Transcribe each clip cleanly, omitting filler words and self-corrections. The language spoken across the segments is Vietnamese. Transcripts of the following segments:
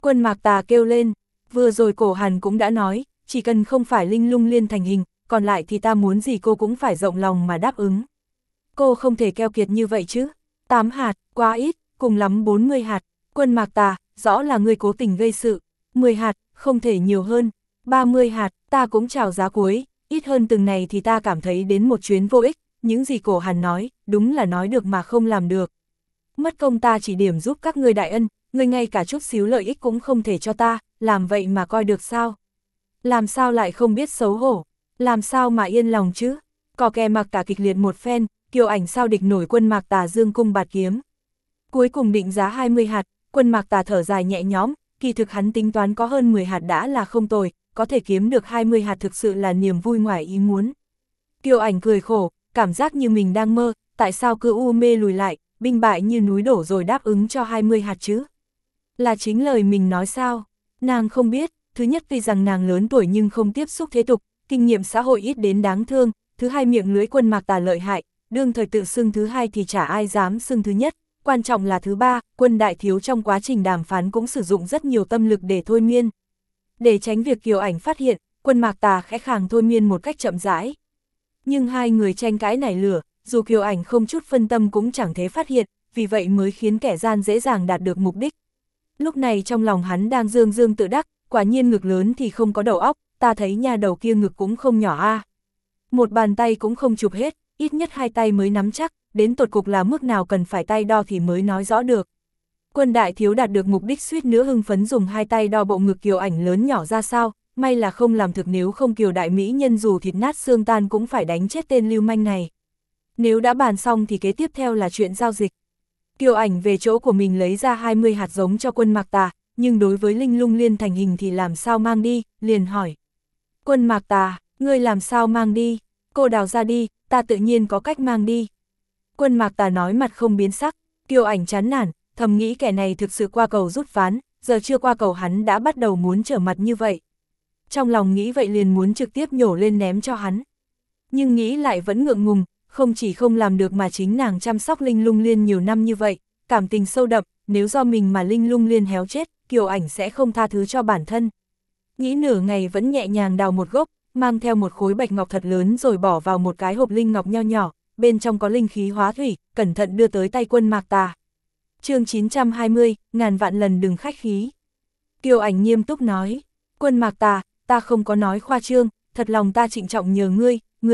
Quân Mạc Tà kêu lên, vừa rồi Cổ Hàn cũng đã nói, chỉ cần không phải linh lung liên thành hình, còn lại thì ta muốn gì cô cũng phải rộng lòng mà đáp ứng. Cô không thể keo kiệt như vậy chứ, 8 hạt, quá ít, cùng lắm 40 hạt, Quân Mạc Tà, rõ là ngươi cố tình gây sự, 10 hạt, không thể nhiều hơn, 30 hạt, ta cũng chào giá cuối, ít hơn từng này thì ta cảm thấy đến một chuyến vô ích, những gì Cổ Hàn nói, đúng là nói được mà không làm được. Mất công ta chỉ điểm giúp các ngươi đại ân, ngươi ngay cả chút xíu lợi ích cũng không thể cho ta, làm vậy mà coi được sao? Làm sao lại không biết xấu hổ? Làm sao mà yên lòng chứ? Cò kè Mặc Tà kịch liệt một phen, Kiều Ảnh sao địch nổi Quân Mạc Tà dương cung bạt kiếm. Cuối cùng định giá 20 hạt, Quân Mạc Tà thở dài nhẹ nhõm, kỳ thực hắn tính toán có hơn 10 hạt đã là không tồi, có thể kiếm được 20 hạt thực sự là niềm vui ngoài ý muốn. Kiều Ảnh cười khổ, cảm giác như mình đang mơ, tại sao cứ u mê lùi lại, binh bại như núi đổ rồi đáp ứng cho 20 hạt chứ? Là chính lời mình nói sao? Nàng không biết, thứ nhất vì rằng nàng lớn tuổi nhưng không tiếp xúc thế tục, kinh nghiệm xã hội ít đến đáng thương, thứ hai miệng lưỡi Quân Mạc Tà lợi hại, đương thời tự xưng thứ hai thì chả ai dám xưng thứ nhất, quan trọng là thứ ba, Quân đại thiếu trong quá trình đàm phán cũng sử dụng rất nhiều tâm lực để thôi miên. Để tránh việc Kiều Ảnh phát hiện, Quân Mạc Tà khẽ khàng thôi miên một cách chậm rãi. Nhưng hai người tranh cãi nảy lửa, dù Kiều Ảnh không chút phân tâm cũng chẳng thế phát hiện, vì vậy mới khiến kẻ gian dễ dàng đạt được mục đích. Lúc này trong lòng hắn đang dương dương tự đắc, quả nhiên ngực lớn thì không có đầu óc, ta thấy nhà đầu kia ngực cũng không nhỏ a. Một bàn tay cũng không chụp hết, ít nhất hai tay mới nắm chắc, đến tột cục là mức nào cần phải tay đo thì mới nói rõ được. Quân đại thiếu đạt được mục đích suýt nữa hưng phấn dùng hai tay đo bộ ngực Kiều Ảnh lớn nhỏ ra sao, may là không làm thực, nếu không Kiều đại mỹ nhân dù thịt nát xương tan cũng phải đánh chết tên lưu manh này. Nếu đã bàn xong thì kế tiếp theo là chuyện giao dịch. Kiều Ảnh về chỗ của mình lấy ra 20 hạt giống cho Quân Mạc Tà, nhưng đối với linh lung liên thành hình thì làm sao mang đi, liền hỏi. Quân Mạc Tà, ngươi làm sao mang đi? Cô đào ra đi, ta tự nhiên có cách mang đi. Quân Mạc Tà nói mặt không biến sắc, Kiều Ảnh chán nản, thầm nghĩ kẻ này thực sự qua cầu rút ván, giờ chưa qua cầu hắn đã bắt đầu muốn trở mặt như vậy. Trong lòng nghĩ vậy liền muốn trực tiếp nhổ lên ném cho hắn. Nhưng nghĩ lại vẫn ngượng ngùng, không chỉ không làm được mà chính nàng chăm sóc linh lung liên nhiều năm như vậy, cảm tình sâu đậm, nếu do mình mà linh lung liên héo chết, Kiều Ảnh sẽ không tha thứ cho bản thân. Nghĩ nửa ngày vẫn nhẹ nhàng đào một gốc, mang theo một khối bạch ngọc thật lớn rồi bỏ vào một cái hộp linh ngọc nho nhỏ, bên trong có linh khí hóa thủy, cẩn thận đưa tới tay Quân Mạc Tà. Chương 920, ngàn vạn lần đừng khách khí. Kiều Ảnh nghiêm túc nói, Quân Mạc Tà, ta không có nói khoa trương, thật lòng ta trịnh trọng nhờ ngươi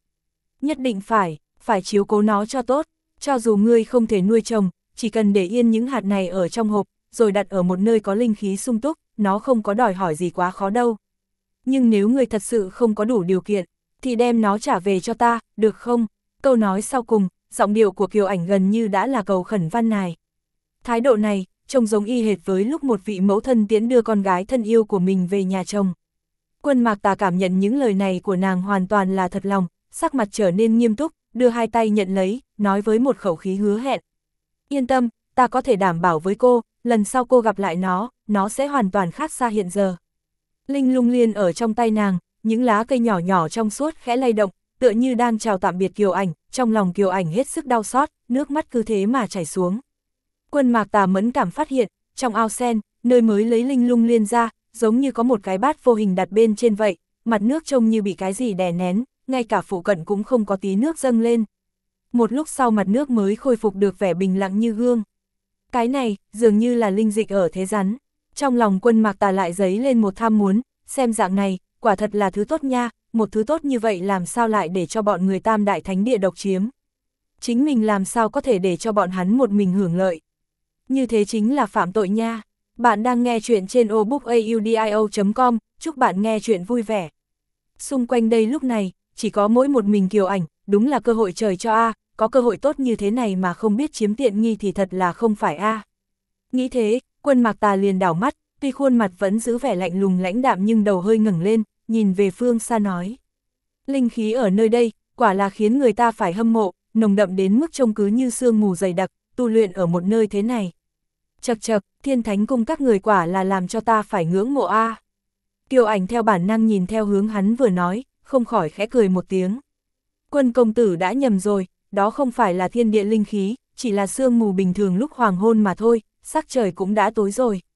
nhất định phải chiếu cố nó cho tốt, cho dù ngươi không thể nuôi trồng, chỉ cần để yên những hạt này ở trong hộp, rồi đặt ở một nơi có linh khí sung túc, nó không có đòi hỏi gì quá khó đâu. Nhưng nếu ngươi thật sự không có đủ điều kiện, thì đem nó trả về cho ta, được không? Câu nói sau cùng, giọng điệu của Kiều Ảnh gần như đã là cầu khẩn văn nài. Thái độ này, trông giống y hệt với lúc một vị mẫu thân tiễn đưa con gái thân yêu của mình về nhà chồng. Quân Mạc Tà cảm nhận những lời này của nàng hoàn toàn là thật lòng, sắc mặt trở nên nghiêm túc, đưa hai tay nhận lấy, nói với một khẩu khí hứa hẹn. Yên tâm, ta có thể đảm bảo với cô, lần sau cô gặp lại nó sẽ hoàn toàn khác xa hiện giờ. Linh lung liên ở trong tay nàng, những lá cây nhỏ nhỏ trong suốt khẽ lay động, tựa như đang chào tạm biệt Kiều Ảnh, trong lòng Kiều Ảnh hết sức đau xót, nước mắt cứ thế mà chảy xuống. Quân Mạc Tà mẫn cảm phát hiện, trong ao sen, nơi mới lấy linh lung liên ra, giống như có một cái bát vô hình đặt bên trên vậy, mặt nước trông như bị cái gì đè nén, ngay cả phụ cận cũng không có tí nước dâng lên. Một lúc sau mặt nước mới khôi phục được vẻ bình lặng như gương. Cái này, dường như là linh dịch ở thế rắn. Trong lòng Quân Mạc Tà lại dấy lên một tham muốn, xem dạng này, quả thật là thứ tốt nha, một thứ tốt như vậy làm sao lại để cho bọn người Tam Đại Thánh Địa độc chiếm. Chính mình làm sao có thể để cho bọn hắn một mình hưởng lợi. Như thế chính là phạm tội nha. Bạn đang nghe chuyện trên obookaudio.com, chúc bạn nghe chuyện vui vẻ. Xung quanh đây lúc này, chỉ có mỗi một mình Kiều Ảnh, đúng là cơ hội trời cho a, có cơ hội tốt như thế này mà không biết chiếm tiện nghi thì thật là không phải a. Nghĩ thế, Quân Mạc Tà liền đảo mắt, tuy khuôn mặt vẫn giữ vẻ lạnh lùng lãnh đạm nhưng đầu hơi ngẩng lên, nhìn về phương xa nói. Linh khí ở nơi đây, quả là khiến người ta phải hâm mộ, nồng đậm đến mức trông cứ như sương mù dày đặc, tu luyện ở một nơi thế này. Chậc chậc, Thiên Thánh Cung các người quả là làm cho ta phải ngưỡng mộ a. Kiều Ảnh theo bản năng nhìn theo hướng hắn vừa nói, không khỏi khẽ cười một tiếng. Quân công tử đã nhầm rồi, đó không phải là thiên địa linh khí, chỉ là sương mù bình thường lúc hoàng hôn mà thôi, sắc trời cũng đã tối rồi.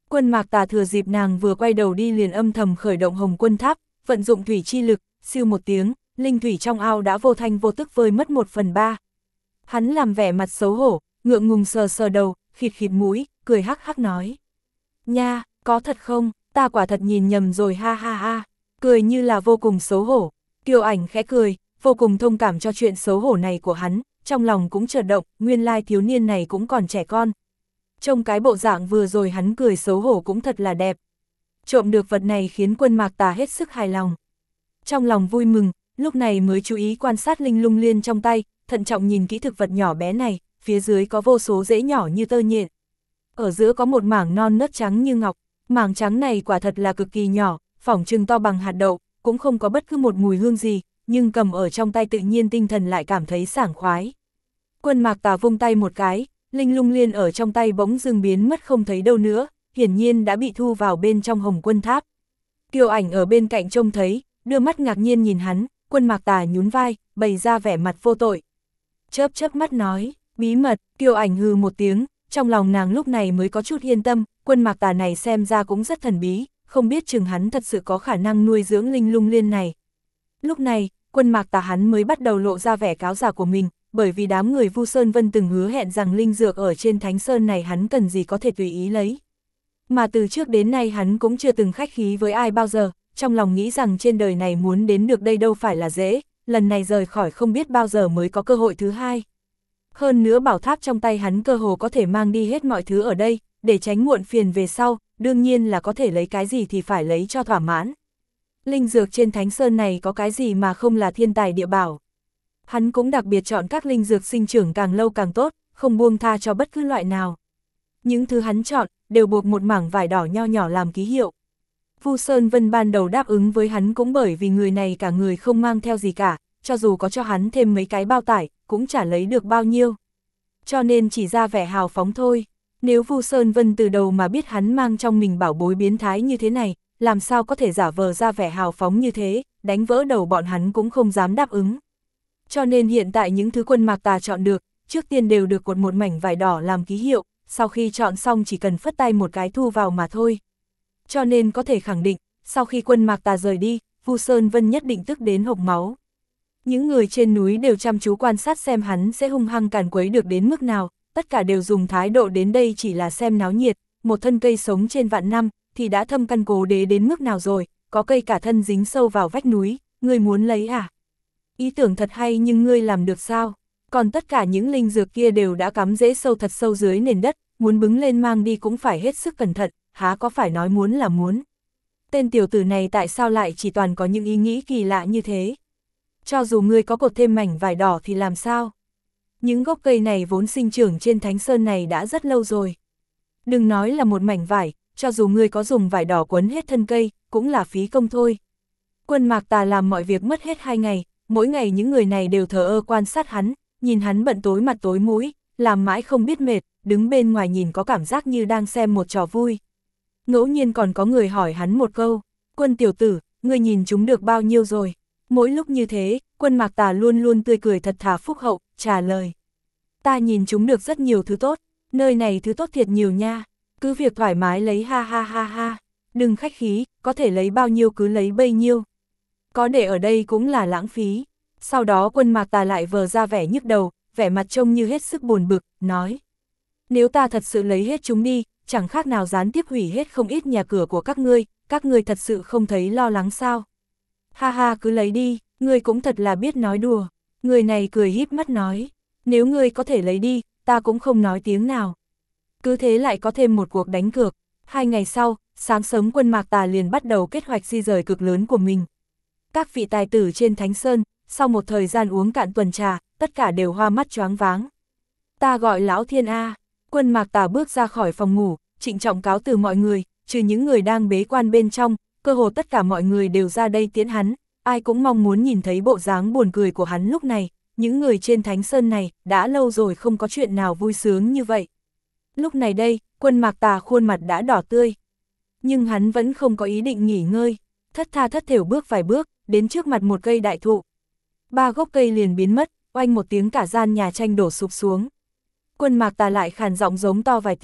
Quân Mạc Tà thừa dịp nàng vừa quay đầu đi liền âm thầm khởi động Hồng Quân Tháp, vận dụng thủy chi lực, siêu một tiếng, linh thủy trong ao đã vô thanh vô tức vơi mất 1/3. Hắn làm vẻ mặt xấu hổ, ngượng ngùng sờ sờ đầu, khịt khịt mũi, cười hắc hắc nói. Nha, có thật không, ta quả thật nhìn nhầm rồi ha ha ha, cười như là vô cùng xấu hổ. Kiều Ảnh khẽ cười, vô cùng thông cảm cho chuyện xấu hổ này của hắn, trong lòng cũng chợt động, nguyên lai thiếu niên này cũng còn trẻ con. Trong cái bộ dạng vừa rồi hắn cười xấu hổ cũng thật là đẹp. Trộm được vật này khiến Quân Mạc Tà hết sức hài lòng. Trong lòng vui mừng, lúc này mới chú ý quan sát linh lung liên trong tay, thận trọng nhìn kỹ thực vật nhỏ bé này, phía dưới có vô số rễ nhỏ như tơ nhện. Ở giữa có một mảng non nớt trắng như ngọc, mảng trắng này quả thật là cực kỳ nhỏ, phỏng chừng to bằng hạt đậu, cũng không có bất cứ một mùi hương gì, nhưng cầm ở trong tay tự nhiên tinh thần lại cảm thấy sảng khoái. Quân Mạc Tà vung tay một cái, linh lung liên ở trong tay bỗng dưng biến mất không thấy đâu nữa, hiển nhiên đã bị thu vào bên trong Hồng Quân Tháp. Kiều Ảnh ở bên cạnh trông thấy, đưa mắt ngạc nhiên nhìn hắn, Quân Mạc Tà nhún vai, bày ra vẻ mặt vô tội. Chớp chớp mắt nói, bí mật, Kiều Ảnh hừ một tiếng, trong lòng nàng lúc này mới có chút yên tâm, Quân Mạc Tà này xem ra cũng rất thần bí, không biết chừng hắn thật sự có khả năng nuôi dưỡng linh lung liên này. Lúc này, Quân Mạc Tà hắn mới bắt đầu lộ ra vẻ cáo già của mình, bởi vì đám người Vu Sơn Vân từng hứa hẹn rằng linh dược ở trên Thánh Sơn này hắn cần gì có thể tùy ý lấy. Mà từ trước đến nay hắn cũng chưa từng khách khí với ai bao giờ, trong lòng nghĩ rằng trên đời này muốn đến được đây đâu phải là dễ, lần này rời khỏi không biết bao giờ mới có cơ hội thứ hai. Hơn nữa bảo tháp trong tay hắn cơ hồ có thể mang đi hết mọi thứ ở đây, để tránh muộn phiền về sau, đương nhiên là có thể lấy cái gì thì phải lấy cho thỏa mãn. Linh dược trên Thánh Sơn này có cái gì mà không là thiên tài địa bảo. Hắn cũng đặc biệt chọn các linh dược sinh trưởng càng lâu càng tốt, không buông tha cho bất cứ loại nào. Những thứ hắn chọn, đều buộc một mảng vải đỏ nho nhỏ làm ký hiệu. Vu Sơn Vân ban đầu đáp ứng với hắn cũng bởi vì người này cả người không mang theo gì cả, cho dù có cho hắn thêm mấy cái bao tải, cũng chả lấy được bao nhiêu. Cho nên chỉ ra vẻ hào phóng thôi. Nếu Vu Sơn Vân từ đầu mà biết hắn mang trong mình bảo bối biến thái như thế này, làm sao có thể giả vờ ra vẻ hào phóng như thế, đánh vỡ đầu bọn hắn cũng không dám đáp ứng. Cho nên hiện tại những thứ Quân Mạc Tà chọn được, trước tiên đều được cột một mảnh vải đỏ làm ký hiệu, sau khi chọn xong chỉ cần phất tay một cái thu vào mà thôi. Cho nên có thể khẳng định, sau khi Quân Mạc Tà rời đi, Vu Sơn Vân nhất định tức đến hộc máu. Những người trên núi đều chăm chú quan sát xem hắn sẽ hung hăng càn quấy được đến mức nào, tất cả đều dùng thái độ đến đây chỉ là xem náo nhiệt, một thân cây sống trên vạn năm, thì đã thâm căn cố đế đến mức nào rồi, có cây cả thân dính sâu vào vách núi, ngươi muốn lấy à? Ý tưởng thật hay nhưng ngươi làm được sao? Còn tất cả những linh dược kia đều đã cắm rễ sâu thật sâu dưới nền đất, muốn bứng lên mang đi cũng phải hết sức cẩn thận, há có phải nói muốn là muốn. Tên tiểu tử này tại sao lại chỉ toàn có những ý nghĩ kỳ lạ như thế? Cho dù ngươi có cột thêm mảnh vải đỏ thì làm sao? Những gốc cây này vốn sinh trưởng trên Thánh Sơn này đã rất lâu rồi. Đừng nói là một mảnh vải, cho dù ngươi có dùng vải đỏ quấn hết thân cây, cũng là phí công thôi. Quân Mạc Tà làm mọi việc mất hết 2 ngày, mỗi ngày những người này đều thờ ơ quan sát hắn, nhìn hắn bận tối mặt tối mũi, làm mãi không biết mệt, đứng bên ngoài nhìn có cảm giác như đang xem một trò vui. Ngẫu nhiên còn có người hỏi hắn một câu, Quân tiểu tử, ngươi nhìn chúng được bao nhiêu rồi? Mỗi lúc như thế, Quân Mạc Tà luôn luôn tươi cười thật thà phúc hậu, trả lời. Ta nhìn chúng được rất nhiều thứ tốt, nơi này thứ tốt thiệt nhiều nha, cứ việc thoải mái lấy ha ha ha ha, đừng khách khí, có thể lấy bao nhiêu cứ lấy bấy nhiêu. Có để ở đây cũng là lãng phí. Sau đó Quân Mạc Tà lại vờ ra vẻ nhức đầu, vẻ mặt trông như hết sức buồn bực, nói. Nếu ta thật sự lấy hết chúng đi, chẳng khác nào gián tiếp hủy hết không ít nhà cửa của các ngươi thật sự không thấy lo lắng sao? Ha ha cứ lấy đi, ngươi cũng thật là biết nói đùa. Người này cười híp mắt nói, nếu ngươi có thể lấy đi, ta cũng không nói tiếng nào. Cứ thế lại có thêm một cuộc đánh cược. 2 ngày sau, sáng sớm Quân Mạc Tà liền bắt đầu kế hoạch di rời cực lớn của mình. Các vị tài tử trên Thánh Sơn, sau một thời gian uống cạn tuần trà, tất cả đều hoa mắt choáng váng. Ta gọi Lão Thiên A. Quân Mạc Tà bước ra khỏi phòng ngủ, trịnh trọng cáo từ mọi người, trừ những người đang bế quan bên trong, cơ hồ tất cả mọi người đều ra đây tiễn hắn, ai cũng mong muốn nhìn thấy bộ dáng buồn cười của hắn lúc này, những người trên Thánh Sơn này, đã lâu rồi không có chuyện nào vui sướng như vậy. Lúc này đây, Quân Mạc Tà khuôn mặt đã đỏ tươi. Nhưng hắn vẫn không có ý định nghỉ ngơi, thất tha thất thểu bước vài bước, đến trước mặt một cây đại thụ. 3 gốc cây liền biến mất, oanh một tiếng cả gian nhà tranh đổ sụp xuống. Quân Mạc Tà lại khàn giọng giống to vài tiếng,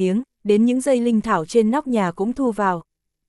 đến những dây linh thảo trên nóc nhà cũng thu vào.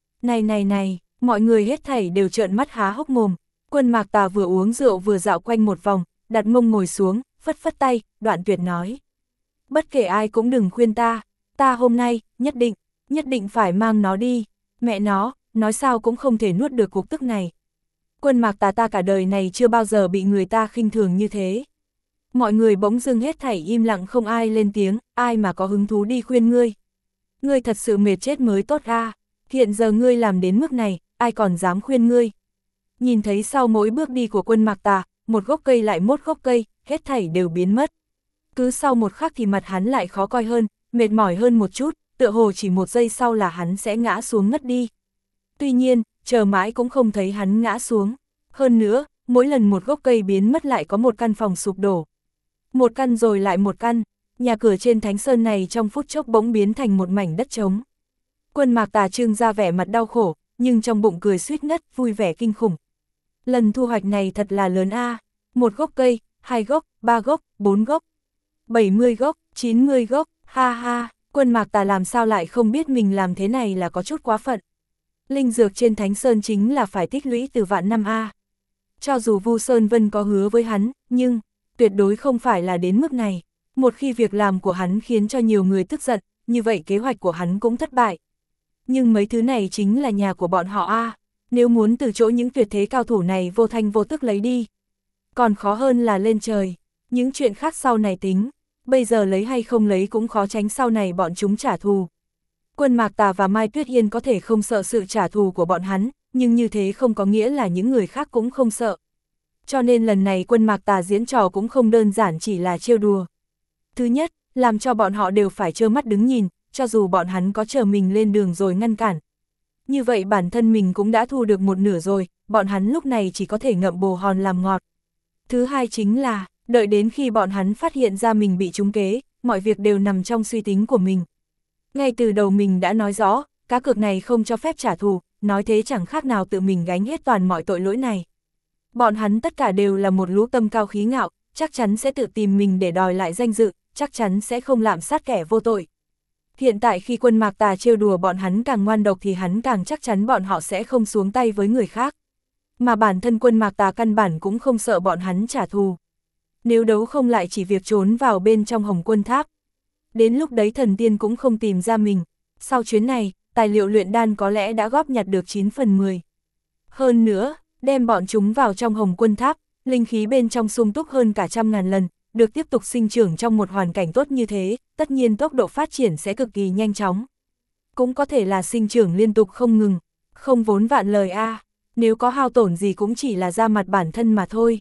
Này, mọi người hết thảy đều trợn mắt há hốc mồm. Quân Mạc Tà vừa uống rượu vừa dạo quanh một vòng, đặt mông ngồi xuống, phất phất tay, Đoạn Tuyệt nói. Bất kể ai cũng đừng khuyên ta hôm nay, nhất định phải mang nó đi. Mẹ nó, nói sao cũng không thể nuốt được cục tức này. Quân Mạc Tà, ta cả đời này chưa bao giờ bị người ta khinh thường như thế. Mọi người bỗng dưng hết thảy im lặng, không ai lên tiếng, ai mà có hứng thú đi khuyên ngươi. Ngươi thật sự mệt chết mới tốt a. Hiện giờ ngươi làm đến mức này, ai còn dám khuyên ngươi. Nhìn thấy sau mỗi bước đi của Quân Mạc Tà, một gốc cây lại một gốc cây, hết thảy đều biến mất. Cứ sau một khắc thì mặt hắn lại khó coi hơn, mệt mỏi hơn một chút, tựa hồ chỉ một giây sau là hắn sẽ ngã xuống ngất đi. Tuy nhiên, chờ mãi cũng không thấy hắn ngã xuống. Hơn nữa, mỗi lần một gốc cây biến mất lại có một căn phòng sụp đổ. Một căn rồi lại một căn, nhà cửa trên Thánh Sơn này trong phút chốc bỗng biến thành một mảnh đất trống. Quân Mạc Tà trưng ra vẻ mặt đau khổ, nhưng trong bụng cười suýt ngất, vui vẻ kinh khủng. Lần thu hoạch này thật là lớn a. Một gốc cây, 2 gốc, 3 gốc, 4 gốc, 70 gốc, 90 gốc, ha ha. Quân Mạc Tà làm sao lại không biết mình làm thế này là có chút quá phận. Linh dược trên Thánh Sơn chính là phải tích lũy từ vạn năm a. Cho dù Vu Sơn Vân có hứa với hắn, nhưng tuyệt đối không phải là đến mức này. Một khi việc làm của hắn khiến cho nhiều người tức giận, như vậy kế hoạch của hắn cũng thất bại. Nhưng mấy thứ này chính là nhà của bọn họ a. Nếu muốn từ chỗ những tuyệt thế cao thủ này vô thanh vô tức lấy đi, còn khó hơn là lên trời. Những chuyện khác sau này tính, bây giờ lấy hay không lấy cũng khó tránh sau này bọn chúng trả thù. Quân Mạc Tà và Mai Tuyết Yên có thể không sợ sự trả thù của bọn hắn, nhưng như thế không có nghĩa là những người khác cũng không sợ. Cho nên lần này Quân Mạc Tà diễn trò cũng không đơn giản chỉ là trêu đùa. Thứ nhất, làm cho bọn họ đều phải trơ mắt đứng nhìn, cho dù bọn hắn có chờ mình lên đường rồi ngăn cản. Như vậy bản thân mình cũng đã thu được một nửa rồi, bọn hắn lúc này chỉ có thể ngậm bồ hòn làm ngọt. Thứ hai chính là, đợi đến khi bọn hắn phát hiện ra mình bị trúng kế, mọi việc đều nằm trong suy tính của mình. Ngay từ đầu mình đã nói rõ, cá cược này không cho phép trả thù, nói thế chẳng khác nào tự mình gánh hết toàn mọi tội lỗi này. Bọn hắn tất cả đều là một lũ tâm cao khí ngạo, chắc chắn sẽ tự tìm mình để đòi lại danh dự, chắc chắn sẽ không lạm sát kẻ vô tội. Hiện tại khi Quân Mạc Tà trêu đùa bọn hắn càng ngoan độc thì hắn càng chắc chắn bọn họ sẽ không xuống tay với người khác. Mà bản thân Quân Mạc Tà căn bản cũng không sợ bọn hắn trả thù. Nếu đấu không lại chỉ việc trốn vào bên trong Hồng Quân Tháp. Đến lúc đấy thần tiên cũng không tìm ra mình. Sau chuyến này, tài liệu luyện đan có lẽ đã góp nhặt được 9 phần 10. Hơn nữa, đem bọn chúng vào trong Hồng Quân Tháp, linh khí bên trong sung túc hơn cả 100.000 lần, được tiếp tục sinh trưởng trong một hoàn cảnh tốt như thế, tất nhiên tốc độ phát triển sẽ cực kỳ nhanh chóng. Cũng có thể là sinh trưởng liên tục không ngừng, không vốn vạn lời a. Nếu có hao tổn gì cũng chỉ là da mặt bản thân mà thôi.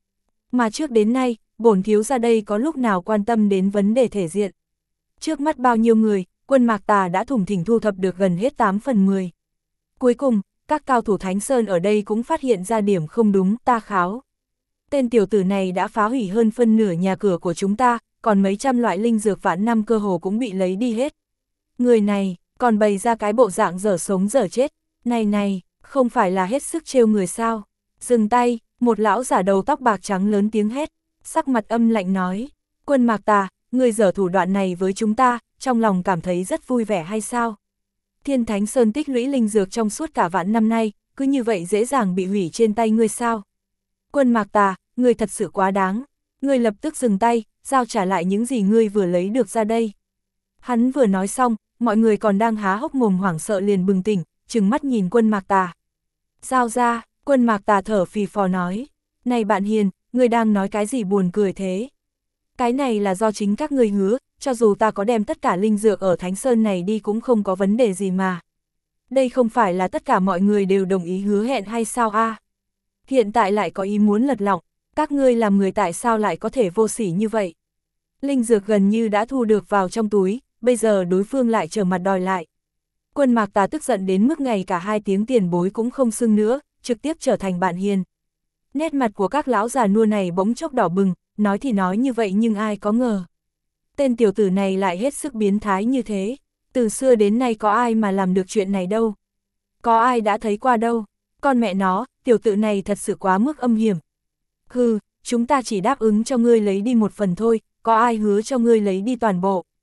Mà trước đến nay, bổn thiếu gia đây có lúc nào quan tâm đến vấn đề thể diện. Trước mắt bao nhiêu người, Quân Mạc Tà đã thủng thỉnh thu thập được gần hết 8 phần 10. Cuối cùng, các cao thủ Thánh Sơn ở đây cũng phát hiện ra điểm không đúng, ta kháo. Tên tiểu tử này đã phá hủy hơn phân nửa nhà cửa của chúng ta, còn mấy trăm loại linh dược vạn năm cơ hồ cũng bị lấy đi hết. Người này, còn bày ra cái bộ dạng dở sống dở chết, này, không phải là hết sức trêu người sao. Dừng tay, một lão giả đầu tóc bạc trắng lớn tiếng hét, sắc mặt âm lạnh nói, Quân Mạc Tà, người dở thủ đoạn này với chúng ta, trong lòng cảm thấy rất vui vẻ hay sao? Thiên Thánh Sơn tích lũy linh dược trong suốt cả vạn năm nay, cứ như vậy dễ dàng bị hủy trên tay ngươi sao? Quân Mạc Tà, ngươi thật sự quá đáng, ngươi lập tức dừng tay, giao trả lại những gì ngươi vừa lấy được ra đây. Hắn vừa nói xong, mọi người còn đang há hốc mồm hoảng sợ liền bừng tỉnh, trừng mắt nhìn Quân Mạc Tà. Giao ra, Quân Mạc Tà thở phì phò nói, này bạn hiền, ngươi đang nói cái gì buồn cười thế? Cái này là do chính các ngươi hứa, cho dù ta có đem tất cả linh dược ở Thánh Sơn này đi cũng không có vấn đề gì mà. Đây không phải là tất cả mọi người đều đồng ý hứa hẹn hay sao a? Hiện tại lại có ý muốn lật lọng, các ngươi làm người tại sao lại có thể vô sỉ như vậy? Linh dược gần như đã thu được vào trong túi, bây giờ đối phương lại trở mặt đòi lại. Quân Mạc Tà tức giận đến mức ngay cả 2 tiếng tiền bối cũng không xưng nữa, trực tiếp trở thành bạn hiền. Nét mặt của các lão già nua này bỗng chốc đỏ bừng, nói thì nói như vậy nhưng ai có ngờ. Tên tiểu tử này lại hết sức biến thái như thế, từ xưa đến nay có ai mà làm được chuyện này đâu. Có ai đã thấy qua đâu, con mẹ nó, tiểu tử này thật sự quá mức âm hiểm. Hừ, chúng ta chỉ đáp ứng cho ngươi lấy đi một phần thôi, có ai hứa cho ngươi lấy đi toàn bộ.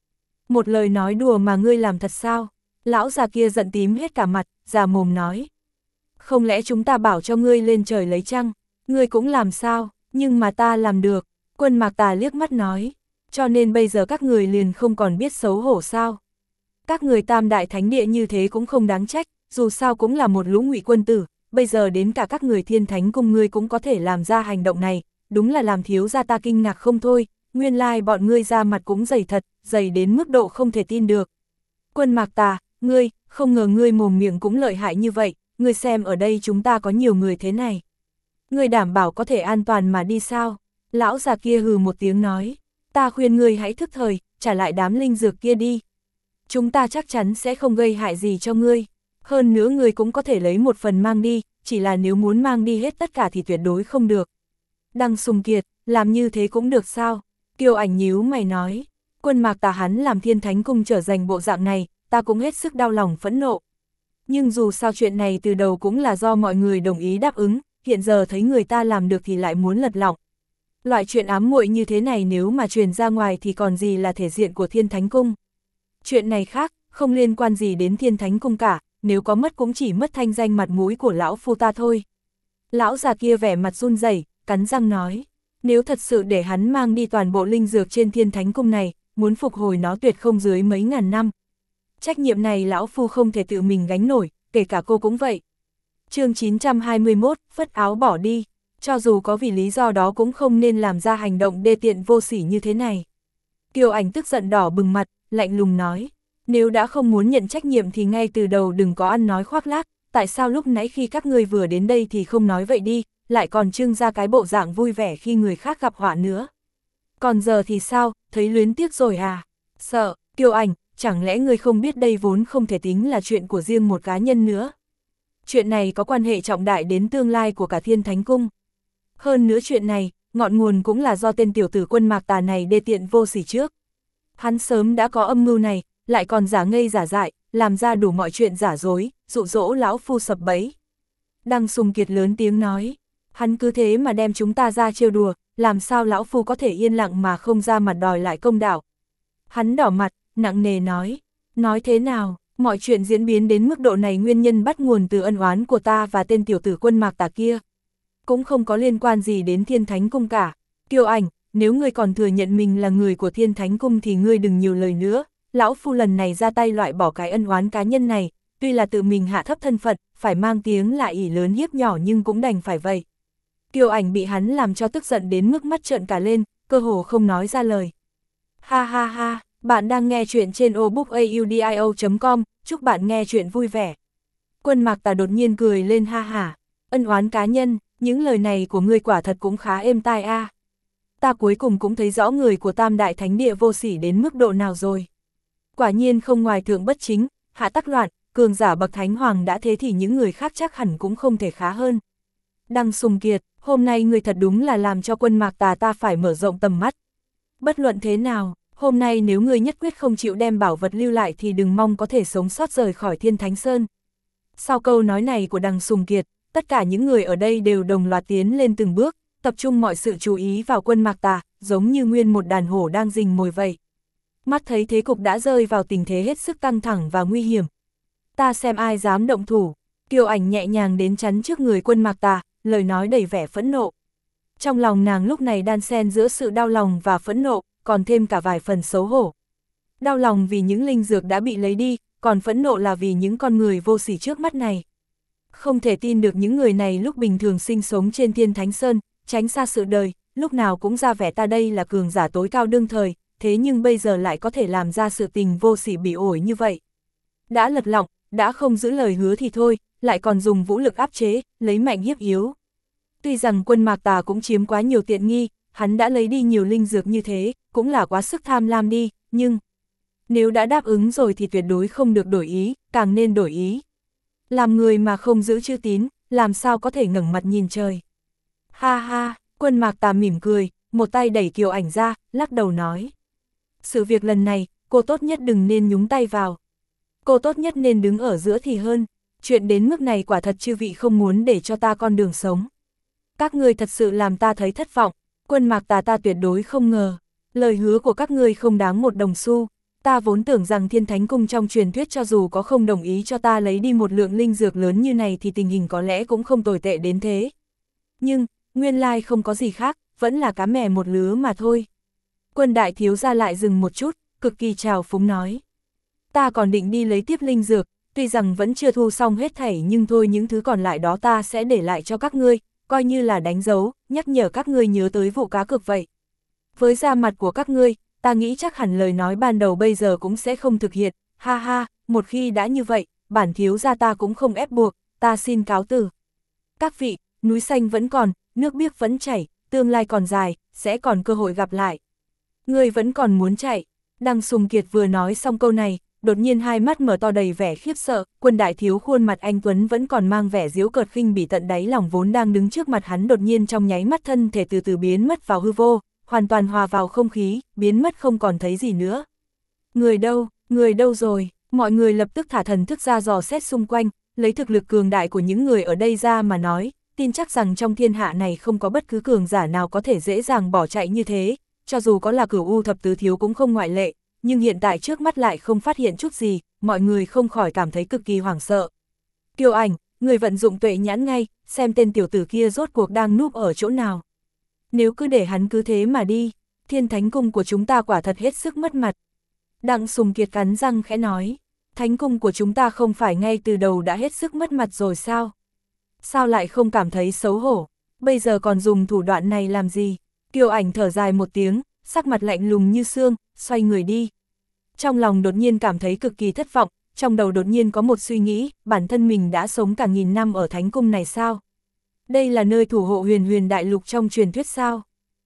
Một lời nói đùa mà ngươi làm thật sao? Lão già kia giận tím hết cả mặt, già mồm nói. Không lẽ chúng ta bảo cho ngươi lên trời lấy trăng, ngươi cũng làm sao, nhưng mà ta làm được. Quân Mạc Tà liếc mắt nói, cho nên bây giờ các người liền không còn biết xấu hổ sao. Các người Tam Đại Thánh Địa như thế cũng không đáng trách, dù sao cũng là một lũ ngụy quân tử, bây giờ đến cả các người Thiên Thánh Cung ngươi cũng có thể làm ra hành động này, đúng là làm thiếu gia ta kinh ngạc không thôi, nguyên lai bọn ngươi ra mặt cũng dày thật, dày đến mức độ không thể tin được. Quân Mạc Tà, ngươi, không ngờ ngươi mồm miệng cũng lợi hại như vậy, ngươi xem ở đây chúng ta có nhiều người thế này. Ngươi đảm bảo có thể an toàn mà đi sao? Lão già kia hừ một tiếng nói, ta khuyên ngươi hãy thức thời, trả lại đám linh dược kia đi. Chúng ta chắc chắn sẽ không gây hại gì cho ngươi. Hơn nữa ngươi cũng có thể lấy một phần mang đi, chỉ là nếu muốn mang đi hết tất cả thì tuyệt đối không được. Đăng Sùng Kiệt, làm như thế cũng được sao? Kiều Ảnh nhíu mày nói, Quân Mạc Tà hắn làm Thiên Thánh Cung trở thành bộ dạng này, ta cũng hết sức đau lòng phẫn nộ. Nhưng dù sao chuyện này từ đầu cũng là do mọi người đồng ý đáp ứng, hiện giờ thấy người ta làm được thì lại muốn lật lọng. Loại chuyện ám muội như thế này nếu mà truyền ra ngoài thì còn gì là thể diện của Thiên Thánh Cung. Chuyện này khác, không liên quan gì đến Thiên Thánh Cung cả, nếu có mất cũng chỉ mất thanh danh mặt mũi của lão phu ta thôi. Lão già kia vẻ mặt run rẩy, cắn răng nói, nếu thật sự để hắn mang đi toàn bộ linh dược trên Thiên Thánh Cung này, muốn phục hồi nó tuyệt không dưới mấy ngàn năm. Trách nhiệm này lão phu không thể tự mình gánh nổi, kể cả cô cũng vậy. Chương 921, phất áo bỏ đi, cho dù có vì lý do đó cũng không nên làm ra hành động đê tiện vô sỉ như thế này. Kiều Ảnh tức giận đỏ bừng mặt, lạnh lùng nói, nếu đã không muốn nhận trách nhiệm thì ngay từ đầu đừng có ăn nói khoác lác, tại sao lúc nãy khi các ngươi vừa đến đây thì không nói vậy đi, lại còn trưng ra cái bộ dạng vui vẻ khi người khác gặp họa nữa. Còn giờ thì sao, thấy luyến tiếc rồi à? Sợ, Kiều Ảnh, chẳng lẽ ngươi không biết đây vốn không thể tính là chuyện của riêng một cá nhân nữa? Chuyện này có quan hệ trọng đại đến tương lai của cả Thiên Thánh Cung. Hơn nữa chuyện này, ngọn nguồn cũng là do tên tiểu tử Quân Mạc Tà này đê tiện vô sỉ trước. Hắn sớm đã có âm mưu này, lại còn giả ngây giả dại, làm ra đủ mọi chuyện giả dối, dụ dỗ lão phu sập bẫy. Đăng Sùng Kiệt lớn tiếng nói, hắn cứ thế mà đem chúng ta ra trêu đùa, làm sao lão phu có thể yên lặng mà không ra mặt đòi lại công đạo. Hắn đỏ mặt, nặng nề nói thế nào, mọi chuyện diễn biến đến mức độ này nguyên nhân bắt nguồn từ ân oán của ta và tên tiểu tử Quân Mạc Tà kia. Cũng không có liên quan gì đến Thiên Thánh Cung cả. Kiều Ảnh, nếu ngươi còn thừa nhận mình là người của Thiên Thánh Cung thì ngươi đừng nhiều lời nữa, lão phu lần này ra tay loại bỏ cái ân oán cá nhân này, tuy là tự mình hạ thấp thân phận, phải mang tiếng là ỷ lớn hiếp nhỏ nhưng cũng đành phải vậy. Kiều Ảnh bị hắn làm cho tức giận đến mức mắt trợn cả lên, cơ hồ không nói ra lời. Ha ha ha, bạn đang nghe chuyện trên obookaudio.com, chúc bạn nghe chuyện vui vẻ. Quân Mạc Tà đột nhiên cười lên ha hả, ân oán cá nhân, những lời này của ngươi quả thật cũng khá êm tai a. Ta cuối cùng cũng thấy rõ người của Tam Đại Thánh Địa vô sỉ đến mức độ nào rồi. Quả nhiên không ngoài thượng bất chính, hạ tắc loạn, cường giả bậc Thánh Hoàng đã thế thì những người khác chắc hẳn cũng không thể khá hơn. Đăng Sùng Kiệt, hôm nay người thật đúng là làm cho Quân Mạc Tà ta phải mở rộng tầm mắt. Bất luận thế nào, hôm nay nếu người nhất quyết không chịu đem bảo vật lưu lại thì đừng mong có thể sống sót rời khỏi Thiên Thánh Sơn. Sau câu nói này của Đăng Sùng Kiệt, tất cả những người ở đây đều đồng loạt tiến lên từng bước, tập trung mọi sự chú ý vào Quân Mạc Tà, giống như nguyên một đàn hổ đang rình mồi vậy. Mắt thấy thế cục đã rơi vào tình thế hết sức căng thẳng và nguy hiểm. Ta xem ai dám động thủ. Kiều Ảnh nhẹ nhàng đến chắn trước người Quân Mạc Tà, lời nói đầy vẻ phẫn nộ. Trong lòng nàng lúc này đan xen giữa sự đau lòng và phẫn nộ, còn thêm cả vài phần xấu hổ. Đau lòng vì những linh dược đã bị lấy đi, còn phẫn nộ là vì những con người vô sỉ trước mắt này. Không thể tin được những người này lúc bình thường sinh sống trên Thiên Thánh Sơn, tránh xa sự đời, lúc nào cũng ra vẻ ta đây là cường giả tối cao đương thời, thế nhưng bây giờ lại có thể làm ra sự tình vô sỉ bỉ ổi như vậy. Đã lật lọng, đã không giữ lời hứa thì thôi, lại còn dùng vũ lực áp chế, lấy mạnh hiếp yếu. Tuy rằng Quân Mạc Tà cũng chiếm quá nhiều tiện nghi, hắn đã lấy đi nhiều linh dược như thế, cũng là quá sức tham lam đi, nhưng nếu đã đáp ứng rồi thì tuyệt đối không được đổi ý, càng nên đổi ý. Làm người mà không giữ chữ tín, làm sao có thể ngẩng mặt nhìn trời. Ha ha, Quân Mạc Tà mỉm cười, một tay đẩy Kiều Ảnh ra, lắc đầu nói. Sự việc lần này, cô tốt nhất đừng nên nhúng tay vào. Cô tốt nhất nên đứng ở giữa thì hơn, chuyện đến mức này quả thật chư vị không muốn để cho ta con đường sống. Các ngươi thật sự làm ta thấy thất vọng, Quân Mạc Tà ta tuyệt đối không ngờ, lời hứa của các ngươi không đáng một đồng xu. Ta vốn tưởng rằng Thiên Thánh Cung trong truyền thuyết cho dù có không đồng ý cho ta lấy đi một lượng linh dược lớn như này thì tình hình có lẽ cũng không tồi tệ đến thế. Nhưng, nguyên lai không có gì khác, vẫn là cá mè một lứa mà thôi. Quân đại thiếu gia lại dừng một chút, cực kỳ trào phúng nói. Ta còn định đi lấy tiếp linh dược, tuy rằng vẫn chưa thu xong hết thảy nhưng thôi những thứ còn lại đó ta sẽ để lại cho các ngươi, coi như là đánh dấu, nhắc nhở các ngươi nhớ tới vụ cá cược vậy. Với da mặt của các ngươi, ta nghĩ chắc hẳn lời nói ban đầu bây giờ cũng sẽ không thực hiện, ha ha, một khi đã như vậy, bản thiếu gia ta cũng không ép buộc, ta xin cáo từ. Các vị, núi xanh vẫn còn, nước biếc vẫn chảy, tương lai còn dài, sẽ còn cơ hội gặp lại. Ngươi vẫn còn muốn chạy. Đăng Sùng Kiệt vừa nói xong câu này, đột nhiên hai mắt mở to đầy vẻ khiếp sợ, Quân đại thiếu khuôn mặt anh tuấn vẫn còn mang vẻ giễu cợt khinh bỉ tận đáy lòng vốn đang đứng trước mặt hắn đột nhiên trong nháy mắt thân thể từ từ biến mất vào hư vô, hoàn toàn hòa vào không khí, biến mất không còn thấy gì nữa. Người đâu rồi? Mọi người lập tức thả thần thức ra dò xét xung quanh, lấy thực lực cường đại của những người ở đây ra mà nói, tin chắc rằng trong thiên hạ này không có bất cứ cường giả nào có thể dễ dàng bỏ chạy như thế, cho dù có là Cửu U thập tứ thiếu cũng không ngoại lệ, nhưng hiện tại trước mắt lại không phát hiện chút gì, mọi người không khỏi cảm thấy cực kỳ hoảng sợ. Kiều Ảnh, người vận dụng tuệ nhãn ngay, xem tên tiểu tử kia rốt cuộc đang núp ở chỗ nào. Nếu cứ để hắn cứ thế mà đi, Thiên Thánh Cung của chúng ta quả thật hết sức mất mặt. Đặng Sùng Kiệt cắn răng khẽ nói, Thánh Cung của chúng ta không phải ngay từ đầu đã hết sức mất mặt rồi sao? Sao lại không cảm thấy xấu hổ, bây giờ còn dùng thủ đoạn này làm gì? Kiều Ảnh thở dài một tiếng, sắc mặt lạnh lùng như xương, xoay người đi. Trong lòng đột nhiên cảm thấy cực kỳ thất vọng, trong đầu đột nhiên có một suy nghĩ, bản thân mình đã sống cả nghìn năm ở Thánh Cung này sao? Đây là nơi thủ hộ huyền huyền đại lục trong truyền thuyết sao?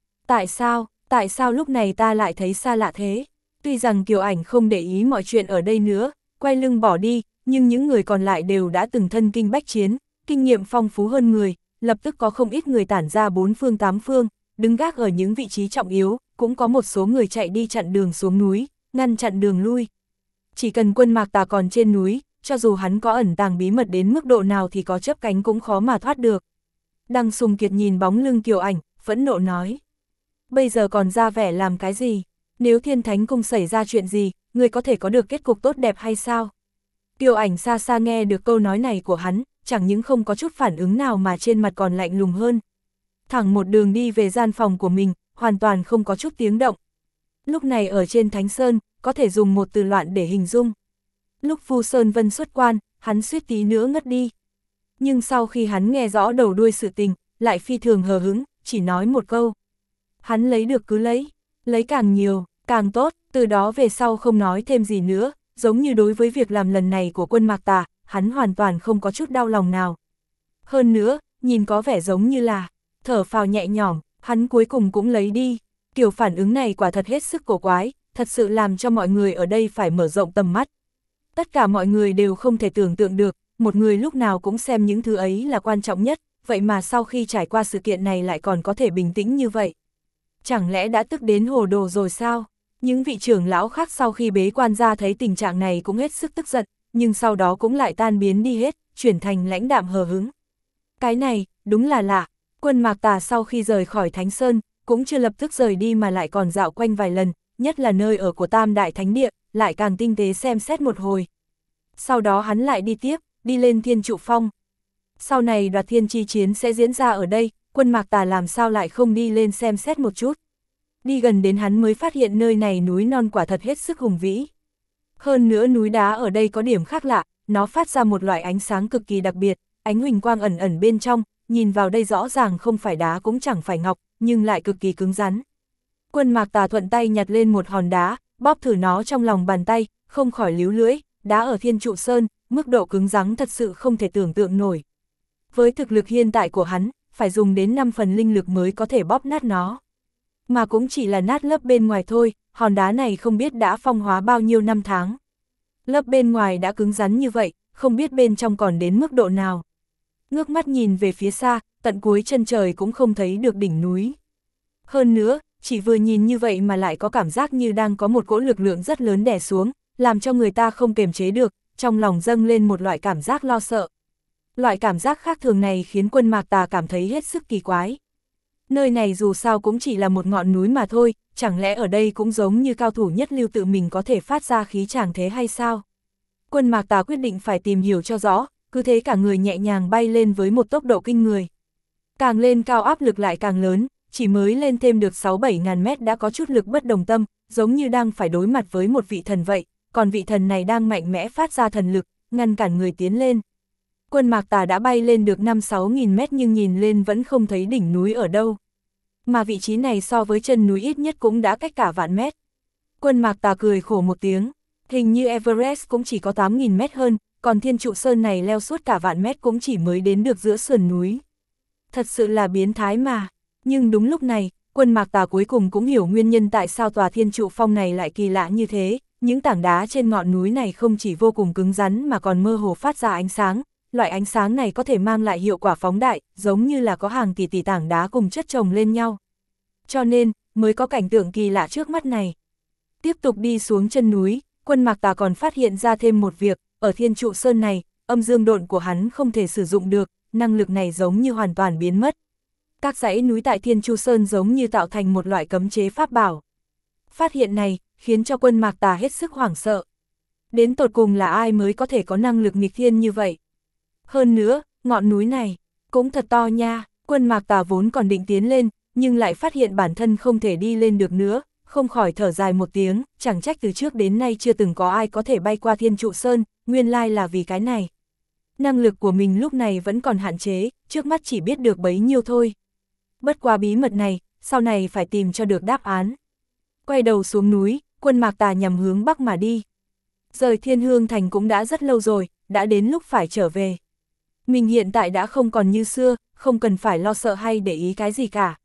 Tại sao lúc này ta lại thấy xa lạ thế? Tuy rằng Kiều Ảnh không để ý mọi chuyện ở đây nữa, quay lưng bỏ đi, nhưng những người còn lại đều đã từng thân kinh bách chiến, kinh nghiệm phong phú hơn người, lập tức có không ít người tản ra bốn phương tám phương, đứng gác ở những vị trí trọng yếu, cũng có một số người chạy đi chặn đường xuống núi, ngăn chặn đường lui. Chỉ cần Quân Mạc Tà còn trên núi, cho dù hắn có ẩn tàng bí mật đến mức độ nào thì có chớp cánh cũng khó mà thoát được. Đăng Sùng Kiệt nhìn bóng lưng Kiều Ảnh, phẫn nộ nói. Bây giờ còn ra vẻ làm cái gì? Nếu Thiên Thánh Cung xảy ra chuyện gì, người có thể có được kết cục tốt đẹp hay sao? Kiều Ảnh xa xa nghe được câu nói này của hắn, chẳng những không có chút phản ứng nào mà trên mặt còn lạnh lùng hơn. Thẳng một đường đi về gian phòng của mình, hoàn toàn không có chút tiếng động. Lúc này ở trên Thánh Sơn, có thể dùng một từ loạn để hình dung. Lúc Vu Sơn Vân xuất quan, hắn suýt tí nữa ngất đi. Nhưng sau khi hắn nghe rõ đầu đuôi sự tình, lại phi thường hờ hững, chỉ nói một câu. Hắn lấy được cứ lấy càng nhiều, càng tốt, từ đó về sau không nói thêm gì nữa, giống như đối với việc làm lần này của Quân Mạc Tà, hắn hoàn toàn không có chút đau lòng nào. Hơn nữa, nhìn có vẻ giống như là, thở phào nhẹ nhõm, hắn cuối cùng cũng lấy đi. Kiểu phản ứng này quả thật hết sức cổ quái, thật sự làm cho mọi người ở đây phải mở rộng tầm mắt. Tất cả mọi người đều không thể tưởng tượng được, một người lúc nào cũng xem những thứ ấy là quan trọng nhất, vậy mà sau khi trải qua sự kiện này lại còn có thể bình tĩnh như vậy. Chẳng lẽ đã tức đến hồ đồ rồi sao? Những vị trưởng lão khác sau khi bế quan ra thấy tình trạng này cũng hết sức tức giận, nhưng sau đó cũng lại tan biến đi hết, chuyển thành lãnh đạm hờ hững. Cái này, đúng là lạ. Quân Mạc Tà sau khi rời khỏi Thánh Sơn, cũng chưa lập tức rời đi mà lại còn dạo quanh vài lần, nhất là nơi ở của Tam Đại Thánh Địa, lại càng tinh tế xem xét một hồi. Sau đó hắn lại đi tiếp, đi lên Thiên Trụ Phong. Sau này đoạt thiên chi chiến sẽ diễn ra ở đây, Quân Mạc Tà làm sao lại không đi lên xem xét một chút. Đi gần đến hắn mới phát hiện nơi này núi non quả thật hết sức hùng vĩ. Hơn nữa núi đá ở đây có điểm khác lạ, nó phát ra một loại ánh sáng cực kỳ đặc biệt, ánh huỳnh quang ẩn ẩn bên trong, nhìn vào đây rõ ràng không phải đá cũng chẳng phải ngọc, nhưng lại cực kỳ cứng rắn. Quân Mạc Tà thuận tay nhặt lên một hòn đá, bóp thử nó trong lòng bàn tay, không khỏi líu lưỡi, đá ở Thiên Trụ Sơn, mức độ cứng rắn thật sự không thể tưởng tượng nổi. Với thực lực hiện tại của hắn, phải dùng đến 5 phần linh lực mới có thể bóp nát nó. Mà cũng chỉ là nát lớp bên ngoài thôi, hòn đá này không biết đã phong hóa bao nhiêu năm tháng. Lớp bên ngoài đã cứng rắn như vậy, không biết bên trong còn đến mức độ nào. Ngước mắt nhìn về phía xa, tận cuối chân trời cũng không thấy được đỉnh núi. Hơn nữa, chỉ vừa nhìn như vậy mà lại có cảm giác như đang có một cỗ lực lượng rất lớn đè xuống, làm cho người ta không kiềm chế được, trong lòng dâng lên một loại cảm giác lo sợ. Loại cảm giác khác thường này khiến Quân Mạc Tà cảm thấy hết sức kỳ quái. Nơi này dù sao cũng chỉ là một ngọn núi mà thôi, chẳng lẽ ở đây cũng giống như cao thủ nhất lưu tự mình có thể phát ra khí tràng thế hay sao? Quân Mạc Tà quyết định phải tìm hiểu cho rõ, cứ thế cả người nhẹ nhàng bay lên với một tốc độ kinh người. Càng lên cao áp lực lại càng lớn, chỉ mới lên thêm được 6-7 ngàn mét đã có chút lực bất đồng tâm, giống như đang phải đối mặt với một vị thần vậy, còn vị thần này đang mạnh mẽ phát ra thần lực, ngăn cản người tiến lên. Quân Mạc Tà đã bay lên được 5-6 nghìn mét nhưng nhìn lên vẫn không thấy đỉnh núi ở đâu. Mà vị trí này so với chân núi ít nhất cũng đã cách cả vạn mét. Quân Mạc Tà cười khổ một tiếng, hình như Everest cũng chỉ có 8.000 mét hơn, còn Thiên Trụ Sơn này leo suốt cả vạn mét cũng chỉ mới đến được giữa sườn núi. Thật sự là biến thái mà. Nhưng đúng lúc này, Quân Mạc Tà cuối cùng cũng hiểu nguyên nhân tại sao tòa Thiên Trụ Phong này lại kỳ lạ như thế. Những tảng đá trên ngọn núi này không chỉ vô cùng cứng rắn mà còn mơ hồ phát ra ánh sáng. Loại ánh sáng này có thể mang lại hiệu quả phóng đại, giống như là có hàng tỷ tỷ tảng đá cùng chất chồng lên nhau. Cho nên, mới có cảnh tượng kỳ lạ trước mắt này. Tiếp tục đi xuống chân núi, Quân Mạc Tà còn phát hiện ra thêm một việc, ở Thiên Trụ Sơn này, âm dương độn của hắn không thể sử dụng được, năng lực này giống như hoàn toàn biến mất. Các dãy núi tại Thiên Trụ Sơn giống như tạo thành một loại cấm chế pháp bảo. Phát hiện này, khiến cho Quân Mạc Tà hết sức hoảng sợ. Đến tột cùng là ai mới có thể có năng lực nghịch thiên như vậy? Hơn nữa, ngọn núi này, cũng thật to nha. Quân Mạc Tà vốn còn định tiến lên, nhưng lại phát hiện bản thân không thể đi lên được nữa, không khỏi thở dài một tiếng, chẳng trách từ trước đến nay chưa từng có ai có thể bay qua Thiên Trụ Sơn, nguyên lai là vì cái này. Năng lực của mình lúc này vẫn còn hạn chế, trước mắt chỉ biết được bấy nhiêu thôi. Bất qua bí mật này, sau này phải tìm cho được đáp án. Quay đầu xuống núi, Quân Mạc Tà nhằm hướng bắc mà đi. Rời Thiên Hương Thành cũng đã rất lâu rồi, đã đến lúc phải trở về. Mình hiện tại đã không còn như xưa, không cần phải lo sợ hay để ý cái gì cả.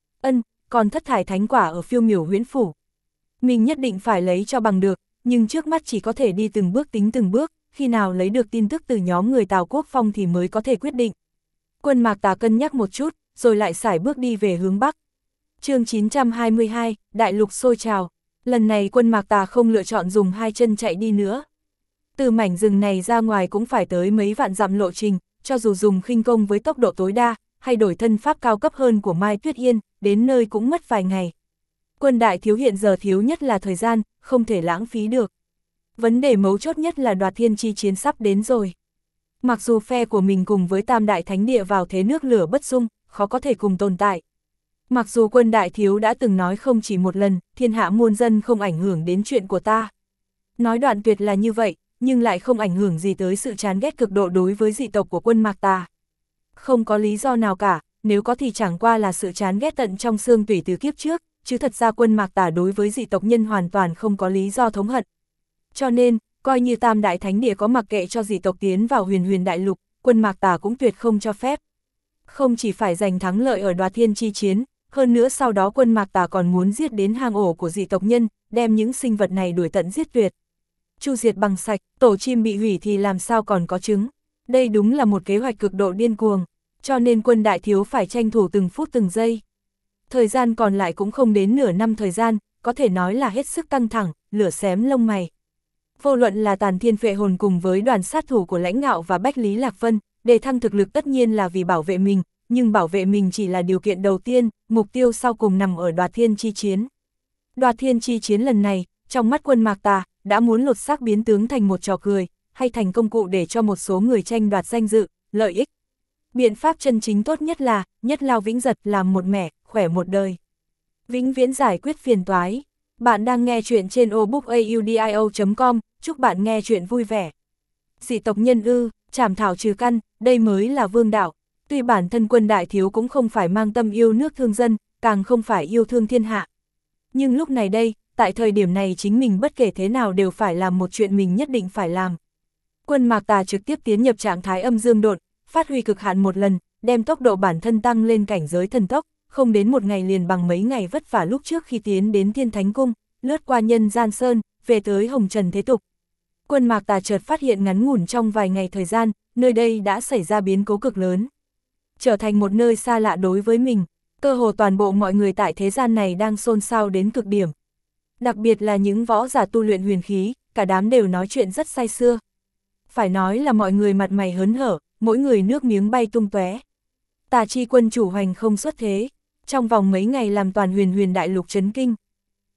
Còn thất thải thánh quả ở Phiêu Miểu Huyễn Phủ. Mình nhất định phải lấy cho bằng được, nhưng trước mắt chỉ có thể đi từng bước tính từng bước, khi nào lấy được tin tức từ nhóm người Tào Quốc Phong thì mới có thể quyết định. Quân Mạc Tà cân nhắc một chút, rồi lại sải bước đi về hướng Bắc. Chương 922, Đại lục sôi trào. Lần này Quân Mạc Tà không lựa chọn dùng hai chân chạy đi nữa. Từ mảnh rừng này ra ngoài cũng phải tới mấy vạn dặm lộ trình, cho dù dùng khinh công với tốc độ tối đa, hay đổi thân pháp cao cấp hơn của Mai Tuyết Yên, đến nơi cũng mất vài ngày. Quân đại thiếu hiện giờ thiếu nhất là thời gian, không thể lãng phí được. Vấn đề mấu chốt nhất là đoạt thiên chi chiến sắp đến rồi. Mặc dù phe của mình cùng với Tam Đại Thánh Địa vào thế nước lửa bất dung, khó có thể cùng tồn tại. Mặc dù Quân đại thiếu đã từng nói không chỉ một lần, thiên hạ muôn dân không ảnh hưởng đến chuyện của ta. Nói đoạn tuyệt là như vậy, nhưng lại không ảnh hưởng gì tới sự chán ghét cực độ đối với dị tộc của Quân Mạc Tà. Không có lý do nào cả, nếu có thì chẳng qua là sự chán ghét tận trong xương tủy từ kiếp trước, chứ thật ra Quân Mạc Tà đối với dị tộc nhân hoàn toàn không có lý do thống hận. Cho nên, coi như Tam Đại Thánh Địa có mặc kệ cho dị tộc tiến vào huyền huyền đại lục, Quân Mạc Tà cũng tuyệt không cho phép. Không chỉ phải giành thắng lợi ở đoạt thiên chi chiến, hơn nữa sau đó Quân Mạc Tà còn muốn giết đến hang ổ của dị tộc nhân, đem những sinh vật này đuổi tận giết tuyệt. Chu diệt bằng sạch, tổ chim bị hủy thì làm sao còn có trứng. Đây đúng là một kế hoạch cực độ điên cuồng, cho nên Quân đại thiếu phải tranh thủ từng phút từng giây. Thời gian còn lại cũng không đến nửa năm thời gian, có thể nói là hết sức căng thẳng, lửa xém lông mày. Vô luận là Tàn Thiên Phệ Hồn cùng với đoàn sát thủ của Lãnh Ngạo và Bách Lý Lạc Vân, đề thăng thực lực tất nhiên là vì bảo vệ mình, nhưng bảo vệ mình chỉ là điều kiện đầu tiên, mục tiêu sau cùng nằm ở đoạt thiên chi chiến. Đoạt thiên chi chiến lần này, trong mắt Quân Mạc Tà, đã muốn lột xác biến tướng thành một trò cười, hay thành công cụ để cho một số người tranh đoạt danh dự, lợi ích. Biện pháp chân chính tốt nhất là, nhất lao vĩnh giật, làm một mẻ, khỏe một đời. Vĩnh viễn giải quyết phiền toái. Bạn đang nghe chuyện trên obookaudio.com, chúc bạn nghe chuyện vui vẻ. Dị tộc nhân ư, trảm thảo trừ căn, đây mới là vương đạo. Tuy bản thân Quân đại thiếu cũng không phải mang tâm yêu nước thương dân, càng không phải yêu thương thiên hạ. Nhưng lúc này đây, tại thời điểm này chính mình bất kể thế nào đều phải làm một chuyện mình nhất định phải làm. Quân Mạc Tà trực tiếp tiến nhập trạng thái âm dương độn, phát huy cực hạn một lần, đem tốc độ bản thân tăng lên cảnh giới thần tốc, không đến một ngày liền bằng mấy ngày vất vả lúc trước khi tiến đến Thiên Thánh Cung, lướt qua Nhân Gian Sơn, về tới Hồng Trần Thế Tục. Quân Mạc Tà chợt phát hiện ngắn ngủn trong vài ngày thời gian, nơi đây đã xảy ra biến cố cực lớn. Trở thành một nơi xa lạ đối với mình, cơ hồ toàn bộ mọi người tại thế gian này đang xôn xao đến cực điểm. Đặc biệt là những võ giả tu luyện huyền khí, cả đám đều nói chuyện rất say sưa. Phải nói là mọi người mặt mày hớn hở, mỗi người nước miếng bay tung tóe. Tà Chi quân chủ hoành không xuất thế, trong vòng mấy ngày làm toàn huyền huyền đại lục chấn kinh.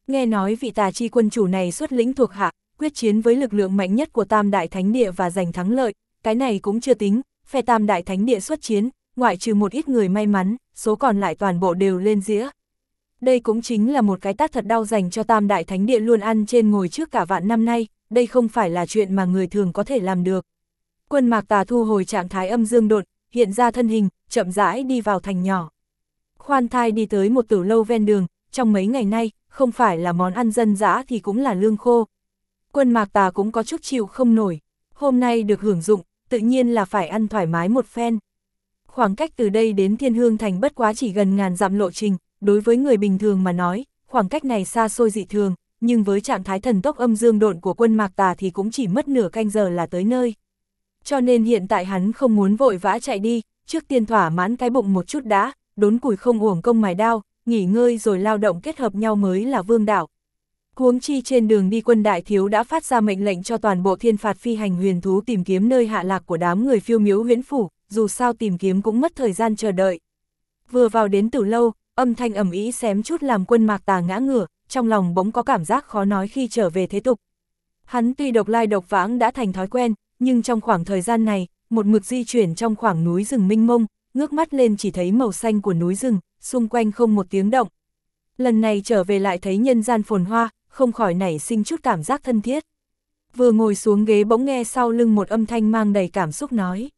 Nghe nói vị tà chi quân chủ này xuất lĩnh thuộc hạ, quyết chiến với lực lượng mạnh nhất của Tam Đại Thánh Địa và giành thắng lợi, cái này cũng chưa tính, phe Tam Đại Thánh Địa xuất chiến, ngoại trừ một ít người may mắn, số còn lại toàn bộ đều lên dĩa. Đây cũng chính là một cái tát thật đau dành cho Tam Đại Thánh Địa luôn ăn trên ngồi trước cả vạn năm nay, đây không phải là chuyện mà người thường có thể làm được. Quân Mạc Tà thu hồi trạng thái âm dương độn, hiện ra thân hình, chậm rãi đi vào thành nhỏ. Khoan thai đi tới một tử lâu ven đường, trong mấy ngày nay, không phải là món ăn dân dã thì cũng là lương khô. Quân Mạc Tà cũng có chút chịu không nổi, hôm nay được hưởng dụng, tự nhiên là phải ăn thoải mái một phen. Khoảng cách từ đây đến Thiên Hương Thành bất quá chỉ gần ngàn dặm lộ trình, đối với người bình thường mà nói, khoảng cách này xa xôi dị thường, nhưng với trạng thái thần tốc âm dương độn của Quân Mạc Tà thì cũng chỉ mất nửa canh giờ là tới nơi. Cho nên hiện tại hắn không muốn vội vã chạy đi, trước tiên thỏa mãn cái bụng một chút đã, đốn củi không uổng công mài đao, nghỉ ngơi rồi lao động kết hợp nhau mới là vương đạo. Huống chi trên đường đi Quân đại thiếu đã phát ra mệnh lệnh cho toàn bộ thiên phạt phi hành huyền thú tìm kiếm nơi hạ lạc của đám người Phiêu Miếu Huyễn Phủ, dù sao tìm kiếm cũng mất thời gian chờ đợi. Vừa vào đến tử lâu, âm thanh ầm ĩ xém chút làm Quân Mạc Tà ngã ngửa, trong lòng bỗng có cảm giác khó nói khi trở về thế tục. Hắn tuy độc lai độc vãng đã thành thói quen, nhưng trong khoảng thời gian này, một mực di chuyển trong khoảng núi rừng mênh mông, ngước mắt lên chỉ thấy màu xanh của núi rừng, xung quanh không một tiếng động. Lần này trở về lại thấy nhân gian phồn hoa, không khỏi nảy sinh chút cảm giác thân thiết. Vừa ngồi xuống ghế bỗng nghe sau lưng một âm thanh mang đầy cảm xúc nói.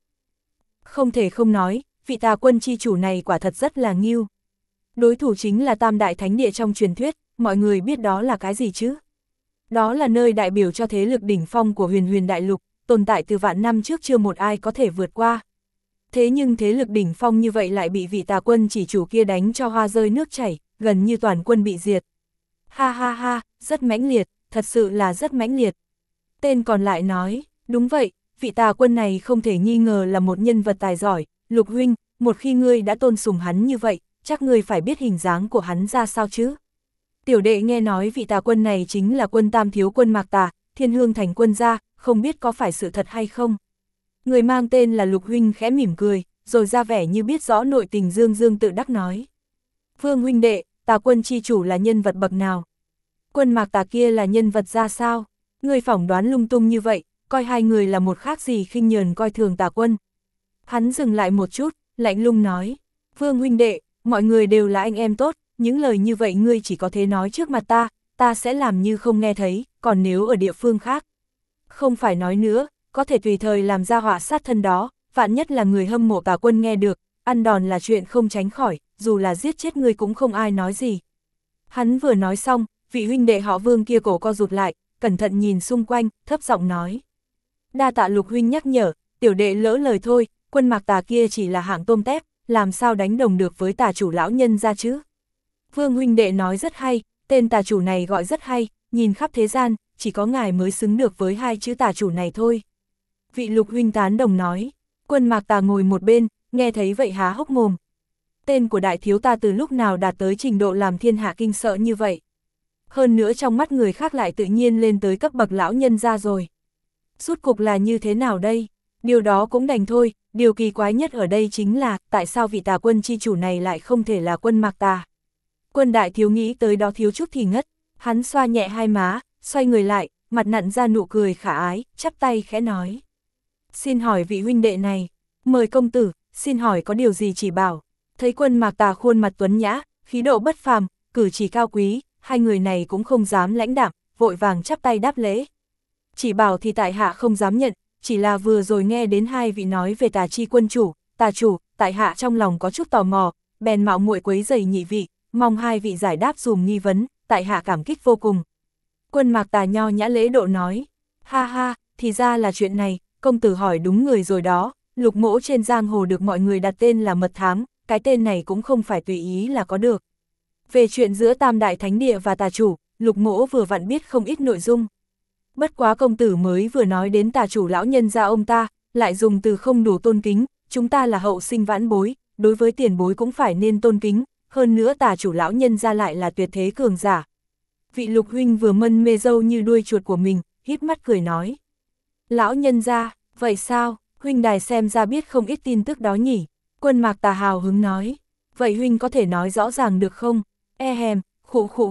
Không thể không nói, vị Tà Quân chi chủ này quả thật rất là nghiêu. Đối thủ chính là Tam Đại Thánh Địa trong truyền thuyết, mọi người biết đó là cái gì chứ? Đó là nơi đại biểu cho thế lực đỉnh phong của huyền huyền đại lục, tồn tại từ vạn năm trước chưa một ai có thể vượt qua. Thế nhưng thế lực đỉnh phong như vậy lại bị vị Tà Quân chỉ chủ kia đánh cho hoa rơi nước chảy, gần như toàn quân bị diệt. Ha ha ha, rất mãnh liệt, thật sự là rất mãnh liệt. Tên còn lại nói, đúng vậy, vị Tà Quân này không thể nghi ngờ là một nhân vật tài giỏi, Lục huynh, một khi ngươi đã tôn sùng hắn như vậy, chắc ngươi phải biết hình dáng của hắn ra sao chứ. Tiểu đệ nghe nói vị Tà Quân này chính là Quân Tam thiếu Quân Mạc Tà, Thiên Hương Thành quân gia, không biết có phải sự thật hay không. Người mang tên là Lục huynh khẽ mỉm cười, rồi ra vẻ như biết rõ nội tình dương dương tự đắc nói. Vương huynh đệ, Tà Quân chi chủ là nhân vật bậc nào? Quân Mạc Tà kia là nhân vật ra sao? Người phỏng đoán lung tung như vậy, coi hai người là một khác gì khinh nhờn coi thường Tà Quân. Hắn dừng lại một chút, lạnh lùng nói. Vương huynh đệ, mọi người đều là anh em tốt, những lời như vậy ngươi chỉ có thể nói trước mặt ta sẽ làm như không nghe thấy, còn nếu ở địa phương khác. Không phải nói nữa, có thể tùy thời làm ra họa sát thân đó, vạn nhất là người hâm mộ Tà Quân nghe được, ăn đòn là chuyện không tránh khỏi, dù là giết chết ngươi cũng không ai nói gì. Hắn vừa nói xong, vị huynh đệ họ Vương kia cổ co rụt lại, cẩn thận nhìn xung quanh, thấp giọng nói. Đa tạ Lục huynh nhắc nhở, tiểu đệ lỡ lời thôi, Quân Mạc Tà kia chỉ là hạng tôm tép, làm sao đánh đồng được với Tà chủ lão nhân ra chứ? Vương huynh đệ nói rất hay, tên Tà chủ này gọi rất hay, nhìn khắp thế gian, chỉ có ngài mới xứng được với hai chữ Tà chủ này thôi. Vị Lục huynh tán đồng nói. Quân Mạc Tà ngồi một bên, nghe thấy vậy há hốc mồm. Tên của đại thiếu ta từ lúc nào đạt tới trình độ làm thiên hạ kinh sợ như vậy? Hơn nữa trong mắt người khác lại tự nhiên lên tới cấp bậc lão nhân ra rồi. Rốt cục là như thế nào đây? Điều đó cũng đành thôi, điều kỳ quái nhất ở đây chính là tại sao vị Tà Quân chi chủ này lại không thể là Quân Mạc Tà. Quân đại thiếu nghĩ tới đó thiếu chút thì ngất, hắn xoa nhẹ hai má, xoay người lại, mặt nặn ra nụ cười khả ái, chắp tay khẽ nói. Xin hỏi vị huynh đệ này, mời công tử, xin hỏi có điều gì chỉ bảo. Thấy Quân Mạc Tà khuôn mặt tuấn nhã, khí độ bất phàm, cử chỉ cao quý, hai người này cũng không dám lãnh đạm, vội vàng chắp tay đáp lễ. Chỉ bảo thì tại hạ không dám nhận, chỉ là vừa rồi nghe đến hai vị nói về Tà chi quân chủ, Tà chủ, tại hạ trong lòng có chút tò mò, bèn mạo muội quấy rầy nhị vị, mong hai vị giải đáp dùm nghi vấn, tại hạ cảm kích vô cùng. Quân Mạc Tà nho nhã lễ độ nói, ha ha, thì ra là chuyện này, công tử hỏi đúng người rồi đó, Lục mỗ trên giang hồ được mọi người đặt tên là Mật Thám, cái tên này cũng không phải tùy ý là có được. Về chuyện giữa Tam Đại Thánh Địa và Tà chủ, Lục mỗ vừa vặn biết không ít nội dung. Bất quá công tử mới vừa nói đến Tà chủ lão nhân gia ông ta, lại dùng từ không đủ tôn kính, chúng ta là hậu sinh vãn bối, đối với tiền bối cũng phải nên tôn kính, hơn nữa Tà chủ lão nhân gia lại là tuyệt thế cường giả. Vị Lục huynh vừa mân mê râu như đuôi chuột của mình, híp mắt cười nói. Lão nhân gia, vậy sao, huynh đài xem ra biết không ít tin tức đó nhỉ? Quân Mạc Tà hào hứng nói. Vậy huynh có thể nói rõ ràng được không? E hèm, khụ khụ khụ,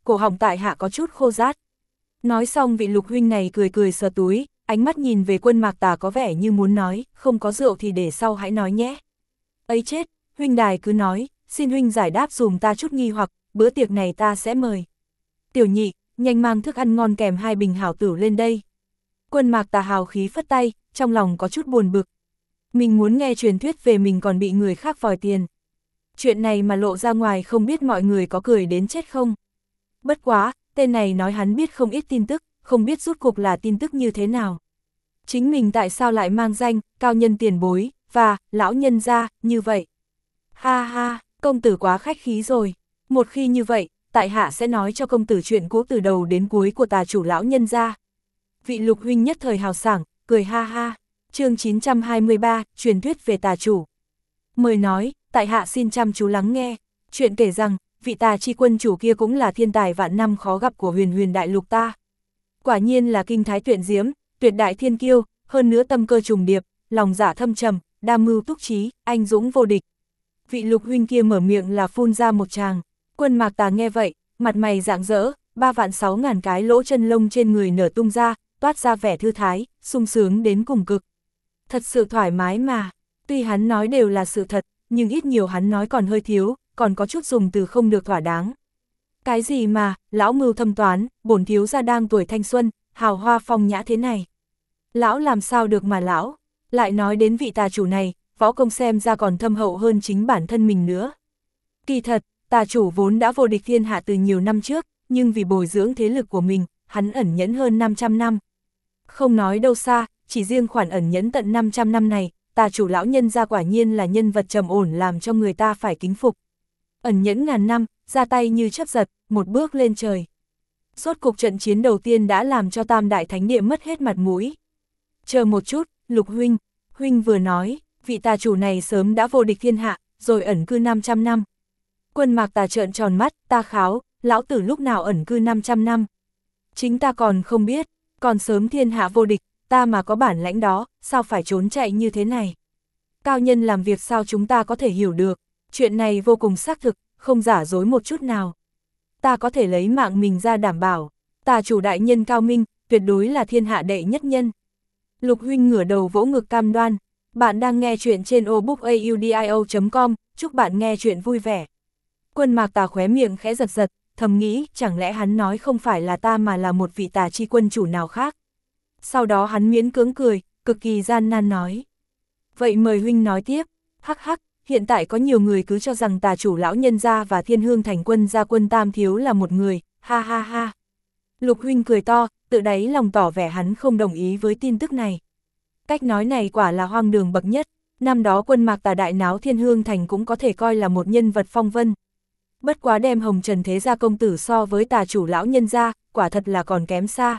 cổ họng tại hạ có chút khô rát. Nói xong vị Lục huynh này cười cười sờ túi, ánh mắt nhìn về Quân Mạc Tà có vẻ như muốn nói, không có rượu thì để sau hãy nói nhé. Ấy chết, huynh đài cứ nói, xin huynh giải đáp dùm ta chút nghi hoặc, bữa tiệc này ta sẽ mời. Tiểu nhị, nhanh mang thức ăn ngon kèm 2 bình hảo tửu lên đây. Quân Mạc Tà hào khí phất tay, trong lòng có chút buồn bực. Mình muốn nghe truyền thuyết về mình còn bị người khác vòi tiền. Chuyện này mà lộ ra ngoài không biết mọi người có cười đến chết không. Bất quá, tên này nói hắn biết không ít tin tức, không biết rút cục là tin tức như thế nào. Chính mình tại sao lại mang danh, cao nhân tiền bối, và, lão nhân gia, như vậy. Ha ha, công tử quá khách khí rồi. Một khi như vậy, tại hạ sẽ nói cho công tử chuyện cũ từ đầu đến cuối của tà chủ lão nhân gia. Vị Lục huynh nhất thời hào sảng, cười ha ha. Chương 923, truyền thuyết về tà chủ. Mời nói, tại hạ xin chăm chú lắng nghe. Chuyện kể rằng, vị tà chi quân chủ kia cũng là thiên tài vạn năm khó gặp của huyền huyền đại lục ta. Quả nhiên là kinh thái tuyệt diễm, tuyệt đại thiên kiêu, hơn nữa tâm cơ trùng điệp, lòng dạ thâm trầm, đa mưu túc trí, anh dũng vô địch. Vị Lục huynh kia mở miệng là phun ra một tràng. Quân Mạc Tà nghe vậy, mặt mày rạng rỡ, 3.600.000 cái lỗ chân lông trên người nở tung ra, toát ra vẻ thư thái, sung sướng đến cùng cực. Thật sự thoải mái mà, tuy hắn nói đều là sự thật, nhưng ít nhiều hắn nói còn hơi thiếu, còn có chút dùng từ không được thỏa đáng. Cái gì mà, lão mưu thâm toán, bổn thiếu gia đang tuổi thanh xuân, hào hoa phong nhã thế này. Lão làm sao được mà lão, lại nói đến vị tà chủ này, võ công xem ra còn thâm hậu hơn chính bản thân mình nữa. Kỳ thật, tà chủ vốn đã vô địch thiên hạ từ nhiều năm trước, nhưng vì bồi dưỡng thế lực của mình, hắn ẩn nhẫn hơn 500 năm. Không nói đâu xa, chỉ riêng khoản ẩn nhẫn tận 500 năm này, tà chủ lão nhân gia quả nhiên là nhân vật trầm ổn làm cho người ta phải kính phục. Ẩn nhẫn ngàn năm, ra tay như chớp giật, một bước lên trời. Rốt cục trận chiến đầu tiên đã làm cho Tam Đại Thánh Địa mất hết mặt mũi. Chờ một chút, Lục huynh, huynh vừa nói, vị tà chủ này sớm đã vô địch thiên hạ, rồi ẩn cư 500 năm. Quân Mạc Tà trợn tròn mắt, ta kháo, lão tử lúc nào ẩn cư 500 năm. Chính ta còn không biết, còn sớm thiên hạ vô địch, ta mà có bản lãnh đó, sao phải trốn chạy như thế này. Cao nhân làm việc sao chúng ta có thể hiểu được, chuyện này vô cùng xác thực, không giả dối một chút nào. Ta có thể lấy mạng mình ra đảm bảo, tà chủ đại nhân cao minh, tuyệt đối là thiên hạ đệ nhất nhân. Lục huynh ngửa đầu vỗ ngực cam đoan, bạn đang nghe chuyện trên obookaudio.com, chúc bạn nghe chuyện vui vẻ. Quân Mạc Tà khóe miệng khẽ giật giật, thầm nghĩ chẳng lẽ hắn nói không phải là ta mà là một vị tà chi quân chủ nào khác. Sau đó hắn miễn cưỡng cười, cực kỳ gian nan nói. Vậy mời huynh nói tiếp, hắc hắc, hiện tại có nhiều người cứ cho rằng tà chủ lão nhân gia và Thiên Hương Thành Quân gia Quân Tam Thiếu là một người, ha ha ha. Lục huynh cười to, tự đáy lòng tỏ vẻ hắn không đồng ý với tin tức này. Cách nói này quả là hoang đường bậc nhất, năm đó Quân Mạc Tà đại náo Thiên Hương Thành cũng có thể coi là một nhân vật phong vân. Bất quá đem Hồng Trần Thế Gia công tử so với tà chủ lão nhân gia, quả thật là còn kém xa.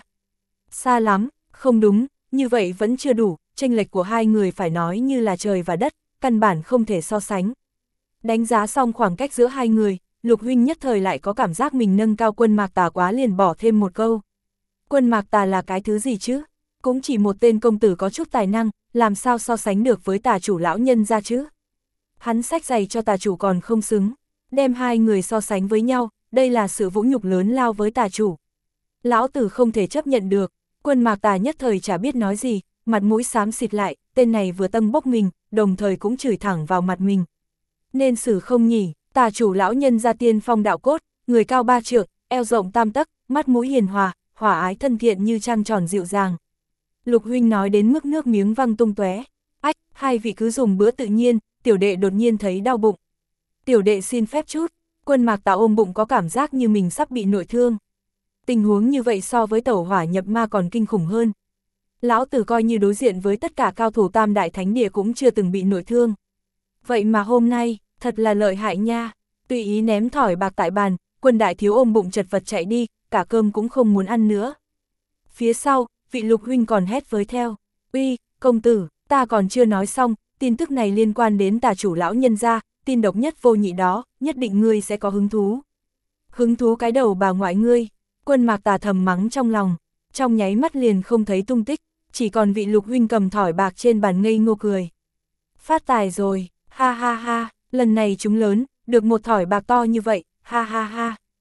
Xa lắm, không đúng, như vậy vẫn chưa đủ, chênh lệch của hai người phải nói như là trời và đất, căn bản không thể so sánh. Đánh giá xong khoảng cách giữa hai người, Lục huynh nhất thời lại có cảm giác mình nâng cao Quân Mạc Tà quá, liền bỏ thêm một câu. Quân Mạc Tà là cái thứ gì chứ? Cũng chỉ một tên công tử có chút tài năng, làm sao so sánh được với tà chủ lão nhân gia chứ? Hắn xách giày cho tà chủ còn không xứng, đem hai người so sánh với nhau, đây là sự vũ nhục lớn lao với tà chủ. Lão tử không thể chấp nhận được. Quân Mạc Tà nhất thời chả biết nói gì, mặt mũi xám xịt lại, tên này vừa tâng bốc mình, đồng thời cũng chửi thẳng vào mặt mình. Nên xử không nhỉ, tà chủ lão nhân gia tiên phong đạo cốt, người cao 3 trượng, eo rộng 3 tấc, mắt mũi hiền hòa, hòa ái thân thiện như trăng tròn dịu dàng. Lục huynh nói đến mức nước miếng văng tung tóe. Ách, hai vị cứ dùng bữa tự nhiên, tiểu đệ đột nhiên thấy đau bụng. Tiểu đệ xin phép chút. Quân Mạc Tà ôm bụng có cảm giác như mình sắp bị nội thương. Tình huống như vậy so với tẩu hỏa nhập ma còn kinh khủng hơn. Lão tử coi như đối diện với tất cả cao thủ Tam Đại Thánh Địa cũng chưa từng bị nội thương. Vậy mà hôm nay, thật là lợi hại nha. Tùy ý ném thỏi bạc tại bàn, Quân đại thiếu ôm bụng chật vật chạy đi, cả cơm cũng không muốn ăn nữa. Phía sau, vị Lục huynh còn hét với theo. Uy, công tử, ta còn chưa nói xong, tin tức này liên quan đến tà chủ lão nhân gia, tin độc nhất vô nhị đó, nhất định ngươi sẽ có hứng thú. Hứng thú cái đầu bà ngoại ngươi. Quân Mạc Tà thầm mắng trong lòng, trong nháy mắt liền không thấy tung tích, chỉ còn vị Lục huynh cầm thỏi bạc trên bàn ngây ngô cười. Phát tài rồi, ha ha ha, lần này chúng lớn, được một thỏi bạc to như vậy, ha ha ha.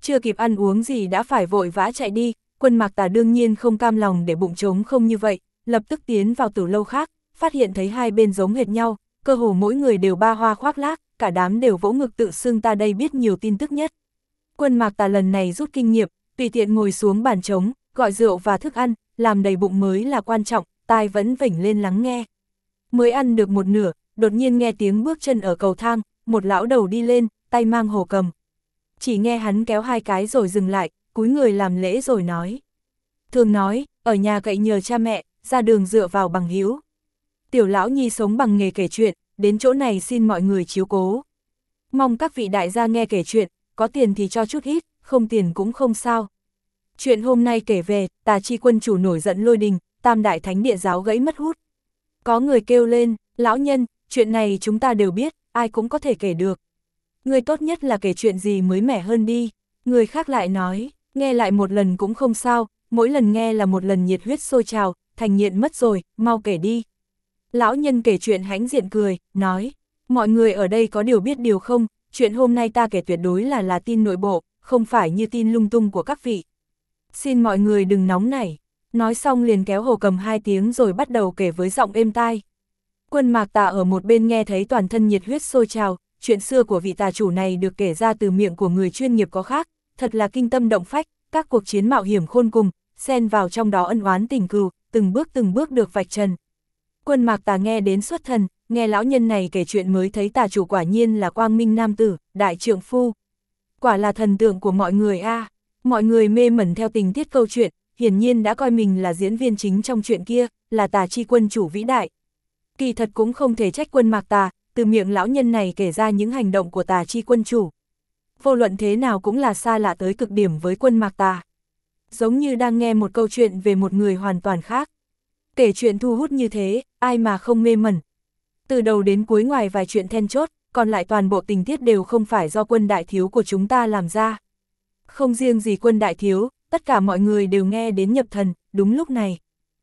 Chưa kịp ăn uống gì đã phải vội vã chạy đi, Quân Mạc Tà đương nhiên không cam lòng để bụng trống không như vậy, lập tức tiến vào tử lâu khác, phát hiện thấy hai bên giống hệt nhau, cơ hồ mỗi người đều ba hoa khoác lác, cả đám đều vỗ ngực tự xưng ta đây biết nhiều tin tức nhất. Quân Mạc Tà lần này rút kinh nghiệm, tùy tiện ngồi xuống bàn trống, gọi rượu và thức ăn, làm đầy bụng mới là quan trọng, tai vẫn vểnh lên lắng nghe. Mới ăn được một nửa, đột nhiên nghe tiếng bước chân ở cầu thang, một lão đầu đi lên, tay mang hồ cầm. Chỉ nghe hắn kéo hai cái rồi dừng lại, cúi người làm lễ rồi nói. Thường nói, ở nhà cậy nhờ cha mẹ, ra đường dựa vào bằng hữu. Tiểu lão nhi sống bằng nghề kể chuyện, đến chỗ này xin mọi người chiếu cố. Mong các vị đại gia nghe kể chuyện, có tiền thì cho chút ít, không tiền cũng không sao. Chuyện hôm nay kể về, Tà Chi quân chủ nổi giận lôi đình, Tam Đại Thánh Địa giáo gãy mất hút. Có người kêu lên, lão nhân, chuyện này chúng ta đều biết, ai cũng có thể kể được. Người tốt nhất là kể chuyện gì mới mẻ hơn đi. Người khác lại nói, nghe lại một lần cũng không sao, mỗi lần nghe là một lần nhiệt huyết sôi trào, thành nghiện mất rồi, mau kể đi. Lão nhân kể chuyện hãnh diện cười, nói, mọi người ở đây có điều biết điều không, chuyện hôm nay ta kể tuyệt đối là tin nội bộ, không phải như tin lung tung của các vị. Xin mọi người đừng nóng nảy. Nói xong liền kéo hồ cầm 2 tiếng rồi bắt đầu kể với giọng êm tai. Quân Mạc Tà ở một bên nghe thấy toàn thân nhiệt huyết sôi trào, chuyện xưa của vị tà chủ này được kể ra từ miệng của người chuyên nghiệp có khác, thật là kinh tâm động phách, các cuộc chiến mạo hiểm khôn cùng, xen vào trong đó ân oán tình cừu, từng bước được vạch trần. Quân Mạc Tà nghe đến xuất thần, nghe lão nhân này kể chuyện mới thấy tà chủ quả nhiên là quang minh nam tử, đại trượng phu. Quả là thần tượng của mọi người a. Mọi người mê mẩn theo tình tiết câu chuyện, hiển nhiên đã coi mình là diễn viên chính trong chuyện kia, là Tà Chi quân chủ vĩ đại. Kỳ thật cũng không thể trách Quân Mạc Tà, từ miệng lão nhân này kể ra những hành động của Tà Chi quân chủ. Vô luận thế nào cũng là xa lạ tới cực điểm với Quân Mạc Tà. Giống như đang nghe một câu chuyện về một người hoàn toàn khác. Kể chuyện thu hút như thế, ai mà không mê mẩn. Từ đầu đến cuối ngoài vài chuyện then chốt, còn lại toàn bộ tình tiết đều không phải do Quân đại thiếu của chúng ta làm ra. Không riêng gì Quân đại thiếu, tất cả mọi người đều nghe đến nhập thần, đúng lúc này.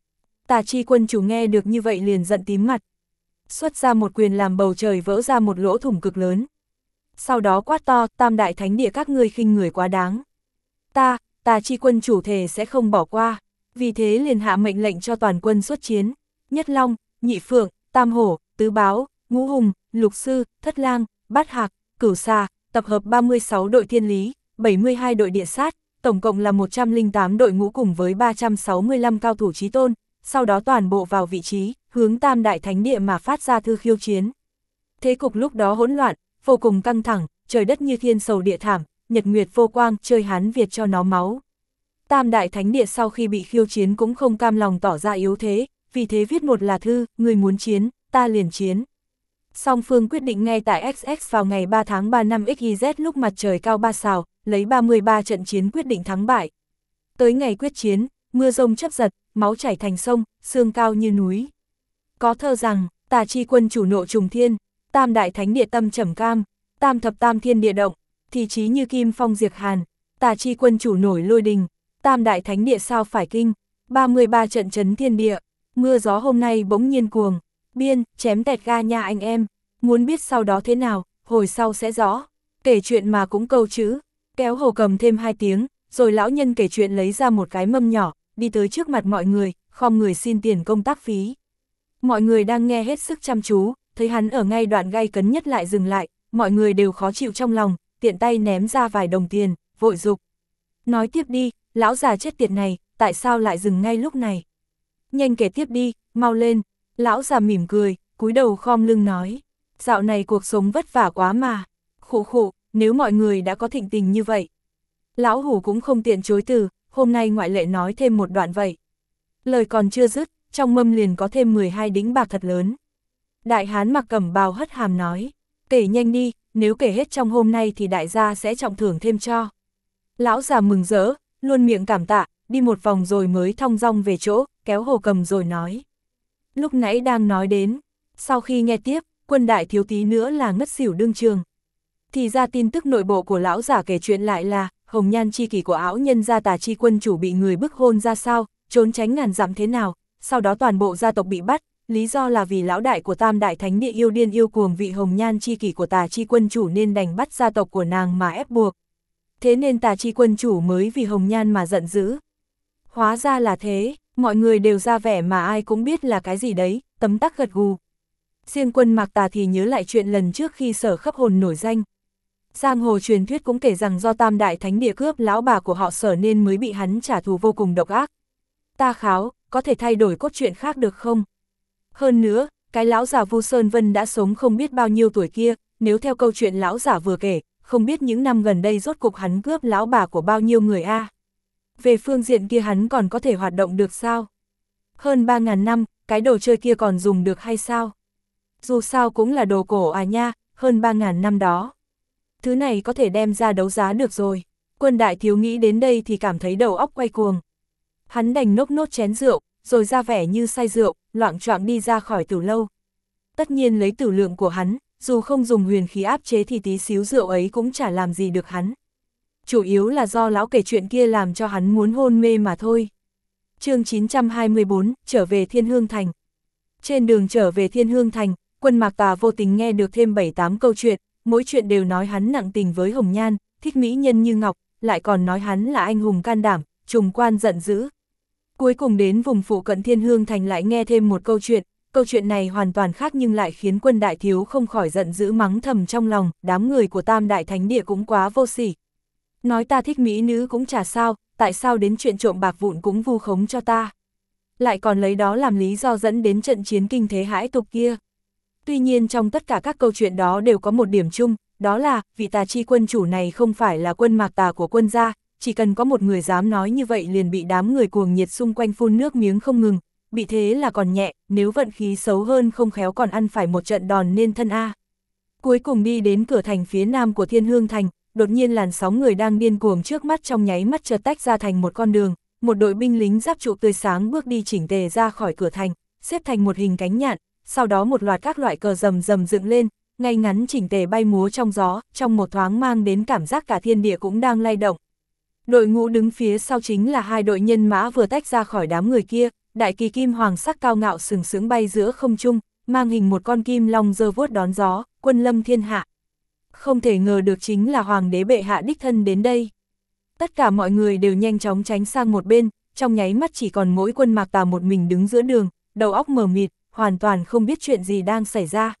Tà Chi quân chủ nghe được như vậy liền giận tím mặt. Xuất ra một quyền làm bầu trời vỡ ra một lỗ thủng cực lớn. Sau đó quát to, Tam Đại Thánh Địa các ngươi khinh người quá đáng. Tà Chi quân chủ thề sẽ không bỏ qua, vì thế liền hạ mệnh lệnh cho toàn quân xuất chiến. Nhất Long, Nhị Phượng, Tam Hổ, Tứ Báo, Ngũ Hùng, Lục Sư, Thất Lang, Bát Hạc, Cửu Xà, tập hợp 36 đội thiên lý, 72 đội địa sát, tổng cộng là 108 đội ngũ cùng với 365 cao thủ chí tôn, sau đó toàn bộ vào vị trí, hướng Tam Đại Thánh Địa mà phát ra thư khiêu chiến. Thế cục lúc đó hỗn loạn, vô cùng căng thẳng, trời đất như thiên sầu địa thảm, nhật nguyệt vô quang, chơi Hán Việt cho nó máu. Tam Đại Thánh Địa sau khi bị khiêu chiến cũng không cam lòng tỏ ra yếu thế, vì thế viết một là thư, người muốn chiến, ta liền chiến. Song phương quyết định ngay tại XX vào ngày 3 tháng 3 năm XYZ lúc mặt trời cao 3 sào, lấy 33 trận chiến quyết định thắng bại. Tới ngày quyết chiến, mưa rông chấp giật, máu chảy thành sông, xương cao như núi. Có thơ rằng, Tà Chi quân chủ nộ trùng thiên, Tam Đại Thánh Địa tâm trầm cam, tam thập tam thiên địa động, thì chí như kim phong diệt hàn, Tà Chi quân chủ nổi lôi đình, Tam Đại Thánh Địa sao phải kinh, 33 trận chấn thiên địa, mưa gió hôm nay bỗng nhiên cuồng, biên, chém tẹt ga nha anh em, muốn biết sau đó thế nào, hồi sau sẽ rõ, kể chuyện mà cũng câu chữ, kéo hồ cầm thêm 2 tiếng, rồi lão nhân kể chuyện lấy ra một cái mâm nhỏ, đi tới trước mặt mọi người, khom người xin tiền công tác phí. Mọi người đang nghe hết sức chăm chú, thấy hắn ở ngay đoạn gay cấn nhất lại dừng lại, mọi người đều khó chịu trong lòng, tiện tay ném ra vài đồng tiền, vội dục. Nói tiếp đi, lão già chết tiệt này, tại sao lại dừng ngay lúc này? Nhanh kể tiếp đi, mau lên. Lão già mỉm cười, cúi đầu khom lưng nói. Dạo này cuộc sống vất vả quá mà. Khụ khụ, nếu mọi người đã có thịnh tình như vậy. Lão hủ cũng không tiện chối từ, hôm nay ngoại lệ nói thêm một đoạn vậy. Lời còn chưa dứt, trong mâm liền có thêm 12 đĩnh bạc thật lớn. Đại hán mặc cẩm bào hất hàm nói. Kể nhanh đi, nếu kể hết trong hôm nay thì đại gia sẽ trọng thưởng thêm cho. Lão già mừng rỡ, luôn miệng cảm tạ, đi một vòng rồi mới thong dong về chỗ, kéo hồ cầm rồi nói. Lúc nãy đang nói đến, sau khi nghe tiếp, Quân đại thiếu tí nữa là ngất xỉu đương trường. Thì ra tin tức nội bộ của lão giả kể chuyện lại là, hồng nhan chi kỷ của ảo nhân gia Tà Chi quân chủ bị người bức hôn ra sao, trốn tránh ngàn dặm thế nào, sau đó toàn bộ gia tộc bị bắt, lý do là vì lão đại của Tam Đại Thánh Địa yêu điên yêu cuồng vị hồng nhan chi kỷ của Tà Chi quân chủ nên đành bắt gia tộc của nàng mà ép buộc. Thế nên Tà Chi quân chủ mới vì Hồng Nhan mà giận dữ. Hóa ra là thế, mọi người đều ra vẻ mà ai cũng biết là cái gì đấy, tấm tắc gật gù. Riêng Quân Mạc Tà thì nhớ lại chuyện lần trước khi Sở Khấp Hồn nổi danh. Giang hồ truyền thuyết cũng kể rằng do Tam Đại Thánh Địa cướp lão bà của họ Sở nên mới bị hắn trả thù vô cùng độc ác. Ta kháo, có thể thay đổi cốt truyện khác được không? Hơn nữa, cái lão già Vu Sơn Vân đã sống không biết bao nhiêu tuổi kia, nếu theo câu chuyện lão giả vừa kể, không biết những năm gần đây rốt cục hắn cướp lão bà của bao nhiêu người a. Về phương diện kia hắn còn có thể hoạt động được sao? Hơn 3.000 năm, cái đồ chơi kia còn dùng được hay sao? Dù sao cũng là đồ cổ à nha, hơn 3.000 năm đó. Thứ này có thể đem ra đấu giá được rồi. Quân đại thiếu nghĩ đến đây thì cảm thấy đầu óc quay cuồng. Hắn đành nốc nốt chén rượu, rồi ra vẻ như say rượu, loạng choạng đi ra khỏi tử lâu. Tất nhiên lấy tử lượng của hắn, dù không dùng huyền khí áp chế thì tí xíu rượu ấy cũng chả làm gì được hắn. Chủ yếu là do lão kể chuyện kia làm cho hắn muốn hôn mê mà thôi. Chương 924, trở về Thiên Hương Thành. Trên đường trở về Thiên Hương Thành, Quân Mạc Tà vô tình nghe được thêm 7-8 câu chuyện, mỗi chuyện đều nói hắn nặng tình với Hồng Nhan, thích mỹ nhân như ngọc, lại còn nói hắn là anh hùng can đảm, trùng quan giận dữ. Cuối cùng đến vùng phụ cận Thiên Hương Thành lại nghe thêm một câu chuyện này hoàn toàn khác nhưng lại khiến Quân đại thiếu không khỏi giận dữ mắng thầm trong lòng, đám người của Tam Đại Thánh Địa cũng quá vô sỉ. Nói ta thích mỹ nữ cũng chả sao, tại sao đến chuyện trộm bạc vụn cũng vu khống cho ta. Lại còn lấy đó làm lý do dẫn đến trận chiến kinh thế hãi tục kia. Tuy nhiên trong tất cả các câu chuyện đó đều có một điểm chung, đó là vị Tà Chi quân chủ này không phải là Quân Mạc Tà của Quân gia, chỉ cần có một người dám nói như vậy liền bị đám người cuồng nhiệt xung quanh phun nước miếng không ngừng, bị thế là còn nhẹ, nếu vận khí xấu hơn không khéo còn ăn phải một trận đòn nên thân a. Cuối cùng đi đến cửa thành phía nam của Thiên Hương Thành, đột nhiên làn sóng người đang điên cuồng trước mắt trong nháy mắt chợt tách ra thành một con đường, một đội binh lính giáp trụ tươi sáng bước đi chỉnh tề ra khỏi cửa thành, xếp thành một hình cánh nhạn, sau đó một loạt các loại cờ rầm rầm dựng lên, ngay ngắn chỉnh tề bay múa trong gió, trong một thoáng mang đến cảm giác cả thiên địa cũng đang lay động. Đội ngũ đứng phía sau chính là hai đội nhân mã vừa tách ra khỏi đám người kia, đại kỳ kim hoàng sắc cao ngạo sừng sững bay giữa không trung, mang hình một con kim long giơ vuốt đón gió, quân lâm thiên hạ. Không thể ngờ được chính là hoàng đế bệ hạ đích thân đến đây. Tất cả mọi người đều nhanh chóng tránh sang một bên, trong nháy mắt chỉ còn mỗi Quân Mạc Tà một mình đứng giữa đường, đầu óc mờ mịt, hoàn toàn không biết chuyện gì đang xảy ra.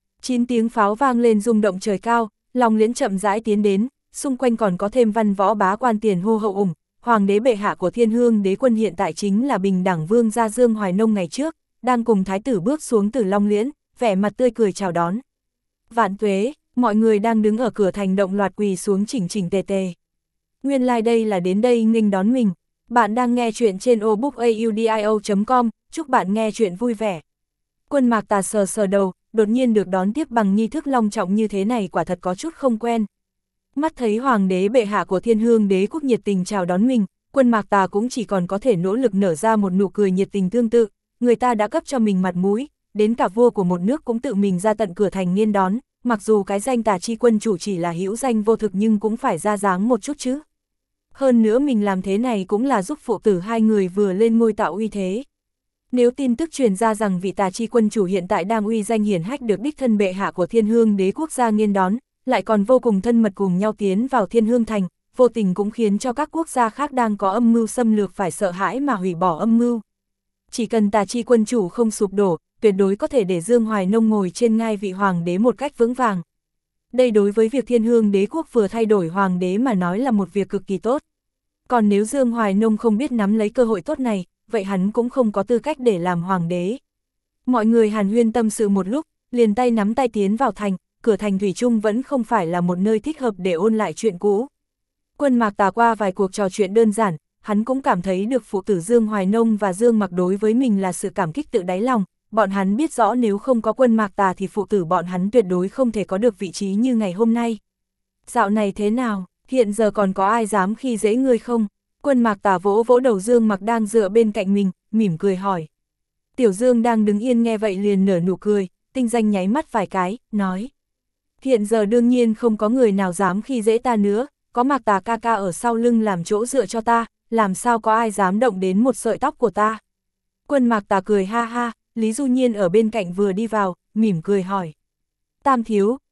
9 tiếng pháo vang lên rung động trời cao, Long Liễn chậm rãi tiến đến, xung quanh còn có thêm văn võ bá quan tiền hô hậu ủng. Hoàng đế bệ hạ của Thiên Hương Đế quân hiện tại chính là Bình Đẳng Vương gia Dương Hoài Nông ngày trước, đang cùng thái tử bước xuống từ Long Liễn, vẻ mặt tươi cười chào đón. Vạn tuế, mọi người đang đứng ở cửa thành động loạt quỳ xuống chỉnh chỉnh tề tề. Nguyên lai đây là đến đây nghênh đón mình. Bạn đang nghe chuyện trên obookaudio.com, chúc bạn nghe chuyện vui vẻ. Quân Mạc Tà sờ sờ đầu, đột nhiên được đón tiếp bằng nghi thức long trọng như thế này quả thật có chút không quen. Mắt thấy hoàng đế bệ hạ của Thiên Hương Đế quốc nhiệt tình chào đón mình, Quân Mạc Tà cũng chỉ còn có thể nỗ lực nở ra một nụ cười nhiệt tình tương tự, người ta đã cấp cho mình mặt mũi, đến cả vua của một nước cũng tự mình ra tận cửa thành nghênh đón, mặc dù cái danh Tà Chi quân chủ chỉ là hữu danh vô thực nhưng cũng phải ra dáng một chút chứ. Hơn nữa mình làm thế này cũng là giúp phụ tử hai người vừa lên ngôi tạo uy thế. Nếu tin tức truyền ra rằng vị Tà Chi quân chủ hiện tại đang uy danh hiển hách được đích thân bệ hạ của Thiên Hương Đế quốc gia nghênh đón, lại còn vô cùng thân mật cùng nhau tiến vào Thiên Hương Thành, vô tình cũng khiến cho các quốc gia khác đang có âm mưu xâm lược phải sợ hãi mà hủy bỏ âm mưu. Chỉ cần Tà Chi quân chủ không sụp đổ, tuyệt đối có thể để Dương Hoài Nông ngồi trên ngai vị hoàng đế một cách vững vàng. Đây đối với việc Thiên Hương Đế quốc vừa thay đổi hoàng đế mà nói là một việc cực kỳ tốt. Còn nếu Dương Hoài Nông không biết nắm lấy cơ hội tốt này, vậy hắn cũng không có tư cách để làm hoàng đế. Mọi người hàn huyên tâm sự một lúc, liền tay nắm tay tiến vào thành, cửa thành thủy chung vẫn không phải là một nơi thích hợp để ôn lại chuyện cũ. Quân Mạc Tà qua vài cuộc trò chuyện đơn giản, hắn cũng cảm thấy được phụ tử Dương Hoài Nông và Dương Mặc đối với mình là sự cảm kích tự đáy lòng, bọn hắn biết rõ nếu không có Quân Mạc Tà thì phụ tử bọn hắn tuyệt đối không thể có được vị trí như ngày hôm nay. Dạo này thế nào, hiện giờ còn có ai dám khi dễ ngươi không? Quân Mạc Tà vỗ vỗ đầu Dương Mặc đang dựa bên cạnh mình, mỉm cười hỏi. Tiểu Dương đang đứng yên nghe vậy liền nở nụ cười, tinh danh nháy mắt vài cái, nói. Hiện giờ đương nhiên không có người nào dám khi dễ ta nữa, có Mạc Tà ca ca ở sau lưng làm chỗ dựa cho ta, làm sao có ai dám động đến một sợi tóc của ta. Quân Mạc Tà cười ha ha, Lý Du Nhiên ở bên cạnh vừa đi vào, mỉm cười hỏi. Tam thiếu,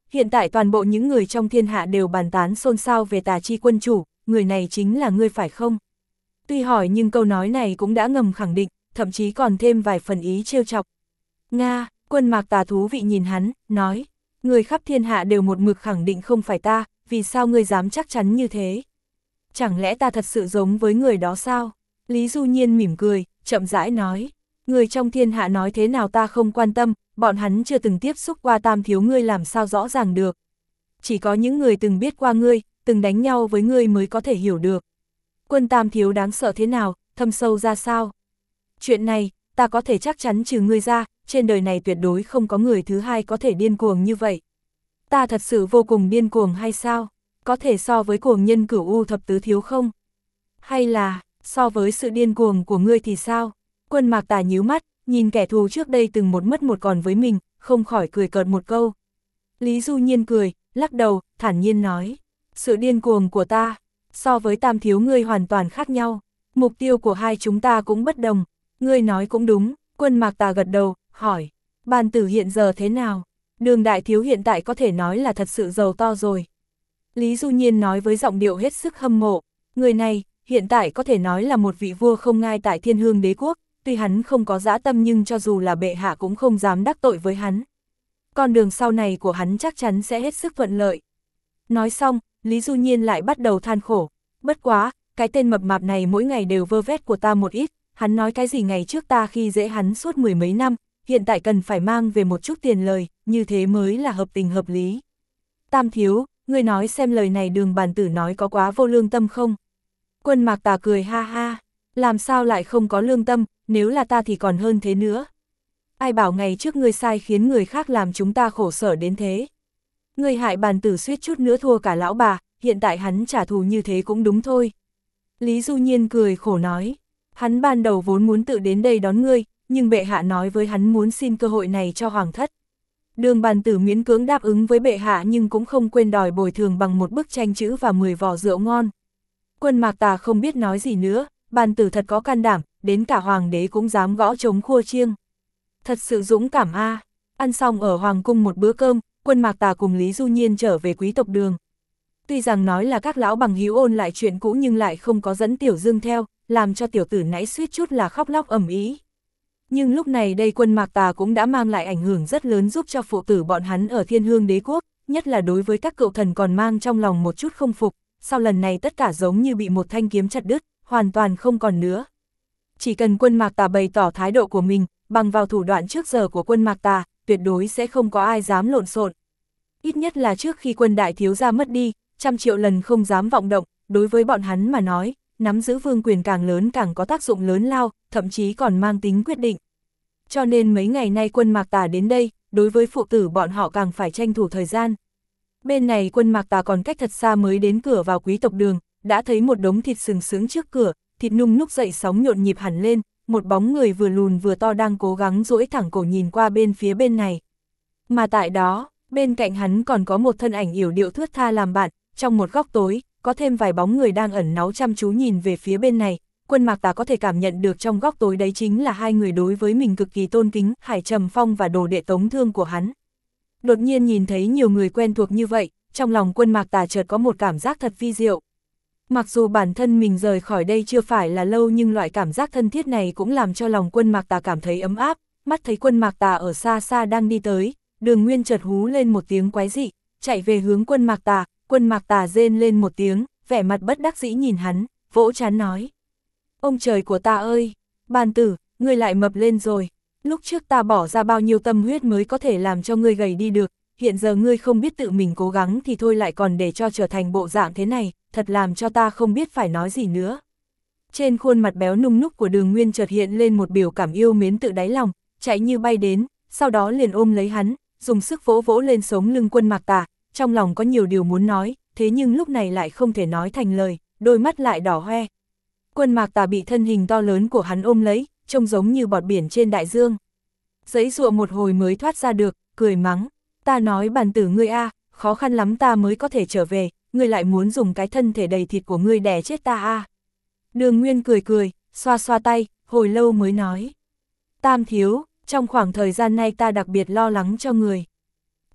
hiện tại toàn bộ những người trong thiên hạ đều bàn tán xôn xao về Tà Chi quân chủ, người này chính là ngươi phải không? Tuy hỏi nhưng câu nói này cũng đã ngầm khẳng định, thậm chí còn thêm vài phần ý trêu chọc. Nga, Quân Mạc Tà thú vị nhìn hắn, nói, người khắp thiên hạ đều một mực khẳng định không phải ta, vì sao ngươi dám chắc chắn như thế? Chẳng lẽ ta thật sự giống với người đó sao? Lý Du Nhiên mỉm cười, chậm rãi nói, người trong thiên hạ nói thế nào ta không quan tâm, bọn hắn chưa từng tiếp xúc qua Tam thiếu ngươi làm sao rõ ràng được. Chỉ có những người từng biết qua ngươi, từng đánh nhau với ngươi mới có thể hiểu được. Quân Tam thiếu đáng sợ thế nào, thâm sâu ra sao? Chuyện này, ta có thể chắc chắn trừ ngươi ra, trên đời này tuyệt đối không có người thứ hai có thể điên cuồng như vậy. Ta thật sự vô cùng điên cuồng hay sao? Có thể so với cuồng nhân Cửu U thập tứ thiếu không? Hay là, so với sự điên cuồng của ngươi thì sao? Quân Mạc Tà nhíu mắt, nhìn kẻ thù trước đây từng một mất một còn với mình, không khỏi cười cợt một câu. Lý Du Nhiên cười, lắc đầu, thản nhiên nói, sự điên cuồng của ta, so với Tam thiếu ngươi hoàn toàn khác nhau, mục tiêu của hai chúng ta cũng bất đồng, ngươi nói cũng đúng. Quân Mạc Tà gật đầu, hỏi, Bàn Tử hiện giờ thế nào? Đường đại thiếu hiện tại có thể nói là thật sự giàu to rồi. Lý Du Nhiên nói với giọng điệu hết sức hâm mộ, người này, hiện tại có thể nói là một vị vua không ngai tại Thiên Hương Đế Quốc, tuy hắn không có dã tâm nhưng cho dù là bệ hạ cũng không dám đắc tội với hắn. Con đường sau này của hắn chắc chắn sẽ hết sức thuận lợi. Nói xong, Lý Du Nhiên lại bắt đầu than khổ, bất quá, cái tên mập mạp này mỗi ngày đều vơ vét của ta một ít, hắn nói cái gì ngày trước ta khi dễ hắn suốt mười mấy năm, hiện tại cần phải mang về một chút tiền lời, như thế mới là hợp tình hợp lý. Tam thiếu, ngươi nói xem lời này Đường Bàn Tử nói có quá vô lương tâm không? Quân Mạc Tà cười ha ha, làm sao lại không có lương tâm, nếu là ta thì còn hơn thế nữa. Ai bảo ngày trước ngươi sai khiến người khác làm chúng ta khổ sở đến thế. Ngươi hại Bàn Tử suýt chút nữa thua cả lão bà, hiện tại hắn trả thù như thế cũng đúng thôi. Lý Du Nhiên cười khổ nói, hắn ban đầu vốn muốn tự đến đây đón ngươi, nhưng bệ hạ nói với hắn muốn xin cơ hội này cho hoàng thất. Đường Bàn Tử miễn cưỡng đáp ứng với bệ hạ nhưng cũng không quên đòi bồi thường bằng một bức tranh chữ và 10 vò rượu ngon. Quân Mạc Tà không biết nói gì nữa, Bàn Tử thật có can đảm, đến cả hoàng đế cũng dám gõ trống khua chiêng. Thật sự dũng cảm a. Ăn xong ở hoàng cung một bữa cơm, Quân Mạc Tà cùng Lý Du Nhiên trở về quý tộc Đường. Tuy rằng nói là các lão bằng hữu ôn lại chuyện cũ nhưng lại không có dẫn Tiểu Dương theo, làm cho tiểu tử nãy suýt chút là khóc lóc ầm ĩ. Nhưng lúc này đây Quân Mạc Tà cũng đã mang lại ảnh hưởng rất lớn giúp cho phụ tử bọn hắn ở Thiên Hương Đế Quốc, nhất là đối với các cựu thần còn mang trong lòng một chút không phục, sau lần này tất cả giống như bị một thanh kiếm chặt đứt, hoàn toàn không còn nữa. Chỉ cần Quân Mạc Tà bày tỏ thái độ của mình, bằng vào thủ đoạn trước giờ của Quân Mạc Tà, tuyệt đối sẽ không có ai dám lộn xộn. Ít nhất là trước khi Quân đại thiếu gia mất đi, 100 triệu lần không dám vọng động, đối với bọn hắn mà nói, nắm giữ vương quyền càng lớn càng có tác dụng lớn lao, thậm chí còn mang tính quyết định. Cho nên mấy ngày nay Quân Mạc Tà đến đây, đối với phụ tử bọn họ càng phải tranh thủ thời gian. Bên này Quân Mạc Tà còn cách thật xa mới đến cửa vào quý tộc Đường, đã thấy một đống thịt sừng sướng trước cửa, thịt nung núc dậy sóng nhộn nhịp hẳn lên, một bóng người vừa lùn vừa to đang cố gắng duỗi thẳng cổ nhìn qua bên phía bên này. Mà tại đó, bên cạnh hắn còn có một thân ảnh yểu điệu thướt tha làm bạn, trong một góc tối, có thêm vài bóng người đang ẩn náu chăm chú nhìn về phía bên này. Quân Mạc Tà có thể cảm nhận được trong góc tối đấy chính là hai người đối với mình cực kỳ tôn kính, Hải Trầm Phong và đồ đệ Tống Thương của hắn. Đột nhiên nhìn thấy nhiều người quen thuộc như vậy, trong lòng Quân Mạc Tà chợt có một cảm giác thật vi diệu. Mặc dù bản thân mình rời khỏi đây chưa phải là lâu nhưng loại cảm giác thân thiết này cũng làm cho lòng Quân Mạc Tà cảm thấy ấm áp, mắt thấy Quân Mạc Tà ở xa xa đang đi tới, Đường Nguyên chợt hú lên một tiếng quái dị, chạy về hướng Quân Mạc Tà rên lên một tiếng, vẻ mặt bất đắc dĩ nhìn hắn, vỗ trán nói. Ông trời của ta ơi, Bàn Tử, ngươi lại mập lên rồi, lúc trước ta bỏ ra bao nhiêu tâm huyết mới có thể làm cho ngươi gầy đi được, hiện giờ ngươi không biết tự mình cố gắng thì thôi lại còn để cho trở thành bộ dạng thế này, thật làm cho ta không biết phải nói gì nữa. Trên khuôn mặt béo nung núc của Đường Nguyên chợt hiện lên một biểu cảm yêu mến tự đáy lòng, chạy như bay đến, sau đó liền ôm lấy hắn, dùng sức vỗ vỗ lên sống lưng Quân Mạc Tà, trong lòng có nhiều điều muốn nói, thế nhưng lúc này lại không thể nói thành lời, đôi mắt lại đỏ hoe. Quân Mạc Tà bị thân hình to lớn của hắn ôm lấy, trông giống như bọt biển trên đại dương. Giãy giụa một hồi mới thoát ra được, cười mắng, ta nói Bàn Tử ngươi a, khó khăn lắm ta mới có thể trở về, ngươi lại muốn dùng cái thân thể đầy thịt của ngươi đè chết ta a. Đường Nguyên cười cười, xoa xoa tay, hồi lâu mới nói. Tam thiếu, trong khoảng thời gian này ta đặc biệt lo lắng cho người.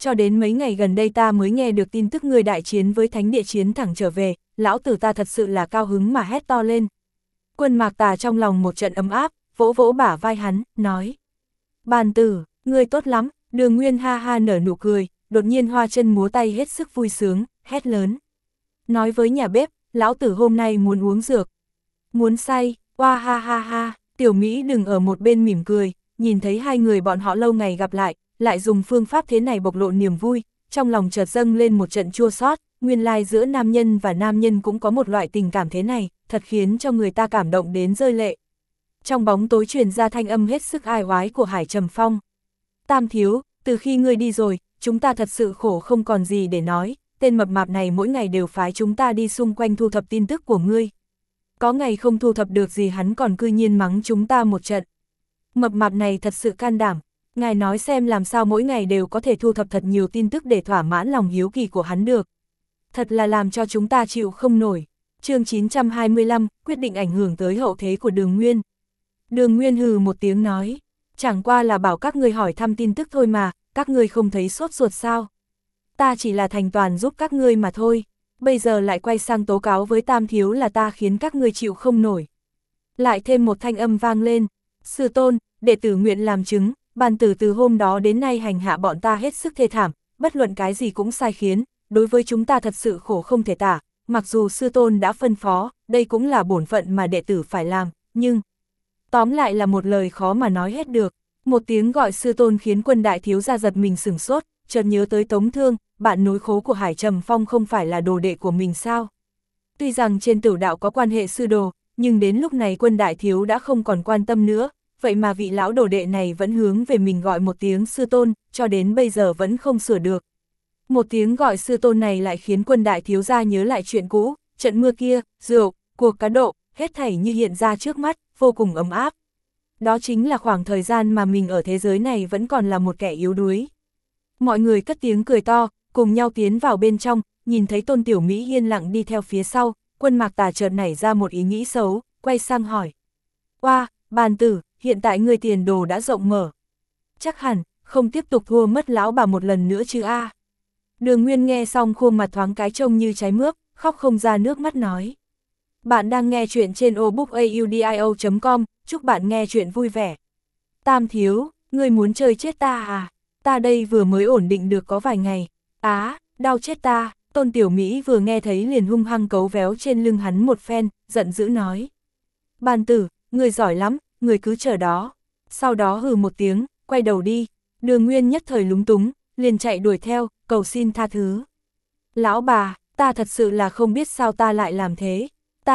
cho đến mấy ngày gần đây ta mới nghe được tin tức ngươi đại chiến với thánh địa chiến thẳng trở về, lão tử ta thật sự là cao hứng mà hét to lên. Quân Mạc Tà trong lòng một trận ấm áp, vỗ vỗ bả vai hắn, nói. Bàn tử, ngươi tốt lắm, Đường Nguyên ha ha nở nụ cười, đột nhiên hoa chân múa tay hết sức vui sướng, hét lớn. Nói với nhà bếp, lão tử hôm nay muốn uống dược. Muốn say, oa ha ha ha, Tiểu Mỹ đừng ở một bên mỉm cười, nhìn thấy hai người bọn họ lâu ngày gặp lại dùng phương pháp thế này bộc lộ niềm vui, trong lòng chợt dâng lên một trận chua xót, nguyên lai giữa nam nhân và nam nhân cũng có một loại tình cảm thế này, thật khiến cho người ta cảm động đến rơi lệ. Trong bóng tối truyền ra thanh âm hết sức ai oái của Hải Trầm Phong. Tam thiếu, từ khi ngươi đi rồi, chúng ta thật sự khổ không còn gì để nói, tên mập mạp này mỗi ngày đều phái chúng ta đi xung quanh thu thập tin tức của ngươi. Có ngày không thu thập được gì hắn còn cư nhiên mắng chúng ta một trận. Mập mạp này thật sự can đảm, ngài nói xem làm sao mỗi ngày đều có thể thu thập thật nhiều tin tức để thỏa mãn lòng hiếu kỳ của hắn được. Thật là làm cho chúng ta chịu không nổi. Chương 925, quyết định ảnh hưởng tới hậu thế của Đường Nguyên. Đường Nguyên hừ một tiếng nói, chẳng qua là bảo các ngươi hỏi thăm tin tức thôi mà, các ngươi không thấy sốt ruột sao. Ta chỉ là thành toàn giúp các ngươi mà thôi, bây giờ lại quay sang tố cáo với Tam thiếu là ta khiến các ngươi chịu không nổi. Lại thêm một thanh âm vang lên, sư tôn, đệ tử nguyện làm chứng, bàn tử từ hôm đó đến nay hành hạ bọn ta hết sức thê thảm, bất luận cái gì cũng sai khiến, đối với chúng ta thật sự khổ không thể tả, mặc dù sư tôn đã phân phó, đây cũng là bổn phận mà đệ tử phải làm, nhưng tóm lại là một lời khó mà nói hết được. Một tiếng gọi sư tôn khiến Quân đại thiếu gia giật mình sửng sốt, chợt nhớ tới Tống Thương, bạn nối khố của Hải Trầm Phong không phải là đồ đệ của mình sao? Tuy rằng trên Tửu đạo có quan hệ sư đồ, nhưng đến lúc này Quân đại thiếu đã không còn quan tâm nữa, vậy mà vị lão đồ đệ này vẫn hướng về mình gọi một tiếng sư tôn, cho đến bây giờ vẫn không sửa được. Một tiếng gọi sư tôn này lại khiến Quân đại thiếu gia nhớ lại chuyện cũ, trận mưa kia, rượu, cuộc cá độ, hết thảy như hiện ra trước mắt, vô cùng ấm áp. Đó chính là khoảng thời gian mà mình ở thế giới này vẫn còn là một kẻ yếu đuối. Mọi người cất tiếng cười to, cùng nhau tiến vào bên trong, nhìn thấy Tôn Tiểu Mỹ yên lặng đi theo phía sau, Quân Mạc Tà chợt nảy ra một ý nghĩ xấu, quay sang hỏi. Oa, bàn tử, hiện tại người tiền đồ đã rộng mở. Chắc hẳn, không tiếp tục thua mất lão bà một lần nữa chứ a. Đường Nguyên nghe xong khuôn mặt thoáng cái trông như trái mướp, khóc không ra nước mắt nói. Bạn đang nghe chuyện trên obookaudio.com, chúc bạn nghe chuyện vui vẻ. Tam thiếu, ngươi muốn chơi chết ta à? Ta đây vừa mới ổn định được có vài ngày. Đau chết ta. Tôn Tiểu Mỹ vừa nghe thấy liền hung hăng cấu véo trên lưng hắn một phen, giận dữ nói. Bàn tử, ngươi giỏi lắm, ngươi cứ chờ đó. Sau đó hừ một tiếng, quay đầu đi. Đường Nguyên nhất thời lúng túng, liền chạy đuổi theo, cầu xin tha thứ. Lão bà, ta thật sự là không biết sao ta lại làm thế.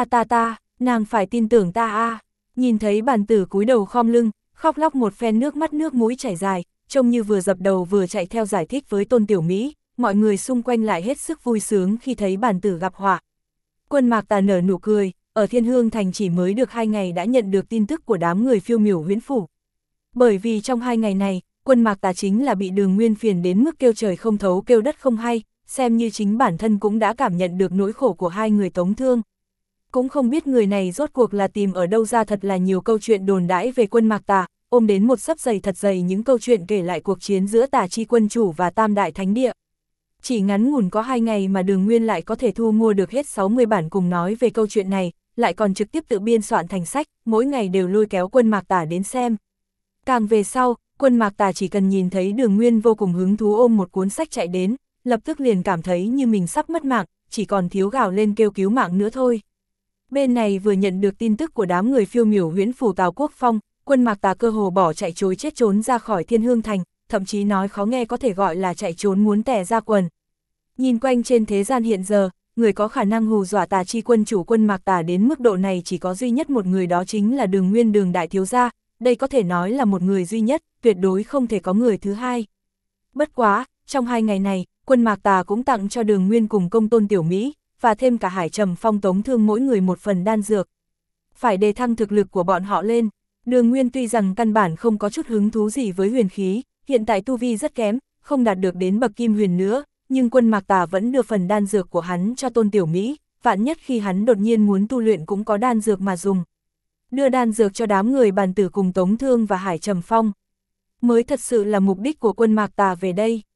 Nàng phải tin tưởng ta a. Nhìn thấy bàn tử cúi đầu khom lưng, khóc lóc một phen nước mắt nước mũi chảy dài, trông như vừa dập đầu vừa chạy theo giải thích với Tôn Tiểu Mỹ, mọi người xung quanh lại hết sức vui sướng khi thấy bàn tử gặp họa. Quân Mạc Tà nở nụ cười, ở Thiên Hương Thành chỉ mới được 2 ngày đã nhận được tin tức của đám người phiêu miểu huyễn phủ. Bởi vì trong 2 ngày này, Quân Mạc Tà chính là bị Đường Nguyên phiền đến mức kêu trời không thấu kêu đất không hay, xem như chính bản thân cũng đã cảm nhận được nỗi khổ của hai người Tống Thương. Cũng không biết người này rốt cuộc là tìm ở đâu ra thật là nhiều câu chuyện đồn đãi về Quân Mạc Tà, ôm đến một xấp dày thật dày những câu chuyện kể lại cuộc chiến giữa Tà Chi quân chủ và Tam Đại Thánh Địa. Chỉ ngắn ngủn có 2 ngày mà Đường Nguyên lại có thể thu mua được hết 60 bản cùng nói về câu chuyện này, lại còn trực tiếp tự biên soạn thành sách, mỗi ngày đều lôi kéo Quân Mạc Tà đến xem. Càng về sau, Quân Mạc Tà chỉ cần nhìn thấy Đường Nguyên vô cùng hứng thú ôm một cuốn sách chạy đến, lập tức liền cảm thấy như mình sắp mất mạng, chỉ còn thiếu gào lên kêu cứu mạng nữa thôi. Bên này vừa nhận được tin tức của đám người phiêu miểu huyễn phủ Tào Quốc Phong, Quân Mạc Tà cơ hồ bỏ chạy trối chết trốn ra khỏi Thiên Hương Thành, thậm chí nói khó nghe có thể gọi là chạy trốn muốn tè ra quần. Nhìn quanh trên thế gian hiện giờ, người có khả năng hù dọa Tà Chi quân chủ Quân Mạc Tà đến mức độ này chỉ có duy nhất một người, đó chính là Đường Nguyên, Đường đại thiếu gia, đây có thể nói là một người duy nhất, tuyệt đối không thể có người thứ hai. Bất quá, trong 2 ngày này, Quân Mạc Tà cũng tặng cho Đường Nguyên cùng công Tôn Tiểu Mỹ, và thêm cả Hải Trầm Phong, Tống Thương mỗi người một phần đan dược. Phải đề thăng thực lực của bọn họ lên. Đường Nguyên tuy rằng căn bản không có chút hứng thú gì với huyền khí, hiện tại tu vi rất kém, không đạt được đến bậc kim huyền nữa, nhưng Quân Mạc Tà vẫn đưa phần đan dược của hắn cho Tôn Tiểu Mỹ, vạn nhất khi hắn đột nhiên muốn tu luyện cũng có đan dược mà dùng. Đưa đan dược cho đám người Bàn Tử cùng Tống Thương và Hải Trầm Phong mới thật sự là mục đích của Quân Mạc Tà về đây.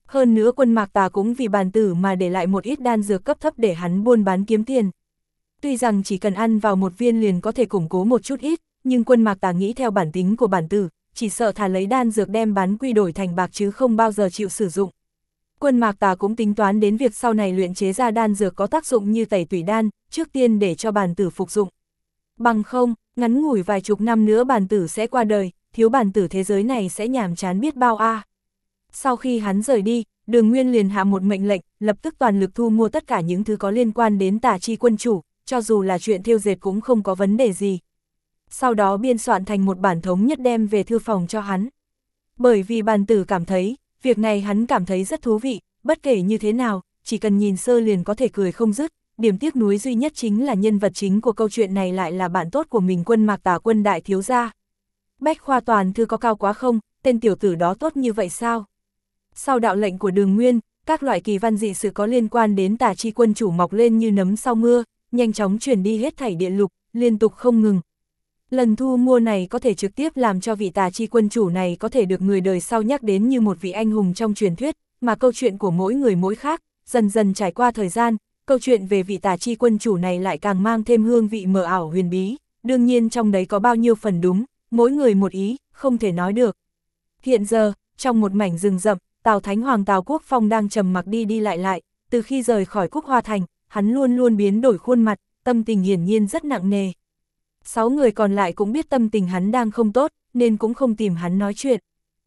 Hơn nữa Quân Mạc Tà cũng vì bản tử mà để lại một ít đan dược cấp thấp để hắn buôn bán kiếm tiền. Tuy rằng chỉ cần ăn vào một viên liền có thể củng cố một chút ít, nhưng Quân Mạc Tà nghĩ theo bản tính của bản tử, chỉ sợ thà lấy đan dược đem bán quy đổi thành bạc chứ không bao giờ chịu sử dụng. Quân Mạc Tà cũng tính toán đến việc sau này luyện chế ra đan dược có tác dụng như tẩy tủy đan, trước tiên để cho bản tử phục dụng. Bằng không, ngắn ngủi vài chục năm nữa bản tử sẽ qua đời, thiếu bản tử thế giới này sẽ nhàm chán biết bao a. Sau khi hắn rời đi, Đường Nguyên liền hạ một mệnh lệnh, lập tức toàn lực thu mua tất cả những thứ có liên quan đến Tà Chi quân chủ, cho dù là chuyện thêu dệt cũng không có vấn đề gì. Sau đó biên soạn thành một bản thống nhất đem về thư phòng cho hắn. Bởi vì bản tử cảm thấy, việc này hắn cảm thấy rất thú vị, bất kể như thế nào, chỉ cần nhìn sơ liền có thể cười không dứt. Điểm tiếc nuối duy nhất chính là nhân vật chính của câu chuyện này lại là bạn tốt của mình Quân Mạc Tà Quân đại thiếu gia. Bách khoa toàn thư có cao quá không, tên tiểu tử đó tốt như vậy sao? Sau đạo lệnh của Đường Nguyên, các loại kỳ văn dị sự có liên quan đến Tà Chi quân chủ mọc lên như nấm sau mưa, nhanh chóng truyền đi hết thảy địa lục, liên tục không ngừng. Lần thu mua này có thể trực tiếp làm cho vị Tà Chi quân chủ này có thể được người đời sau nhắc đến như một vị anh hùng trong truyền thuyết, mà câu chuyện của mỗi người mỗi khác, dần dần trải qua thời gian, câu chuyện về vị Tà Chi quân chủ này lại càng mang thêm hương vị mờ ảo huyền bí, đương nhiên trong đấy có bao nhiêu phần đúng, mỗi người một ý, không thể nói được. Hiện giờ, trong một mảnh rừng rậm, Tào Thánh Hoàng Tào Quốc Phong đang trầm mặc đi đi lại, từ khi rời khỏi Cúc Hoa Thành, hắn luôn luôn biến đổi khuôn mặt, tâm tình hiển nhiên rất nặng nề. 6 người còn lại cũng biết tâm tình hắn đang không tốt, nên cũng không tìm hắn nói chuyện.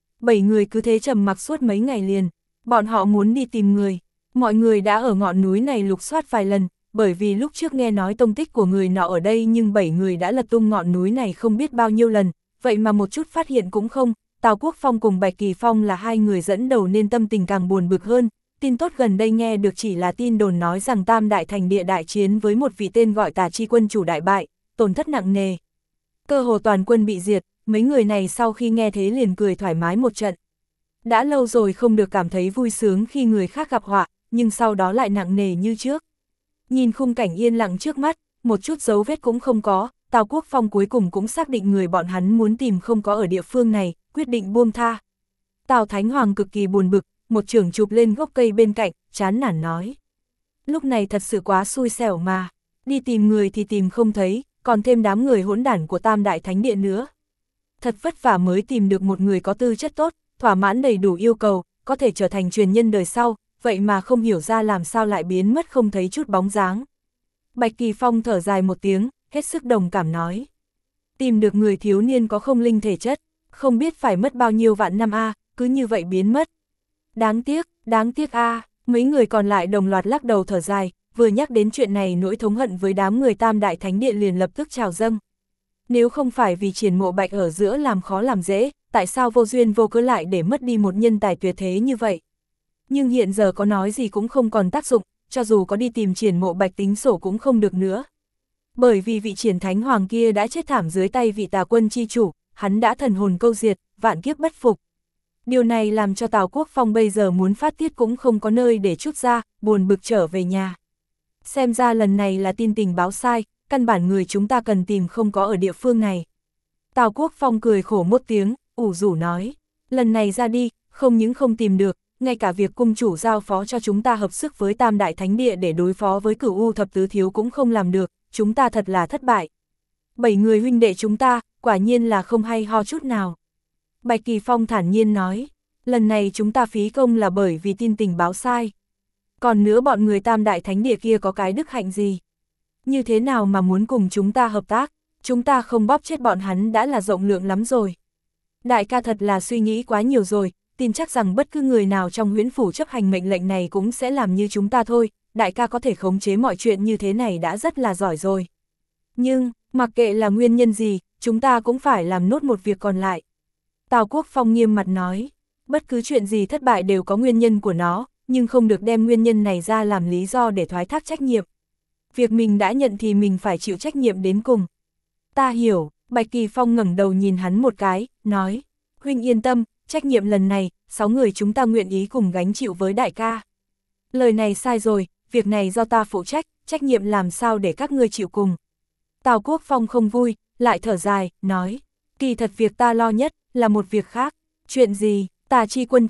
7 người cứ thế trầm mặc suốt mấy ngày liền, bọn họ muốn đi tìm người. Mọi người đã ở ngọn núi này lục soát vài lần, bởi vì lúc trước nghe nói tông tích của người nọ ở đây nhưng 7 người đã lật tung ngọn núi này không biết bao nhiêu lần, vậy mà một chút phát hiện cũng không. Tào Quốc Phong cùng Bạch Kỳ Phong là hai người dẫn đầu nên tâm tình càng buồn bực hơn. Tin tốt gần đây nghe được chỉ là tin đồn nói rằng Tam Đại Thành Địa đại chiến với một vị tên gọi Tà Chi quân chủ đại bại, tổn thất nặng nề. Cơ hồ toàn quân bị diệt, mấy người này sau khi nghe thế liền cười thoải mái một trận. Đã lâu rồi không được cảm thấy vui sướng khi người khác gặp họa, nhưng sau đó lại nặng nề như trước. Nhìn khung cảnh yên lặng trước mắt, một chút dấu vết cũng không có, Tào Quốc Phong cuối cùng cũng xác định người bọn hắn muốn tìm không có ở địa phương này, quyết định buông tha. Tào Thánh Hoàng cực kỳ buồn bực, một chưởng chụp lên gốc cây bên cạnh, chán nản nói. Lúc này thật sự quá xui xẻo mà, đi tìm người thì tìm không thấy, còn thêm đám người hỗn đản của Tam Đại Thánh Địa nữa. Thật vất vả mới tìm được một người có tư chất tốt, thỏa mãn đầy đủ yêu cầu, có thể trở thành truyền nhân đời sau, vậy mà không hiểu ra làm sao lại biến mất không thấy chút bóng dáng. Bạch Kỳ Phong thở dài một tiếng, hết sức đồng cảm nói. Tìm được người thiếu niên có không linh thể chất, không biết phải mất bao nhiêu vạn năm a, cứ như vậy biến mất. Đáng tiếc a, mấy người còn lại đồng loạt lắc đầu thở dài, vừa nhắc đến chuyện này nỗi thống hận với đám người Tam Đại Thánh Địa liền lập tức trào dâng. Nếu không phải vì Triển Mộ Bạch ở giữa làm khó làm dễ, tại sao vô duyên vô cớ lại để mất đi một nhân tài tuyệt thế như vậy? Nhưng hiện giờ có nói gì cũng không còn tác dụng, cho dù có đi tìm Triển Mộ Bạch tính sổ cũng không được nữa. Bởi vì vị Triển Thánh Hoàng kia đã chết thảm dưới tay vị Tà quân chi chủ, hắn đã thần hồn câu diệt, vạn kiếp bất phục. Điều này làm cho Tào Quốc Phong bây giờ muốn phát tiết cũng không có nơi để trút ra, buồn bực trở về nhà. Xem ra lần này là tin tình báo sai, căn bản người chúng ta cần tìm không có ở địa phương này. Tào Quốc Phong cười khổ một tiếng, ủ rũ nói, lần này ra đi, không những không tìm được, ngay cả việc cung chủ giao phó cho chúng ta hợp sức với Tam Đại Thánh Địa để đối phó với Cửu U Thập Tứ Thiếu cũng không làm được, chúng ta thật là thất bại. 7 người huynh đệ chúng ta, quả nhiên là không hay ho chút nào. Bạch Kỳ Phong thản nhiên nói, lần này chúng ta phí công là bởi vì tin tình báo sai. Còn nữa bọn người Tam Đại Thánh Địa kia có cái đức hạnh gì? Như thế nào mà muốn cùng chúng ta hợp tác, chúng ta không bóp chết bọn hắn đã là rộng lượng lắm rồi. Đại ca thật là suy nghĩ quá nhiều rồi, tin chắc rằng bất cứ người nào trong Huyễn Phủ chấp hành mệnh lệnh này cũng sẽ làm như chúng ta thôi, đại ca có thể khống chế mọi chuyện như thế này đã rất là giỏi rồi. Nhưng, mặc kệ là nguyên nhân gì, chúng ta cũng phải làm nốt một việc còn lại. Tào Quốc Phong nghiêm mặt nói, bất cứ chuyện gì thất bại đều có nguyên nhân của nó, nhưng không được đem nguyên nhân này ra làm lý do để thoái thác trách nhiệm. Việc mình đã nhận thì mình phải chịu trách nhiệm đến cùng. Ta hiểu, Bạch Kỳ Phong ngẩng đầu nhìn hắn một cái, nói, huynh yên tâm, trách nhiệm lần này, 6 người chúng ta nguyện ý cùng gánh chịu với đại ca. Lời này sai rồi, việc này do ta phụ trách, trách nhiệm làm sao để các ngươi chịu cùng. Tào Quốc Phong không vui, lại thở dài, nói, kỳ thật việc ta lo nhất là một việc khác. Chuyện gì? Tà Chi quân chủ,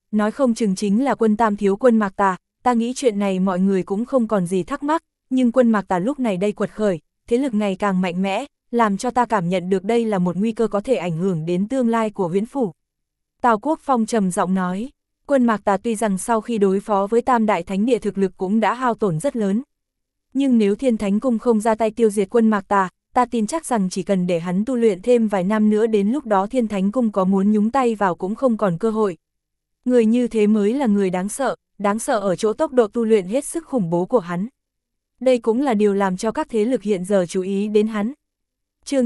nói không chừng chính là quân Tam thiếu quân Mạc Tà, ta nghĩ chuyện này mọi người cũng không còn gì thắc mắc, nhưng quân Mạc Tà lúc này đây quật khởi, thế lực ngày càng mạnh mẽ, làm cho ta cảm nhận được đây là một nguy cơ có thể ảnh hưởng đến tương lai của Huyễn Phủ. Tào Quốc Phong trầm giọng nói, quân Mạc Tà tuy rằng sau khi đối phó với Tam Đại Thánh Địa thực lực cũng đã hao tổn rất lớn. Nhưng nếu Thiên Thánh Cung không ra tay tiêu diệt quân Mạc Tà, ta tin chắc rằng chỉ cần để hắn tu luyện thêm vài năm nữa đến lúc đó Thiên Thánh Cung có muốn nhúng tay vào cũng không còn cơ hội. Người như thế mới là người đáng sợ ở chỗ tốc độ tu luyện hết sức khủng bố của hắn. Đây cũng là điều làm cho các thế lực hiện giờ chú ý đến hắn. Chương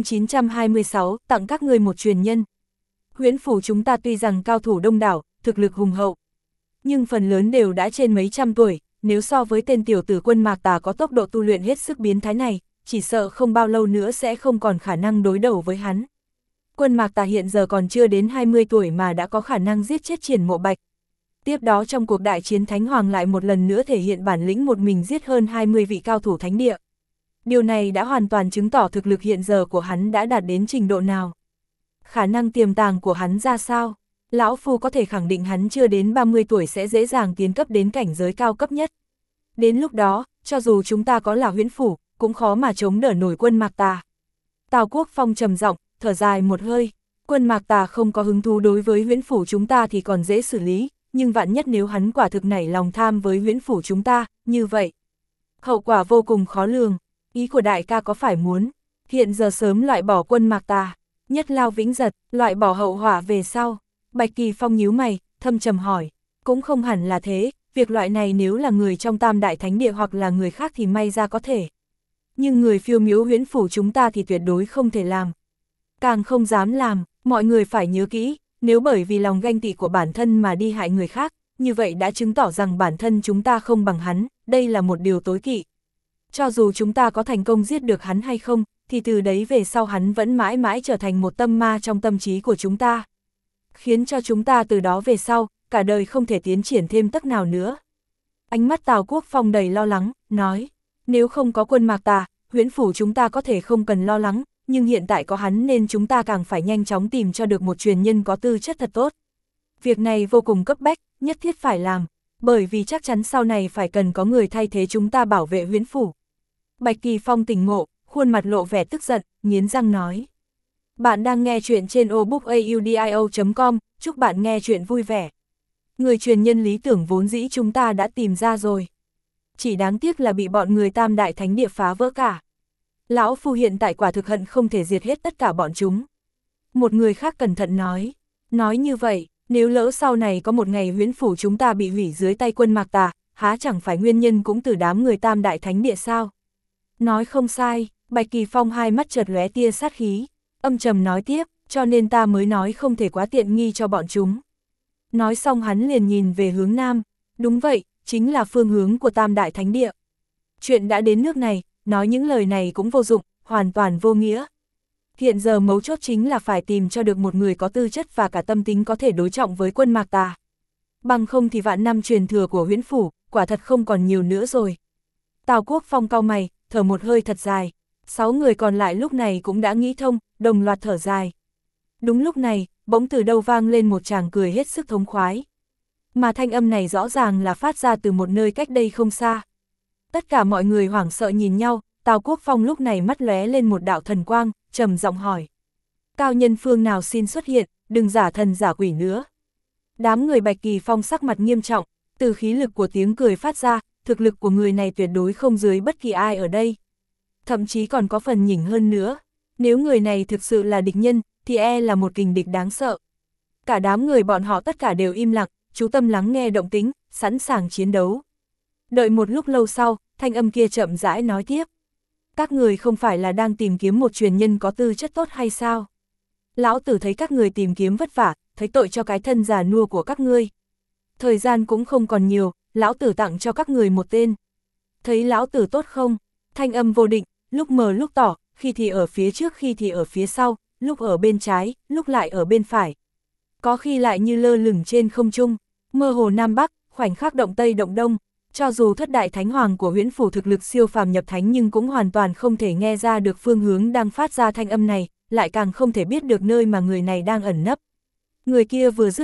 926, tặng các ngươi một truyền nhân. Huyễn Phủ chúng ta tuy rằng cao thủ đông đảo, thực lực hùng hậu, nhưng phần lớn đều đã trên mấy trăm tuổi, nếu so với tên tiểu tử quân Mạc Tà có tốc độ tu luyện hết sức biến thái này, chỉ sợ không bao lâu nữa sẽ không còn khả năng đối đầu với hắn. Quân Mạc Tà hiện giờ còn chưa đến 20 tuổi mà đã có khả năng giết chết Triển Mộ Bạch. Tiếp đó trong cuộc đại chiến Thánh Hoàng lại một lần nữa thể hiện bản lĩnh một mình giết hơn 20 vị cao thủ thánh địa. Điều này đã hoàn toàn chứng tỏ thực lực hiện giờ của hắn đã đạt đến trình độ nào. Khả năng tiềm tàng của hắn ra sao? Lão Phu có thể khẳng định hắn chưa đến 30 tuổi sẽ dễ dàng tiến cấp đến cảnh giới cao cấp nhất. Đến lúc đó, cho dù chúng ta có là Huyễn Phủ, cũng khó mà chống đỡ nổi quân Mạc Tà. Tào Quốc Phong trầm giọng, thở dài một hơi, quân Mạc Tà không có hứng thú đối với Huyễn Phủ chúng ta thì còn dễ xử lý, nhưng vạn nhất nếu hắn quả thực nảy lòng tham với Huyễn Phủ chúng ta, như vậy, hậu quả vô cùng khó lường. Ý của đại ca có phải muốn hiện giờ sớm loại bỏ quân Mạc Tà, nhất lao vĩnh giật, loại bỏ hậu họa về sau? Bạch Kỳ Phong nhíu mày, thâm trầm hỏi, cũng không hẳn là thế, việc loại này nếu là người trong Tam Đại Thánh Địa hoặc là người khác thì may ra có thể. Nhưng người Phiêu Miếu Huyễn Phủ chúng ta thì tuyệt đối không thể làm. Càng không dám làm, mọi người phải nhớ kỹ, nếu bởi vì lòng ganh tị của bản thân mà đi hại người khác, như vậy đã chứng tỏ rằng bản thân chúng ta không bằng hắn, đây là một điều tối kỵ. Cho dù chúng ta có thành công giết được hắn hay không, thì từ đấy về sau hắn vẫn mãi mãi trở thành một tâm ma trong tâm trí của chúng ta. Khiến cho chúng ta từ đó về sau, cả đời không thể tiến triển thêm tấc nào nữa. Ánh mắt Tào Quốc Phong đầy lo lắng, nói, nếu không có quân Mạc Tà, Huyễn Phủ chúng ta có thể không cần lo lắng, nhưng hiện tại có hắn nên chúng ta càng phải nhanh chóng tìm cho được một truyền nhân có tư chất thật tốt. Việc này vô cùng cấp bách, nhất thiết phải làm, bởi vì chắc chắn sau này phải cần có người thay thế chúng ta bảo vệ Huyễn Phủ. Bạch Kỳ Phong tỉnh ngộ, khuôn mặt lộ vẻ tức giận, nghiến răng nói. Bạn đang nghe chuyện trên obookaudio.com, chúc bạn nghe chuyện vui vẻ. Người truyền nhân lý tưởng vốn dĩ chúng ta đã tìm ra rồi. Chỉ đáng tiếc là bị bọn người Tam Đại Thánh Địa phá vỡ cả. Lão Phu hiện tại quả thực hận không thể diệt hết tất cả bọn chúng. Một người khác cẩn thận nói như vậy, nếu lỡ sau này có một ngày Huyễn Phủ chúng ta bị hủy dưới tay quân Mạc Tà, há chẳng phải nguyên nhân cũng từ đám người Tam Đại Thánh Địa sao? Nói không sai, Bạch Kỳ Phong hai mắt chợt lóe tia sát khí, âm trầm nói tiếp, cho nên ta mới nói không thể quá tiện nghi cho bọn chúng. Nói xong hắn liền nhìn về hướng Nam, đúng vậy, chính là phương hướng của Tam Đại Thánh Địa. Chuyện đã đến nước này, nói những lời này cũng vô dụng, hoàn toàn vô nghĩa. Hiện giờ mấu chốt chính là phải tìm cho được một người có tư chất và cả tâm tính có thể đối trọng với quân Mạc Tà. Bằng không thì vạn năm truyền thừa của Huyễn Phủ, quả thật không còn nhiều nữa rồi. Tào Quốc Phong cau mày, thở một hơi thật dài. 6 người còn lại lúc này cũng đã nghĩ thông, đồng loạt thở dài. Đúng lúc này, bỗng từ đâu vang lên một tràng cười hết sức thống khoái. Mà thanh âm này rõ ràng là phát ra từ một nơi cách đây không xa. Tất cả mọi người hoảng sợ nhìn nhau, Tào Quốc Phong lúc này mắt lóe lên một đạo thần quang, trầm giọng hỏi. Cao nhân phương nào xin xuất hiện, đừng giả thần giả quỷ nữa. Đám người Bạch Kỳ Phong sắc mặt nghiêm trọng, từ khí lực của tiếng cười phát ra, thực lực của người này tuyệt đối không dưới bất kỳ ai ở đây. Thậm chí còn có phần nhỉnh hơn nữa. Nếu người này thực sự là địch nhân, thì là một kình địch đáng sợ. Cả đám người bọn họ tất cả đều im lặng, chú tâm lắng nghe động tĩnh, sẵn sàng chiến đấu. Đợi một lúc lâu sau, thanh âm kia chậm rãi nói tiếp. Các người không phải là đang tìm kiếm một truyền nhân có tư chất tốt hay sao? Lão tử thấy các người tìm kiếm vất vả, thấy tội cho cái thân già nua của các ngươi. Thời gian cũng không còn nhiều, lão tử tặng cho các người một tên. Thấy lão tử tốt không? Thanh âm vô định, lúc mờ lúc tỏ, khi thì ở phía trước khi thì ở phía sau, lúc ở bên trái, lúc lại ở bên phải. Có khi lại như lơ lửng trên không trung, mơ hồ Nam Bắc, khoảnh khắc động Tây động Đông. Cho dù thất đại thánh hoàng của Huyễn Phủ thực lực siêu phàm nhập thánh nhưng cũng hoàn toàn không thể nghe ra được phương hướng đang phát ra thanh âm này, lại càng không thể biết được nơi mà người này đang ẩn nấp. Người kia vừa dứt lời,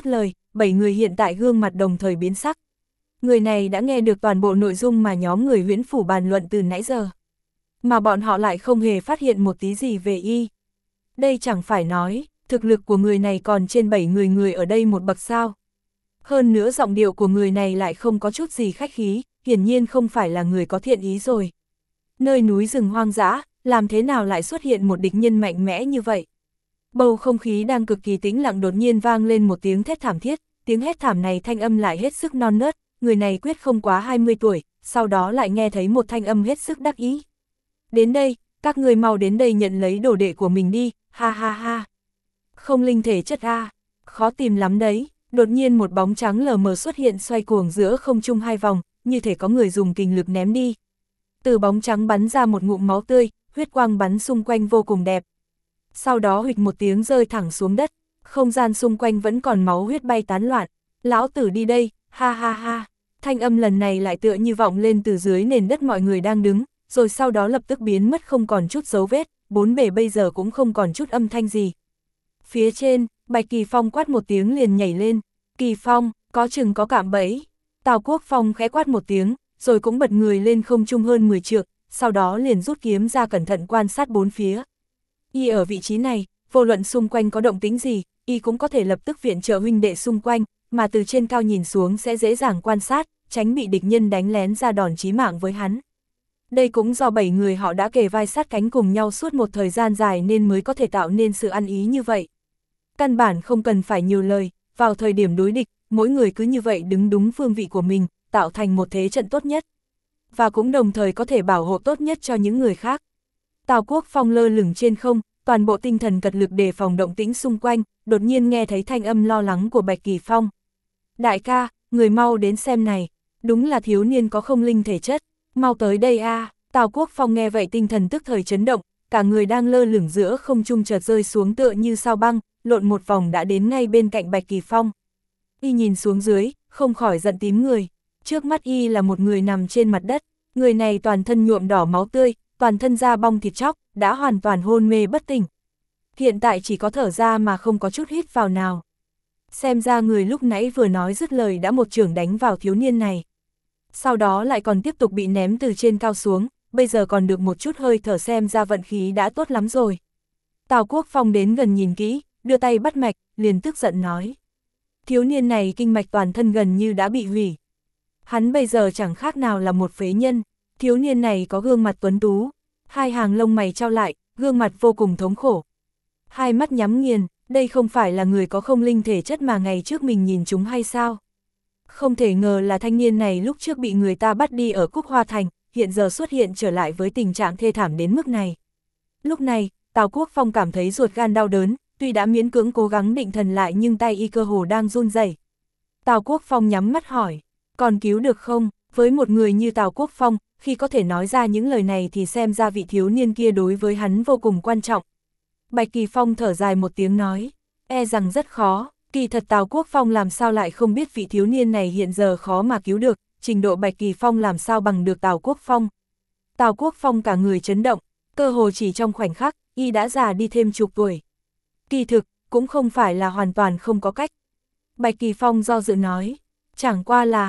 7 người hiện tại gương mặt đồng thời biến sắc. Người này đã nghe được toàn bộ nội dung mà nhóm người Huyễn Phủ bàn luận từ nãy giờ. Mà bọn họ lại không hề phát hiện một tí gì về y. Đây chẳng phải nói, thực lực của người này còn trên 7 người ở đây một bậc sao. Hơn nữa giọng điệu của người này lại không có chút gì khách khí, hiển nhiên không phải là người có thiện ý rồi. Nơi núi rừng hoang dã, làm thế nào lại xuất hiện một địch nhân mạnh mẽ như vậy? Bầu không khí đang cực kỳ tĩnh lặng đột nhiên vang lên một tiếng thét thảm thiết, tiếng hét thảm này thanh âm lại hết sức non nớt, người này quyết không quá 20 tuổi, sau đó lại nghe thấy một thanh âm hết sức đắc ý. Đến đây, các người mau đến đây nhận lấy đồ đệ của mình đi, ha ha ha. Không linh thể chất a, khó tìm lắm đấy. Đột nhiên một bóng trắng lờ mờ xuất hiện xoay cuồng giữa không trung 2 vòng, như thể có người dùng kình lực ném đi. Từ bóng trắng bắn ra một ngụm máu tươi, huyết quang bắn xung quanh vô cùng đẹp. Sau đó huỵch một tiếng rơi thẳng xuống đất, không gian xung quanh vẫn còn máu huyết bay tán loạn. Lão tử đi đây, ha ha ha. Thanh âm lần này lại tựa như vọng lên từ dưới nền đất mọi người đang đứng, rồi sau đó lập tức biến mất không còn chút dấu vết, bốn bề bây giờ cũng không còn chút âm thanh gì. Phía trên, Bạch Kỳ Phong quát một tiếng liền nhảy lên. Kỳ Phong, có chừng có cạm bẫy. Tào Quốc Phong khẽ quát một tiếng, rồi cũng bật người lên không trung hơn 10 trượng, sau đó liền rút kiếm ra cẩn thận quan sát bốn phía. Y ở vị trí này, vô luận xung quanh có động tĩnh gì, y cũng có thể lập tức viện trợ huynh đệ xung quanh, mà từ trên cao nhìn xuống sẽ dễ dàng quan sát, tránh bị địch nhân đánh lén ra đòn chí mạng với hắn. Đây cũng do 7 người họ đã kề vai sát cánh cùng nhau suốt một thời gian dài nên mới có thể tạo nên sự ăn ý như vậy. Căn bản không cần phải nhiều lời, vào thời điểm đối địch, mỗi người cứ như vậy đứng đúng phương vị của mình, tạo thành một thế trận tốt nhất. Và cũng đồng thời có thể bảo hộ tốt nhất cho những người khác. Tào Quốc Phong lơ lửng trên không, toàn bộ tinh thần cật lực đề phòng động tĩnh xung quanh, đột nhiên nghe thấy thanh âm lo lắng của Bạch Kỳ Phong. Đại ca, người mau đến xem này, đúng là thiếu niên có không linh thể chất, mau tới đây a. Tào Quốc Phong nghe vậy tinh thần tức thời chấn động, cả người đang lơ lửng giữa không trung chợt rơi xuống tựa như sao băng, lộn một vòng đã đến ngay bên cạnh Bạch Kỳ Phong. Y nhìn xuống dưới, không khỏi giận tím người, trước mắt y là một người nằm trên mặt đất, người này toàn thân nhuộm đỏ máu tươi, toàn thân da bong thịt chóc, đã hoàn toàn hôn mê bất tỉnh. Hiện tại chỉ có thở ra mà không có chút hít vào nào. Xem ra người lúc nãy vừa nói dứt lời đã một chưởng đánh vào thiếu niên này. Sau đó lại còn tiếp tục bị ném từ trên cao xuống, bây giờ còn được một chút hơi thở xem ra vận khí đã tốt lắm rồi. Tào Quốc Phong đến gần nhìn kỹ, đưa tay bắt mạch, liền tức giận nói. Thiếu niên này kinh mạch toàn thân gần như đã bị hủy. Hắn bây giờ chẳng khác nào là một phế nhân, thiếu niên này có gương mặt tuấn tú, hai hàng lông mày trao lại, gương mặt vô cùng thống khổ. Hai mắt nhắm nghiền, đây không phải là người có không linh thể chất mà ngày trước mình nhìn chúng hay sao? Không thể ngờ là thanh niên này lúc trước bị người ta bắt đi ở Cúc Hoa Thành, hiện giờ xuất hiện trở lại với tình trạng thê thảm đến mức này. Lúc này, Tào Quốc Phong cảm thấy ruột gan đau đớn, tuy đã miễn cưỡng cố gắng định thần lại nhưng tay y cơ hồ đang run rẩy. Tào Quốc Phong nhắm mắt hỏi, còn cứu được không? Với một người như Tào Quốc Phong, khi có thể nói ra những lời này thì xem ra vị thiếu niên kia đối với hắn vô cùng quan trọng. Bạch Kỳ Phong thở dài một tiếng nói, e rằng rất khó, kỳ thật Tào Quốc Phong làm sao lại không biết vị thiếu niên này hiện giờ khó mà cứu được, trình độ Bạch Kỳ Phong làm sao bằng được Tào Quốc Phong. Tào Quốc Phong cả người chấn động, cơ hồ chỉ trong khoảnh khắc, y đã già đi thêm chục tuổi. Kỳ thực, cũng không phải là hoàn toàn không có cách. Bạch Kỳ Phong do dự nói, chẳng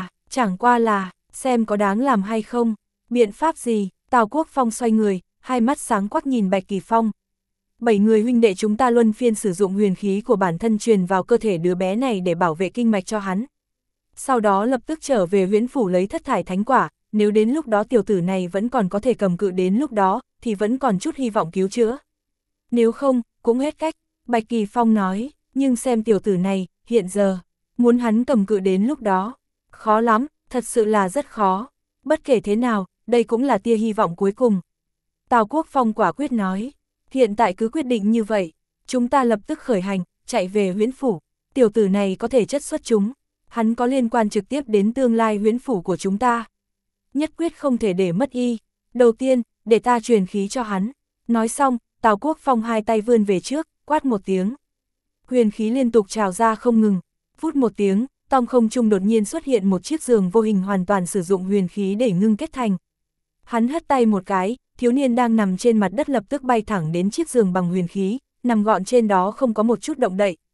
qua là, xem có đáng làm hay không, biện pháp gì? Tào Quốc Phong xoay người, hai mắt sáng quắc nhìn Bạch Kỳ Phong. 7 người huynh đệ chúng ta luân phiên sử dụng huyền khí của bản thân truyền vào cơ thể đứa bé này để bảo vệ kinh mạch cho hắn. Sau đó lập tức trở về Huyễn Phủ lấy thất thải thánh quả, nếu đến lúc đó tiểu tử này vẫn còn có thể cầm cự đến lúc đó, thì vẫn còn chút hy vọng cứu chữa. Nếu không, cũng hết cách, Bạch Kỳ Phong nói, nhưng xem tiểu tử này, hiện giờ, muốn hắn cầm cự đến lúc đó, khó lắm, thật sự là rất khó, bất kể thế nào, đây cũng là tia hy vọng cuối cùng. Tào Quốc Phong quả quyết nói, hiện tại cứ quyết định như vậy, chúng ta lập tức khởi hành, chạy về Huyễn Phủ, tiểu tử này có thể chất xuất chúng, hắn có liên quan trực tiếp đến tương lai Huyễn Phủ của chúng ta. Nhất quyết không thể để mất y, đầu tiên, để ta truyền khí cho hắn. Nói xong, Tào Quốc Phong hai tay vươn về trước, quát một tiếng. Huyền khí liên tục trào ra không ngừng, vút một tiếng, trong không trung đột nhiên xuất hiện một chiếc giường vô hình hoàn toàn sử dụng huyền khí để ngưng kết thành. Hắn hất tay một cái, thiếu niên đang nằm trên mặt đất lập tức bay thẳng đến chiếc giường bằng huyền khí, nằm gọn trên đó không có một chút động đậy,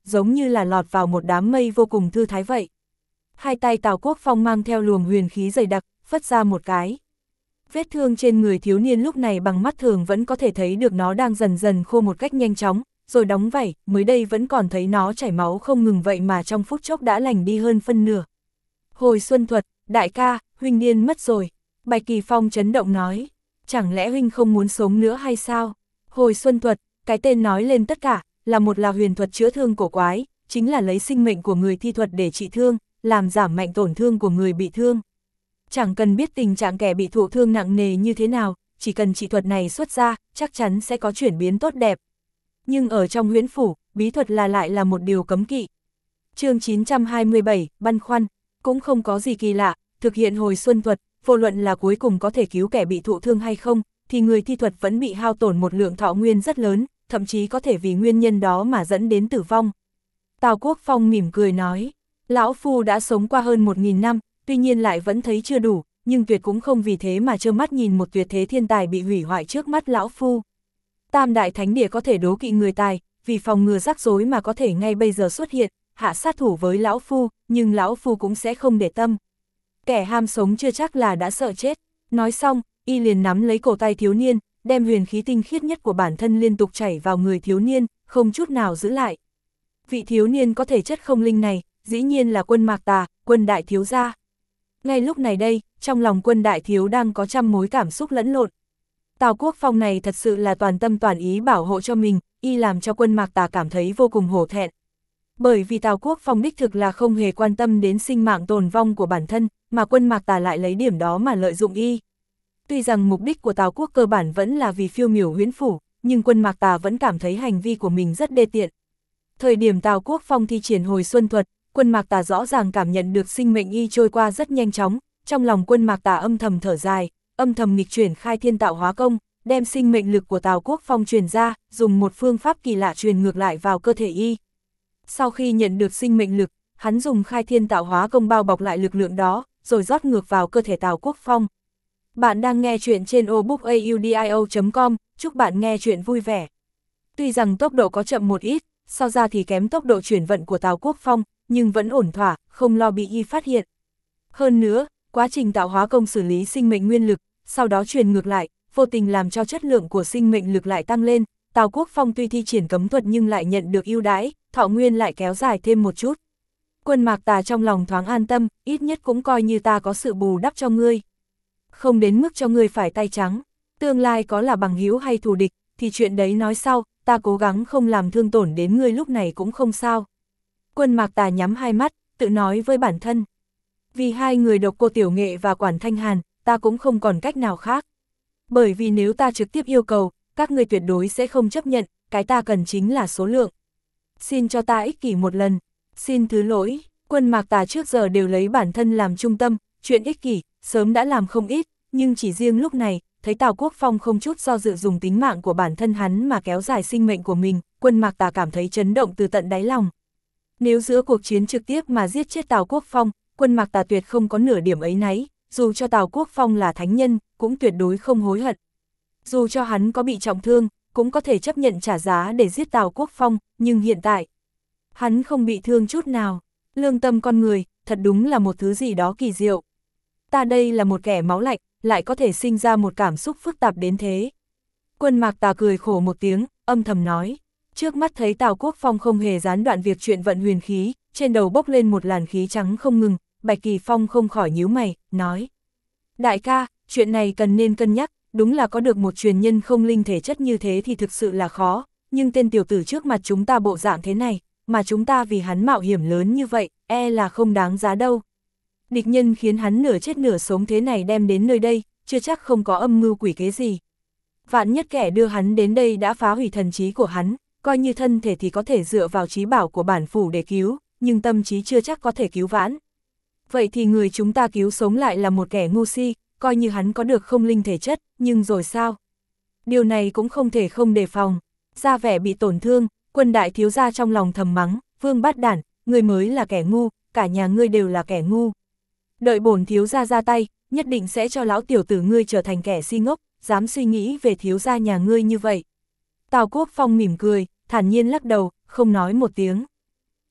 giống như là lọt vào một đám mây vô cùng thư thái vậy. Hai tay Tào Quốc Phong mang theo luồng huyền khí dày đặc, phất ra một cái. Vết thương trên người thiếu niên lúc này bằng mắt thường vẫn có thể thấy được nó đang dần dần khô một cách nhanh chóng, rồi đóng vảy, mới đây vẫn còn thấy nó chảy máu không ngừng vậy mà trong phút chốc đã lành đi hơn phân nửa. Hồi Xuân Thuật, đại ca, huynh điên mất rồi. Bạch Kỳ Phong chấn động nói, chẳng lẽ huynh không muốn sống nữa hay sao? Hồi Xuân Thuật, cái tên nói lên tất cả, là huyền thuật chữa thương cổ quái, chính là lấy sinh mệnh của người thi thuật để trị thương, làm giảm mạnh tổn thương của người bị thương. Chẳng cần biết tình trạng kẻ bị thụ thương nặng nề như thế nào, chỉ cần trị thuật này xuất ra, chắc chắn sẽ có chuyển biến tốt đẹp. Nhưng ở trong huyễn phủ, bí thuật lại là một điều cấm kỵ. Chương 927, băn khoăn, cũng không có gì kỳ lạ, thực hiện hồi xuân thuật, vô luận là cuối cùng có thể cứu kẻ bị thụ thương hay không, thì người thi thuật vẫn bị hao tổn một lượng thọ nguyên rất lớn, thậm chí có thể vì nguyên nhân đó mà dẫn đến tử vong. Tào Quốc Phong mỉm cười nói, lão phu đã sống qua hơn 1000 năm, tuy nhiên lại vẫn thấy chưa đủ, nhưng tuyệt cũng không vì thế mà trơ mắt nhìn một tuyệt thế thiên tài bị hủy hoại trước mắt lão phu. Tam đại thánh địa có thể đố kỵ người tài, vì phòng ngừa rắc rối mà có thể ngay bây giờ xuất hiện, hạ sát thủ với lão phu, nhưng lão phu cũng sẽ không để tâm. Kẻ ham sống chưa chắc là đã sợ chết. Nói xong, y liền nắm lấy cổ tay thiếu niên, đem huyền khí tinh khiết nhất của bản thân liên tục chảy vào người thiếu niên, không chút nào giữ lại. Vị thiếu niên có thể chất không linh này, dĩ nhiên là Quân Mạc Tà, Quân đại thiếu gia. Ngay lúc này đây, trong lòng Quân đại thiếu đang có trăm mối cảm xúc lẫn lộn. Tào Quốc Phong này thật sự là toàn tâm toàn ý bảo hộ cho mình, y làm cho Quân Mạc Tà cảm thấy vô cùng hổ thẹn. Bởi vì Tào Quốc Phong đích thực là không hề quan tâm đến sinh mạng tồn vong của bản thân, mà Quân Mạc Tà lại lấy điểm đó mà lợi dụng y. Tuy rằng mục đích của Tào Quốc cơ bản vẫn là vì phiêu miểu huyễn phủ, nhưng Quân Mạc Tà vẫn cảm thấy hành vi của mình rất đê tiện. Thời điểm Tào Quốc Phong thi triển hồi xuân thuật, Quân Mạc Tà rõ ràng cảm nhận được sinh mệnh y trôi qua rất nhanh chóng, trong lòng Quân Mạc Tà âm thầm thở dài, âm thầm nghịch chuyển khai thiên tạo hóa công, đem sinh mệnh lực của Tào Quốc Phong truyền ra, dùng một phương pháp kỳ lạ truyền ngược lại vào cơ thể y. Sau khi nhận được sinh mệnh lực, hắn dùng khai thiên tạo hóa công bao bọc lại lực lượng đó, rồi rót ngược vào cơ thể Tào Quốc Phong. Bạn đang nghe chuyện trên obookaudio.com, chúc bạn nghe chuyện vui vẻ. Tuy rằng tốc độ có chậm một ít, so ra thì kém tốc độ chuyển vận của Tào Quốc Phong, nhưng vẫn ổn thỏa, không lo bị y phát hiện. Hơn nữa, quá trình tạo hóa công xử lý sinh mệnh nguyên lực, sau đó truyền ngược lại, vô tình làm cho chất lượng của sinh mệnh lực lại tăng lên. Tào Quốc Phong tuy thi triển cấm thuật nhưng lại nhận được ưu đãi, thọ nguyên lại kéo dài thêm một chút. Quân Mạc Tà trong lòng thoáng an tâm, ít nhất cũng coi như ta có sự bù đắp cho ngươi. Không đến mức cho ngươi phải tay trắng, tương lai có là bằng hữu hay thù địch, thì chuyện đấy nói sau, ta cố gắng không làm thương tổn đến ngươi lúc này cũng không sao. Quân Mạc Tà nhắm hai mắt, tự nói với bản thân. Vì hai người Độc Cô Tiểu Nghệ và Quản Thanh Hàn, ta cũng không còn cách nào khác. Bởi vì nếu ta trực tiếp yêu cầu, các ngươi tuyệt đối sẽ không chấp nhận, cái ta cần chính là số lượng. Xin cho ta ích kỷ một lần, xin thứ lỗi. Quân Mạc Tà trước giờ đều lấy bản thân làm trung tâm, chuyện ích kỷ, sớm đã làm không ít, nhưng chỉ riêng lúc này, thấy Tào Quốc Phong không chút do dự dùng tính mạng của bản thân hắn mà kéo dài sinh mệnh của mình, Quân Mạc Tà cảm thấy chấn động từ tận đáy lòng. Nếu giữa cuộc chiến trực tiếp mà giết chết Tào Quốc Phong, Quân Mạc Tà tuyệt không có nửa điểm ấy náy, dù cho Tào Quốc Phong là thánh nhân, cũng tuyệt đối không hối hận. Dù cho hắn có bị trọng thương, cũng có thể chấp nhận trả giá để giết Tào Quốc Phong, nhưng hiện tại, hắn không bị thương chút nào. Lương tâm con người, thật đúng là một thứ gì đó kỳ diệu. Ta đây là một kẻ máu lạnh, lại có thể sinh ra một cảm xúc phức tạp đến thế. Quân Mạc Tà cười khổ một tiếng, âm thầm nói. Trước mắt thấy Tào Quốc Phong không hề gián đoạn việc chuyện vận huyền khí, trên đầu bốc lên một làn khí trắng không ngừng, Bạch Kỳ Phong không khỏi nhíu mày, nói. Đại ca, chuyện này cần nên cân nhắc, đúng là có được một truyền nhân không linh thể chất như thế thì thực sự là khó, nhưng tên tiểu tử trước mặt chúng ta bộ dạng thế này, mà chúng ta vì hắn mạo hiểm lớn như vậy, là không đáng giá đâu. Địch nhân khiến hắn nửa chết nửa sống thế này đem đến nơi đây, chưa chắc không có âm mưu quỷ kế gì. Vạn nhất kẻ đưa hắn đến đây đã phá hủy thần trí của hắn, coi như thân thể thì có thể dựa vào trí bảo của bản phủ để cứu, nhưng tâm trí chưa chắc có thể cứu vãn. Vậy thì người chúng ta cứu sống lại là một kẻ ngu si, coi như hắn có được không linh thể chất, nhưng rồi sao? Điều này cũng không thể không đề phòng. Ra vẻ bị tổn thương, Quân đại thiếu gia trong lòng thầm mắng, Vương Bát Đản, ngươi mới là kẻ ngu, cả nhà ngươi đều là kẻ ngu. Đợi bổn thiếu gia ra tay, nhất định sẽ cho lão tiểu tử ngươi trở thành kẻ si ngốc, dám suy nghĩ về thiếu gia nhà ngươi như vậy. Tào Quốc Phong mỉm cười, thản nhiên lắc đầu, không nói một tiếng.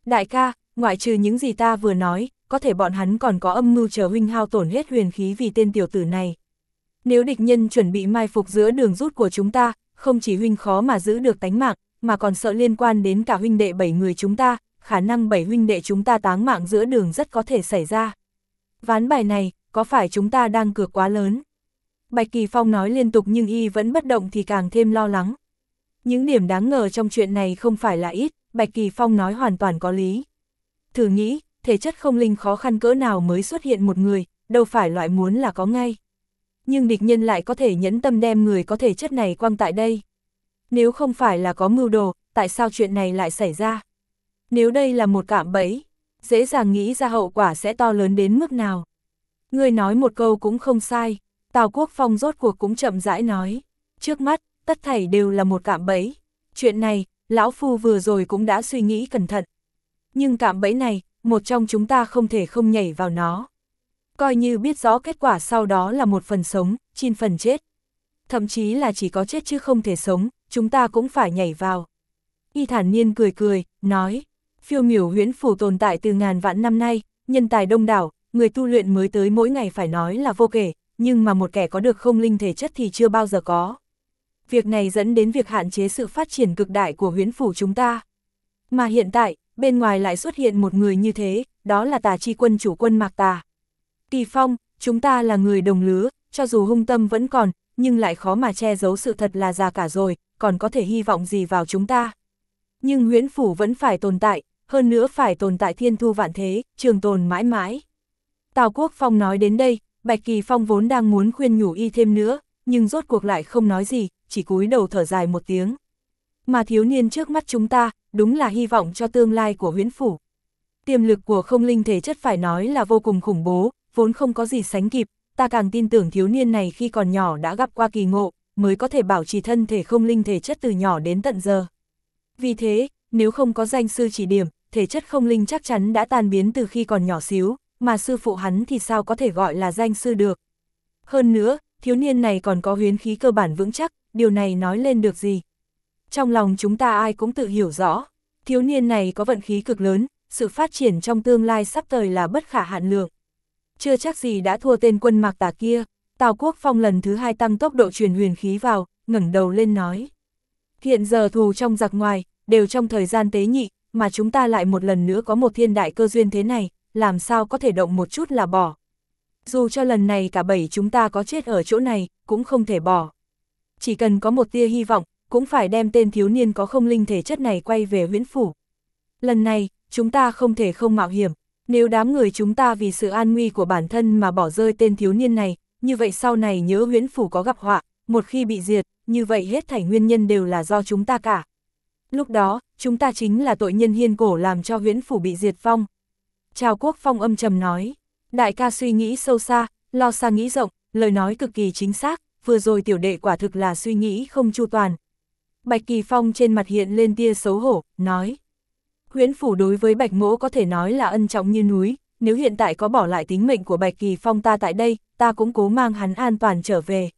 Đại ca, ngoại trừ những gì ta vừa nói, có thể bọn hắn còn có âm mưu chờ huynh hao tổn hết huyền khí vì tên tiểu tử này. Nếu địch nhân chuẩn bị mai phục giữa đường rút của chúng ta, không chỉ huynh khó mà giữ được tánh mạng, mà còn sợ liên quan đến cả huynh đệ 7 người chúng ta, khả năng 7 huynh đệ chúng ta táng mạng giữa đường rất có thể xảy ra. Ván bài này, có phải chúng ta đang cược quá lớn? Bạch Kỳ Phong nói liên tục nhưng y vẫn bất động thì càng thêm lo lắng. Những điểm đáng ngờ trong chuyện này không phải là ít, Bạch Kỳ Phong nói hoàn toàn có lý. Thử nghĩ, thể chất không linh khó khăn cỡ nào mới xuất hiện một người, đâu phải loại muốn là có ngay. Nhưng địch nhân lại có thể nhẫn tâm đem người có thể chất này quăng tại đây. Nếu không phải là có mưu đồ, tại sao chuyện này lại xảy ra? Nếu đây là một cạm bẫy, dễ dàng nghĩ ra hậu quả sẽ to lớn đến mức nào. Người nói một câu cũng không sai, Tào Quốc Phong rốt cuộc cũng chậm rãi nói. Trước mắt, tất thảy đều là một cạm bẫy. Chuyện này, lão phu vừa rồi cũng đã suy nghĩ cẩn thận. Nhưng cạm bẫy này, một trong chúng ta không thể không nhảy vào nó. Coi như biết rõ kết quả sau đó là một phần sống, 9 phần chết. Thậm chí là chỉ có chết chứ không thể sống, chúng ta cũng phải nhảy vào. Y thản nhiên cười cười, nói, phiêu miểu huyễn phủ tồn tại từ ngàn vạn năm nay, nhân tài đông đảo, người tu luyện mới tới mỗi ngày phải nói là vô kể, nhưng mà một kẻ có được không linh thể chất thì chưa bao giờ có. Việc này dẫn đến việc hạn chế sự phát triển cực đại của huyễn phủ chúng ta. Mà hiện tại, bên ngoài lại xuất hiện một người như thế, đó là Tà Chi quân chủ quân Mạc Tà. Kỳ Phong, chúng ta là người đồng lứa, cho dù hung tâm vẫn còn, nhưng lại khó mà che giấu sự thật là già cả rồi, còn có thể hy vọng gì vào chúng ta. Nhưng huyễn phủ vẫn phải tồn tại, hơn nữa phải tồn tại thiên thu vạn thế, trường tồn mãi mãi. Tào Quốc Phong nói đến đây, Bạch Kỳ Phong vốn đang muốn khuyên nhủ y thêm nữa, nhưng rốt cuộc lại không nói gì, chỉ cúi đầu thở dài một tiếng. Mà thiếu niên trước mắt chúng ta, đúng là hy vọng cho tương lai của huyễn phủ. Tiềm lực của không linh thể chất phải nói là vô cùng khủng bố, vốn không có gì sánh kịp, ta càng tin tưởng thiếu niên này khi còn nhỏ đã gặp qua kỳ ngộ, mới có thể bảo trì thân thể không linh thể chất từ nhỏ đến tận giờ. Vì thế, nếu không có danh sư chỉ điểm, thể chất không linh chắc chắn đã tan biến từ khi còn nhỏ xíu, mà sư phụ hắn thì sao có thể gọi là danh sư được. Hơn nữa, thiếu niên này còn có huyễn khí cơ bản vững chắc, điều này nói lên được gì? Trong lòng chúng ta ai cũng tự hiểu rõ, thiếu niên này có vận khí cực lớn, sự phát triển trong tương lai sắp tới là bất khả hạn lượng. Chưa chắc gì đã thua tên quân Mạc Tà kia. Tào Quốc Phong lần thứ 2 tăng tốc độ truyền huyền khí vào, ngẩng đầu lên nói. Hiện giờ thù trong giặc ngoài, đều trong thời gian tế nhị, mà chúng ta lại một lần nữa có một thiên đại cơ duyên thế này, làm sao có thể động một chút là bỏ. Dù cho lần này cả 7 chúng ta có chết ở chỗ này, cũng không thể bỏ. Chỉ cần có một tia hy vọng, cũng phải đem tên thiếu niên có không linh thể chất này quay về huyễn phủ. Lần này, chúng ta không thể không mạo hiểm. Nếu đám người chúng ta vì sự an nguy của bản thân mà bỏ rơi tên thiếu niên này, như vậy sau này nhớ huyễn phủ có gặp họa, một khi bị diệt, như vậy hết thảy nguyên nhân đều là do chúng ta cả. Lúc đó, chúng ta chính là tội nhân hiên cổ làm cho huyễn phủ bị diệt vong. Trào Quốc Phong âm trầm nói, đại ca suy nghĩ sâu xa, lo xa nghĩ rộng, lời nói cực kỳ chính xác, vừa rồi tiểu đệ quả thực là suy nghĩ không chu toàn. Bạch Kỳ Phong trên mặt hiện lên tia xấu hổ, nói. Huyễn phủ đối với Bạch Mỗ có thể nói là ân trọng như núi, nếu hiện tại có bỏ lại tính mệnh của Bạch Kỳ Phong ta tại đây, ta cũng cố mang hắn an toàn trở về.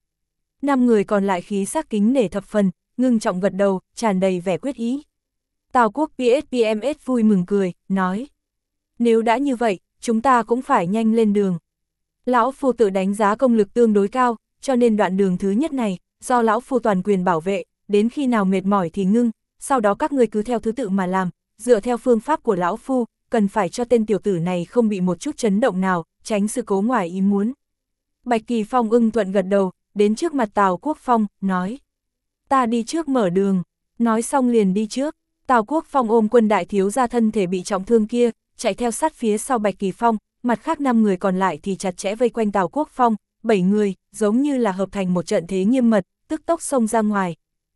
5 người còn lại khí sắc kính nể thập phần, ngưng trọng gật đầu, tràn đầy vẻ quyết ý. Tào Quốc PSPMS vui mừng cười, nói. Nếu đã như vậy, chúng ta cũng phải nhanh lên đường. Lão Phu tự đánh giá công lực tương đối cao, cho nên đoạn đường thứ nhất này, do Lão Phu toàn quyền bảo vệ, đến khi nào mệt mỏi thì ngưng, sau đó các ngươi cứ theo thứ tự mà làm. Dựa theo phương pháp của Lão Phu, cần phải cho tên tiểu tử này không bị một chút chấn động nào, tránh sự cố ngoài ý muốn. Bạch Kỳ Phong ưng thuận gật đầu, đến trước mặt Tào Quốc Phong, nói. Ta đi trước mở đường, nói xong liền đi trước. Tào Quốc Phong ôm quân đại thiếu gia thân thể bị trọng thương kia, chạy theo sát phía sau Bạch Kỳ Phong, mặt khác 5 người còn lại thì chặt chẽ vây quanh Tào Quốc Phong, 7 người, giống như là hợp thành một trận thế nghiêm mật, tức tốc xông ra ngoài.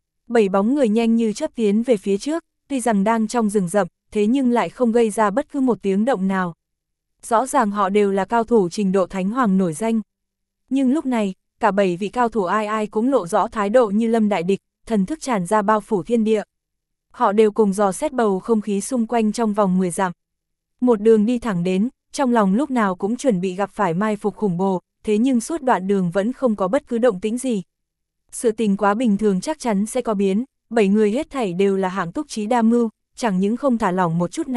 7 bóng người nhanh như chớp tiến về phía trước, tuy rằng đang trong rừng rậm, thế nhưng lại không gây ra bất cứ một tiếng động nào. Rõ ràng họ đều là cao thủ trình độ thánh hoàng nổi danh. Nhưng lúc này, cả 7 vị cao thủ ai ai cũng lộ rõ thái độ như lâm đại địch, thần thức tràn ra bao phủ thiên địa. Họ đều cùng dò xét bầu không khí xung quanh trong vòng 10 dặm. Một đường đi thẳng đến, trong lòng lúc nào cũng chuẩn bị gặp phải mai phục khủng bố, thế nhưng suốt đoạn đường vẫn không có bất cứ động tĩnh gì. Sự tình quá bình thường chắc chắn sẽ có biến, 7 người hết thảy đều là hạng túc trí đa mưu, chẳng những không thả lỏng một chút nào,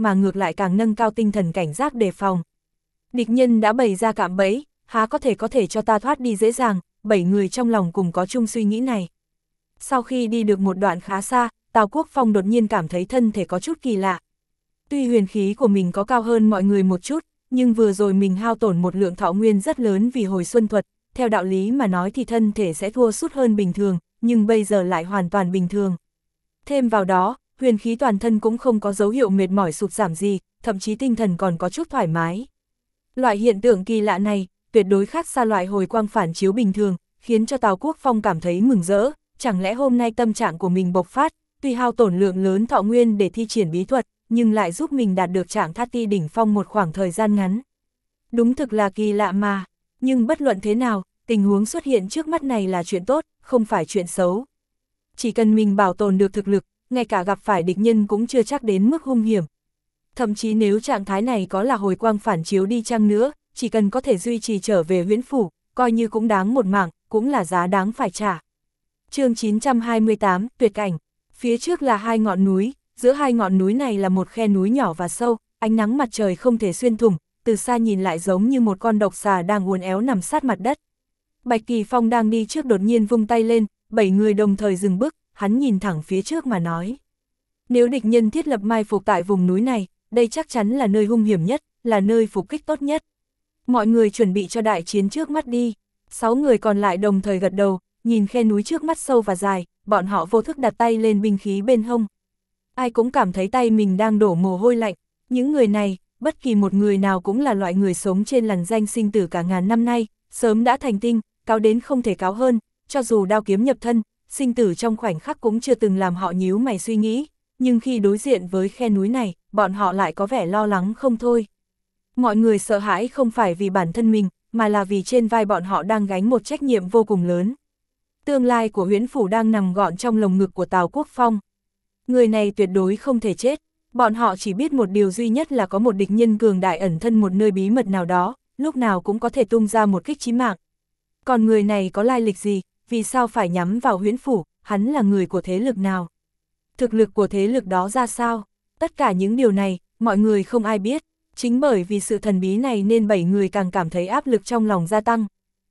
mà ngược lại càng nâng cao tinh thần cảnh giác đề phòng. Địch nhân đã bày ra cạm bẫy, há có thể cho ta thoát đi dễ dàng, 7 người trong lòng cùng có chung suy nghĩ này. Sau khi đi được một đoạn khá xa, Tào Quốc Phong đột nhiên cảm thấy thân thể có chút kỳ lạ. Tuy huyền khí của mình có cao hơn mọi người một chút, nhưng vừa rồi mình hao tổn một lượng thọ nguyên rất lớn vì hồi xuân thuật, theo đạo lý mà nói thì thân thể sẽ thua sút hơn bình thường, nhưng bây giờ lại hoàn toàn bình thường. Thêm vào đó, huyền khí toàn thân cũng không có dấu hiệu mệt mỏi sụt giảm gì, thậm chí tinh thần còn có chút thoải mái. Loại hiện tượng kỳ lạ này, tuyệt đối khác xa loại hồi quang phản chiếu bình thường, khiến cho Tào Quốc Phong cảm thấy mừng rỡ, chẳng lẽ hôm nay tâm trạng của mình bộc phát, tuy hao tổn lượng lớn thọ nguyên để thi triển bí thuật, nhưng lại giúp mình đạt được trạng thái ti đỉnh phong một khoảng thời gian ngắn. Đúng thực là kỳ lạ mà, nhưng bất luận thế nào, tình huống xuất hiện trước mắt này là chuyện tốt, không phải chuyện xấu. Chỉ cần mình bảo tồn được thực lực, ngay cả gặp phải địch nhân cũng chưa chắc đến mức hung hiểm. Thậm chí nếu trạng thái này có là hồi quang phản chiếu đi chăng nữa, chỉ cần có thể duy trì trở về huyễn phủ, coi như cũng đáng một mạng, cũng là giá đáng phải trả. Chương 928, tuyệt cảnh. Phía trước là hai ngọn núi, giữa hai ngọn núi này là một khe núi nhỏ và sâu, ánh nắng mặt trời không thể xuyên thủng, từ xa nhìn lại giống như một con độc xà đang uốn éo nằm sát mặt đất. Bạch Kỳ Phong đang đi trước đột nhiên vung tay lên, 7 người đồng thời dừng bước, hắn nhìn thẳng phía trước mà nói. Nếu địch nhân thiết lập mai phục tại vùng núi này, đây chắc chắn là nơi hung hiểm nhất, là nơi phục kích tốt nhất. Mọi người chuẩn bị cho đại chiến trước mắt đi. 6 người còn lại đồng thời gật đầu, nhìn khe núi trước mắt sâu và dài, bọn họ vô thức đặt tay lên binh khí bên hông. Ai cũng cảm thấy tay mình đang đổ mồ hôi lạnh. Những người này, bất kỳ một người nào cũng là loại người sống trên lằn danh sinh tử cả ngàn năm nay, sớm đã thành tinh, cao đến không thể cao hơn, cho dù đao kiếm nhập thân, sinh tử trong khoảnh khắc cũng chưa từng làm họ nhíu mày suy nghĩ, nhưng khi đối diện với khe núi này, bọn họ lại có vẻ lo lắng không thôi. Mọi người sợ hãi không phải vì bản thân mình, mà là vì trên vai bọn họ đang gánh một trách nhiệm vô cùng lớn. Tương lai của huyễn phủ đang nằm gọn trong lồng ngực của Tào Quốc Phong. Người này tuyệt đối không thể chết, bọn họ chỉ biết một điều duy nhất là có một địch nhân cường đại ẩn thân một nơi bí mật nào đó, lúc nào cũng có thể tung ra một kích chí mạng. Còn người này có lai lịch gì, vì sao phải nhắm vào huyễn phủ, hắn là người của thế lực nào? Thực lực của thế lực đó ra sao? Tất cả những điều này, mọi người không ai biết. Chính bởi vì sự thần bí này nên 7 người càng cảm thấy áp lực trong lòng gia tăng.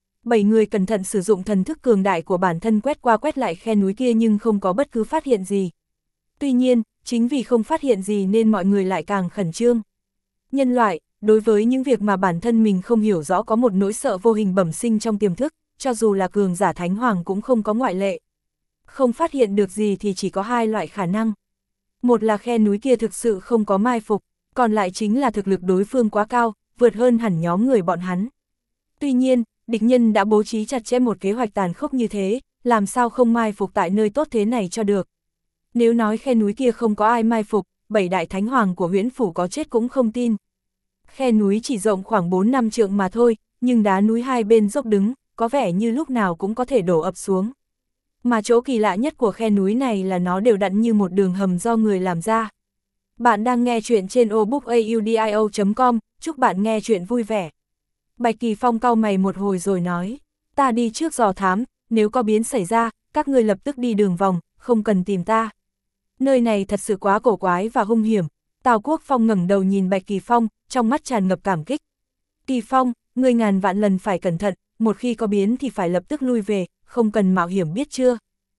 7 người cẩn thận sử dụng thần thức cường đại của bản thân quét qua quét lại khe núi kia nhưng không có bất cứ phát hiện gì. Tuy nhiên, chính vì không phát hiện gì nên mọi người lại càng khẩn trương. Nhân loại, đối với những việc mà bản thân mình không hiểu rõ có một nỗi sợ vô hình bẩm sinh trong tiềm thức, cho dù là cường giả thánh hoàng cũng không có ngoại lệ. Không phát hiện được gì thì chỉ có hai loại khả năng. Một là khe núi kia thực sự không có mai phục, còn lại chính là thực lực đối phương quá cao, vượt hơn hẳn nhóm người bọn hắn. Tuy nhiên, địch nhân đã bố trí chặt chẽ một kế hoạch tàn khốc như thế, làm sao không mai phục tại nơi tốt thế này cho được. Nếu nói khe núi kia không có ai mai phục, 7 đại thánh hoàng của huyễn phủ có chết cũng không tin. Khe núi chỉ rộng khoảng 4-5 trượng mà thôi, nhưng đá núi hai bên dốc đứng, có vẻ như lúc nào cũng có thể đổ ập xuống. Mà chỗ kỳ lạ nhất của khe núi này là nó đều đặn như một đường hầm do người làm ra. Bạn đang nghe chuyện trên obookaudio.com, chúc bạn nghe chuyện vui vẻ. Bạch Kỳ Phong cau mày một hồi rồi nói, ta đi trước dò thám, nếu có biến xảy ra, các ngươi lập tức đi đường vòng, không cần tìm ta. Nơi này thật sự quá cổ quái và hung hiểm. Tào Quốc Phong ngẩng đầu nhìn Bạch Kỳ Phong, trong mắt tràn ngập cảm kích. Kỳ Phong, ngươi ngàn vạn lần phải cẩn thận, một khi có biến thì phải lập tức lui về, không cần mạo hiểm biết chưa.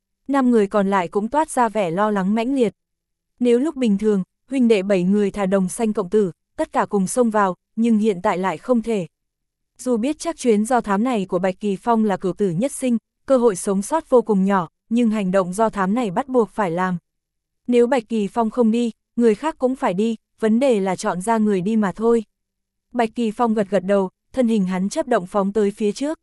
5 người còn lại cũng toát ra vẻ lo lắng mãnh liệt. Nếu lúc bình thường, huynh đệ 7 người thà đồng sanh cộng tử, tất cả cùng xông vào, nhưng hiện tại lại không thể. Dù biết chắc chuyến do thám này của Bạch Kỳ Phong là cửu tử nhất sinh, cơ hội sống sót vô cùng nhỏ, nhưng hành động do thám này bắt buộc phải làm. Nếu Bạch Kỳ Phong không đi, người khác cũng phải đi, vấn đề là chọn ra người đi mà thôi. Bạch Kỳ Phong gật gật đầu, thân hình hắn chớp động phóng tới phía trước.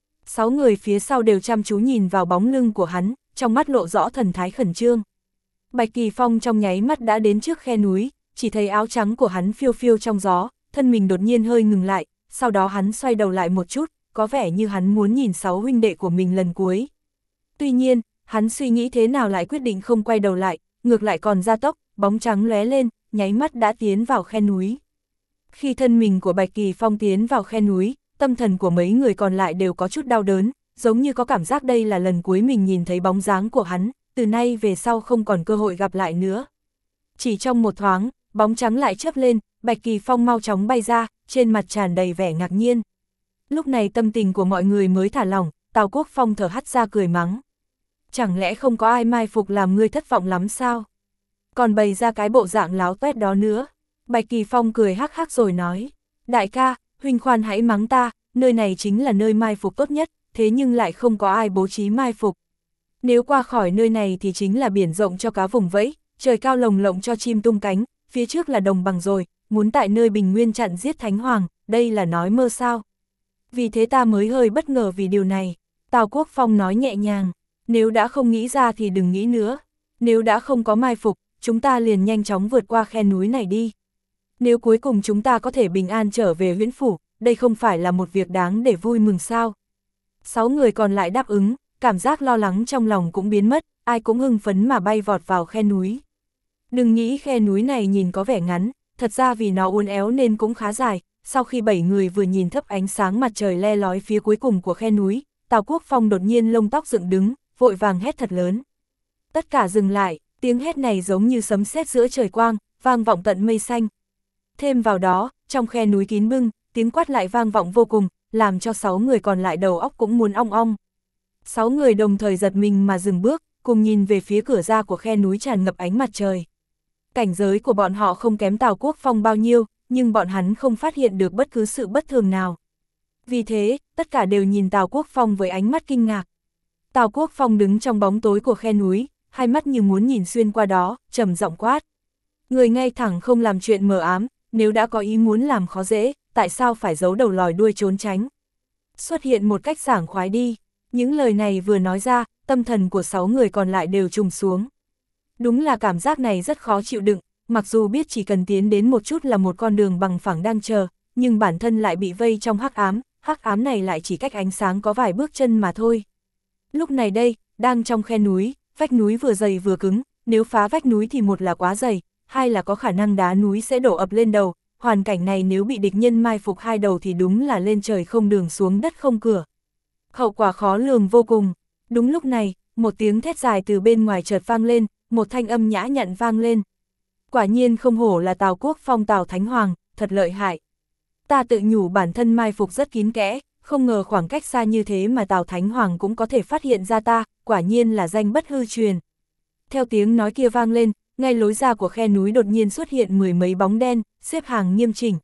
6 người phía sau đều chăm chú nhìn vào bóng lưng của hắn, trong mắt lộ rõ thần thái khẩn trương. Bạch Kỳ Phong trong nháy mắt đã đến trước khe núi, chỉ thấy áo trắng của hắn phiêu phiêu trong gió, thân mình đột nhiên hơi ngừng lại, sau đó hắn xoay đầu lại một chút, có vẻ như hắn muốn nhìn 6 huynh đệ của mình lần cuối. Tuy nhiên, hắn suy nghĩ thế nào lại quyết định không quay đầu lại, ngược lại còn gia tốc, bóng trắng lóe lên, nháy mắt đã tiến vào khe núi. Khi thân mình của Bạch Kỳ Phong tiến vào khe núi, tâm thần của mấy người còn lại đều có chút đau đớn, giống như có cảm giác đây là lần cuối mình nhìn thấy bóng dáng của hắn, từ nay về sau không còn cơ hội gặp lại nữa. Chỉ trong một thoáng, bóng trắng lại chớp lên, Bạch Kỳ Phong mau chóng bay ra, trên mặt tràn đầy vẻ ngạc nhiên. Lúc này tâm tình của mọi người mới thả lỏng, Tào Quốc Phong thở hắt ra cười mắng. Chẳng lẽ không có ai mai phục làm ngươi thất vọng lắm sao? Còn bày ra cái bộ dạng láo tuét đó nữa. Bạch Kỳ Phong cười hắc hắc rồi nói. Đại ca, huynh khoan hãy mắng ta, nơi này chính là nơi mai phục tốt nhất, thế nhưng lại không có ai bố trí mai phục. Nếu qua khỏi nơi này thì chính là biển rộng cho cá vùng vẫy, trời cao lồng lộng cho chim tung cánh, phía trước là đồng bằng rồi, muốn tại nơi bình nguyên chặn giết Thánh Hoàng, đây là nói mơ sao? Vì thế ta mới hơi bất ngờ vì điều này. Tào Quốc Phong nói nhẹ nhàng, nếu đã không nghĩ ra thì đừng nghĩ nữa. Nếu đã không có mai phục, chúng ta liền nhanh chóng vượt qua khe núi này đi. Nếu cuối cùng chúng ta có thể bình an trở về Huyễn Phủ, đây không phải là một việc đáng để vui mừng sao? 6 người còn lại đáp ứng, cảm giác lo lắng trong lòng cũng biến mất, ai cũng hưng phấn mà bay vọt vào khe núi. Đừng nghĩ khe núi này nhìn có vẻ ngắn, thật ra vì nó uốn éo nên cũng khá dài. Sau khi 7 người vừa nhìn thấp ánh sáng mặt trời le lói phía cuối cùng của khe núi, Tào Quốc Phong đột nhiên lông tóc dựng đứng, vội vàng hét thật lớn. Tất cả dừng lại, tiếng hét này giống như sấm sét giữa trời quang, vang vọng tận mây xanh. Thêm vào đó, trong khe núi kín bưng, tiếng quát lại vang vọng vô cùng, làm cho 6 người còn lại đầu óc cũng muốn ong ong. 6 người đồng thời giật mình mà dừng bước, cùng nhìn về phía cửa ra của khe núi tràn ngập ánh mặt trời. Cảnh giới của bọn họ không kém Tào Quốc Phong bao nhiêu, nhưng bọn hắn không phát hiện được bất cứ sự bất thường nào. Vì thế, tất cả đều nhìn Tào Quốc Phong với ánh mắt kinh ngạc. Tào Quốc Phong đứng trong bóng tối của khe núi, hai mắt như muốn nhìn xuyên qua đó, trầm giọng quát. Người ngay thẳng không làm chuyện mờ ám, nếu đã có ý muốn làm khó dễ, tại sao phải giấu đầu lòi đuôi trốn tránh? Xuất hiện một cách sảng khoái đi. Những lời này vừa nói ra, tâm thần của 6 người còn lại đều trùng xuống. Đúng là cảm giác này rất khó chịu đựng, mặc dù biết chỉ cần tiến đến một chút là một con đường bằng phẳng đang chờ, nhưng bản thân lại bị vây trong hắc ám này lại chỉ cách ánh sáng có vài bước chân mà thôi. Lúc này đây, đang trong khe núi, vách núi vừa dày vừa cứng, nếu phá vách núi thì một là quá dày, hai là có khả năng đá núi sẽ đổ ập lên đầu, hoàn cảnh này nếu bị địch nhân mai phục hai đầu thì đúng là lên trời không đường xuống đất không cửa. Hậu quả khó lường vô cùng. Đúng lúc này, một tiếng thét dài từ bên ngoài chợt vang lên, một thanh âm nhã nhặn vang lên. Quả nhiên không hổ là Tào Quốc Phong Tào Thánh Hoàng, thật lợi hại. Ta tự nhủ bản thân mai phục rất kín kẽ, không ngờ khoảng cách xa như thế mà Tào Thánh Hoàng cũng có thể phát hiện ra ta, quả nhiên là danh bất hư truyền. Theo tiếng nói kia vang lên, ngay lối ra của khe núi đột nhiên xuất hiện 10 mấy bóng đen, xếp hàng nghiêm chỉnh.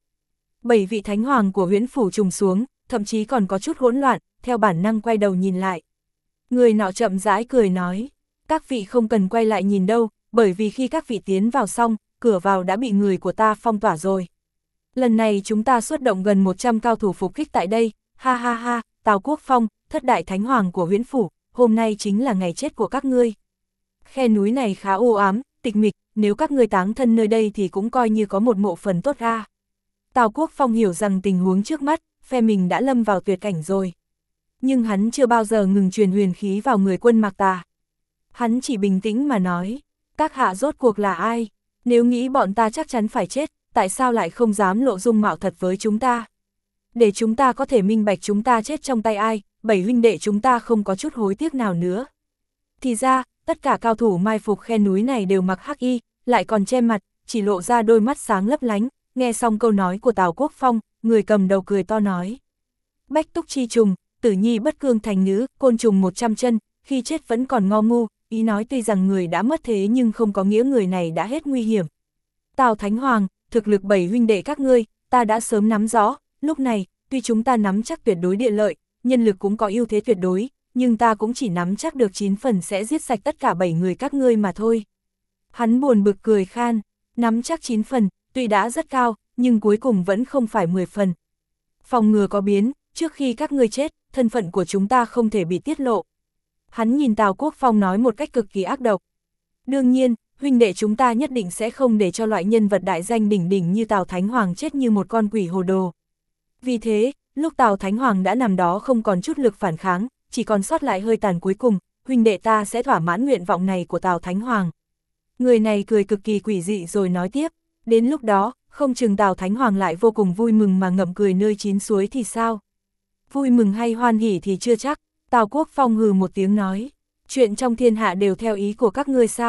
7 vị Thánh Hoàng của Huyễn Phủ trùng xuống, thậm chí còn có chút hỗn loạn, theo bản năng quay đầu nhìn lại. Người nọ chậm rãi cười nói, các vị không cần quay lại nhìn đâu, bởi vì khi các vị tiến vào xong, cửa vào đã bị người của ta phong tỏa rồi. Lần này chúng ta xuất động gần 100 cao thủ phục kích tại đây, ha ha ha, Tào Quốc Phong, thất đại Thánh Hoàng của Huyễn Phủ, hôm nay chính là ngày chết của các ngươi. Khe núi này khá u ám, tịch mịch, nếu các ngươi táng thân nơi đây thì cũng coi như có một mộ phần tốt ra. Tào Quốc Phong hiểu rằng tình huống trước mắt, phe mình đã lâm vào tuyệt cảnh rồi. Nhưng hắn chưa bao giờ ngừng truyền huyền khí vào người quân Mạc Tà. Hắn chỉ bình tĩnh mà nói, các hạ rốt cuộc là ai? Nếu nghĩ bọn ta chắc chắn phải chết, tại sao lại không dám lộ dung mạo thật với chúng ta? Để chúng ta có thể minh bạch chúng ta chết trong tay ai, 7 huynh đệ chúng ta không có chút hối tiếc nào nữa. Thì ra, tất cả cao thủ mai phục khe núi này đều mặc hắc y, lại còn che mặt, chỉ lộ ra đôi mắt sáng lấp lánh. Nghe xong câu nói của Tào Quốc Phong, người cầm đầu cười to nói. Bách túc chi trùng, tử nhi bất cương thành nữ, côn trùng 100 chân, khi chết vẫn còn ngo ngu, ý nói tuy rằng người đã mất thế nhưng không có nghĩa người này đã hết nguy hiểm. Tào Thánh Hoàng, thực lực 7 huynh đệ các ngươi, ta đã sớm nắm rõ, lúc này, tuy chúng ta nắm chắc tuyệt đối địa lợi, nhân lực cũng có ưu thế tuyệt đối, nhưng ta cũng chỉ nắm chắc được 9 phần sẽ giết sạch tất cả 7 người các ngươi mà thôi. Hắn buồn bực cười khan, nắm chắc 9 phần, tuy đã rất cao, nhưng cuối cùng vẫn không phải 10 phần. Phòng ngừa có biến, trước khi các ngươi chết, thân phận của chúng ta không thể bị tiết lộ. Hắn nhìn Tào Quốc Phong nói một cách cực kỳ ác độc. Đương nhiên, huynh đệ chúng ta nhất định sẽ không để cho loại nhân vật đại danh đỉnh đỉnh như Tào Thánh Hoàng chết như một con quỷ hồ đồ. Vì thế, lúc Tào Thánh Hoàng đã nằm đó không còn chút lực phản kháng, chỉ còn sót lại hơi tàn cuối cùng, huynh đệ ta sẽ thỏa mãn nguyện vọng này của Tào Thánh Hoàng. Người này cười cực kỳ quỷ dị rồi nói tiếp, đến lúc đó, không chừng Tào Thánh Hoàng lại vô cùng vui mừng mà ngậm cười nơi chín suối thì sao? Vui mừng hay hoan hỉ thì chưa chắc. Tào Quốc Phong hừ một tiếng nói, chuyện trong thiên hạ đều theo ý của các ngươi sao?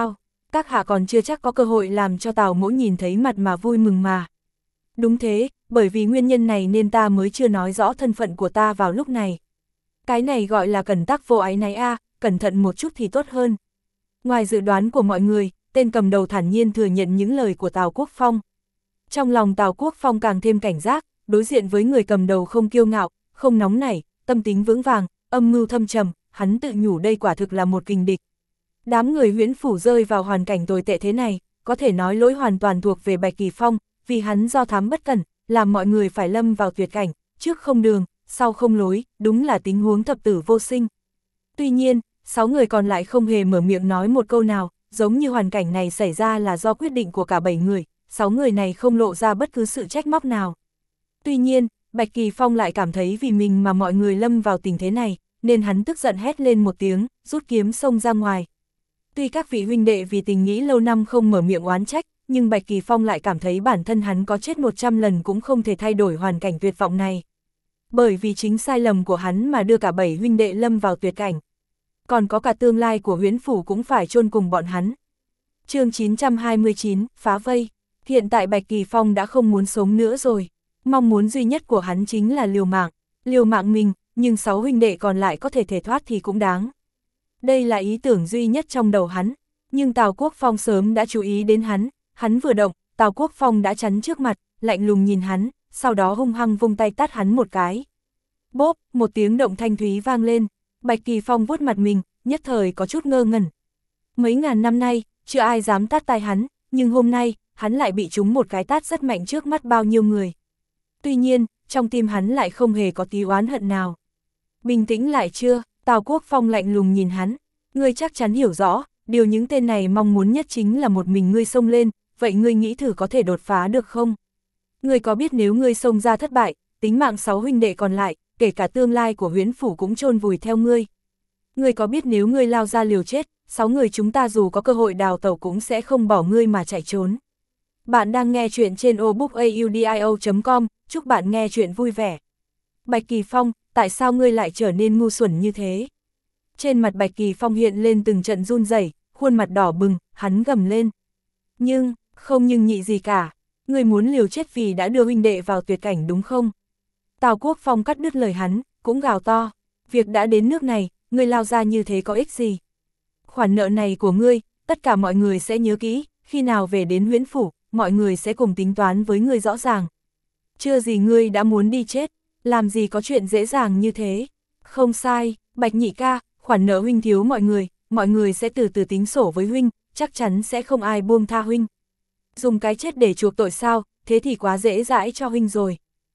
Các hạ còn chưa chắc có cơ hội làm cho Tào Mỗ nhìn thấy mặt mà vui mừng mà. Đúng thế, bởi vì nguyên nhân này nên ta mới chưa nói rõ thân phận của ta vào lúc này. Cái này gọi là cẩn tắc vô ái náy a, cẩn thận một chút thì tốt hơn. Ngoài dự đoán của mọi người, tên cầm đầu thản nhiên thừa nhận những lời của Tào Quốc Phong. Trong lòng Tào Quốc Phong càng thêm cảnh giác, đối diện với người cầm đầu không kiêu ngạo, không nóng nảy, tâm tính vững vàng, âm mưu thâm trầm, hắn tự nhủ đây quả thực là một kình địch. Đám người Huyễn Phủ rơi vào hoàn cảnh tồi tệ thế này, có thể nói lỗi hoàn toàn thuộc về Bạch Kỳ Phong, vì hắn do thám bất cẩn, làm mọi người phải lâm vào tuyệt cảnh, trước không đường, sau không lối, đúng là tình huống thập tử vô sinh. Tuy nhiên, 6 người còn lại không hề mở miệng nói một câu nào, giống như hoàn cảnh này xảy ra là do quyết định của cả 7 người, 6 người này không lộ ra bất cứ sự trách móc nào. Tuy nhiên, Bạch Kỳ Phong lại cảm thấy vì mình mà mọi người lâm vào tình thế này, nên hắn tức giận hét lên một tiếng, rút kiếm xông ra ngoài. Tuy các vị huynh đệ vì tình nghĩ lâu năm không mở miệng oán trách, nhưng Bạch Kỳ Phong lại cảm thấy bản thân hắn có chết 100 lần cũng không thể thay đổi hoàn cảnh tuyệt vọng này. Bởi vì chính sai lầm của hắn mà đưa cả 7 huynh đệ lâm vào tuyệt cảnh. Còn có cả tương lai của Huyễn Phủ cũng phải chôn cùng bọn hắn. Chương 929, phá vây. Hiện tại Bạch Kỳ Phong đã không muốn sống nữa rồi. Mong muốn duy nhất của hắn chính là liều mạng mình, nhưng 6 huynh đệ còn lại có thể thể thoát thì cũng đáng. Đây là ý tưởng duy nhất trong đầu hắn, nhưng Tào Quốc Phong sớm đã chú ý đến hắn vừa động, Tào Quốc Phong đã chắn trước mặt, lạnh lùng nhìn hắn, sau đó hung hăng vung tay tát hắn một cái. Bốp, một tiếng động thanh thúy vang lên, Bạch Kỳ Phong vuốt mặt mình, nhất thời có chút ngơ ngẩn. Mấy ngàn năm nay, chưa ai dám tát tai hắn, nhưng hôm nay, hắn lại bị trúng một cái tát rất mạnh trước mắt bao nhiêu người. Tuy nhiên, trong tim hắn lại không hề có tí oán hận nào. Bình tĩnh lại chưa? Tào Quốc Phong lạnh lùng nhìn hắn, ngươi chắc chắn hiểu rõ, điều những tên này mong muốn nhất chính là một mình ngươi xông lên, vậy ngươi nghĩ thử có thể đột phá được không? Ngươi có biết nếu ngươi xông ra thất bại, tính mạng 6 huynh đệ còn lại, kể cả tương lai của Huyễn Phủ cũng chôn vùi theo ngươi. Ngươi có biết nếu ngươi lao ra liều chết, 6 người chúng ta dù có cơ hội đào tẩu cũng sẽ không bỏ ngươi mà chạy trốn. Bạn đang nghe chuyện trên obookaudio.com, chúc bạn nghe chuyện vui vẻ. Bạch Kỳ Phong, tại sao ngươi lại trở nên ngu xuẩn như thế? Trên mặt Bạch Kỳ Phong hiện lên từng trận run rẩy, khuôn mặt đỏ bừng, hắn gầm lên. Không nhưng nhị gì cả, ngươi muốn liều chết vì đã đưa huynh đệ vào tuyệt cảnh đúng không? Tào Quốc Phong cắt đứt lời hắn, cũng gào to, việc đã đến nước này, ngươi lao ra như thế có ích gì? Khoản nợ này của ngươi, tất cả mọi người sẽ nhớ kỹ, khi nào về đến Huyễn Phủ, mọi người sẽ cùng tính toán với ngươi rõ ràng. Chưa gì ngươi đã muốn đi chết, làm gì có chuyện dễ dàng như thế? Không sai, Bạch nhị ca, khoản nợ huynh thiếu mọi người sẽ từ từ tính sổ với huynh, chắc chắn sẽ không ai buông tha huynh. Dùng cái chết để chuộc tội sao, thế thì quá dễ dãi cho huynh rồi.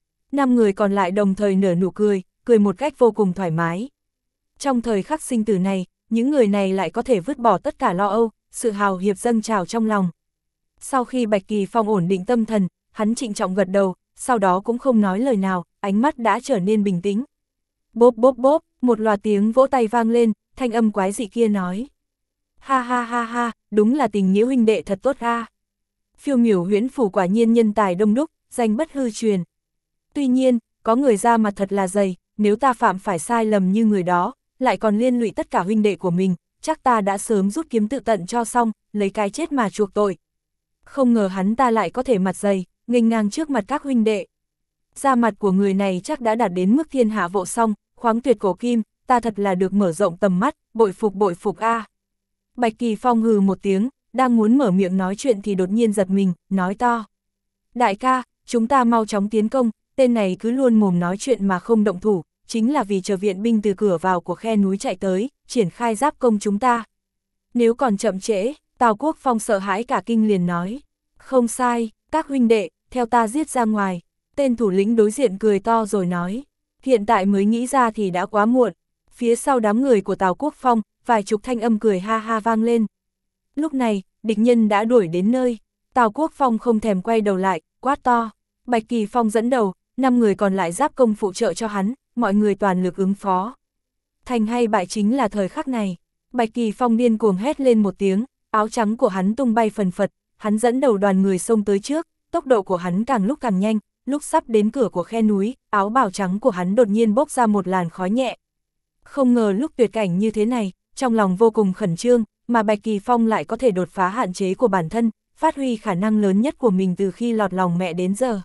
5 người còn lại đồng thời nở nụ cười, cười một cách vô cùng thoải mái. Trong thời khắc sinh tử này, những người này lại có thể vứt bỏ tất cả lo âu, sự hào hiệp dâng trào trong lòng. Sau khi Bạch Kỳ Phong ổn định tâm thần, hắn trịnh trọng gật đầu, sau đó cũng không nói lời nào, ánh mắt đã trở nên bình tĩnh. Bốp bốp bốp, một loạt tiếng vỗ tay vang lên, thanh âm quái dị kia nói. Ha ha ha ha, đúng là tình nghĩa huynh đệ thật tốt ha. Phiêu miểu Huyễn Phủ quả nhiên nhân tài đông đúc, danh bất hư truyền. Tuy nhiên, có người ra mặt thật là dày, nếu ta phạm phải sai lầm như người đó, lại còn liên lụy tất cả huynh đệ của mình, chắc ta đã sớm rút kiếm tự tận cho xong, lấy cái chết mà chuộc tội. Không ngờ hắn ta lại có thể mặt dày, nghênh ngang trước mặt các huynh đệ. Da mặt của người này chắc đã đạt đến mức thiên hạ vô song, khoáng tuyệt cổ kim, ta thật là được mở rộng tầm mắt, bội phục a. Bạch Kỳ Phong hừ một tiếng, đang muốn mở miệng nói chuyện thì đột nhiên giật mình, nói to. Đại ca, chúng ta mau chóng tiến công, tên này cứ luôn mồm nói chuyện mà không động thủ, chính là vì chờ viện binh từ cửa vào của khe núi chạy tới, triển khai giáp công chúng ta. Nếu còn chậm trễ, Tào Quốc Phong sợ hãi cả kinh liền nói. Không sai, các huynh đệ, theo ta giết ra ngoài. Tên thủ lĩnh đối diện cười to rồi nói. Hiện tại mới nghĩ ra thì đã quá muộn. Phía sau đám người của Tào Quốc Phong, vài chục thanh âm cười ha ha vang lên. Lúc này, địch nhân đã đuổi đến nơi. Tào Quốc Phong không thèm quay đầu lại, quát to. Bạch Kỳ Phong dẫn đầu, 5 người còn lại giáp công phụ trợ cho hắn, mọi người toàn lực ứng phó. Thành hay bại chính là thời khắc này. Bạch Kỳ Phong điên cuồng hét lên một tiếng, áo trắng của hắn tung bay phần phật, hắn dẫn đầu đoàn người xông tới trước, tốc độ của hắn càng lúc càng nhanh, lúc sắp đến cửa của khe núi, áo bào trắng của hắn đột nhiên bốc ra một làn khói nhẹ. Không ngờ lúc tuyệt cảnh như thế này, trong lòng vô cùng khẩn trương, mà Bạch Kỳ Phong lại có thể đột phá hạn chế của bản thân, phát huy khả năng lớn nhất của mình từ khi lọt lòng mẹ đến giờ.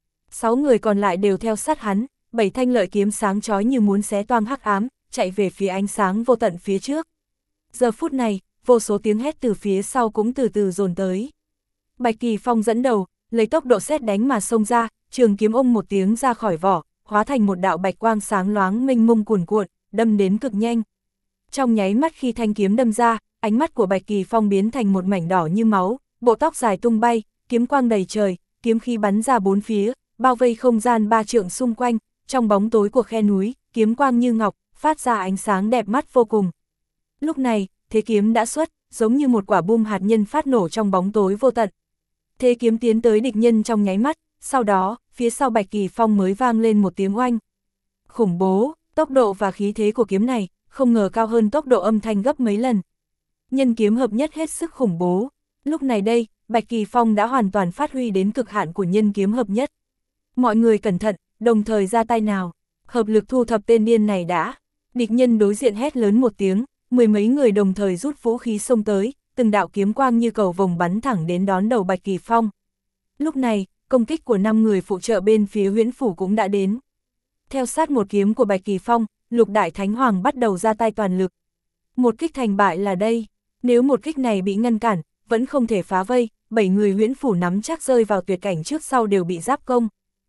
6 người còn lại đều theo sát hắn, 7 thanh lợi kiếm sáng chói như muốn xé toang hắc ám, chạy về phía ánh sáng vô tận phía trước. Giờ phút này, vô số tiếng hét từ phía sau cũng từ từ dồn tới. Bạch Kỳ Phong dẫn đầu, lấy tốc độ sét đánh mà xông ra, trường kiếm ông một tiếng ra khỏi vỏ, hóa thành một đạo bạch quang sáng loáng mênh mông cuồn cuộn, đâm đến cực nhanh. Trong nháy mắt khi thanh kiếm đâm ra, ánh mắt của Bạch Kỳ Phong biến thành một mảnh đỏ như máu, bộ tóc dài tung bay, kiếm quang đầy trời, kiếm khí bắn ra bốn phía, bao vây không gian 3 trượng xung quanh, trong bóng tối của khe núi, kiếm quang như ngọc, phát ra ánh sáng đẹp mắt vô cùng. Lúc này, thế kiếm đã xuất, giống như một quả bom hạt nhân phát nổ trong bóng tối vô tận. Thế kiếm tiến tới địch nhân trong nháy mắt, sau đó, phía sau Bạch Kỳ Phong mới vang lên một tiếng oanh. Khủng bố, tốc độ và khí thế của kiếm này, không ngờ cao hơn tốc độ âm thanh gấp mấy lần. Nhân kiếm hợp nhất hết sức khủng bố. Lúc này đây, Bạch Kỳ Phong đã hoàn toàn phát huy đến cực hạn của nhân kiếm hợp nhất. Mọi người cẩn thận, đồng thời ra tay nào, hợp lực thu thập tên điên này đã. Địch nhân đối diện hét lớn một tiếng, 10 mấy người đồng thời rút vũ khí xông tới, từng đạo kiếm quang như cầu vồng bắn thẳng đến đón đầu Bạch Kỳ Phong. Lúc này, công kích của 5 người phụ trợ bên phía Huyễn Phủ cũng đã đến. Theo sát một kiếm của Bạch Kỳ Phong, Lục Đại Thánh Hoàng bắt đầu ra tay toàn lực. Một kích thành bại là đây, nếu một kích này bị ngăn cản, vẫn không thể phá vây, 7 người Huyễn Phủ nắm chắc rơi vào tuyệt cảnh trước sau đều bị giáp công.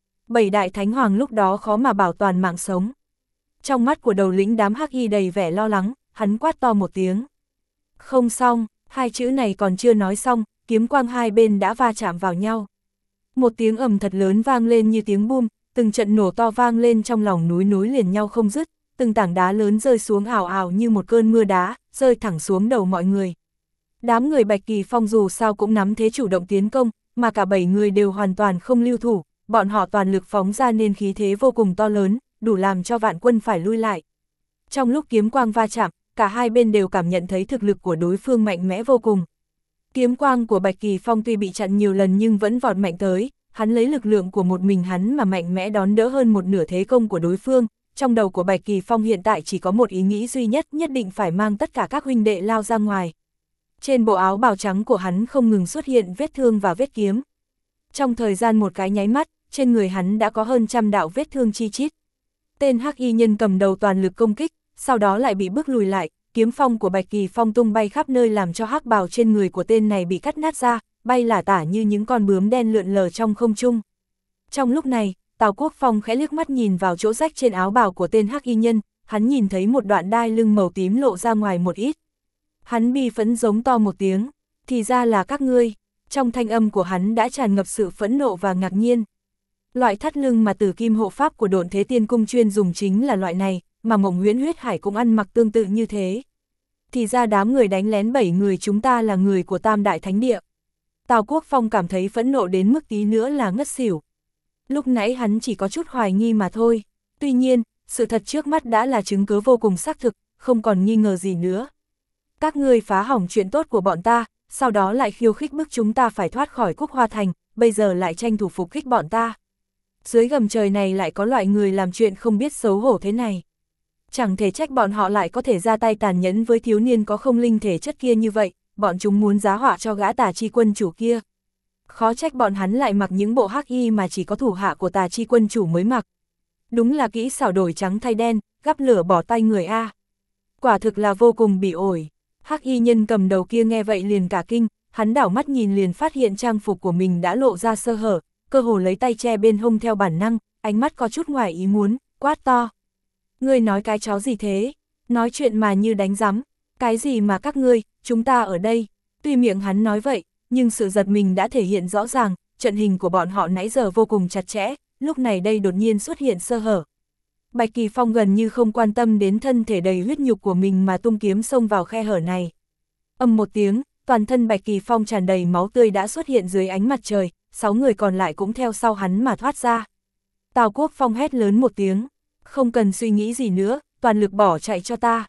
7 Đại Thánh Hoàng lúc đó khó mà bảo toàn mạng sống. Trong mắt của đầu lĩnh đám hắc y đầy vẻ lo lắng, hắn quát to một tiếng. Không xong, hai chữ này còn chưa nói xong, kiếm quang hai bên đã va chạm vào nhau. Một tiếng ầm thật lớn vang lên như tiếng bum, từng trận nổ to vang lên trong lòng núi nối liền nhau không dứt, từng tảng đá lớn rơi xuống ảo ảo như một cơn mưa đá, rơi thẳng xuống đầu mọi người. Đám người Bạch Kỳ Phong dù sao cũng nắm thế chủ động tiến công, mà cả 7 người đều hoàn toàn không lưu thủ, bọn họ toàn lực phóng ra nên khí thế vô cùng to lớn, đủ làm cho vạn quân phải lui lại. Trong lúc kiếm quang va chạm, cả hai bên đều cảm nhận thấy thực lực của đối phương mạnh mẽ vô cùng. Kiếm quang của Bạch Kỳ Phong tuy bị chặn nhiều lần nhưng vẫn vọt mạnh tới, hắn lấy lực lượng của một mình hắn mà mạnh mẽ đón đỡ hơn một nửa thế công của đối phương. Trong đầu của Bạch Kỳ Phong hiện tại chỉ có một ý nghĩ duy nhất định phải mang tất cả các huynh đệ lao ra ngoài. Trên bộ áo bào trắng của hắn không ngừng xuất hiện vết thương và vết kiếm. Trong thời gian một cái nháy mắt, trên người hắn đã có hơn trăm đạo vết thương chi chít. Tên hắc y nhân cầm đầu toàn lực công kích, sau đó lại bị bước lùi lại, kiếm phong của Bạch Kỳ Phong tung bay khắp nơi làm cho hắc bào trên người của tên này bị cắt nát ra, bay lả tả như những con bướm đen lượn lờ trong không trung. Trong lúc này, Tào Quốc Phong khẽ liếc mắt nhìn vào chỗ rách trên áo bào của tên hắc y nhân, hắn nhìn thấy một đoạn đai lưng màu tím lộ ra ngoài một ít. Hắn bi phẫn giống to một tiếng, thì ra là các ngươi. Trong thanh âm của hắn đã tràn ngập sự phẫn nộ và ngạc nhiên. Loại thắt lưng mà Tử Kim hộ pháp của Độn Thế Tiên Cung chuyên dùng chính là loại này, mà Mộng Huyễn Huyết Hải cũng ăn mặc tương tự như thế. Thì ra đám người đánh lén 7 người chúng ta là người của Tam Đại Thánh Địa. Tào Quốc Phong cảm thấy phẫn nộ đến mức tí nữa là ngất xỉu. Lúc nãy hắn chỉ có chút hoài nghi mà thôi. Tuy nhiên, sự thật trước mắt đã là chứng cứ vô cùng xác thực, không còn nghi ngờ gì nữa. Các ngươi phá hỏng chuyện tốt của bọn ta, sau đó lại khiêu khích bức chúng ta phải thoát khỏi Cúc Hoa Thành, bây giờ lại tranh thủ phục kích bọn ta. Dưới gầm trời này lại có loại người làm chuyện không biết xấu hổ thế này. Chẳng thể trách bọn họ lại có thể ra tay tàn nhẫn với thiếu niên có không linh thể chất kia như vậy, bọn chúng muốn giá họa cho gã Tà Chi quân chủ kia. Khó trách bọn hắn lại mặc những bộ hắc y mà chỉ có thủ hạ của Tà Chi quân chủ mới mặc. Đúng là kỹ xảo đổi trắng thay đen, gắp lửa bỏ tay người A. Quả thực là vô cùng bị ổi. Hắc y nhân cầm đầu kia nghe vậy liền cả kinh, hắn đảo mắt nhìn liền phát hiện trang phục của mình đã lộ ra sơ hở, cơ hồ lấy tay che bên hông theo bản năng, ánh mắt có chút ngoài ý muốn, quát to. Ngươi nói cái chó gì thế? Nói chuyện mà như đánh rắm, cái gì mà các ngươi, chúng ta ở đây. Tuy miệng hắn nói vậy, nhưng sự giật mình đã thể hiện rõ ràng, trận hình của bọn họ nãy giờ vô cùng chặt chẽ, lúc này đây đột nhiên xuất hiện sơ hở. Bạch Kỳ Phong gần như không quan tâm đến thân thể đầy huyết nhục của mình mà tung kiếm xông vào khe hở này. Ầm một tiếng, toàn thân Bạch Kỳ Phong tràn đầy máu tươi đã xuất hiện dưới ánh mặt trời, 6 người còn lại cũng theo sau hắn mà thoát ra. Tào Quốc Phong hét lớn một tiếng, không cần suy nghĩ gì nữa, toàn lực bỏ chạy cho ta.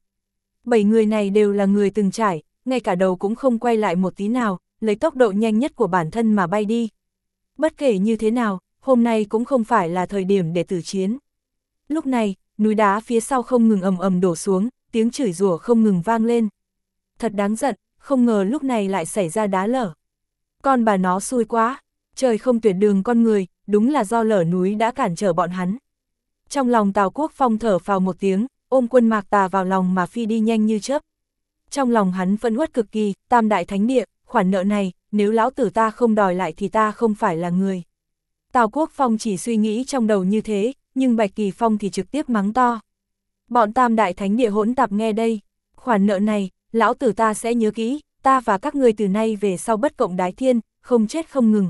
7 người này đều là người từng trải, ngay cả đầu cũng không quay lại một tí nào, lấy tốc độ nhanh nhất của bản thân mà bay đi. Bất kể như thế nào, hôm nay cũng không phải là thời điểm để tử chiến. Lúc này, núi đá phía sau không ngừng ầm ầm đổ xuống, tiếng chửi rủa không ngừng vang lên. Thật đáng giận, không ngờ lúc này lại xảy ra đá lở. Con bà nó xui quá, trời không tuyệt đường con người, đúng là do lở núi đã cản trở bọn hắn. Trong lòng Tào Quốc Phong thở phào một tiếng, ôm Quân Mạc Tà vào lòng mà phi đi nhanh như chớp. Trong lòng hắn phẫn uất cực kỳ, Tam Đại Thánh Địa, khoản nợ này, nếu lão tử ta không đòi lại thì ta không phải là người. Tào Quốc Phong chỉ suy nghĩ trong đầu như thế, nhưng Bạch Kỳ Phong thì trực tiếp mắng to. Bọn Tam Đại Thánh Địa hỗn tạp nghe đây, khoản nợ này, lão tử ta sẽ nhớ kỹ, ta và các ngươi từ nay về sau bất cộng đái thiên, không chết không ngừng.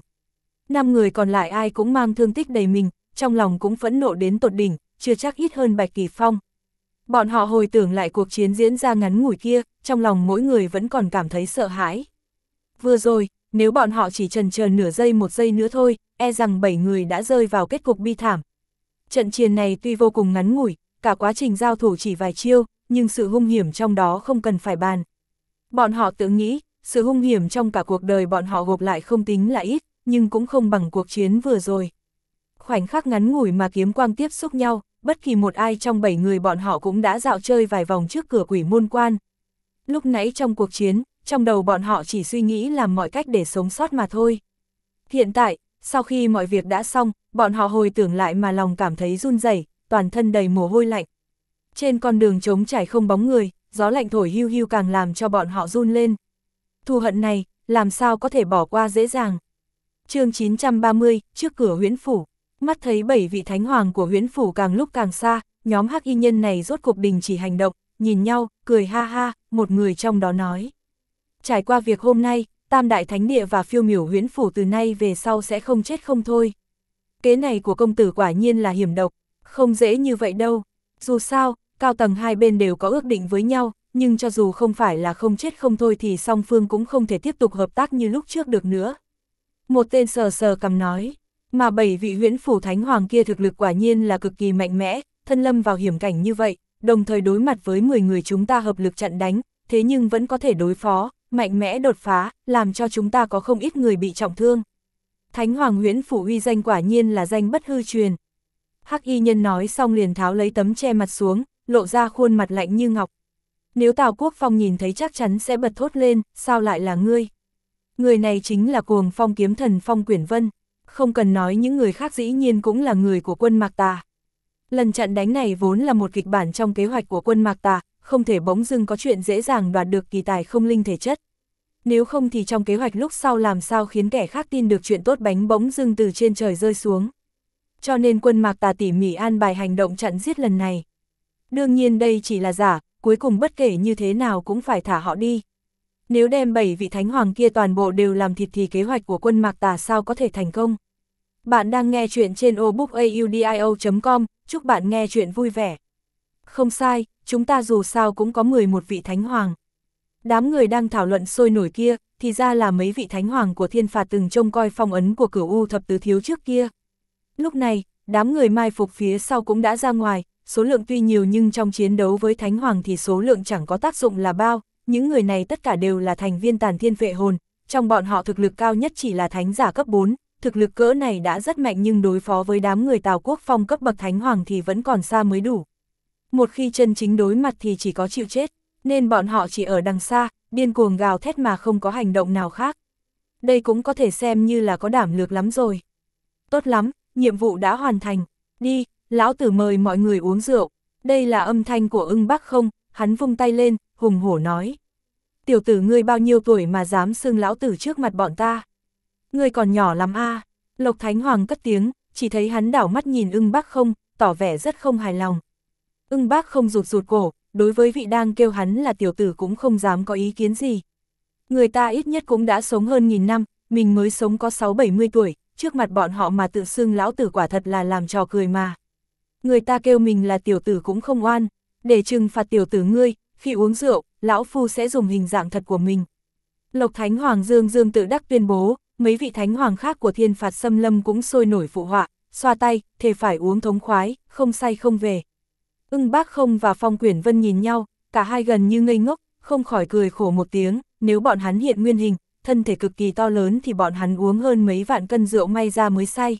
5 người còn lại ai cũng mang thương tích đầy mình, trong lòng cũng phẫn nộ đến tột đỉnh, chưa chắc ít hơn Bạch Kỳ Phong. Bọn họ hồi tưởng lại cuộc chiến diễn ra ngắn ngủi kia, trong lòng mỗi người vẫn còn cảm thấy sợ hãi. Vừa rồi, nếu bọn họ chỉ chần chờ nửa giây một giây nữa thôi, e rằng 7 người đã rơi vào kết cục bi thảm. Trận chiến này tuy vô cùng ngắn ngủi, cả quá trình giao thủ chỉ vài chiêu, nhưng sự hung hiểm trong đó không cần phải bàn. Bọn họ tự nghĩ, sự hung hiểm trong cả cuộc đời bọn họ gộp lại không tính là ít, nhưng cũng không bằng cuộc chiến vừa rồi. Khoảnh khắc ngắn ngủi mà kiếm quang tiếp xúc nhau, bất kỳ một ai trong 7 người bọn họ cũng đã dạo chơi vài vòng trước cửa Quỷ Môn Quan. Lúc nãy trong cuộc chiến, trong đầu bọn họ chỉ suy nghĩ làm mọi cách để sống sót mà thôi. Hiện tại, sau khi mọi việc đã xong, bọn họ hồi tưởng lại mà lòng cảm thấy run rẩy, toàn thân đầy mồ hôi lạnh. Trên con đường trống trải không bóng người, gió lạnh thổi hiu hiu càng làm cho bọn họ run lên. Thù hận này, làm sao có thể bỏ qua dễ dàng. Chương 930, trước cửa Huyễn Phủ. Mắt thấy 7 vị thánh hoàng của Huyễn Phủ càng lúc càng xa, nhóm hắc y nhân này rốt cuộc đình chỉ hành động, nhìn nhau, cười ha ha, một người trong đó nói. Trải qua việc hôm nay, Tam Đại Thánh Địa và Phiêu Miểu Huyễn Phủ từ nay về sau sẽ không chết không thôi. Kế này của công tử quả nhiên là hiểm độc, không dễ như vậy đâu. Dù sao, cao tầng hai bên đều có ước định với nhau, nhưng cho dù không phải là không chết không thôi thì song phương cũng không thể tiếp tục hợp tác như lúc trước được nữa. Một tên sờ sờ cằm nói, mà 7 vị Huyễn Phủ Thánh Hoàng kia thực lực quả nhiên là cực kỳ mạnh mẽ, thân lâm vào hiểm cảnh như vậy, đồng thời đối mặt với 10 người chúng ta hợp lực chặn đánh, thế nhưng vẫn có thể đối phó, mạnh mẽ đột phá, làm cho chúng ta có không ít người bị trọng thương. Thánh Hoàng Huyễn Phủ uy danh quả nhiên là danh bất hư truyền. Hắc y nhân nói xong liền tháo lấy tấm che mặt xuống, lộ ra khuôn mặt lạnh như ngọc. Nếu Tào Quốc Phong nhìn thấy chắc chắn sẽ bật thốt lên, sao lại là ngươi? Người này chính là Cuồng Phong kiếm thần Phong Quyển Vân. Không cần nói những người khác dĩ nhiên cũng là người của Quân Mạc Tà. Lần trận đánh này vốn là một kịch bản trong kế hoạch của Quân Mạc Tà, không thể bỗng dưng có chuyện dễ dàng đoạt được kỳ tài không linh thể chất. Nếu không thì trong kế hoạch lúc sau làm sao khiến kẻ khác tin được chuyện tốt bánh bỗng dưng từ trên trời rơi xuống. Cho nên Quân Mạc Tà tỉ mỉ an bài hành động chặn giết lần này. Đương nhiên đây chỉ là giả, cuối cùng bất kể như thế nào cũng phải thả họ đi. Nếu đem 7 vị thánh hoàng kia toàn bộ đều làm thịt thì kế hoạch của Quân Mạc Tà sao có thể thành công. Bạn đang nghe chuyện trên obookaudio.com, chúc bạn nghe chuyện vui vẻ. Không sai, chúng ta dù sao cũng có 11 vị thánh hoàng. Đám người đang thảo luận sôi nổi kia, thì ra là mấy vị thánh hoàng của Thiên Phạt từng trông coi phong ấn của Cửu U Thập Tứ Thiếu trước kia. Lúc này, đám người mai phục phía sau cũng đã ra ngoài, số lượng tuy nhiều nhưng trong chiến đấu với thánh hoàng thì số lượng chẳng có tác dụng là bao. Những người này tất cả đều là thành viên Tàn Thiên Phệ Hồn, trong bọn họ thực lực cao nhất chỉ là thánh giả cấp 4, thực lực cỡ này đã rất mạnh nhưng đối phó với đám người Tào Quốc Phong cấp bậc thánh hoàng thì vẫn còn xa mới đủ. Một khi chân chính đối mặt thì chỉ có chịu chết, nên bọn họ chỉ ở đằng xa, điên cuồng gào thét mà không có hành động nào khác. Đây cũng có thể xem như là có đảm lược lắm rồi. Tốt lắm, nhiệm vụ đã hoàn thành, đi, lão tử mời mọi người uống rượu. Đây là âm thanh của Ưng Bắc Không, hắn vung tay lên, hùng hổ nói. Tiểu tử ngươi bao nhiêu tuổi mà dám xưng lão tử trước mặt bọn ta? Ngươi còn nhỏ lắm a. Lộc Thánh Hoàng cất tiếng, chỉ thấy hắn đảo mắt nhìn Ưng Bắc Không, tỏ vẻ rất không hài lòng. Ưng Bắc Không rụt rụt cổ, đối với vị đang kêu hắn là tiểu tử cũng không dám có ý kiến gì. Người ta ít nhất cũng đã sống hơn 1000 năm, mình mới sống có 6-70 tuổi, trước mặt bọn họ mà tự xưng lão tử quả thật là làm trò cười mà. Người ta kêu mình là tiểu tử cũng không oan, để trừng phạt tiểu tử ngươi, khi uống rượu, lão phu sẽ dùng hình dạng thật của mình. Lộc Thánh Hoàng dương dương tự đắc tuyên bố, mấy vị thánh hoàng khác của Thiên Phạt Xâm Lâm cũng sôi nổi phụ họa, xoa tay, thề phải uống thống khoái, không say không về. Ưng Bác Không và Phong Quyển Vân nhìn nhau, cả hai gần như ngây ngốc, không khỏi cười khổ một tiếng, nếu bọn hắn hiện nguyên hình, thân thể cực kỳ to lớn thì bọn hắn uống hơn mấy vạn cân rượu may ra mới say.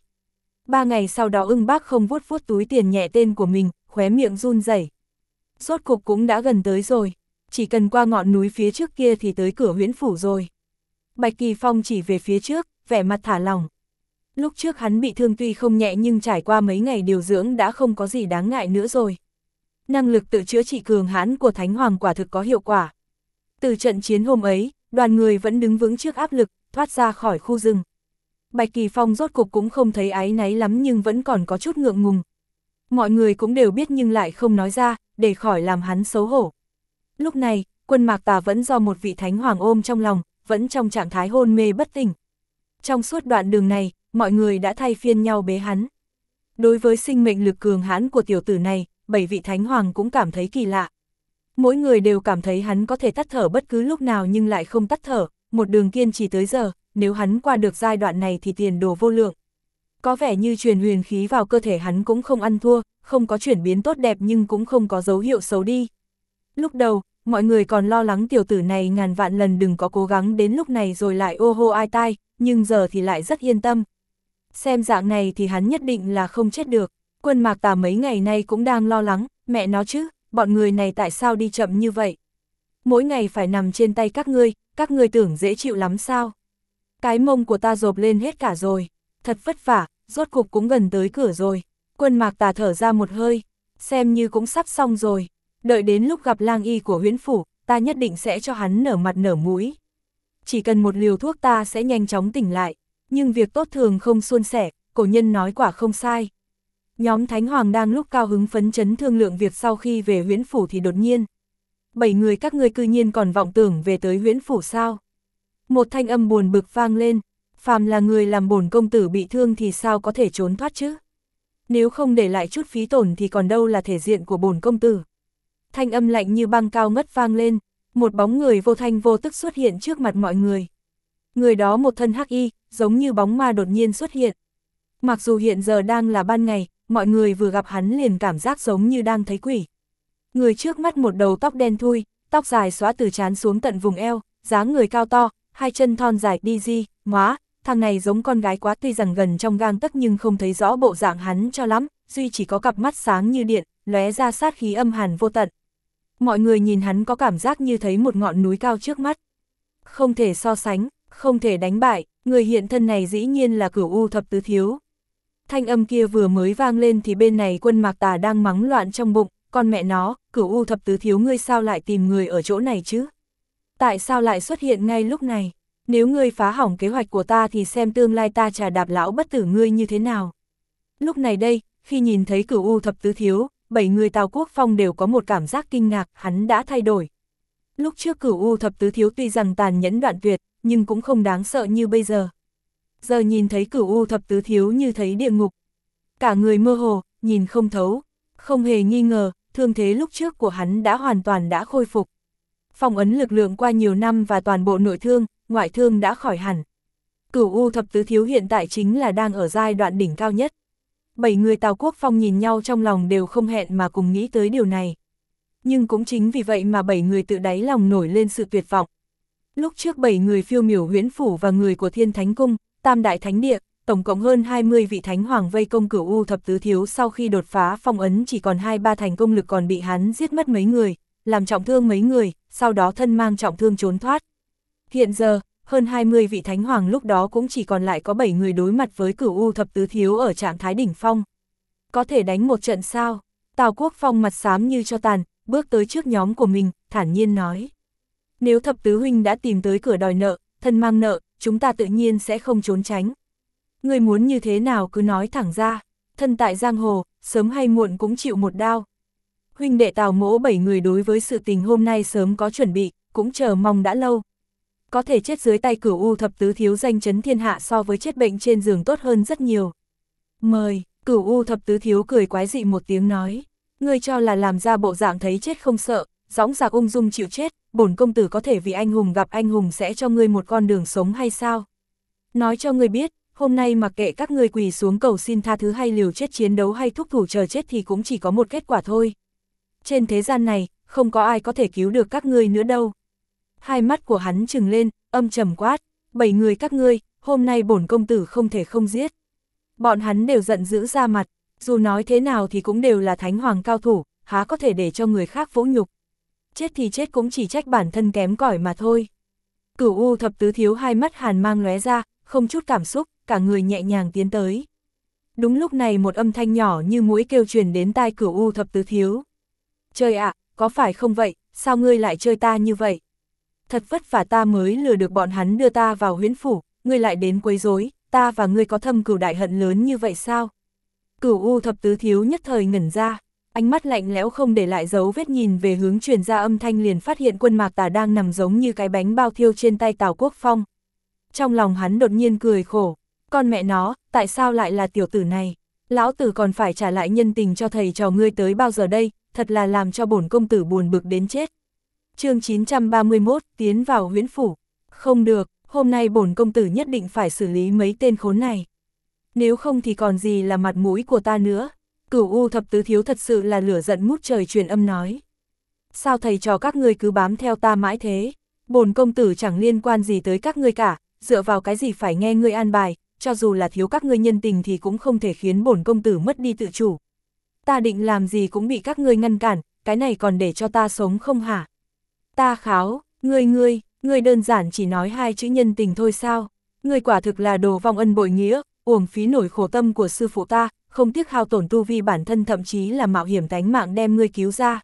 3 ngày sau đó Ưng Bác Không vuốt vuốt túi tiền nhẹ tên của mình, khóe miệng run rẩy. Rốt cục cũng đã gần tới rồi. chỉ cần qua ngọn núi phía trước kia thì tới cửa huyễn phủ rồi. Bạch Kỳ Phong chỉ về phía trước, vẻ mặt thả lỏng. Lúc trước hắn bị thương tuy không nhẹ nhưng trải qua mấy ngày điều dưỡng đã không có gì đáng ngại nữa rồi. Năng lực tự chữa trị cường hãn của Thánh Hoàng quả thực có hiệu quả. Từ trận chiến hôm ấy, đoàn người vẫn đứng vững trước áp lực, thoát ra khỏi khu rừng. Bạch Kỳ Phong rốt cục cũng không thấy áy náy lắm nhưng vẫn còn có chút ngượng ngùng. Mọi người cũng đều biết nhưng lại không nói ra, để khỏi làm hắn xấu hổ. Lúc này, Quân Mạc Tà vẫn do một vị Thánh Hoàng ôm trong lòng, vẫn trong trạng thái hôn mê bất tỉnh. Trong suốt đoạn đường này, mọi người đã thay phiên nhau bế hắn. Đối với sinh mệnh lực cường hãn của tiểu tử này, 7 vị Thánh Hoàng cũng cảm thấy kỳ lạ. Mỗi người đều cảm thấy hắn có thể tắt thở bất cứ lúc nào nhưng lại không tắt thở, một đường kiên trì tới giờ, nếu hắn qua được giai đoạn này thì tiền đồ vô lượng. Có vẻ như truyền huyền khí vào cơ thể hắn cũng không ăn thua, không có chuyển biến tốt đẹp nhưng cũng không có dấu hiệu xấu đi. Lúc đầu, mọi người còn lo lắng tiểu tử này ngàn vạn lần đừng có cố gắng đến lúc này rồi lại ô hô ai tai, nhưng giờ thì lại rất yên tâm. Xem dạng này thì hắn nhất định là không chết được. Quân Mạc Tà mấy ngày nay cũng đang lo lắng, mẹ nó chứ, bọn người này tại sao đi chậm như vậy? Mỗi ngày phải nằm trên tay các ngươi tưởng dễ chịu lắm sao? Cái mông của ta rộp lên hết cả rồi, thật vất vả, rốt cục cũng gần tới cửa rồi. Quân Mạc Tà thở ra một hơi, xem như cũng sắp xong rồi. Đợi đến lúc gặp lang y của huyễn phủ, ta nhất định sẽ cho hắn nở mặt nở mũi. Chỉ cần một liều thuốc ta sẽ nhanh chóng tỉnh lại, nhưng việc tốt thường không suôn sẻ, cổ nhân nói quả không sai. Nhóm Thánh Hoàng đang lúc cao hứng phấn chấn thương lượng việc sau khi về huyễn phủ thì đột nhiên. 7 người các ngươi cư nhiên còn vọng tưởng về tới huyễn phủ sao? Một thanh âm buồn bực vang lên, phàm là người làm bổn công tử bị thương thì sao có thể trốn thoát chứ? Nếu không để lại chút phí tổn thì còn đâu là thể diện của bổn công tử. Thanh âm lạnh như băng cao ngất vang lên, một bóng người vô thanh vô tức xuất hiện trước mặt mọi người. Người đó một thân hắc y, giống như bóng ma đột nhiên xuất hiện. Mặc dù hiện giờ đang là ban ngày, mọi người vừa gặp hắn liền cảm giác giống như đang thấy quỷ. Người trước mắt một đầu tóc đen thui, tóc dài xóa từ trán xuống tận vùng eo, dáng người cao to, hai chân thon dài đi di, móa, thằng này giống con gái quá tuy rằng gần trong gang tấc nhưng không thấy rõ bộ dạng hắn cho lắm, duy chỉ có cặp mắt sáng như điện, lóe ra sát khí âm hàn vô tận. Mọi người nhìn hắn có cảm giác như thấy một ngọn núi cao trước mắt. Không thể so sánh, không thể đánh bại, người hiện thân này dĩ nhiên là Cửu U Thập Tứ Thiếu. Thanh âm kia vừa mới vang lên thì bên này Quân Mạc Tà đang mắng loạn trong bụng, con mẹ nó, Cửu U Thập Tứ Thiếu ngươi sao lại tìm người ở chỗ này chứ? Tại sao lại xuất hiện ngay lúc này? Nếu ngươi phá hỏng kế hoạch của ta thì xem tương lai ta trà đạp lão bất tử ngươi như thế nào? Lúc này đây, khi nhìn thấy Cửu U Thập Tứ Thiếu, 7 người Tào Quốc Phong đều có một cảm giác kinh ngạc, hắn đã thay đổi. Lúc trước Cửu U Thập Tứ Thiếu tuy rằng tàn nhẫn đoạn tuyệt, nhưng cũng không đáng sợ như bây giờ. Giờ nhìn thấy Cửu U Thập Tứ Thiếu như thấy địa ngục. Cả người mơ hồ, nhìn không thấu, không hề nghi ngờ, thương thế lúc trước của hắn đã hoàn toàn đã khôi phục. Phong ấn lực lượng qua nhiều năm và toàn bộ nội thương, ngoại thương đã khỏi hẳn. Cửu U Thập Tứ Thiếu hiện tại chính là đang ở giai đoạn đỉnh cao nhất. 7 người Tào Quốc Phong nhìn nhau trong lòng đều không hẹn mà cùng nghĩ tới điều này. Nhưng cũng chính vì vậy mà 7 người tự đáy lòng nổi lên sự tuyệt vọng. Lúc trước 7 người Phiêu Miểu Huyễn Phủ và người của Thiên Thánh Cung, Tam Đại Thánh Địa, tổng cộng hơn 20 vị Thánh Hoàng vây công Cửu U Thập Tứ Thiếu sau khi đột phá phong ấn chỉ còn 2-3 thành công lực còn bị hắn giết mất mấy người, làm trọng thương mấy người, sau đó thân mang trọng thương trốn thoát. Hiện giờ, hơn 20 vị Thánh Hoàng lúc đó cũng chỉ còn lại có 7 người đối mặt với Cửu U Thập Tứ Thiếu ở trạng thái đỉnh phong. Có thể đánh một trận sao? Tào Quốc Phong mặt xám như cho tàn, bước tới trước nhóm của mình, thản nhiên nói. Nếu Thập Tứ Huynh đã tìm tới cửa đòi nợ, thân mang nợ, chúng ta tự nhiên sẽ không trốn tránh. Người muốn như thế nào cứ nói thẳng ra, thân tại giang hồ, sớm hay muộn cũng chịu một đao. Huynh đệ Tào Mỗ 7 người đối với sự tình hôm nay sớm có chuẩn bị, cũng chờ mong đã lâu. Có thể chết dưới tay Cửu U Thập Tứ Thiếu danh chấn thiên hạ so với chết bệnh trên giường tốt hơn rất nhiều. Mời, Cửu U Thập Tứ Thiếu cười quái dị một tiếng nói, ngươi cho là làm ra bộ dạng thấy chết không sợ, dõng dạc ung dung chịu chết, bổn công tử có thể vì anh hùng gặp anh hùng sẽ cho ngươi một con đường sống hay sao? Nói cho ngươi biết, hôm nay mặc kệ các ngươi quỳ xuống cầu xin tha thứ hay liều chết chiến đấu hay thúc thủ chờ chết thì cũng chỉ có một kết quả thôi. Trên thế gian này, không có ai có thể cứu được các ngươi nữa đâu. Hai mắt của hắn trừng lên, âm trầm quát, 7 người các ngươi, hôm nay bổn công tử không thể không giết. Bọn hắn đều giận dữ ra mặt, dù nói thế nào thì cũng đều là Thánh Hoàng cao thủ, há có thể để cho người khác vỗ nhục. chết thì chết cũng chỉ trách bản thân kém cỏi mà thôi. Cửu U thập tứ thiếu hai mắt hàn mang lóe ra, không chút cảm xúc, cả người nhẹ nhàng tiến tới. Đúng lúc này một âm thanh nhỏ như mũi kêu truyền đến tai Cửu U thập tứ thiếu. Trời ạ, có phải không vậy, sao ngươi lại chơi ta như vậy? Thật vất vả ta mới lừa được bọn hắn đưa ta vào huyễn phủ, ngươi lại đến quấy rối, ta và ngươi có thâm cừu đại hận lớn như vậy sao? Cửu U thập tứ thiếu nhất thời ngẩn ra, ánh mắt lạnh lẽo không để lại dấu vết nhìn về hướng truyền ra âm thanh liền phát hiện Quân Mạc Tà đang nằm giống như cái bánh bao thiêu trên tay Tào Quốc Phong. Trong lòng hắn đột nhiên cười khổ, con mẹ nó, tại sao lại là tiểu tử này? Lão tử còn phải trả lại nhân tình cho thầy trò ngươi tới bao giờ đây, thật là làm cho bổn công tử buồn bực đến chết. Chương 931, tiến vào huyễn phủ. Không được, hôm nay bổn công tử nhất định phải xử lý mấy tên khốn này. Nếu không thì còn gì là mặt mũi của ta nữa. Cửu U thập tứ thiếu thật sự là lửa giận ngút trời truyền âm nói. Sao thầy trò các ngươi cứ bám theo ta mãi thế? Bổn công tử chẳng liên quan gì tới các ngươi cả, dựa vào cái gì phải nghe ngươi an bài, cho dù là thiếu các ngươi nhân tình thì cũng không thể khiến bổn công tử mất đi tự chủ. Ta định làm gì cũng bị các ngươi ngăn cản, cái này còn để cho ta sống không hả? Ta kháo, ngươi đơn giản chỉ nói hai chữ nhân tình thôi sao? Ngươi quả thực là đồ vong ân bội nghĩa, uổng phí nổi khổ tâm của sư phụ ta, không tiếc hao tổn tu vi bản thân thậm chí là mạo hiểm tánh mạng đem ngươi cứu ra.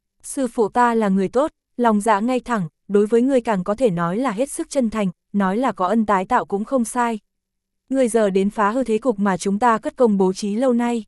Sư phụ ta là người tốt, lòng dạ ngay thẳng, đối với ngươi càng có thể nói là hết sức chân thành, nói là có ân tái tạo cũng không sai. Ngươi giờ đến phá hư thế cục mà chúng ta cất công bố trí lâu nay.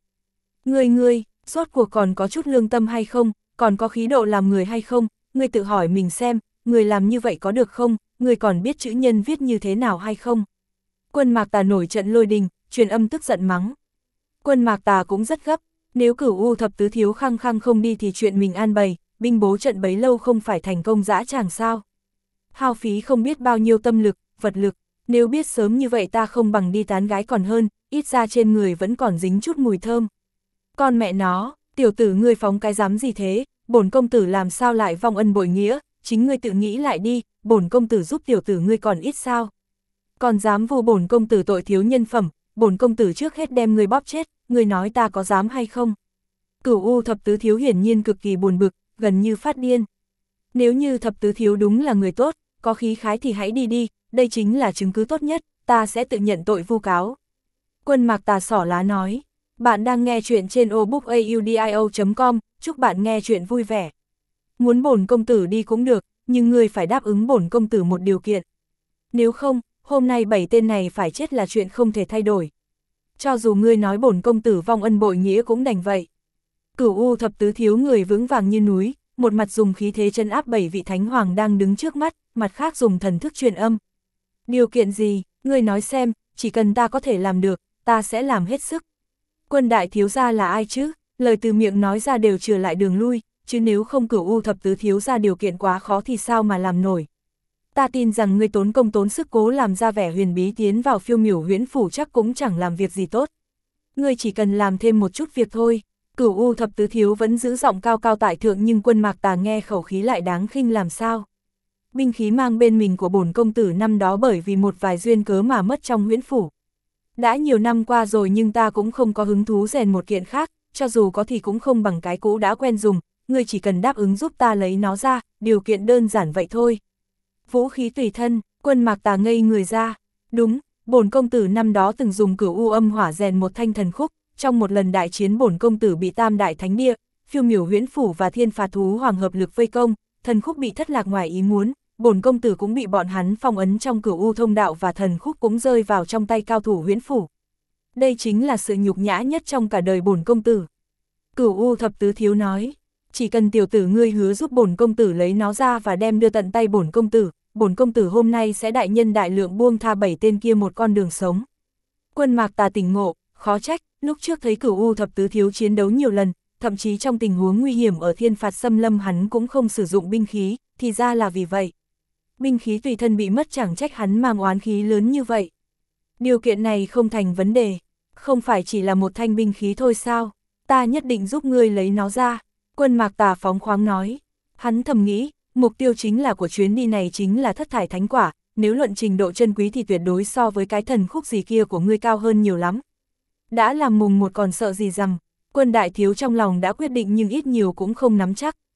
Ngươi, rốt cuộc còn có chút lương tâm hay không, còn có khí độ làm người hay không, ngươi tự hỏi mình xem, người làm như vậy có được không, ngươi còn biết chữ nhân viết như thế nào hay không? Quân Mạc Tà nổi trận lôi đình, truyền âm tức giận mắng. Quân Mạc Tà cũng rất gấp, nếu Cửu U thập tứ thiếu khăng khăng không đi thì chuyện mình an bày, binh bố trận bấy lâu không phải thành công dã tràng sao? Hao phí không biết bao nhiêu tâm lực, vật lực, nếu biết sớm như vậy ta không bằng đi tán gái còn hơn, ít ra trên người vẫn còn dính chút mùi thơm. Con mẹ nó, tiểu tử ngươi phóng cái dám gì thế, bổn công tử làm sao lại vong ân bội nghĩa, chính ngươi tự nghĩ lại đi, bổn công tử giúp tiểu tử ngươi còn ít sao? Còn dám vu bổn công tử tội thiếu nhân phẩm, bổn công tử trước hết đem ngươi bóp chết, ngươi nói ta có dám hay không? Cửu U thập tứ thiếu hiển nhiên cực kỳ buồn bực, gần như phát điên. Nếu như thập tứ thiếu đúng là người tốt, có khí khái thì hãy đi đi, đây chính là chứng cứ tốt nhất, ta sẽ tự nhận tội vu cáo. Quân Mạc Tà xỏ lá nói, bạn đang nghe chuyện trên obookaudio.com, chúc bạn nghe chuyện vui vẻ. Muốn bổn công tử đi cũng được, nhưng ngươi phải đáp ứng bổn công tử một điều kiện. Nếu không, hôm nay 7 tên này phải chết là chuyện không thể thay đổi. Cho dù ngươi nói bổn công tử vong ân bội nghĩa cũng đành vậy. Cửu U thập tứ thiếu người vững vàng như núi, một mặt dùng khí thế trấn áp 7 vị thánh hoàng đang đứng trước mắt, mặt khác dùng thần thức truyền âm. Điều kiện gì, ngươi nói xem, chỉ cần ta có thể làm được, ta sẽ làm hết sức. Quân đại thiếu gia là ai chứ, lời từ miệng nói ra đều trừ lại đường lui, chứ nếu không Cửu U thập tứ thiếu gia điều kiện quá khó thì sao mà làm nổi. Ta tin rằng ngươi tốn công tốn sức cố làm ra vẻ huyền bí tiến vào phiêu miểu huyễn phủ chắc cũng chẳng làm việc gì tốt. Ngươi chỉ cần làm thêm một chút việc thôi. Cửu U thập tứ thiếu vẫn giữ giọng cao cao tại thượng nhưng Quân Mạc Tà nghe khẩu khí lại đáng khinh làm sao. Binh khí mang bên mình của bổn công tử năm đó bởi vì một vài duyên cớ mà mất trong huyễn phủ. Đã nhiều năm qua rồi nhưng ta cũng không có hứng thú rèn một kiện khác, cho dù có thì cũng không bằng cái cũ đã quen dùng, ngươi chỉ cần đáp ứng giúp ta lấy nó ra, điều kiện đơn giản vậy thôi. Vũ khí tùy thân, Quân Mạc Tà ngây người ra, đúng, bổn công tử năm đó từng dùng Cửu U âm hỏa rèn một thanh thần khúc, trong một lần đại chiến bổn công tử bị Tam Đại Thánh Địa, Phiêu Miểu Huyễn Phủ và Thiên Phạt Thú Hoàng hợp lực vây công, thần khúc bị thất lạc ngoài ý muốn, bổn công tử cũng bị bọn hắn phong ấn trong Cửu U thông đạo và thần khúc cũng rơi vào trong tay cao thủ Huyễn Phủ. Đây chính là sự nhục nhã nhất trong cả đời bổn công tử. Cửu U thập tứ thiếu nói, chỉ cần tiểu tử ngươi hứa giúp bổn công tử lấy nó ra và đem đưa tận tay bổn công tử hôm nay sẽ đại nhân đại lượng buông tha 7 tên kia một con đường sống. Quân Mạc Tà tỉnh ngộ, khó trách, lúc trước thấy Cửu U thập tứ thiếu chiến đấu nhiều lần, thậm chí trong tình huống nguy hiểm ở Thiên Phạt Xâm Lâm hắn cũng không sử dụng binh khí, thì ra là vì vậy. Binh khí tùy thân bị mất chẳng trách hắn mang oán khí lớn như vậy. Điều kiện này không thành vấn đề, không phải chỉ là một thanh binh khí thôi sao, ta nhất định giúp ngươi lấy nó ra. Quân Mạc Tà phóng khoáng nói, hắn thầm nghĩ, mục tiêu chính là của chuyến đi này chính là thất thải thánh quả, nếu luận trình độ chân quý thì tuyệt đối so với cái thần khúc gì kia của ngươi cao hơn nhiều lắm. Đã làm mùng một còn sợ gì rằng, Quân đại thiếu trong lòng đã quyết định nhưng ít nhiều cũng không nắm chắc.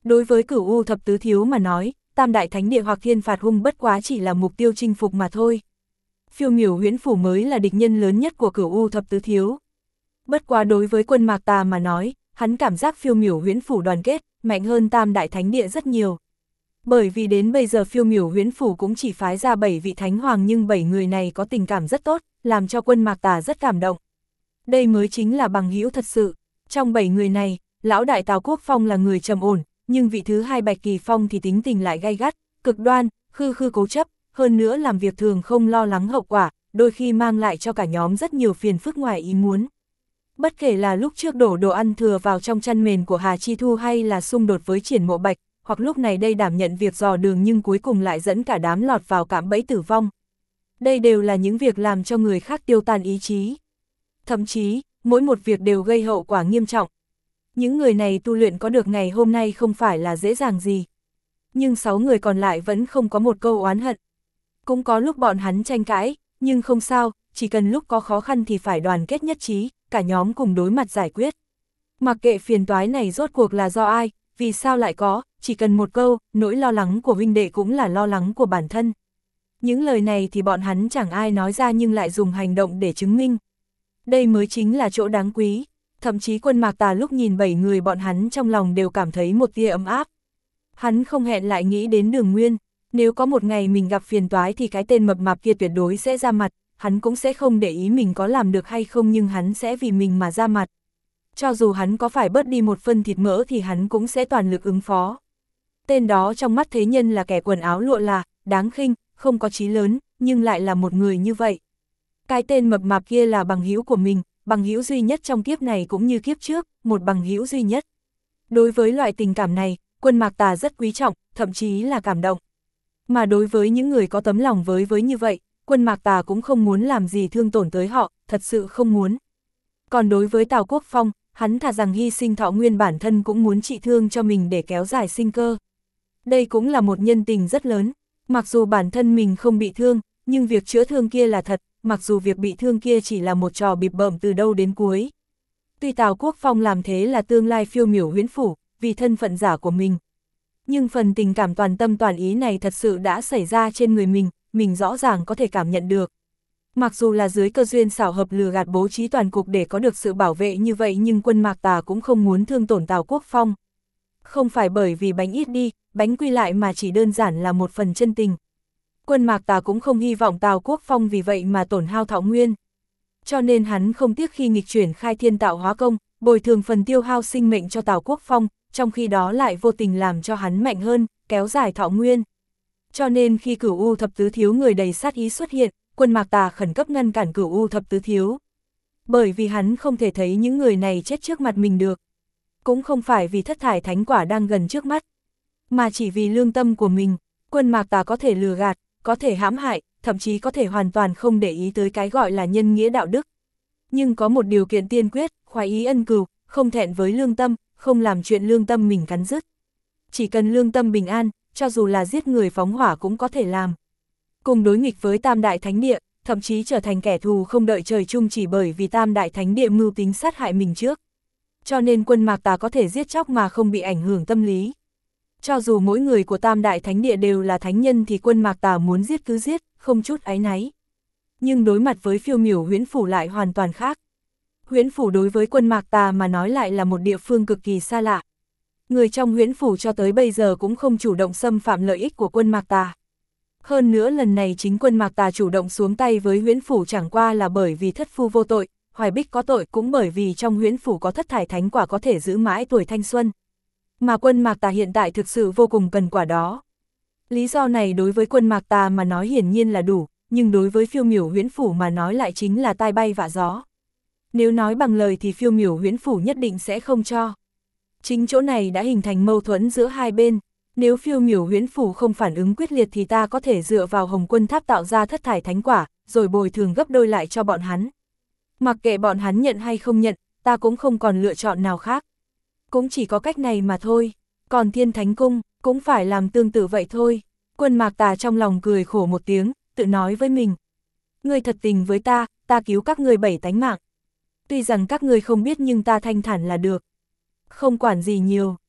Đối với Cửu U thập tứ thiếu mà nói, Tam đại thánh địa hoặc thiên phạt hung bất quá chỉ là mục tiêu chinh phục mà thôi. Phiêu miểu huyễn phủ mới là địch nhân lớn nhất của Cửu U thập tứ thiếu. Bất quá đối với Quân Mạc Tà mà nói, hắn cảm giác phiêu miểu huyễn phủ đoàn kết, mạnh hơn Tam đại thánh địa rất nhiều. Bởi vì đến bây giờ phiêu miểu huyễn phủ cũng chỉ phái ra 7 vị thánh hoàng, nhưng 7 người này có tình cảm rất tốt, làm cho Quân Mạc Tà rất cảm động. Đây mới chính là bằng hữu thật sự. Trong 7 người này, lão đại Tào Quốc Phong là người trầm ổn, nhưng vị thứ hai Bạch Kỳ Phong thì tính tình lại gay gắt, cực đoan, khư khư cố chấp, hơn nữa làm việc thường không lo lắng hậu quả, đôi khi mang lại cho cả nhóm rất nhiều phiền phức ngoài ý muốn. Bất kể là lúc trước đổ đồ ăn thừa vào trong chăn mền của Hà Chi Thu hay là xung đột với Triển Mộ Bạch, hoặc lúc này đây đảm nhận việc dò đường nhưng cuối cùng lại dẫn cả đám lọt vào cạm bẫy tử vong. Đây đều là những việc làm cho người khác tiêu tan ý chí. Thậm chí, mỗi một việc đều gây hậu quả nghiêm trọng. Những người này tu luyện có được ngày hôm nay không phải là dễ dàng gì. Nhưng 6 người còn lại vẫn không có một câu oán hận. Cũng có lúc bọn hắn tranh cãi, nhưng không sao, chỉ cần lúc có khó khăn thì phải đoàn kết nhất trí, cả nhóm cùng đối mặt giải quyết. Mặc kệ phiền toái này rốt cuộc là do ai, vì sao lại có, chỉ cần một câu, nỗi lo lắng của huynh đệ cũng là lo lắng của bản thân. Những lời này thì bọn hắn chẳng ai nói ra nhưng lại dùng hành động để chứng minh. Đây mới chính là chỗ đáng quý. Thậm chí Quân Mạc Tà lúc nhìn 7 người bọn hắn trong lòng đều cảm thấy một tia ấm áp. Hắn không hẹn lại nghĩ đến Đường Nguyên, nếu có một ngày mình gặp phiền toái thì cái tên mập mạp kia tuyệt đối sẽ ra mặt, hắn cũng sẽ không để ý mình có làm được hay không nhưng hắn sẽ vì mình mà ra mặt. Cho dù hắn có phải bớt đi một phân thịt mỡ thì hắn cũng sẽ toàn lực ứng phó. Tên đó trong mắt thế nhân là kẻ quần áo lụa là, đáng khinh, không có chí lớn, nhưng lại là một người như vậy. Cái tên mập mạp kia là bằng hữu của mình, bằng hữu duy nhất trong kiếp này cũng như kiếp trước, một bằng hữu duy nhất. Đối với loại tình cảm này, Quân Mạc Tà rất quý trọng, thậm chí là cảm động. Mà đối với những người có tấm lòng với như vậy, Quân Mạc Tà cũng không muốn làm gì thương tổn tới họ, thật sự không muốn. Còn đối với Tào Quốc Phong, hắn thà rằng hy sinh thọ nguyên bản thân cũng muốn trị thương cho mình để kéo dài sinh cơ. Đây cũng là một nhân tình rất lớn, mặc dù bản thân mình không bị thương, nhưng việc chữa thương kia là thật, mặc dù việc bị thương kia chỉ là một trò bịp bợm từ đâu đến cuối. Tuy Tào Quốc Phong làm thế là tương lai phiêu miểu huyễn phủ, vì thân phận giả của mình. Nhưng phần tình cảm toàn tâm toàn ý này thật sự đã xảy ra trên người mình rõ ràng có thể cảm nhận được. Mặc dù là dưới cơ duyên xảo hợp lừa gạt bố trí toàn cục để có được sự bảo vệ như vậy nhưng Quân Mạc Tà cũng không muốn thương tổn Tào Quốc Phong. Không phải bởi vì bánh ít đi, bánh quy lại mà chỉ đơn giản là một phần chân tình. Quân Mạc Tà cũng không hy vọng Tào Quốc Phong vì vậy mà tổn hao thọ nguyên. Cho nên hắn không tiếc khi nghịch chuyển khai thiên tạo hóa công, bồi thường phần tiêu hao sinh mệnh cho Tào Quốc Phong, trong khi đó lại vô tình làm cho hắn mạnh hơn, kéo dài thọ nguyên. Cho nên khi Cửu U thập tứ thiếu người đầy sát ý xuất hiện, Quân Mạc Tà khẩn cấp ngăn cản Cửu U thập tứ thiếu. Bởi vì hắn không thể thấy những người này chết trước mặt mình được. Cũng không phải vì thất thải thánh quả đang gần trước mắt, mà chỉ vì lương tâm của mình. Quân Mạc Tà có thể lừa gạt, có thể hãm hại, thậm chí có thể hoàn toàn không để ý tới cái gọi là nhân nghĩa đạo đức. Nhưng có một điều kiện tiên quyết, khoái ý ân cừu, không thẹn với lương tâm, không làm chuyện lương tâm mình cắn rứt. Chỉ cần lương tâm bình an, cho dù là giết người phóng hỏa cũng có thể làm. Cùng đối nghịch với Tam Đại Thánh Địa, thậm chí trở thành kẻ thù không đợi trời chung chỉ bởi vì Tam Đại Thánh Địa mưu tính sát hại mình trước. Cho nên Quân Mạc Tà có thể giết chóc mà không bị ảnh hưởng tâm lý. Cho dù mỗi người của Tam Đại Thánh Địa đều là thánh nhân thì Quân Mạc Tà muốn giết cứ giết, không chút áy náy. Nhưng đối mặt với phiêu miểu huyễn phủ lại hoàn toàn khác. Huyễn phủ đối với Quân Mạc Tà mà nói lại là một địa phương cực kỳ xa lạ. Người trong huyễn phủ cho tới bây giờ cũng không chủ động xâm phạm lợi ích của Quân Mạc Tà. Hơn nữa lần này chính Quân Mạc Tà chủ động xuống tay với huyễn phủ chẳng qua là bởi vì thất phu vô tội, Hoài Bích có tội cũng bởi vì trong huyễn phủ có thất thải thánh quả có thể giữ mãi tuổi thanh xuân. Mà Quân Mạc Tà hiện tại thực sự vô cùng cần quả đó. Lý do này đối với Quân Mạc Tà mà nói hiển nhiên là đủ, nhưng đối với phiêu miểu huyễn phủ mà nói lại chính là tai bay vạ gió. Nếu nói bằng lời thì phiêu miểu huyễn phủ nhất định sẽ không cho. Chính chỗ này đã hình thành mâu thuẫn giữa hai bên. Nếu phiêu miểu huyễn phủ không phản ứng quyết liệt thì ta có thể dựa vào Hồng Quân Tháp tạo ra thất thải thánh quả, rồi bồi thường gấp đôi lại cho bọn hắn. Mặc kệ bọn hắn nhận hay không nhận, ta cũng không còn lựa chọn nào khác. Cũng chỉ có cách này mà thôi. Còn Thiên Thánh Cung, cũng phải làm tương tự vậy thôi. Quân Mạc Tà trong lòng cười khổ một tiếng, tự nói với mình. Ngươi thật tình với ta cứu các ngươi 7 tánh mạng. Tuy rằng các ngươi không biết nhưng ta thanh thản là được. Không quản gì nhiều,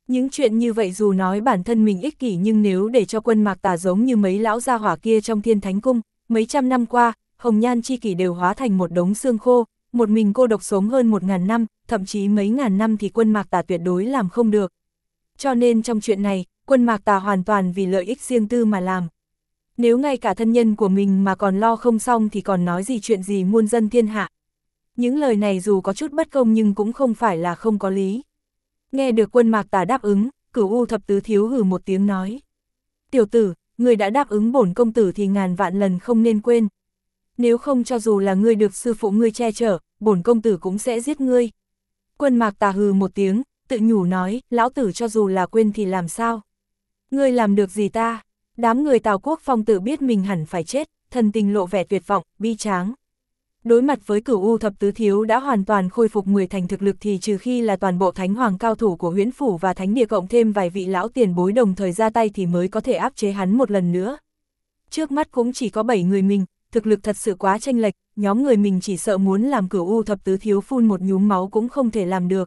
Những chuyện như vậy dù nói bản thân mình ích kỷ nhưng nếu để cho Quân Mạc Tà giống như mấy lão gia hỏa kia trong Thiên Thánh Cung, mấy trăm năm qua, hồng nhan chi kỷ đều hóa thành một đống xương khô, một mình cô độc sống hơn 1000 năm, thậm chí mấy ngàn năm thì Quân Mạc Tà tuyệt đối làm không được. Cho nên trong chuyện này, Quân Mạc Tà hoàn toàn vì lợi ích riêng tư mà làm. Nếu ngay cả thân nhân của mình mà còn lo không xong thì còn nói gì chuyện gì muôn dân thiên hạ. Những lời này dù có chút bất công nhưng cũng không phải là không có lý. Nghe được Quân Mạc Tà đáp ứng, Cửu U thập tứ thiếu hừ một tiếng nói. Tiểu tử, người đã đáp ứng bổn công tử thì ngàn vạn lần không nên quên. Nếu không cho dù là ngươi được sư phụ ngươi che chở, bổn công tử cũng sẽ giết ngươi. Quân Mạc Tà hừ một tiếng, tự nhủ nói, lão tử cho dù là quên thì làm sao? Ngươi làm được gì ta? Đám người Tào Quốc Phong tự biết mình hẳn phải chết, thần tình lộ vẻ tuyệt vọng, bi tráng. Đối mặt với Cửu U thập tứ thiếu đã hoàn toàn khôi phục 10 thành thực lực thì trừ khi là toàn bộ thánh hoàng cao thủ của Huyễn Phủ và Thánh Địa cộng thêm vài vị lão tiền bối đồng thời ra tay thì mới có thể áp chế hắn một lần nữa. Trước mắt cũng chỉ có 7 người mình, thực lực thật sự quá chênh lệch, nhóm người mình chỉ sợ muốn làm Cửu U thập tứ thiếu phun một nhúm máu cũng không thể làm được.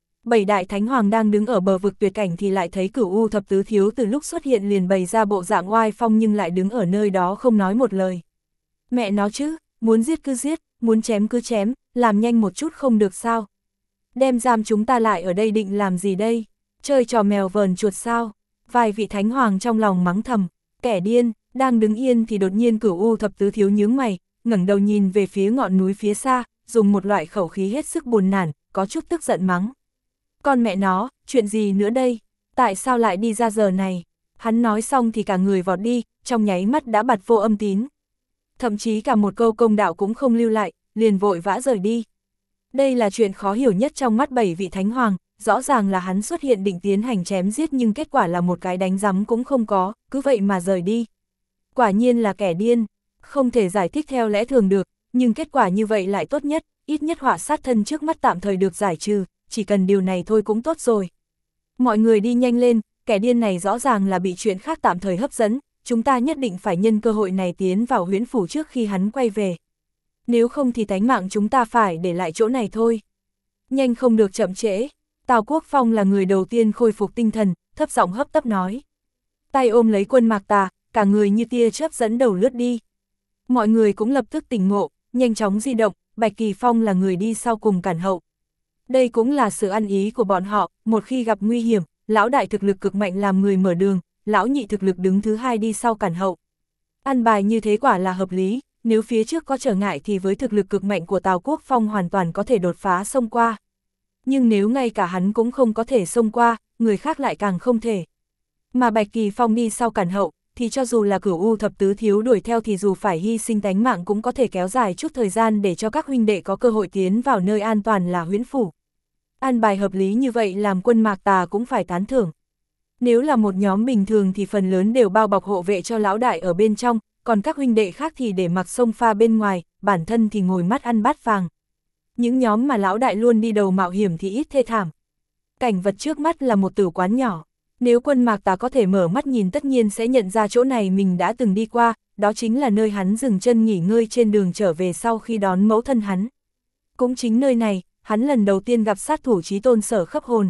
7 đại thánh hoàng đang đứng ở bờ vực tuyệt cảnh thì lại thấy Cửu U thập tứ thiếu từ lúc xuất hiện liền bày ra bộ dạng oai phong nhưng lại đứng ở nơi đó không nói một lời. Mẹ nó chứ, muốn giết cứ giết, muốn chém cứ chém, làm nhanh một chút không được sao? Đem giam chúng ta lại ở đây định làm gì đây? Chơi trò mèo vờn chuột sao? Vài vị thánh hoàng trong lòng mắng thầm, kẻ điên, đang đứng yên thì đột nhiên Cửu U thập tứ thiếu nhướng mày, ngẩng đầu nhìn về phía ngọn núi phía xa, dùng một loại khẩu khí hết sức buồn nản, có chút tức giận mắng. Con mẹ nó, chuyện gì nữa đây? Tại sao lại đi ra giờ này? Hắn nói xong thì cả người vọt đi, trong nháy mắt đã bặt vô âm tín. Thậm chí cả một câu công đạo cũng không lưu lại, liền vội vã rời đi. Đây là chuyện khó hiểu nhất trong mắt 7 vị thánh hoàng, rõ ràng là hắn xuất hiện định tiến hành chém giết nhưng kết quả là một cái đánh rắm cũng không có, cứ vậy mà rời đi. Quả nhiên là kẻ điên, không thể giải thích theo lẽ thường được, nhưng kết quả như vậy lại tốt nhất, ít nhất họa sát thân trước mắt tạm thời được giải trừ, chỉ cần điều này thôi cũng tốt rồi. Mọi người đi nhanh lên, kẻ điên này rõ ràng là bị chuyện khác tạm thời hấp dẫn, chúng ta nhất định phải nhân cơ hội này tiến vào Huyễn Phủ trước khi hắn quay về. Nếu không thì tánh mạng chúng ta phải để lại chỗ này thôi. Nhanh không được chậm trễ. Tào Quốc Phong là người đầu tiên khôi phục tinh thần, thấp giọng hấp tấp nói. Tay ôm lấy Quân Mạc Tà, cả người như tia chớp dẫn đầu lướt đi. Mọi người cũng lập tức tỉnh ngộ, nhanh chóng di động, Bạch Kỳ Phong là người đi sau cùng cản hậu. Đây cũng là sự ăn ý của bọn họ, một khi gặp nguy hiểm, lão đại thực lực cực mạnh làm người mở đường, lão nhị thực lực đứng thứ hai đi sau cản hậu. Ăn bài như thế quả là hợp lý, nếu phía trước có trở ngại thì với thực lực cực mạnh của Tào Quốc Phong hoàn toàn có thể đột phá xông qua. Nhưng nếu ngay cả hắn cũng không có thể xông qua, người khác lại càng không thể. Mà Bạch Kỳ Phong đi sau cản hậu, thì cho dù là Cửu U thập tứ thiếu đuổi theo thì dù phải hy sinh tánh mạng cũng có thể kéo dài chút thời gian để cho các huynh đệ có cơ hội tiến vào nơi an toàn là Huyễn Phủ. An bài hợp lý như vậy làm Quân Mạc Tà cũng phải tán thưởng. Nếu là một nhóm bình thường thì phần lớn đều bao bọc hộ vệ cho lão đại ở bên trong, còn các huynh đệ khác thì để mặc sông pha bên ngoài, bản thân thì ngồi mắt ăn bát vàng. Những nhóm mà lão đại luôn đi đầu mạo hiểm thì ít thê thảm. Cảnh vật trước mắt là một tử quán nhỏ. Nếu Quân Mạc Tà có thể mở mắt nhìn tất nhiên sẽ nhận ra chỗ này mình đã từng đi qua, đó chính là nơi hắn dừng chân nghỉ ngơi trên đường trở về sau khi đón mẫu thân hắn. Cũng chính nơi này, hắn lần đầu tiên gặp sát thủ chí tôn Sở Khấp Hồn.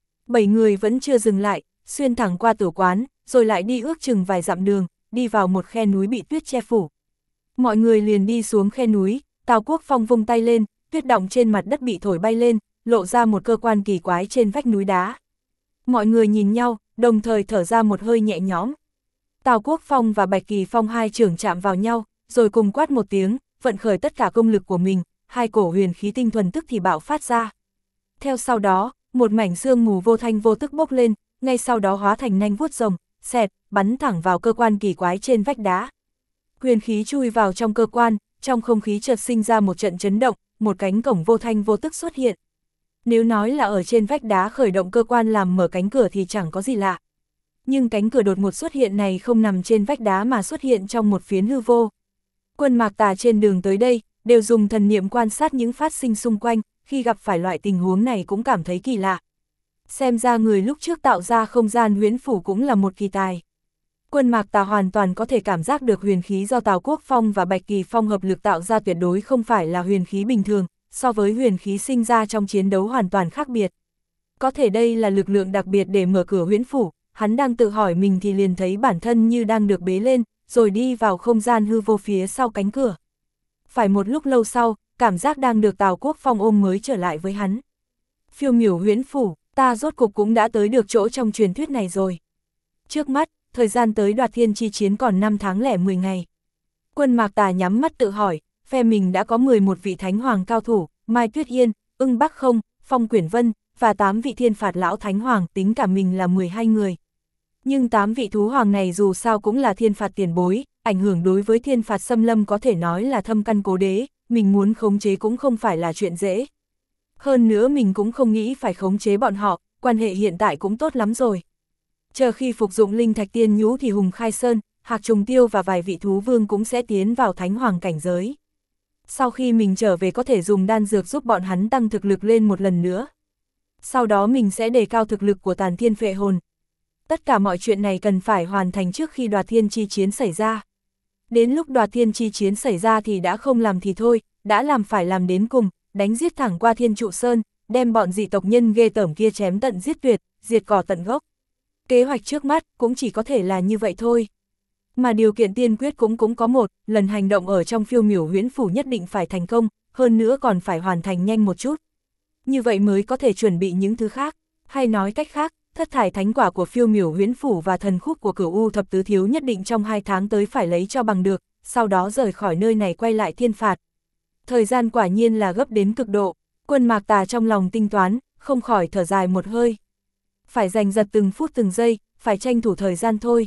7 người vẫn chưa dừng lại, xuyên thẳng qua tử quán, rồi lại đi ước chừng vài dặm đường, đi vào một khe núi bị tuyết che phủ. Mọi người liền đi xuống khe núi, Tào Quốc Phong vung tay lên, tuyết đọng trên mặt đất bị thổi bay lên, lộ ra một cơ quan kỳ quái trên vách núi đá. Mọi người nhìn nhau, đồng thời thở ra một hơi nhẹ nhõm. Tào Quốc Phong và Bạch Kỳ Phong hai trưởng chạm vào nhau, rồi cùng quát một tiếng, vận khởi tất cả công lực của mình, hai cổ huyền khí tinh thuần tức thì bạo phát ra. Theo sau đó, một mảnh sương mù vô thanh vô tức bốc lên, ngay sau đó hóa thành nanh vuốt rồng, xẹt, bắn thẳng vào cơ quan kỳ quái trên vách đá. Huyền khí chui vào trong cơ quan, trong không khí chợt sinh ra một trận chấn động, một cánh cổng vô thanh vô tức xuất hiện. Nếu nói là ở trên vách đá khởi động cơ quan làm mở cánh cửa thì chẳng có gì lạ. Nhưng cánh cửa đột ngột xuất hiện này không nằm trên vách đá mà xuất hiện trong một phiến hư vô. Quân Mạc Tà trên đường tới đây, đều dùng thần niệm quan sát những phát sinh xung quanh, khi gặp phải loại tình huống này cũng cảm thấy kỳ lạ. Xem ra người lúc trước tạo ra không gian Huyễn Phủ cũng là một kỳ tài. Quân Mạc Tà hoàn toàn có thể cảm giác được huyền khí do Tào Quốc Phong và Bạch Kỳ Phong hợp lực tạo ra tuyệt đối không phải là huyền khí bình thường, so với huyền khí sinh ra trong chiến đấu hoàn toàn khác biệt. Có thể đây là lực lượng đặc biệt để mở cửa huyễn phủ, hắn đang tự hỏi mình thì liền thấy bản thân như đang được bế lên, rồi đi vào không gian hư vô phía sau cánh cửa. Phải một lúc lâu sau, cảm giác đang được Tào Quốc Phong ôm mới trở lại với hắn. Phiêu miểu huyễn phủ, ta rốt cục cũng đã tới được chỗ trong truyền thuyết này rồi. Trước mắt, thời gian tới đoạt thiên chi chiến còn 5 tháng lẻ 10 ngày. Quân Mạc Tà nhắm mắt tự hỏi, phe mình đã có 11 vị thánh hoàng cao thủ, Mai Tuyết Yên, Ưng Bắc Không, Phong Quyển Vân, và 8 vị thiên phạt lão thánh hoàng, tính cả mình là 12 người. Nhưng 8 vị thú hoàng này dù sao cũng là thiên phạt tiền bối, ảnh hưởng đối với thiên phạt xâm lâm có thể nói là thâm căn cố đế, mình muốn khống chế cũng không phải là chuyện dễ. Hơn nữa mình cũng không nghĩ phải khống chế bọn họ, quan hệ hiện tại cũng tốt lắm rồi. Chờ khi phục dụng linh thạch tiên nhũ thì Hùng Khai Sơn, Hạc Trùng Tiêu và vài vị thú vương cũng sẽ tiến vào thánh hoàng cảnh giới. Sau khi mình trở về có thể dùng đan dược giúp bọn hắn tăng thực lực lên một lần nữa. Sau đó mình sẽ đề cao thực lực của Tàn Thiên Phệ Hồn. Tất cả mọi chuyện này cần phải hoàn thành trước khi đoạt thiên chi chiến xảy ra. Đến lúc đoạt thiên chi chiến xảy ra thì đã không làm thì thôi, đã làm phải làm đến cùng, đánh giết thẳng qua Thiên Trụ Sơn, đem bọn dị tộc nhân ghê tởm kia chém tận giết tuyệt, diệt cỏ tận gốc. Kế hoạch trước mắt cũng chỉ có thể là như vậy thôi. Mà điều kiện tiên quyết cũng có một, lần hành động ở trong phiêu miểu huyễn phủ nhất định phải thành công, hơn nữa còn phải hoàn thành nhanh một chút. Như vậy mới có thể chuẩn bị những thứ khác, hay nói cách khác, thất thải thánh quả của phiêu miểu huyễn phủ và thần khúc của Cửu U thập tứ thiếu nhất định trong 2 tháng tới phải lấy cho bằng được, sau đó rời khỏi nơi này quay lại thiên phạt. Thời gian quả nhiên là gấp đến cực độ, Quân Mạc Tà trong lòng tinh toán, không khỏi thở dài một hơi. Phải giành giật từng phút từng giây, phải tranh thủ thời gian thôi.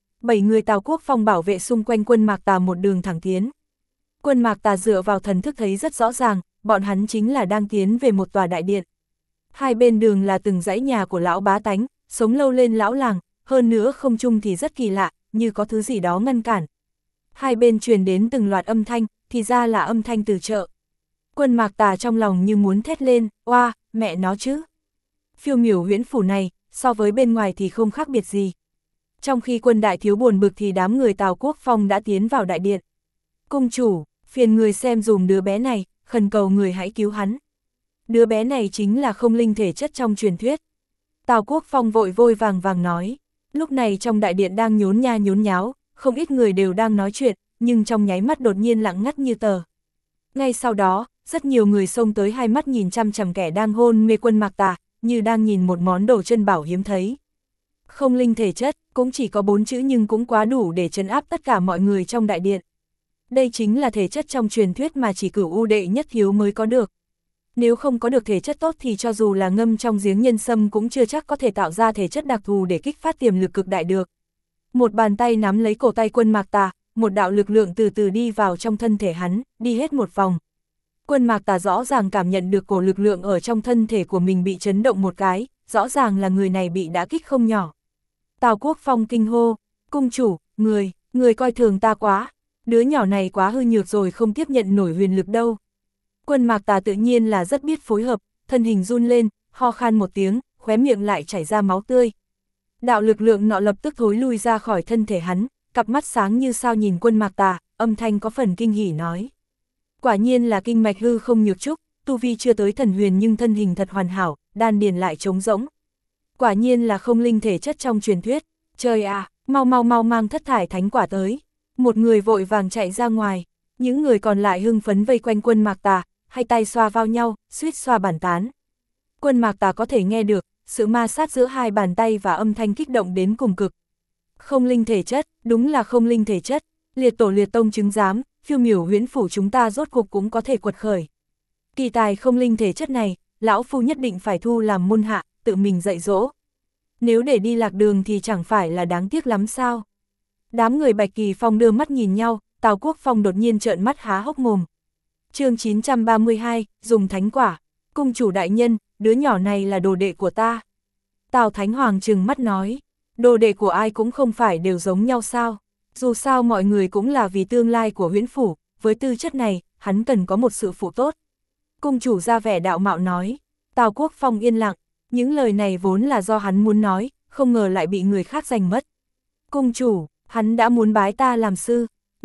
7 người Tào Quốc Phong bảo vệ xung quanh Quân Mạc Tà một đường thẳng tiến. Quân Mạc Tà dựa vào thần thức thấy rất rõ ràng, bọn hắn chính là đang tiến về một tòa đại điện. Hai bên đường là từng dãy nhà của lão bá tánh, sống lâu lên lão làng, hơn nữa không trung thì rất kỳ lạ, như có thứ gì đó ngăn cản. Hai bên truyền đến từng loạt âm thanh, thì ra là âm thanh từ chợ. Quân Mạc Tà trong lòng như muốn thét lên, oa, mẹ nó chứ. Phiêu miểu huyễn phủ này, so với bên ngoài thì không khác biệt gì. Trong khi Quân đại thiếu buồn bực thì đám người Tào Quốc Phong đã tiến vào đại điện. Cung chủ, phiền người xem dùm đứa bé này, khẩn cầu người hãy cứu hắn. Đứa bé này chính là không linh thể chất trong truyền thuyết. Tào Quốc Phong vội vội vàng vàng nói. Lúc này trong đại điện đang nhốn nha nhốn nháo, không ít người đều đang nói chuyện, nhưng trong nháy mắt đột nhiên lặng ngắt như tờ. Ngay sau đó, rất nhiều người xông tới hai mắt nhìn chăm chằm kẻ đang hôn mê Quân Mạc Tà, như đang nhìn một món đồ chân bảo hiếm thấy. Không linh thể chất, cũng chỉ có 4 chữ nhưng cũng quá đủ để trấn áp tất cả mọi người trong đại điện. Đây chính là thể chất trong truyền thuyết mà chỉ Cửu U đệ nhất thiếu mới có được. Nếu không có được thể chất tốt thì cho dù là ngâm trong giếng nhân sâm cũng chưa chắc có thể tạo ra thể chất đặc thù để kích phát tiềm lực cực đại được. Một bàn tay nắm lấy cổ tay Quân Mạc Tà, một đạo lực lượng từ từ đi vào trong thân thể hắn, đi hết một vòng. Quân Mạc Tà rõ ràng cảm nhận được cổ lực lượng ở trong thân thể của mình bị chấn động một cái, rõ ràng là người này bị đả kích không nhỏ. Tào Quốc Phong kinh hô, cung chủ, người coi thường ta quá, đứa nhỏ này quá hư nhược rồi không tiếp nhận nổi huyền lực đâu. Quân Mạc Tà tự nhiên là rất biết phối hợp, thân hình run lên, ho khan một tiếng, khóe miệng lại chảy ra máu tươi. Đạo lực lượng nọ lập tức thối lui ra khỏi thân thể hắn, cặp mắt sáng như sao nhìn Quân Mạc Tà, âm thanh có phần kinh hỉ nói. Quả nhiên là kinh mạch hư không nhược trúc, tu vi chưa tới thần huyền nhưng thân hình thật hoàn hảo, đan điền lại trống rỗng. Quả nhiên là không linh thể chất trong truyền thuyết, trời à, mau mang thất thải thánh quả tới. Một người vội vàng chạy ra ngoài, những người còn lại hưng phấn vây quanh Quân Mạc Tà, hai tay xoa vào nhau, suýt xoa bàn tán. Quân Mạc Tà có thể nghe được, sự ma sát giữa hai bàn tay và âm thanh kích động đến cùng cực. Không linh thể chất, đúng là không linh thể chất, liệt tổ liệt tông chứng giám, phiêu miểu huyễn phủ chúng ta rốt cuộc cũng có thể quật khởi. Kỳ tài không linh thể chất này, lão phu nhất định phải thu làm môn hạ, tự mình dạy dỗ. Nếu để đi lạc đường thì chẳng phải là đáng tiếc lắm sao? Đám người Bạch Kỳ Phong đưa mắt nhìn nhau, Tào Quốc Phong đột nhiên trợn mắt há hốc mồm. Chương 932, dùng thánh quả. Cung chủ đại nhân, đứa nhỏ này là đồ đệ của ta. Tào Thánh Hoàng trừng mắt nói, đồ đệ của ai cũng không phải đều giống nhau sao? Dù sao mọi người cũng là vì tương lai của huyễn phủ, với tư chất này, hắn cần có một sự phụ tốt. Cung chủ ra vẻ đạo mạo nói, Tào Quốc Phong yên lặng, những lời này vốn là do hắn muốn nói, không ngờ lại bị người khác giành mất. Cung chủ, hắn đã muốn bái ta làm sư,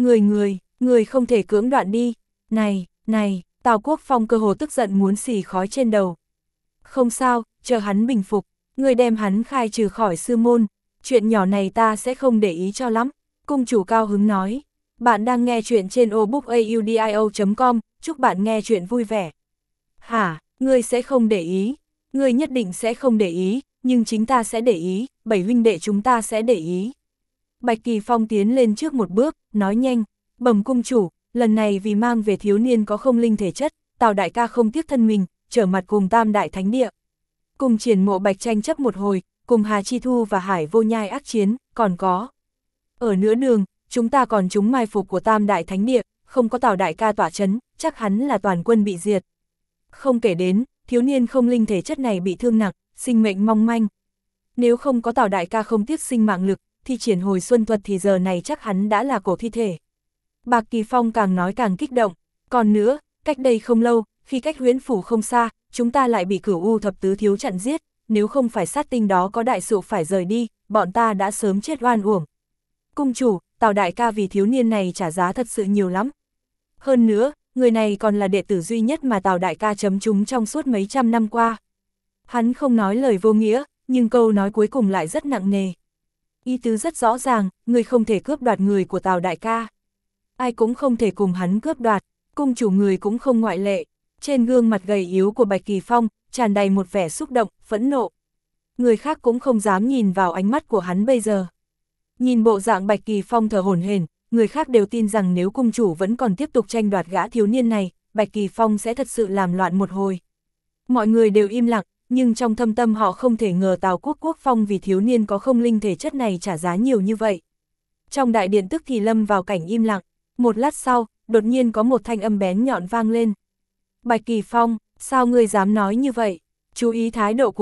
người không thể cưỡng đoạn đi, này, Tào Quốc Phong cơ hồ tức giận muốn xì khói trên đầu. Không sao, chờ hắn bình phục, ngươi đem hắn khai trừ khỏi sư môn, chuyện nhỏ này ta sẽ không để ý cho lắm, cung chủ cao hứng nói. Bạn đang nghe chuyện trên obookaudio.com, chúc bạn nghe chuyện vui vẻ. Hả, ngươi sẽ không để ý, ngươi nhất định sẽ không để ý, nhưng chính ta sẽ để ý, 7 huynh đệ chúng ta sẽ để ý. Bạch Kỳ Phong tiến lên trước một bước, nói nhanh, bẩm cung chủ, lần này vì mang về thiếu niên có không linh thể chất, Tào đại ca không tiếc thân mình, trở mặt cùng Tam đại thánh địa. Cùng Triển Mộ Bạch tranh chấp một hồi, cùng Hà Chi Thu và Hải Vô Nhai ác chiến, còn có. Ở nửa đường, chúng ta còn trúng mai phục của Tam đại thánh địa, không có Tào đại ca tỏa chấn, chắc hắn là toàn quân bị diệt. Không kể đến, thiếu niên không linh thể chất này bị thương nặng, sinh mệnh mong manh. Nếu không có Tào đại ca không tiếc sinh mạng lực, thì triển hồi xuân thuật thì giờ này chắc hắn đã là cổ thi thể. Bạch Kỳ Phong càng nói càng kích động, còn nữa, cách đây không lâu, khi cách Huyễn Phủ không xa, chúng ta lại bị Cửu U thập tứ thiếu chặn giết, nếu không phải sát tinh đó có đại sự phải rời đi, bọn ta đã sớm chết oan uổng. Cung chủ, Tào đại ca vì thiếu niên này trả giá thật sự nhiều lắm. Hơn nữa, người này còn là đệ tử duy nhất mà Tào đại ca chấm trúng trong suốt mấy trăm năm qua. Hắn không nói lời vô nghĩa, nhưng câu nói cuối cùng lại rất nặng nề. Ý tứ rất rõ ràng, người không thể cướp đoạt người của Tào đại ca. Ai cũng không thể cùng hắn cướp đoạt, cung chủ người cũng không ngoại lệ. Trên gương mặt gầy yếu của Bạch Kỳ Phong, tràn đầy một vẻ xúc động, phẫn nộ. Người khác cũng không dám nhìn vào ánh mắt của hắn bây giờ. Nhìn bộ dạng Bạch Kỳ Phong thở hổn hển, người khác đều tin rằng nếu cung chủ vẫn còn tiếp tục tranh đoạt gã thiếu niên này, Bạch Kỳ Phong sẽ thật sự làm loạn một hồi. Mọi người đều im lặng, nhưng trong thâm tâm họ không thể ngờ Tào Quốc Phong vì thiếu niên có không linh thể chất này trả giá nhiều như vậy. Trong đại điện tức thì lâm vào cảnh im lặng, một lát sau, đột nhiên có một thanh âm bén nhọn vang lên. Bạch Kỳ Phong, sao ngươi dám nói như vậy? Chú ý thái độ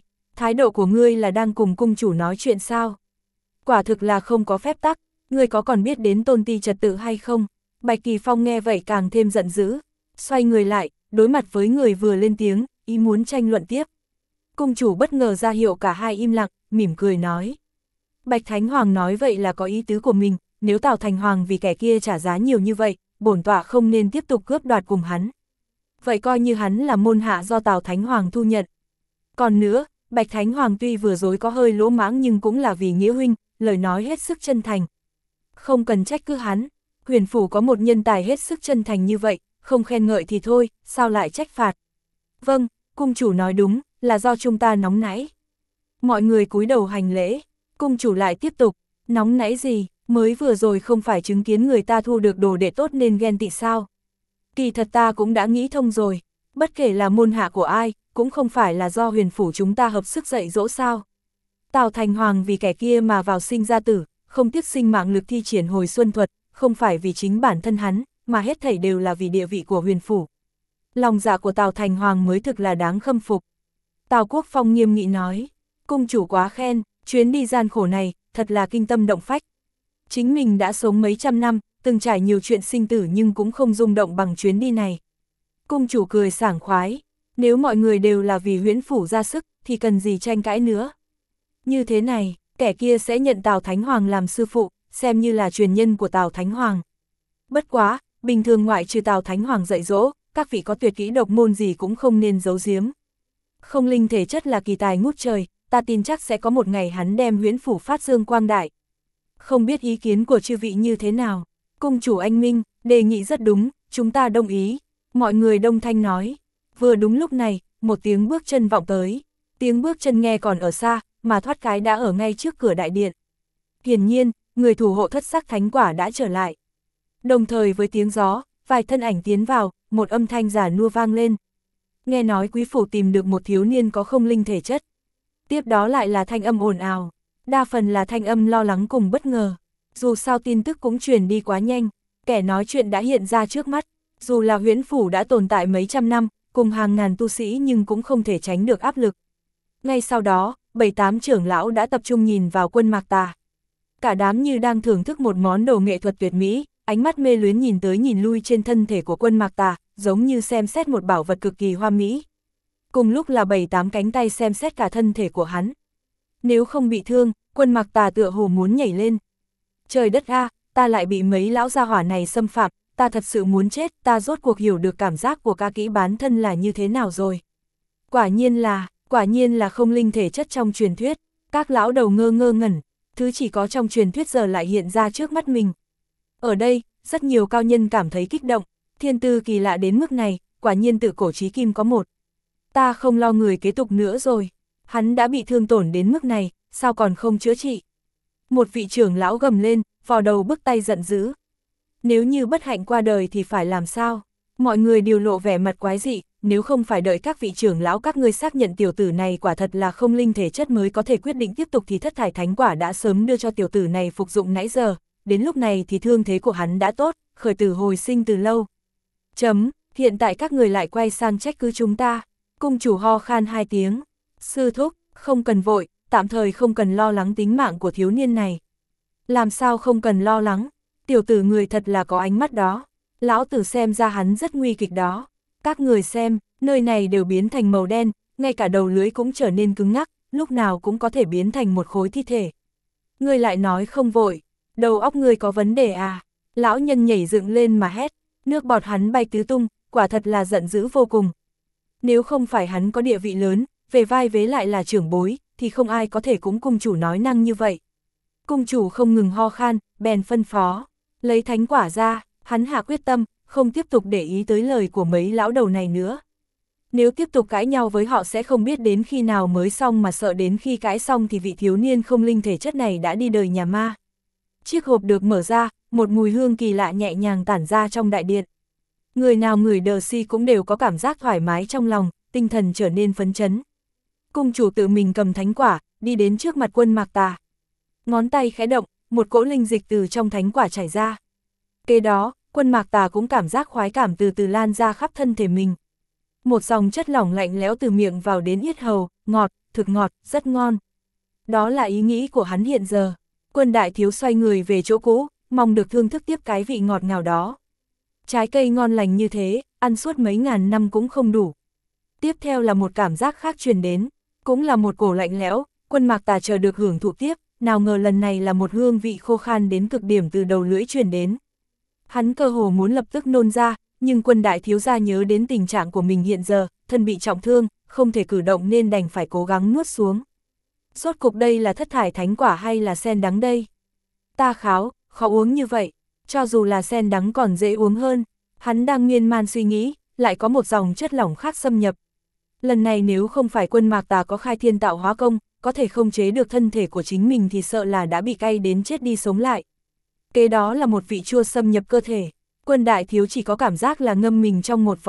của ngươi là đang cùng cung chủ nói chuyện sao? Quả thực là không có phép tắc, ngươi có còn biết đến tôn ti trật tự hay không? Bạch Kỳ Phong nghe vậy càng thêm giận dữ, xoay người lại, đối mặt với người vừa lên tiếng, ý muốn tranh luận tiếp. Cung chủ bất ngờ ra hiệu cả hai im lặng, mỉm cười nói. Bạch Thánh Hoàng nói vậy là có ý tứ của mình, nếu Tào Thành Hoàng vì kẻ kia trả giá nhiều như vậy, bổn tọa không nên tiếp tục cướp đoạt cùng hắn. Vậy coi như hắn là môn hạ do Tào Thánh Hoàng thu nhận. Còn nữa, Bạch Thánh Hoàng tuy vừa rồi có hơi lỗ mãng nhưng cũng là vì nghĩa huynh, lời nói hết sức chân thành. Không cần trách cứ hắn, Huyền Phủ có một nhân tài hết sức chân thành như vậy, không khen ngợi thì thôi, sao lại trách phạt. Vâng, cung chủ nói đúng, là do chúng ta nóng nảy. Mọi người cúi đầu hành lễ, cung chủ lại tiếp tục, nóng nảy gì, mới vừa rồi không phải chứng kiến người ta thu được đồ đệ tốt nên ghen tị sao. Kỳ thật ta cũng đã nghĩ thông rồi, bất kể là môn hạ của ai, cũng không phải là do Huyền Phủ chúng ta hợp sức dạy dỗ sao. Tào Thành Hoàng vì kẻ kia mà vào sinh ra tử, không tiếc sinh mạng lực thi triển hồi xuân thuật, không phải vì chính bản thân hắn, mà hết thảy đều là vì địa vị của Huyền Phủ. Lòng dạ của Tào Thành Hoàng mới thực là đáng khâm phục. Tào Quốc Phong nghiêm nghị nói, cung chủ quá khen, chuyến đi gian khổ này, thật là kinh tâm động phách. Chính mình đã sống mấy trăm năm, từng trải nhiều chuyện sinh tử nhưng cũng không rung động bằng chuyến đi này. Cung chủ cười sảng khoái, nếu mọi người đều là vì Huyễn Phủ ra sức, thì cần gì tranh cãi nữa. Như thế này, kẻ kia sẽ nhận Tào Thánh Hoàng làm sư phụ, xem như là truyền nhân của Tào Thánh Hoàng. Bất quá, bình thường ngoại trừ Tào Thánh Hoàng dạy dỗ, các vị có tuyệt kỹ độc môn gì cũng không nên giấu giếm. Không linh thể chất là kỳ tài ngút trời, ta tin chắc sẽ có một ngày hắn đem Huyễn Phủ phát dương quang đại. Không biết ý kiến của chư vị như thế nào? Cung chủ anh minh, đề nghị rất đúng, chúng ta đồng ý. Mọi người đông thanh nói. Vừa đúng lúc này, một tiếng bước chân vọng tới. Tiếng bước chân nghe còn ở xa, mà thoát cái đã ở ngay trước cửa đại điện. Hiển nhiên, người thủ hộ thất sắc thánh quả đã trở lại. Đồng thời với tiếng gió, vài thân ảnh tiến vào, một âm thanh giả nua vang lên. Nghe nói quý phủ tìm được một thiếu niên có không linh thể chất. Tiếp đó lại là thanh âm ồn ào, đa phần là thanh âm lo lắng cùng bất ngờ. Dù sao tin tức cũng truyền đi quá nhanh, kẻ nói chuyện đã hiện ra trước mắt. Dù là Huyễn Phủ đã tồn tại mấy trăm năm, cùng hàng ngàn tu sĩ nhưng cũng không thể tránh được áp lực. Ngay sau đó, 7-8 trưởng lão đã tập trung nhìn vào Quân Mạc Tà. Cả đám như đang thưởng thức một món đồ nghệ thuật tuyệt mỹ, ánh mắt mê luyến nhìn tới nhìn lui trên thân thể của Quân Mạc Tà, giống như xem xét một bảo vật cực kỳ hoa mỹ. Cùng lúc là 7-8 cánh tay xem xét cả thân thể của hắn. Nếu không bị thương, Quân Mạc Tà tựa hồ muốn nhảy lên. Trời đất a, ta lại bị mấy lão gia hỏa này xâm phạm, ta thật sự muốn chết, ta rốt cuộc hiểu được cảm giác của ca kỹ bán thân là như thế nào rồi. Quả nhiên là, Quả nhiên là không linh thể chất trong truyền thuyết, các lão đầu ngơ ngơ ngẩn, thứ chỉ có trong truyền thuyết giờ lại hiện ra trước mắt mình. Ở đây, rất nhiều cao nhân cảm thấy kích động, thiên tư kỳ lạ đến mức này, quả nhiên tự cổ chí kim có một. Ta không lo người kế tục nữa rồi, hắn đã bị thương tổn đến mức này, sao còn không chữa trị? Một vị trưởng lão gầm lên, vò đầu bứt tay giận dữ. Nếu như bất hạnh qua đời thì phải làm sao? Mọi người đều lộ vẻ mặt quái dị, nếu không phải đợi các vị trưởng lão các ngươi xác nhận tiểu tử này quả thật là không linh thể chất mới có thể quyết định tiếp tục thì thất thải thánh quả đã sớm đưa cho tiểu tử này phục dụng nãy giờ, đến lúc này thì thương thế của hắn đã tốt, khởi tử hồi sinh từ lâu. Hiện tại các người lại quay sang trách cứ chúng ta. Cung chủ ho khan 2 tiếng. Sư thúc, không cần vội, tạm thời không cần lo lắng tính mạng của thiếu niên này. Làm sao không cần lo lắng, tiểu tử người thật là có ánh mắt đó. Lão tử xem ra hắn rất nguy kịch đó. Các người xem, nơi này đều biến thành màu đen, ngay cả đầu lưới cũng trở nên cứng ngắc, lúc nào cũng có thể biến thành một khối thi thể. Ngươi lại nói không vội, đầu óc ngươi có vấn đề à? Lão nhân nhảy dựng lên mà hét, nước bọt hắn bay tứ tung, quả thật là giận dữ vô cùng. Nếu không phải hắn có địa vị lớn, về vai vế lại là trưởng bối, thì không ai có thể cũng cung chủ nói năng như vậy. Cung chủ không ngừng ho khan, bèn phân phó, lấy thánh quả ra, hắn hạ quyết tâm, không tiếp tục để ý tới lời của mấy lão đầu này nữa. Nếu tiếp tục cãi nhau với họ sẽ không biết đến khi nào mới xong mà sợ đến khi cãi xong thì vị thiếu niên không linh thể chất này đã đi đời nhà ma. Chiếc hộp được mở ra, một mùi hương kỳ lạ nhẹ nhàng tản ra trong đại điện. Người nào ngửi đờ si cũng đều có cảm giác thoải mái trong lòng, tinh thần trở nên phấn chấn. Cung chủ tự mình cầm thánh quả, đi đến trước mặt Quân Mạc Tà. Ngón tay khẽ động, một cỗ linh dịch từ trong thánh quả chảy ra. Kế đó, Quân Mạc Tà cũng cảm giác khoái cảm từ từ lan ra khắp thân thể mình. Một dòng chất lỏng lạnh lẽo từ miệng vào đến yết hầu, ngọt, thực ngọt, rất ngon. Đó là ý nghĩ của hắn hiện giờ. Quân đại thiếu xoay người về chỗ cũ, mong được thưởng thức tiếp cái vị ngọt ngào đó. Trái cây ngon lành như thế, ăn suốt mấy ngàn năm cũng không đủ. Tiếp theo là một cảm giác khác truyền đến, cũng là một cổ lạnh lẽo, Quân Mạc Tà chờ được hưởng thụ tiếp, nào ngờ lần này là một hương vị khô khan đến cực điểm từ đầu lưỡi truyền đến. Hắn cơ hồ muốn lập tức nôn ra, nhưng Quân đại thiếu gia nhớ đến tình trạng của mình hiện giờ, thân bị trọng thương, không thể cử động nên đành phải cố gắng nuốt xuống. Rốt cục đây là thất thải thánh quả hay là sen đắng đây? Ta kháo, khó uống như vậy, cho dù là sen đắng còn dễ uống hơn. Hắn đang miên man suy nghĩ, lại có một dòng chất lỏng khác xâm nhập. Lần này nếu không phải Quân Mạc Tà có khai thiên tạo hóa công, có thể không chế được thân thể của chính mình thì sợ là đã bị cay đến chết đi sống lại. Kế đó là một vị chua xâm nhập cơ thể. Quân đại thiếu chỉ có cảm giác là ngâm mình trong một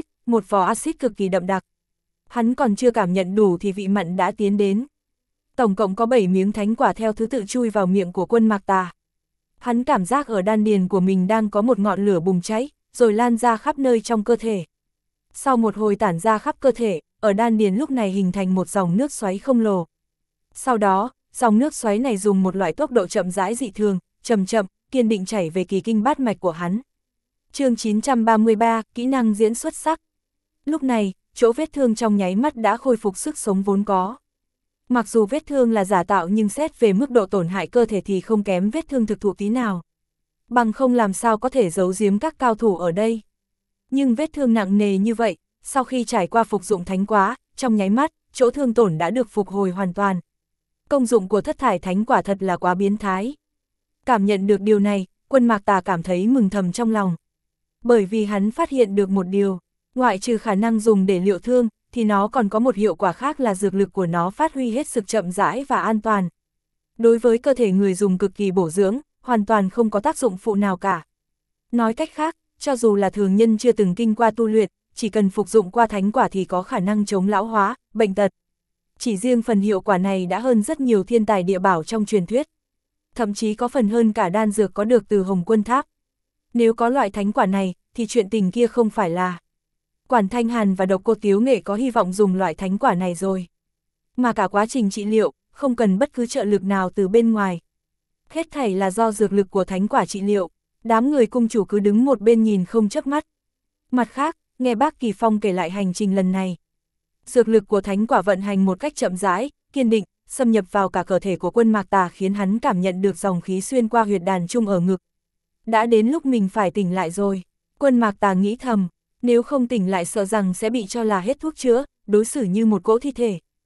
vò axit cực kỳ đậm đặc. Hắn còn chưa cảm nhận đủ thì vị mặn đã tiến đến. Tổng cộng có 7 miếng thánh quả theo thứ tự chui vào miệng của Quân Mạc Tà. Hắn cảm giác ở đan điền của mình đang có một ngọn lửa bùng cháy, rồi lan ra khắp nơi trong cơ thể. Sau một hồi tản ra khắp cơ thể, ở đan điền lúc này hình thành một dòng nước xoáy khổng lồ. Sau đó, dòng nước xoáy này dùng một loại tốc độ chậm rãi dị thường, chậm chậm, kiên định chảy về kỳ kinh bát mạch của hắn. Chương 933, kỹ năng diễn xuất sắc. Lúc này, chỗ vết thương trong nháy mắt đã khôi phục sức sống vốn có. Mặc dù vết thương là giả tạo nhưng xét về mức độ tổn hại cơ thể thì không kém vết thương thực thụ tí nào. Bằng không làm sao có thể giấu giếm các cao thủ ở đây. Nhưng vết thương nặng nề như vậy, sau khi trải qua phục dụng thánh quả, trong nháy mắt, chỗ thương tổn đã được phục hồi hoàn toàn. Công dụng của thất thải thánh quả thật là quá biến thái. Cảm nhận được điều này, Quân Mạc Tà cảm thấy mừng thầm trong lòng. Bởi vì hắn phát hiện được một điều, ngoại trừ khả năng dùng để liệu thương, thì nó còn có một hiệu quả khác là dược lực của nó phát huy hết sức chậm rãi và an toàn. Đối với cơ thể người dùng cực kỳ bổ dưỡng, hoàn toàn không có tác dụng phụ nào cả. Nói cách khác, cho dù là thường nhân chưa từng kinh qua tu luyện, chỉ cần phục dụng qua thánh quả thì có khả năng chống lão hóa, bệnh tật. Chỉ riêng phần hiệu quả này đã hơn rất nhiều thiên tài địa bảo trong truyền thuyết. Thậm chí có phần hơn cả đan dược có được từ Hồng Quân Tháp. Nếu có loại thánh quả này, thì chuyện tình kia không phải là. Quản Thanh Hàn và Độc Cô Tiếu Nghệ có hy vọng dùng loại thánh quả này rồi. Mà cả quá trình trị liệu, không cần bất cứ trợ lực nào từ bên ngoài. Hết thảy là do dược lực của thánh quả trị liệu, đám người cung chủ cứ đứng một bên nhìn không chớp mắt. Mặt khác, nghe bác Kỳ Phong kể lại hành trình lần này. Dược lực của thánh quả vận hành một cách chậm rãi, kiên định, xâm nhập vào cả cơ thể của Quân Mạc Tà khiến hắn cảm nhận được dòng khí xuyên qua huyệt đàn trung ở ngực. Đã đến lúc mình phải tỉnh lại rồi, Quân Mạc Tà nghĩ thầm, nếu không tỉnh lại sợ rằng sẽ bị cho là hết thuốc chữa, đối xử như một cỗ thi thể.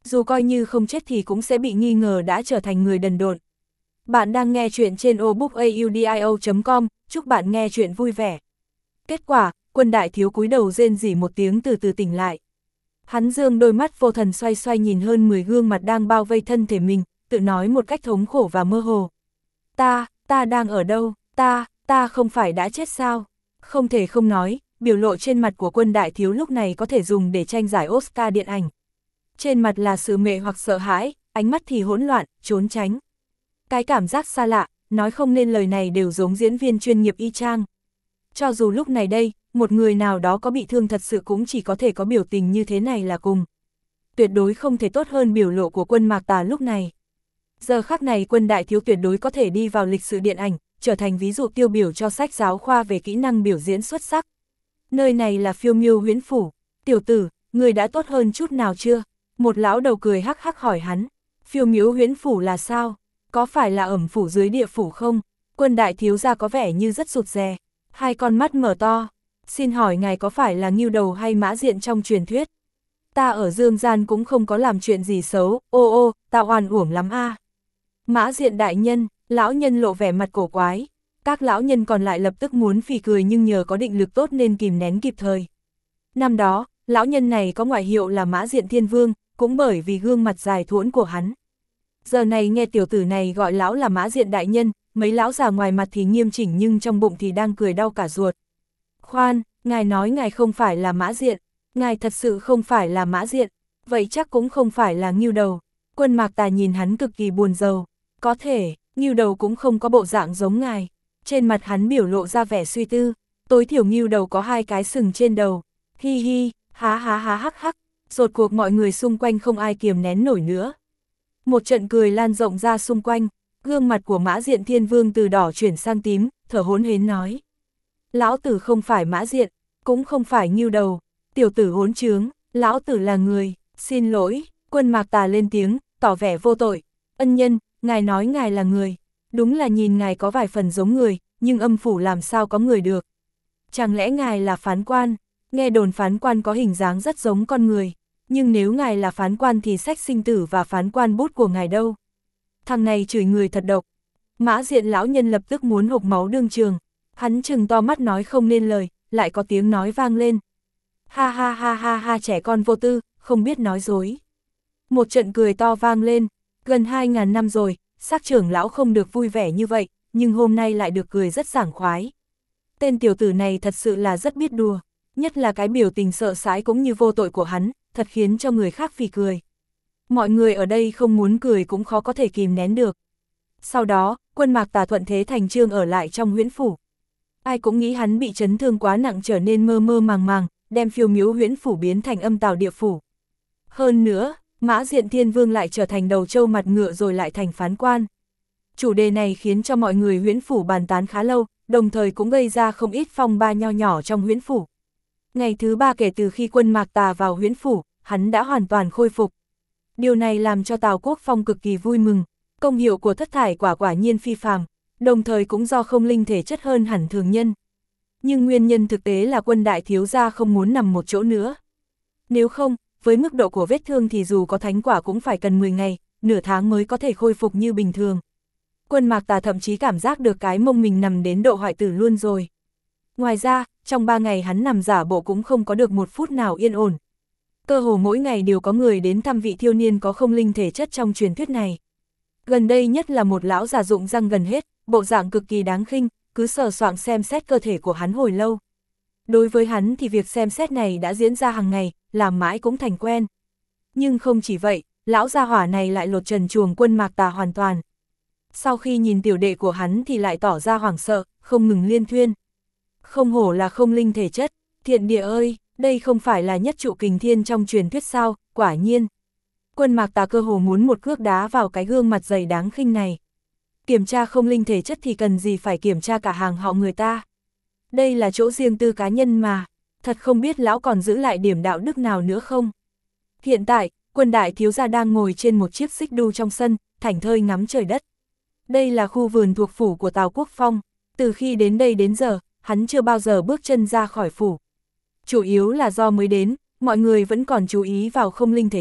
dù coi như không chết thì cũng sẽ bị nghi ngờ đã trở thành người đần độn. Bạn đang nghe chuyện trên obookaudio.com, chúc bạn nghe chuyện vui vẻ. Kết quả, Quân đại thiếu cúi đầu rên rỉ một tiếng từ từ tỉnh lại. Hắn dương đôi mắt vô thần xoay xoay nhìn hơn 10 gương mặt đang bao vây thân thể mình, tự nói một cách thống khổ và mơ hồ. Ta đang ở đâu, ta không phải đã chết sao? Không thể không nói, biểu lộ trên mặt của Quân đại thiếu lúc này có thể dùng để tranh giải Oscar điện ảnh. Trên mặt là sự mê hoặc sợ hãi, ánh mắt thì hỗn loạn, trốn tránh. Cái cảm giác xa lạ, nói không nên lời này đều giống diễn viên chuyên nghiệp y chang. Cho dù lúc này đây, một người nào đó có bị thương thật sự cũng chỉ có thể có biểu tình như thế này là cùng. Tuyệt đối không thể tốt hơn biểu lộ của Quân Mạc Tà lúc này. Giờ khắc này Quân đại thiếu tuyệt đối có thể đi vào lịch sử điện ảnh, trở thành ví dụ tiêu biểu cho sách giáo khoa về kỹ năng biểu diễn xuất sắc. Nơi này là Phiêu Miêu Huyễn Phủ. Tiểu tử, người đã tốt hơn chút nào chưa? Một lão đầu cười hắc hắc hỏi hắn. Phiêu Miêu Huyễn Phủ là sao? Có phải là ẩm phủ dưới địa phủ không? Quân đại thiếu gia có vẻ như rất rụt rè. Hai con mắt mở to. Xin hỏi ngài có phải là Ngưu Đầu hay Mã Diện trong truyền thuyết? Ta ở dương gian cũng không có làm chuyện gì xấu, ta oan uổng lắm a. Mã Diện đại nhân, lão nhân lộ vẻ mặt cổ quái. Các lão nhân còn lại lập tức muốn phì cười nhưng nhờ có định lực tốt nên kìm nén kịp thời. Năm đó, lão nhân này có ngoại hiệu là Mã Diện Thiên Vương, cũng bởi vì gương mặt dài thuỗn của hắn. Giờ này nghe tiểu tử này gọi lão là Mã Diện đại nhân, mấy lão già ngoài mặt thì nghiêm chỉnh nhưng trong bụng thì đang cười đau cả ruột. Khoan, ngài nói ngài không phải là Mã Diện, ngài thật sự không phải là Mã Diện, vậy chắc cũng không phải là Ngưu Đầu. Quân Mạc Tà nhìn hắn cực kỳ buồn rầu, có thể, Ngưu Đầu cũng không có bộ dạng giống ngài. Trên mặt hắn biểu lộ ra vẻ suy tư, tối thiểu Ngưu Đầu có hai cái sừng trên đầu. Hi hi, há hắc hắc, rốt cuộc mọi người xung quanh không ai kiềm nén nổi nữa. Một trận cười lan rộng ra xung quanh, gương mặt của Mã Diện Thiên Vương từ đỏ chuyển sang tím, thở hổn hển nói. Lão tử không phải Mã Diện, cũng không phải Ngưu Đầu, tiểu tử hỗn trướng, lão tử là người, xin lỗi. Quân Mạc Tà lên tiếng, tỏ vẻ vô tội. Ân nhân, ngài nói ngài là người, đúng là nhìn ngài có vài phần giống người, nhưng âm phủ làm sao có người được. Chẳng lẽ ngài là phán quan? Nghe đồn phán quan có hình dáng rất giống con người, nhưng nếu ngài là phán quan thì sách sinh tử và phán quan bút của ngài đâu? Thằng này chửi người thật độc. Mã Diện lão nhân lập tức muốn hộc máu đương trường, hắn trừng to mắt nói không nên lời, lại có tiếng nói vang lên. Ha ha ha ha ha, trẻ con vô tư, không biết nói dối. Một trận cười to vang lên, gần 2000 năm rồi, xác trưởng lão không được vui vẻ như vậy, nhưng hôm nay lại được cười rất sảng khoái. Tên tiểu tử này thật sự là rất biết đùa, nhất là cái biểu tình sợ sãi cũng như vô tội của hắn, thật khiến cho người khác phì cười. Mọi người ở đây không muốn cười cũng khó có thể kìm nén được. Sau đó, Quân Mạc Tà thuận thế thành trương ở lại trong huyễn phủ. Ai cũng nghĩ hắn bị chấn thương quá nặng trở nên mơ mơ màng màng, đem Phiêu Miếu huyễn phủ biến thành âm tào địa phủ. Hơn nữa, Mã Diện Thiên Vương lại trở thành đầu trâu mặt ngựa rồi lại thành phán quan. Chủ đề này khiến cho mọi người huyễn phủ bàn tán khá lâu, đồng thời cũng gây ra không ít phong ba nho nhỏ trong huyễn phủ. Ngày thứ 3 kể từ khi Quân Mạc Tà vào huyễn phủ, hắn đã hoàn toàn khôi phục. Điều này làm cho Tào Quốc Phong cực kỳ vui mừng, công hiệu của thất thải quả quả nhiên phi phàm, đồng thời cũng do không linh thể chất hơn hẳn thường nhân. Nhưng nguyên nhân thực tế là Quân đại thiếu gia không muốn nằm một chỗ nữa. Nếu không, với mức độ của vết thương thì dù có thánh quả cũng phải cần 10 ngày, nửa tháng mới có thể khôi phục như bình thường. Quân Mạc Tà thậm chí cảm giác được cái mông mình nằm đến độ hoại tử luôn rồi. Ngoài ra, trong 3 ngày hắn nằm giả bộ cũng không có được một phút nào yên ổn. Cơ hồ mỗi ngày đều có người đến thăm vị thiếu niên có không linh thể chất trong truyền thuyết này. Gần đây nhất là một lão già rụng răng gần hết, bộ dạng cực kỳ đáng khinh, cứ sờ soạng xem xét cơ thể của hắn hồi lâu. Đối với hắn thì việc xem xét này đã diễn ra hàng ngày, làm mãi cũng thành quen. Nhưng không chỉ vậy, lão gia hỏa này lại lột trần truồng Quân Mạc Tà hoàn toàn. Sau khi nhìn tiểu đệ của hắn thì lại tỏ ra hoảng sợ, không ngừng liên thuyên. Không hổ là không linh thể chất, thiện địa ơi, đây không phải là nhất trụ kình thiên trong truyền thuyết sao, quả nhiên. Quân Mạc Tà cơ hồ muốn một cước đá vào cái gương mặt dày đáng khinh này. Kiểm tra không linh thể chất thì cần gì phải kiểm tra cả hàng họ người ta. Đây là chỗ riêng tư cá nhân mà, thật không biết lão còn giữ lại điểm đạo đức nào nữa không. Hiện tại, Quân đại thiếu gia đang ngồi trên một chiếc xích đu trong sân, thảnh thơi ngắm trời đất. Đây là khu vườn thuộc phủ của Tào Quốc Phong, từ khi đến đây đến giờ, hắn chưa bao giờ bước chân ra khỏi phủ. Chủ yếu là do mới đến, mọi người vẫn còn chú ý vào không linh thể chất,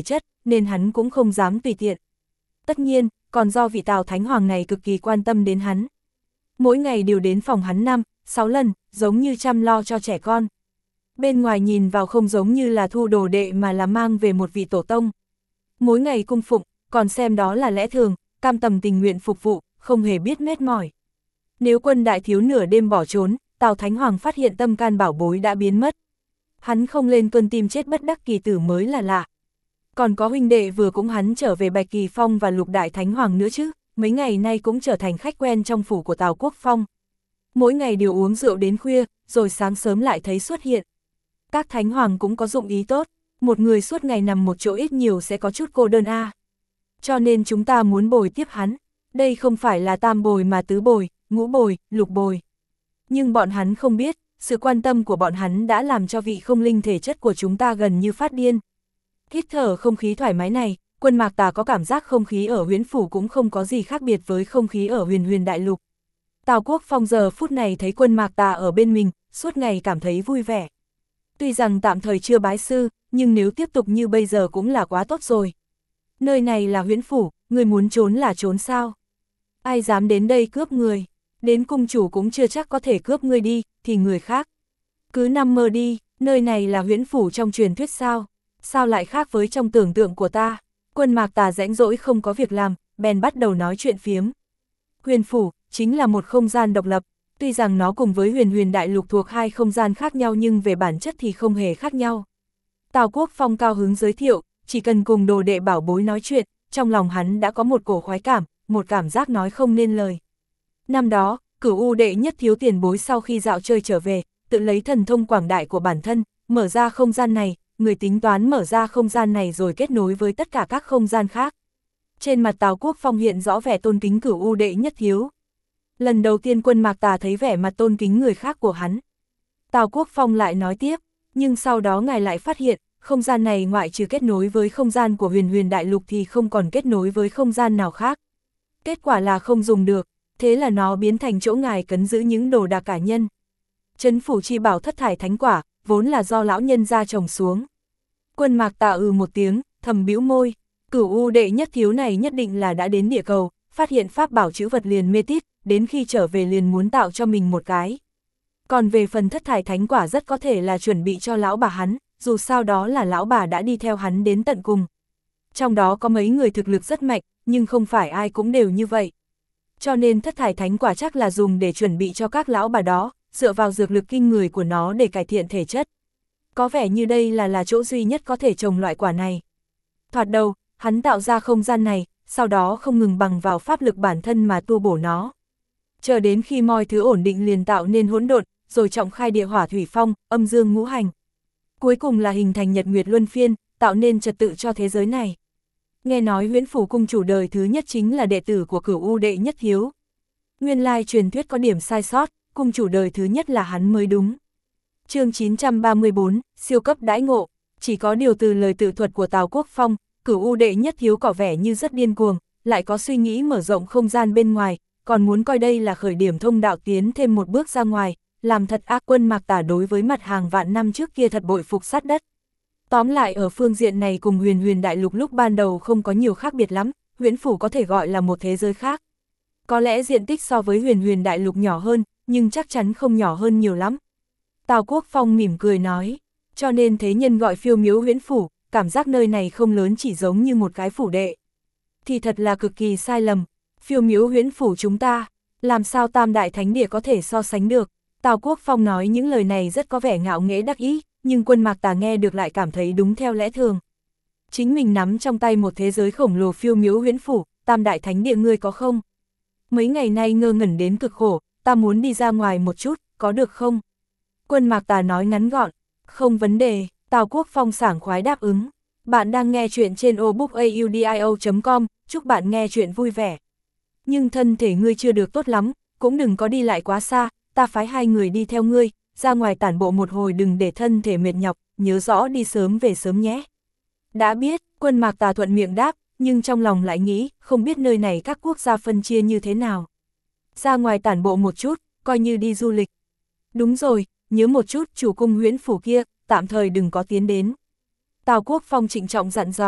nên hắn cũng không dám tùy tiện. Tất nhiên, còn do vị Tào Thánh Hoàng này cực kỳ quan tâm đến hắn. Mỗi ngày đều đến phòng hắn 5-6 lần, giống như chăm lo cho trẻ con. Bên ngoài nhìn vào không giống như là thu đồ đệ mà là mang về một vị tổ tông. Mỗi ngày cung phụng, còn xem đó là lẽ thường, cam tâm tình nguyện phục vụ, không hề biết mệt mỏi. Nếu Quân đại thiếu nửa đêm bỏ trốn, Tào Thánh Hoàng phát hiện tâm can bảo bối đã biến mất. Hắn không lên cơn tim chết bất đắc kỳ tử mới là lạ. Còn có huynh đệ vừa cũng hắn trở về Bạch Kỳ Phong và Lục Đại Thánh Hoàng nữa chứ, mấy ngày nay cũng trở thành khách quen trong phủ của Tào Quốc Phong. Mỗi ngày đều uống rượu đến khuya, rồi sáng sớm lại thấy xuất hiện. Các Thánh Hoàng cũng có dụng ý tốt, một người suốt ngày nằm một chỗ ít nhiều sẽ có chút cô đơn a. Cho nên chúng ta muốn bồi tiếp hắn, đây không phải là tam bồi mà tứ bồi, ngũ bồi, lục bồi. Nhưng bọn hắn không biết, sự quan tâm của bọn hắn đã làm cho vị không linh thể chất của chúng ta gần như phát điên. Hít thở không khí thoải mái này, Quân Mạc Tà có cảm giác không khí ở Huyễn Phủ cũng không có gì khác biệt với không khí ở Huyền Huyền Đại Lục. Tào Quốc Phong giờ phút này thấy Quân Mạc Tà ở bên mình, suốt ngày cảm thấy vui vẻ. Tuy rằng tạm thời chưa bái sư, nhưng nếu tiếp tục như bây giờ cũng là quá tốt rồi. Nơi này là Huyễn Phủ, người muốn trốn là trốn sao? Ai dám đến đây cướp người? Đến cung chủ cũng chưa chắc có thể cướp ngươi đi, thì người khác. Cứ nằm mơ đi, nơi này là Huyễn Phủ trong truyền thuyết sao? Sao lại khác với trong tưởng tượng của ta? Quân Mạc Tà rãnh rỗi không có việc làm, bèn bắt đầu nói chuyện phiếm. Huyền Phủ chính là một không gian độc lập, tuy rằng nó cùng với Huyền Huyền Đại Lục thuộc hai không gian khác nhau nhưng về bản chất thì không hề khác nhau. Tào Quốc Phong cao hứng giới thiệu, chỉ cần cùng đồ đệ bảo bối nói chuyện, trong lòng hắn đã có một cổ khoái cảm, một cảm giác nói không nên lời. Năm đó, Cửu U đệ nhất thiếu tiền bối sau khi dạo chơi trở về, tự lấy thần thông quảng đại của bản thân, mở ra không gian này, người tính toán mở ra không gian này rồi kết nối với tất cả các không gian khác. Trên mặt Tào Quốc Phong hiện rõ vẻ tôn kính Cửu U đệ nhất thiếu. Lần đầu tiên Quân Mạc Tà thấy vẻ mặt tôn kính người khác của hắn. Tào Quốc Phong lại nói tiếp, nhưng sau đó ngài lại phát hiện, không gian này ngoại trừ kết nối với không gian của Huyền Huyền Đại Lục thì không còn kết nối với không gian nào khác. Kết quả là không dùng được, thế là nó biến thành chỗ ngài cấn giữ những đồ đạc cá nhân. Trấn phủ chi bảo thất thải thánh quả, vốn là do lão nhân gia trồng xuống. Quân Mạc Tà một tiếng, thầm bĩu môi, Cửu U đệ nhất thiếu này nhất định là đã đến địa cầu, phát hiện pháp bảo chữ vật liền mê tít, đến khi trở về liền muốn tạo cho mình một cái. Còn về phần thất thải thánh quả rất có thể là chuẩn bị cho lão bà hắn, dù sao đó là lão bà đã đi theo hắn đến tận cùng. Trong đó có mấy người thực lực rất mạnh, nhưng không phải ai cũng đều như vậy. Cho nên thất thải thánh quả chắc là dùng để chuẩn bị cho các lão bà đó, dựa vào dược lực kinh người của nó để cải thiện thể chất. Có vẻ như đây là chỗ duy nhất có thể trồng loại quả này. Thoạt đầu, hắn tạo ra không gian này, sau đó không ngừng bằng vào pháp lực bản thân mà tu bổ nó. Chờ đến khi mọi thứ ổn định liền tạo nên hỗn độn, rồi trọng khai địa hỏa thủy phong, âm dương ngũ hành. Cuối cùng là hình thành nhật nguyệt luân phiên, tạo nên trật tự cho thế giới này. Nghe nói Huyễn Phủ cung chủ đời thứ nhất chính là đệ tử của Cửu U đệ nhất thiếu. Nguyên lai truyền thuyết có điểm sai sót, cung chủ đời thứ nhất là hắn mới đúng. Chương 934, siêu cấp đãi ngộ, chỉ có điều từ lời tự thuật của Tào Quốc Phong, Cửu U đệ nhất thiếu có vẻ như rất điên cuồng, lại có suy nghĩ mở rộng không gian bên ngoài, còn muốn coi đây là khởi điểm thông đạo tiến thêm một bước ra ngoài, làm thật ác. Quân Mạc Tà đối với mặt hàng vạn năm trước kia thật bội phục sát đất. Tóm lại ở phương diện này cùng Huyền Huyền Đại Lục lúc ban đầu không có nhiều khác biệt lắm, Huyễn Phủ có thể gọi là một thế giới khác. Có lẽ diện tích so với Huyền Huyền Đại Lục nhỏ hơn, nhưng chắc chắn không nhỏ hơn nhiều lắm. Tào Quốc Phong mỉm cười nói, cho nên thế nhân gọi phiêu miếu Huyễn Phủ, cảm giác nơi này không lớn chỉ giống như một cái phủ đệ. Thì thật là cực kỳ sai lầm, phiêu miếu Huyễn Phủ chúng ta, làm sao Tam Đại Thánh Địa có thể so sánh được. Tào Quốc Phong nói những lời này rất có vẻ ngạo nghễ đắc ý, nhưng Quân Mạc Tà nghe được lại cảm thấy đúng theo lẽ thường. Chính mình nắm trong tay một thế giới khổng lồ phiêu miếu Huyễn Phủ, Tam Đại Thánh Địa ngươi có không? Mấy ngày nay ngơ ngẩn đến cực khổ, ta muốn đi ra ngoài một chút, có được không? Quân Mạc Tà nói ngắn gọn, không vấn đề. Tào Quốc Phong sảng khoái đáp ứng. Bạn đang nghe chuyện trên obookaudio.com, chúc bạn nghe chuyện vui vẻ. Nhưng thân thể ngươi chưa được tốt lắm, cũng đừng có đi lại quá xa, ta phái 2 người đi theo ngươi, ra ngoài tản bộ một hồi đừng để thân thể mệt nhọc, nhớ rõ đi sớm về sớm nhé. Đã biết, Quân Mạc Tà thuận miệng đáp, nhưng trong lòng lại nghĩ, không biết nơi này các quốc gia phân chia như thế nào. Ra ngoài tản bộ một chút, coi như đi du lịch. Đúng rồi, nhớ một chút chủ cung Huyễn Phủ kia, tạm thời đừng có tiến đến. Tào Quốc Phong trịnh trọng dặn dò,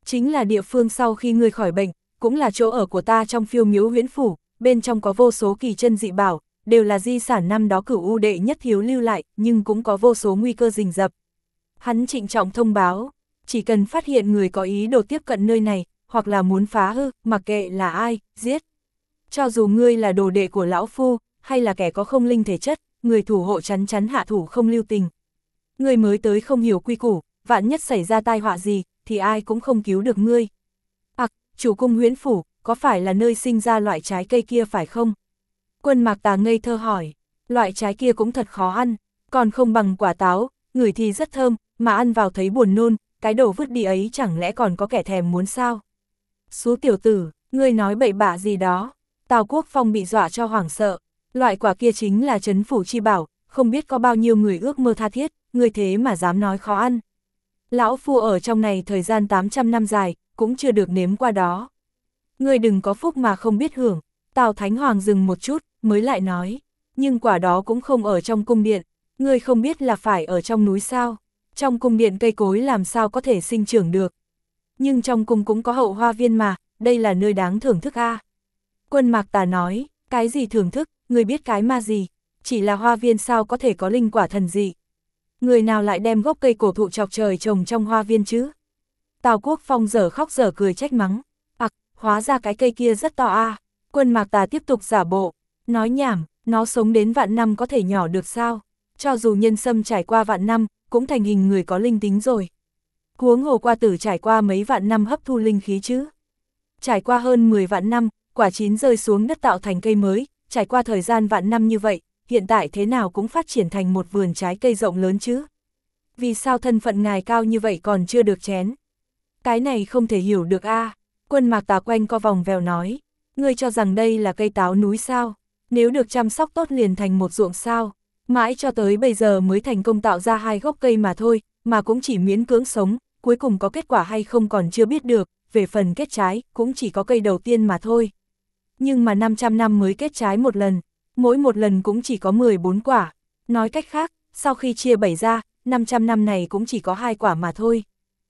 Chính là địa phương sau khi ngươi khỏi bệnh, cũng là chỗ ở của ta trong Phiêu Miếu Huyễn Phủ, bên trong có vô số kỳ chân dị bảo, đều là di sản năm đó Cửu U đệ nhất thiếu lưu lại, nhưng cũng có vô số nguy cơ rình rập. Hắn trịnh trọng thông báo, chỉ cần phát hiện người có ý đồ tiếp cận nơi này, hoặc là muốn phá hư, mặc kệ là ai, giết. Cho dù ngươi là đồ đệ của lão phu, hay là kẻ có không linh thể chất, người thủ hộ chắn chắn hạ thủ không lưu tình. Ngươi mới tới không hiểu quy củ, vạn nhất xảy ra tai họa gì, thì ai cũng không cứu được ngươi. Chủ cung Huyễn Phủ, có phải là nơi sinh ra loại trái cây kia phải không? Quân Mạc Tà ngây thơ hỏi, loại trái kia cũng thật khó ăn, còn không bằng quả táo, ngửi thì rất thơm, mà ăn vào thấy buồn nôn, cái đồ vứt đi ấy chẳng lẽ còn có kẻ thèm muốn sao? Số tiểu tử, ngươi nói bậy bạ gì đó? Tào Quốc Phong bị dọa cho hoảng sợ, loại quả kia chính là trấn phủ chi bảo, không biết có bao nhiêu người ước mơ tha thiết, ngươi thế mà dám nói khó ăn. Lão phu ở trong này thời gian 800 năm dài, cũng chưa được nếm qua đó. Ngươi đừng có phúc mà không biết hưởng. Tào Thánh Hoàng dừng một chút, mới lại nói, nhưng quả đó cũng không ở trong cung điện, ngươi không biết là phải ở trong núi sao, trong cung điện cây cối làm sao có thể sinh trưởng được. Nhưng trong cung cũng có hậu hoa viên mà, đây là nơi đáng thưởng thức a. Quân Mạc Tà nói, cái gì thưởng thức, ngươi biết cái ma gì, chỉ là hoa viên sao có thể có linh quả thần dị. Người nào lại đem gốc cây cổ thụ chọc trời trồng trong hoa viên chứ? Tào Quốc Phong dở khóc dở cười trách mắng, hóa ra cái cây kia rất to a. Quân Mạc Tà tiếp tục giả bộ, nói nhảm, nó sống đến vạn năm có thể nhỏ được sao? Cho dù nhân sâm trải qua vạn năm, cũng thành hình người có linh tính rồi. Huống hồ qua tử trải qua mấy vạn năm hấp thu linh khí chứ. Trải qua hơn 10 vạn năm, quả chín rơi xuống đất tạo thành cây mới, trải qua thời gian vạn năm như vậy, hiện tại thế nào cũng phát triển thành một vườn trái cây rộng lớn chứ. Vì sao thân phận ngài cao như vậy còn chưa được chén? Cái này không thể hiểu được a. Quân Mạc Tà quanh co vòng vèo nói, ngươi cho rằng đây là cây táo núi sao? Nếu được chăm sóc tốt liền thành một ruộng sao? Mãi cho tới bây giờ mới thành công tạo ra 2 gốc cây mà thôi, mà cũng chỉ miễn cưỡng sống, cuối cùng có kết quả hay không còn chưa biết được, về phần kết trái, cũng chỉ có cây đầu tiên mà thôi. Nhưng mà 500 năm mới kết trái một lần, mỗi một lần cũng chỉ có 14 quả. Nói cách khác, sau khi chia 7 ra, 500 năm này cũng chỉ có 2 quả mà thôi.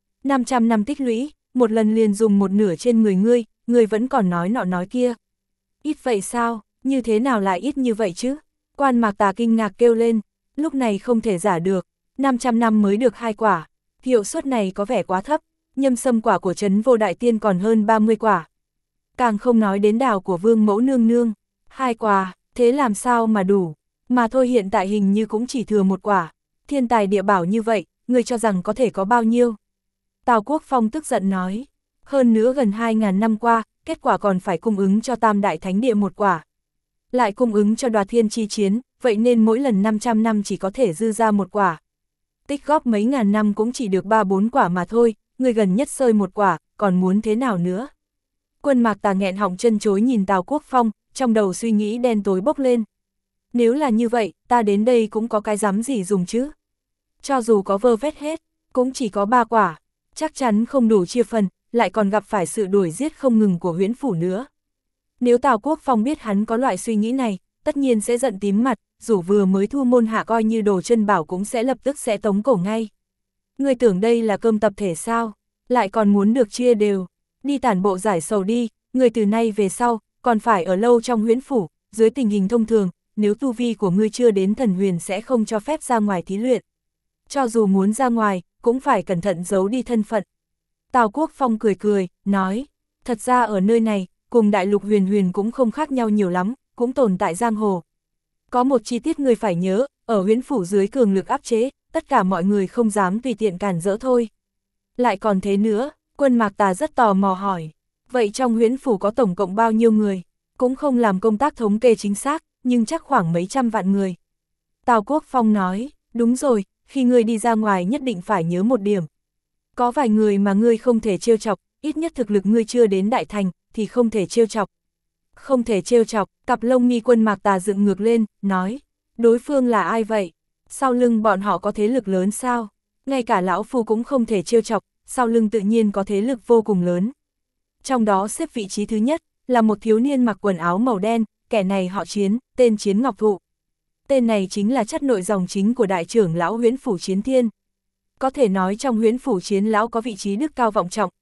500 năm tích lũy, một lần liền dùng một nửa trên người ngươi vẫn còn nói nọ nói kia. Ít vậy sao, như thế nào lại ít như vậy chứ? Quan Mạc Tà kinh ngạc kêu lên, lúc này không thể giả được, 500 năm mới được 2 quả, hiệu suất này có vẻ quá thấp, nhâm sâm quả của Trấn Vô Đại Tiên còn hơn 30 quả. Càng không nói đến đào của Vương Mẫu Nương Nương, 2 quả, thế làm sao mà đủ, mà thôi hiện tại hình như cũng chỉ thừa 1 quả, thiên tài địa bảo như vậy, ngươi cho rằng có thể có bao nhiêu? Tào Quốc Phong tức giận nói, hơn nữa gần 2.000 năm qua, kết quả còn phải cung ứng cho Tam Đại Thánh Địa 1 quả. Lại cung ứng cho Đoạt Thiên chi chiến, vậy nên mỗi lần 500 năm chỉ có thể dư ra 1 quả. Tích góp mấy ngàn năm cũng chỉ được 3-4 quả mà thôi, người gần nhất sơi 1 quả, còn muốn thế nào nữa? Quân Mạc Tà nghẹn họng chân chối nhìn Tào Quốc Phong, trong đầu suy nghĩ đen tối bốc lên. Nếu là như vậy, ta đến đây cũng có cái dám gì dùng chứ? Cho dù có vơ vét hết, cũng chỉ có 3 quả, chắc chắn không đủ chia phần, lại còn gặp phải sự đuổi giết không ngừng của Huyễn Phủ nữa. Nếu Tào Quốc Phong biết hắn có loại suy nghĩ này, tất nhiên sẽ giận tím mặt, dù vừa mới thu môn hạ coi như đồ chân bảo cũng sẽ lập tức sẽ tống cổ ngay. Ngươi tưởng đây là cơm tập thể sao, lại còn muốn được chia đều, đi tản bộ giải sầu đi, ngươi từ nay về sau, còn phải ở lâu trong Huyễn Phủ, dưới tình hình thông thường, nếu tu vi của ngươi chưa đến thần huyền sẽ không cho phép ra ngoài thí luyện. Cho dù muốn ra ngoài, cũng phải cẩn thận giấu đi thân phận. Tào Quốc Phong cười cười, nói, thật ra ở nơi này, cùng đại lục huyền huyền cũng không khác nhau nhiều lắm, cũng tồn tại giang hồ. Có một chi tiết người phải nhớ, ở Huyễn Phủ dưới cường lực áp chế, tất cả mọi người không dám tùy tiện cản rỡ thôi. Lại còn thế nữa, Quân Mạc Tà rất tò mò hỏi, vậy trong Huyễn Phủ có tổng cộng bao nhiêu người? Cũng không làm công tác thống kê chính xác, nhưng chắc khoảng mấy trăm vạn người. Tào Quốc Phong nói, đúng rồi, khi ngươi đi ra ngoài nhất định phải nhớ một điểm. Có vài người mà ngươi không thể trêu chọc, ít nhất thực lực ngươi chưa đến đại thành, thì không thể trêu chọc. Không thể trêu chọc, cặp lông mi Quân Mạc Tà dựng ngược lên, nói, đối phương là ai vậy? Sau lưng bọn họ có thế lực lớn sao? Ngay cả lão phu cũng không thể trêu chọc, sau lưng tự nhiên có thế lực vô cùng lớn. Trong đó xếp vị trí thứ nhất, là một thiếu niên mặc quần áo màu đen, kẻ này họ Chiến, tên Chiến Ngọc Thụ. Tên này chính là chất nội dòng chính của đại trưởng lão Huyễn Phủ Chiến Thiên. Có thể nói trong Huyễn Phủ Chiến lão có vị trí đức cao vọng trọng,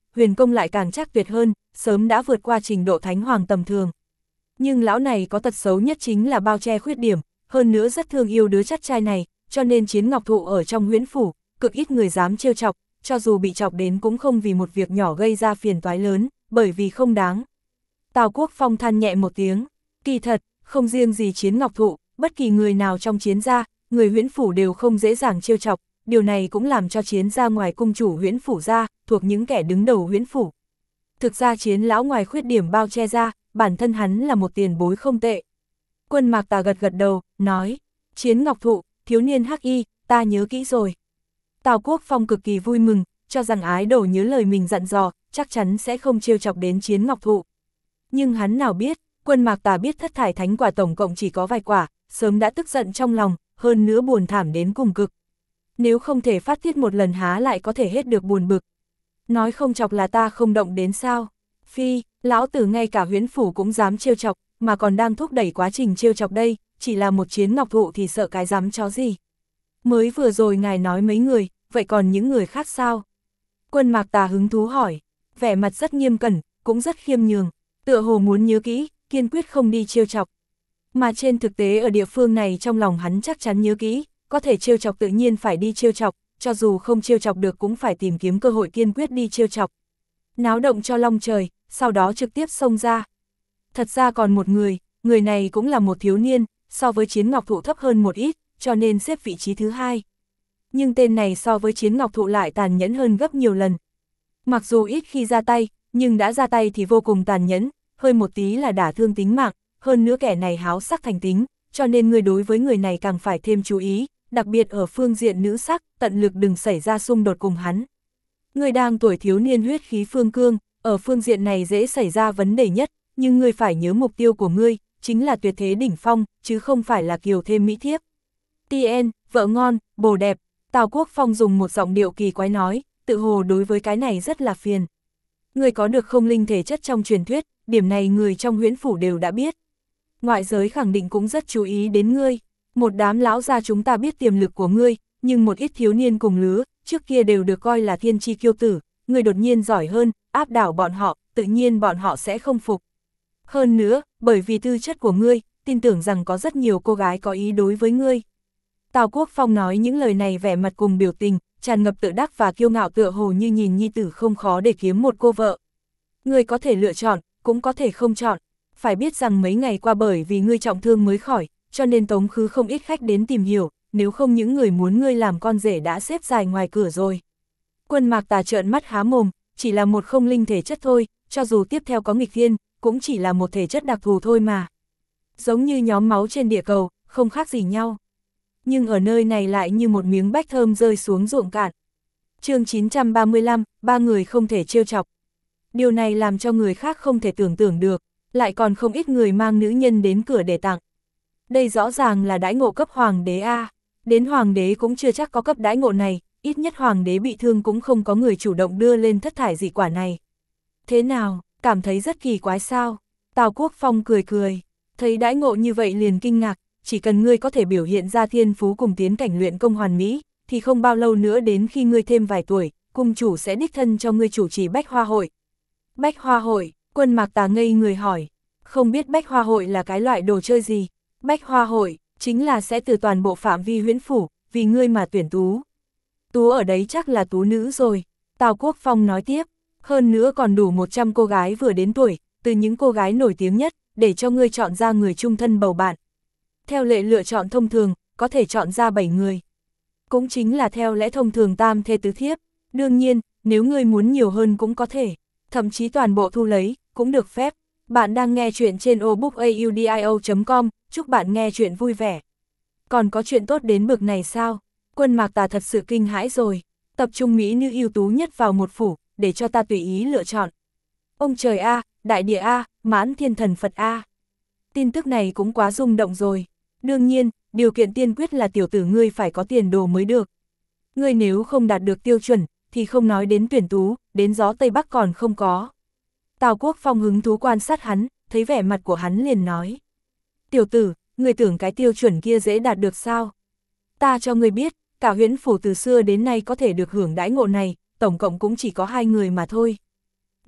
huyền công lại càng chắc tuyệt hơn, sớm đã vượt qua trình độ thánh hoàng tầm thường. Nhưng lão này có tật xấu nhất chính là bao che khuyết điểm, hơn nữa rất thương yêu đứa chắt trai này, cho nên Chiến Ngọc Thụ ở trong huyễn phủ, cực ít người dám trêu chọc, cho dù bị chọc đến cũng không vì một việc nhỏ gây ra phiền toái lớn, bởi vì không đáng. Tào Quốc Phong than nhẹ một tiếng, kỳ thật, không riêng gì Chiến Ngọc Thụ, bất kỳ người nào trong Chiến gia, người huyễn phủ đều không dễ dàng trêu chọc, điều này cũng làm cho Chiến gia ngoài cung chủ huyễn phủ ra, thuộc những kẻ đứng đầu huyễn phủ. Thực ra Chiến lão ngoài khuyết điểm bao che ra, bản thân hắn là một tiền bối không tệ. Quân Mạc Tà gật gật đầu, nói, Chiến Ngọc Thụ, thiếu niên hắc y, ta nhớ kỹ rồi. Tào Quốc Phong cực kỳ vui mừng, cho rằng ái đồ nhớ lời mình dặn dò, chắc chắn sẽ không trêu chọc đến Chiến Ngọc Thụ. Nhưng hắn nào biết, Quân Mạc Tà biết thất thải thánh quả tổng cộng chỉ có vài quả, sớm đã tức giận trong lòng, hơn nữa buồn thảm đến cùng cực. Nếu không thể phát tiết một lần há lại có thể hết được buồn bực. Nói không chọc là ta không động đến sao? Phi, lão tử ngay cả huyễn phủ cũng dám trêu chọc, mà còn đang thúc đẩy quá trình trêu chọc đây, chỉ là một Chiến Ngọc Thụ thì sợ cái dám chó gì. Mới vừa rồi ngài nói mấy người, vậy còn những người khác sao? Quân Mạc Tà hứng thú hỏi, vẻ mặt rất nghiêm cẩn, cũng rất khiêm nhường, tựa hồ muốn nhớ kỹ, kiên quyết không đi trêu chọc. Mà trên thực tế ở địa phương này trong lòng hắn chắc chắn nhớ kỹ, có thể trêu chọc tự nhiên phải đi trêu chọc, cho dù không trêu chọc được cũng phải tìm kiếm cơ hội kiên quyết đi trêu chọc. Náo động cho long trời, sau đó trực tiếp xông ra. Thật ra còn một người này cũng là một thiếu niên, so với Chiến Ngọc Thụ thấp hơn một ít, cho nên xếp vị trí thứ hai. Nhưng tên này so với Chiến Ngọc Thụ lại tàn nhẫn hơn gấp nhiều lần. Mặc dù ít khi ra tay, nhưng đã ra tay thì vô cùng tàn nhẫn, hơi một tí là đả thương tính mạng, hơn nữa kẻ này háo sắc thành tính, cho nên người đối với người này càng phải thêm chú ý, đặc biệt ở phương diện nữ sắc, tận lực đừng xảy ra xung đột cùng hắn. Người đang tuổi thiếu niên huyết khí phương cương, ở phương diện này dễ xảy ra vấn đề nhất, nhưng ngươi phải nhớ mục tiêu của ngươi, chính là tuyệt thế đỉnh phong, chứ không phải là kiều thêm mỹ thiếp. Tien, vợ ngon, bồ đẹp, Tào Quốc Phong dùng một giọng điệu kỳ quái nói, tự hồ đối với cái này rất là phiền. Ngươi có được không linh thể chất trong truyền thuyết, điểm này người trong huyễn phủ đều đã biết. Ngoại giới khẳng định cũng rất chú ý đến ngươi, một đám lão gia chúng ta biết tiềm lực của ngươi, nhưng một ít thiếu niên cùng lứa, trước kia đều được coi là thiên chi kiêu tử, ngươi đột nhiên giỏi hơn, áp đảo bọn họ, tự nhiên bọn họ sẽ không phục. Hơn nữa, bởi vì tư chất của ngươi, tin tưởng rằng có rất nhiều cô gái có ý đối với ngươi. Tào Quốc Phong nói những lời này vẻ mặt cùng biểu tình, tràn ngập tự đắc và kiêu ngạo tựa hồ như nhìn nhi tử không khó để kiếm một cô vợ. Ngươi có thể lựa chọn, cũng có thể không chọn. Phải biết rằng mấy ngày qua bởi vì ngươi trọng thương mới khỏi, cho nên tống khứ không ít khách đến tìm hiểu, nếu không những người muốn ngươi làm con rể đã xếp dài ngoài cửa rồi. Quân Mạc Tà trợn mắt há mồm, chỉ là một không linh thể chất thôi, cho dù tiếp theo có nghịch thiên, cũng chỉ là một thể chất đặc thù thôi mà. Giống như nhóm máu trên địa cầu, không khác gì nhau. Nhưng ở nơi này lại như một miếng bách thơm rơi xuống ruộng cạn. Chương 935, ba người không thể trêu chọc. Điều này làm cho người khác không thể tưởng tượng được, lại còn không ít người mang nữ nhân đến cửa để tặng. Đây rõ ràng là đãi ngộ cấp hoàng đế A, đến hoàng đế cũng chưa chắc có cấp đãi ngộ này, ít nhất hoàng đế bị thương cũng không có người chủ động đưa lên thất thải dị quả này. Thế nào, cảm thấy rất kỳ quái sao? Tào Quốc Phong cười cười, thấy đãi ngộ như vậy liền kinh ngạc, chỉ cần ngươi có thể biểu hiện ra thiên phú cùng tiến cảnh luyện công hoàn mỹ, thì không bao lâu nữa đến khi ngươi thêm vài tuổi, cung chủ sẽ đích thân cho ngươi chủ trì Bách Hoa Hội. Bách Hoa Hội, Quân Mạc Tà ngây người hỏi, không biết Bách Hoa Hội là cái loại đồ chơi gì? Bách Hoa Hội, chính là sẽ từ toàn bộ phạm vi huyễn phủ, vì ngươi mà tuyển tú. Tú ở đấy chắc là tú nữ rồi, Tào Quốc Phong nói tiếp, hơn nữa còn đủ 100 cô gái vừa đến tuổi, từ những cô gái nổi tiếng nhất, để cho ngươi chọn ra người chung thân bầu bạn. Theo lệ lựa chọn thông thường, có thể chọn ra 7 người. Cũng chính là theo lẽ thông thường tam thê tứ thiếp, đương nhiên, nếu ngươi muốn nhiều hơn cũng có thể, thậm chí toàn bộ thu lấy, cũng được phép. Bạn đang nghe chuyện trên obookaudio.com, chúc bạn nghe chuyện vui vẻ. Còn có chuyện tốt đến bực này sao? Quân Mạc Tà thật sự kinh hãi rồi, tập trung mỹ nữ ưu tú nhất vào một phủ, để cho ta tùy ý lựa chọn. Ông trời A, đại địa A, mãn thiên thần Phật A. Tin tức này cũng quá rung động rồi. Đương nhiên, điều kiện tiên quyết là tiểu tử ngươi phải có tiền đồ mới được. Ngươi nếu không đạt được tiêu chuẩn, thì không nói đến tuyển tú, đến gió Tây Bắc còn không có. Tào Quốc Phong hứng thú quan sát hắn, thấy vẻ mặt của hắn liền nói. Tiểu tử, ngươi tưởng cái tiêu chuẩn kia dễ đạt được sao? Ta cho ngươi biết, cả huyễn phủ từ xưa đến nay có thể được hưởng đãi ngộ này, tổng cộng cũng chỉ có 2 người mà thôi.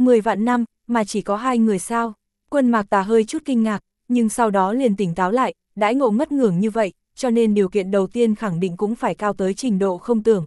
10 vạn năm, mà chỉ có 2 người sao? Quân Mạc Tà hơi chút kinh ngạc, nhưng sau đó liền tỉnh táo lại, đãi ngộ ngất ngưởng như vậy, cho nên điều kiện đầu tiên khẳng định cũng phải cao tới trình độ không tưởng.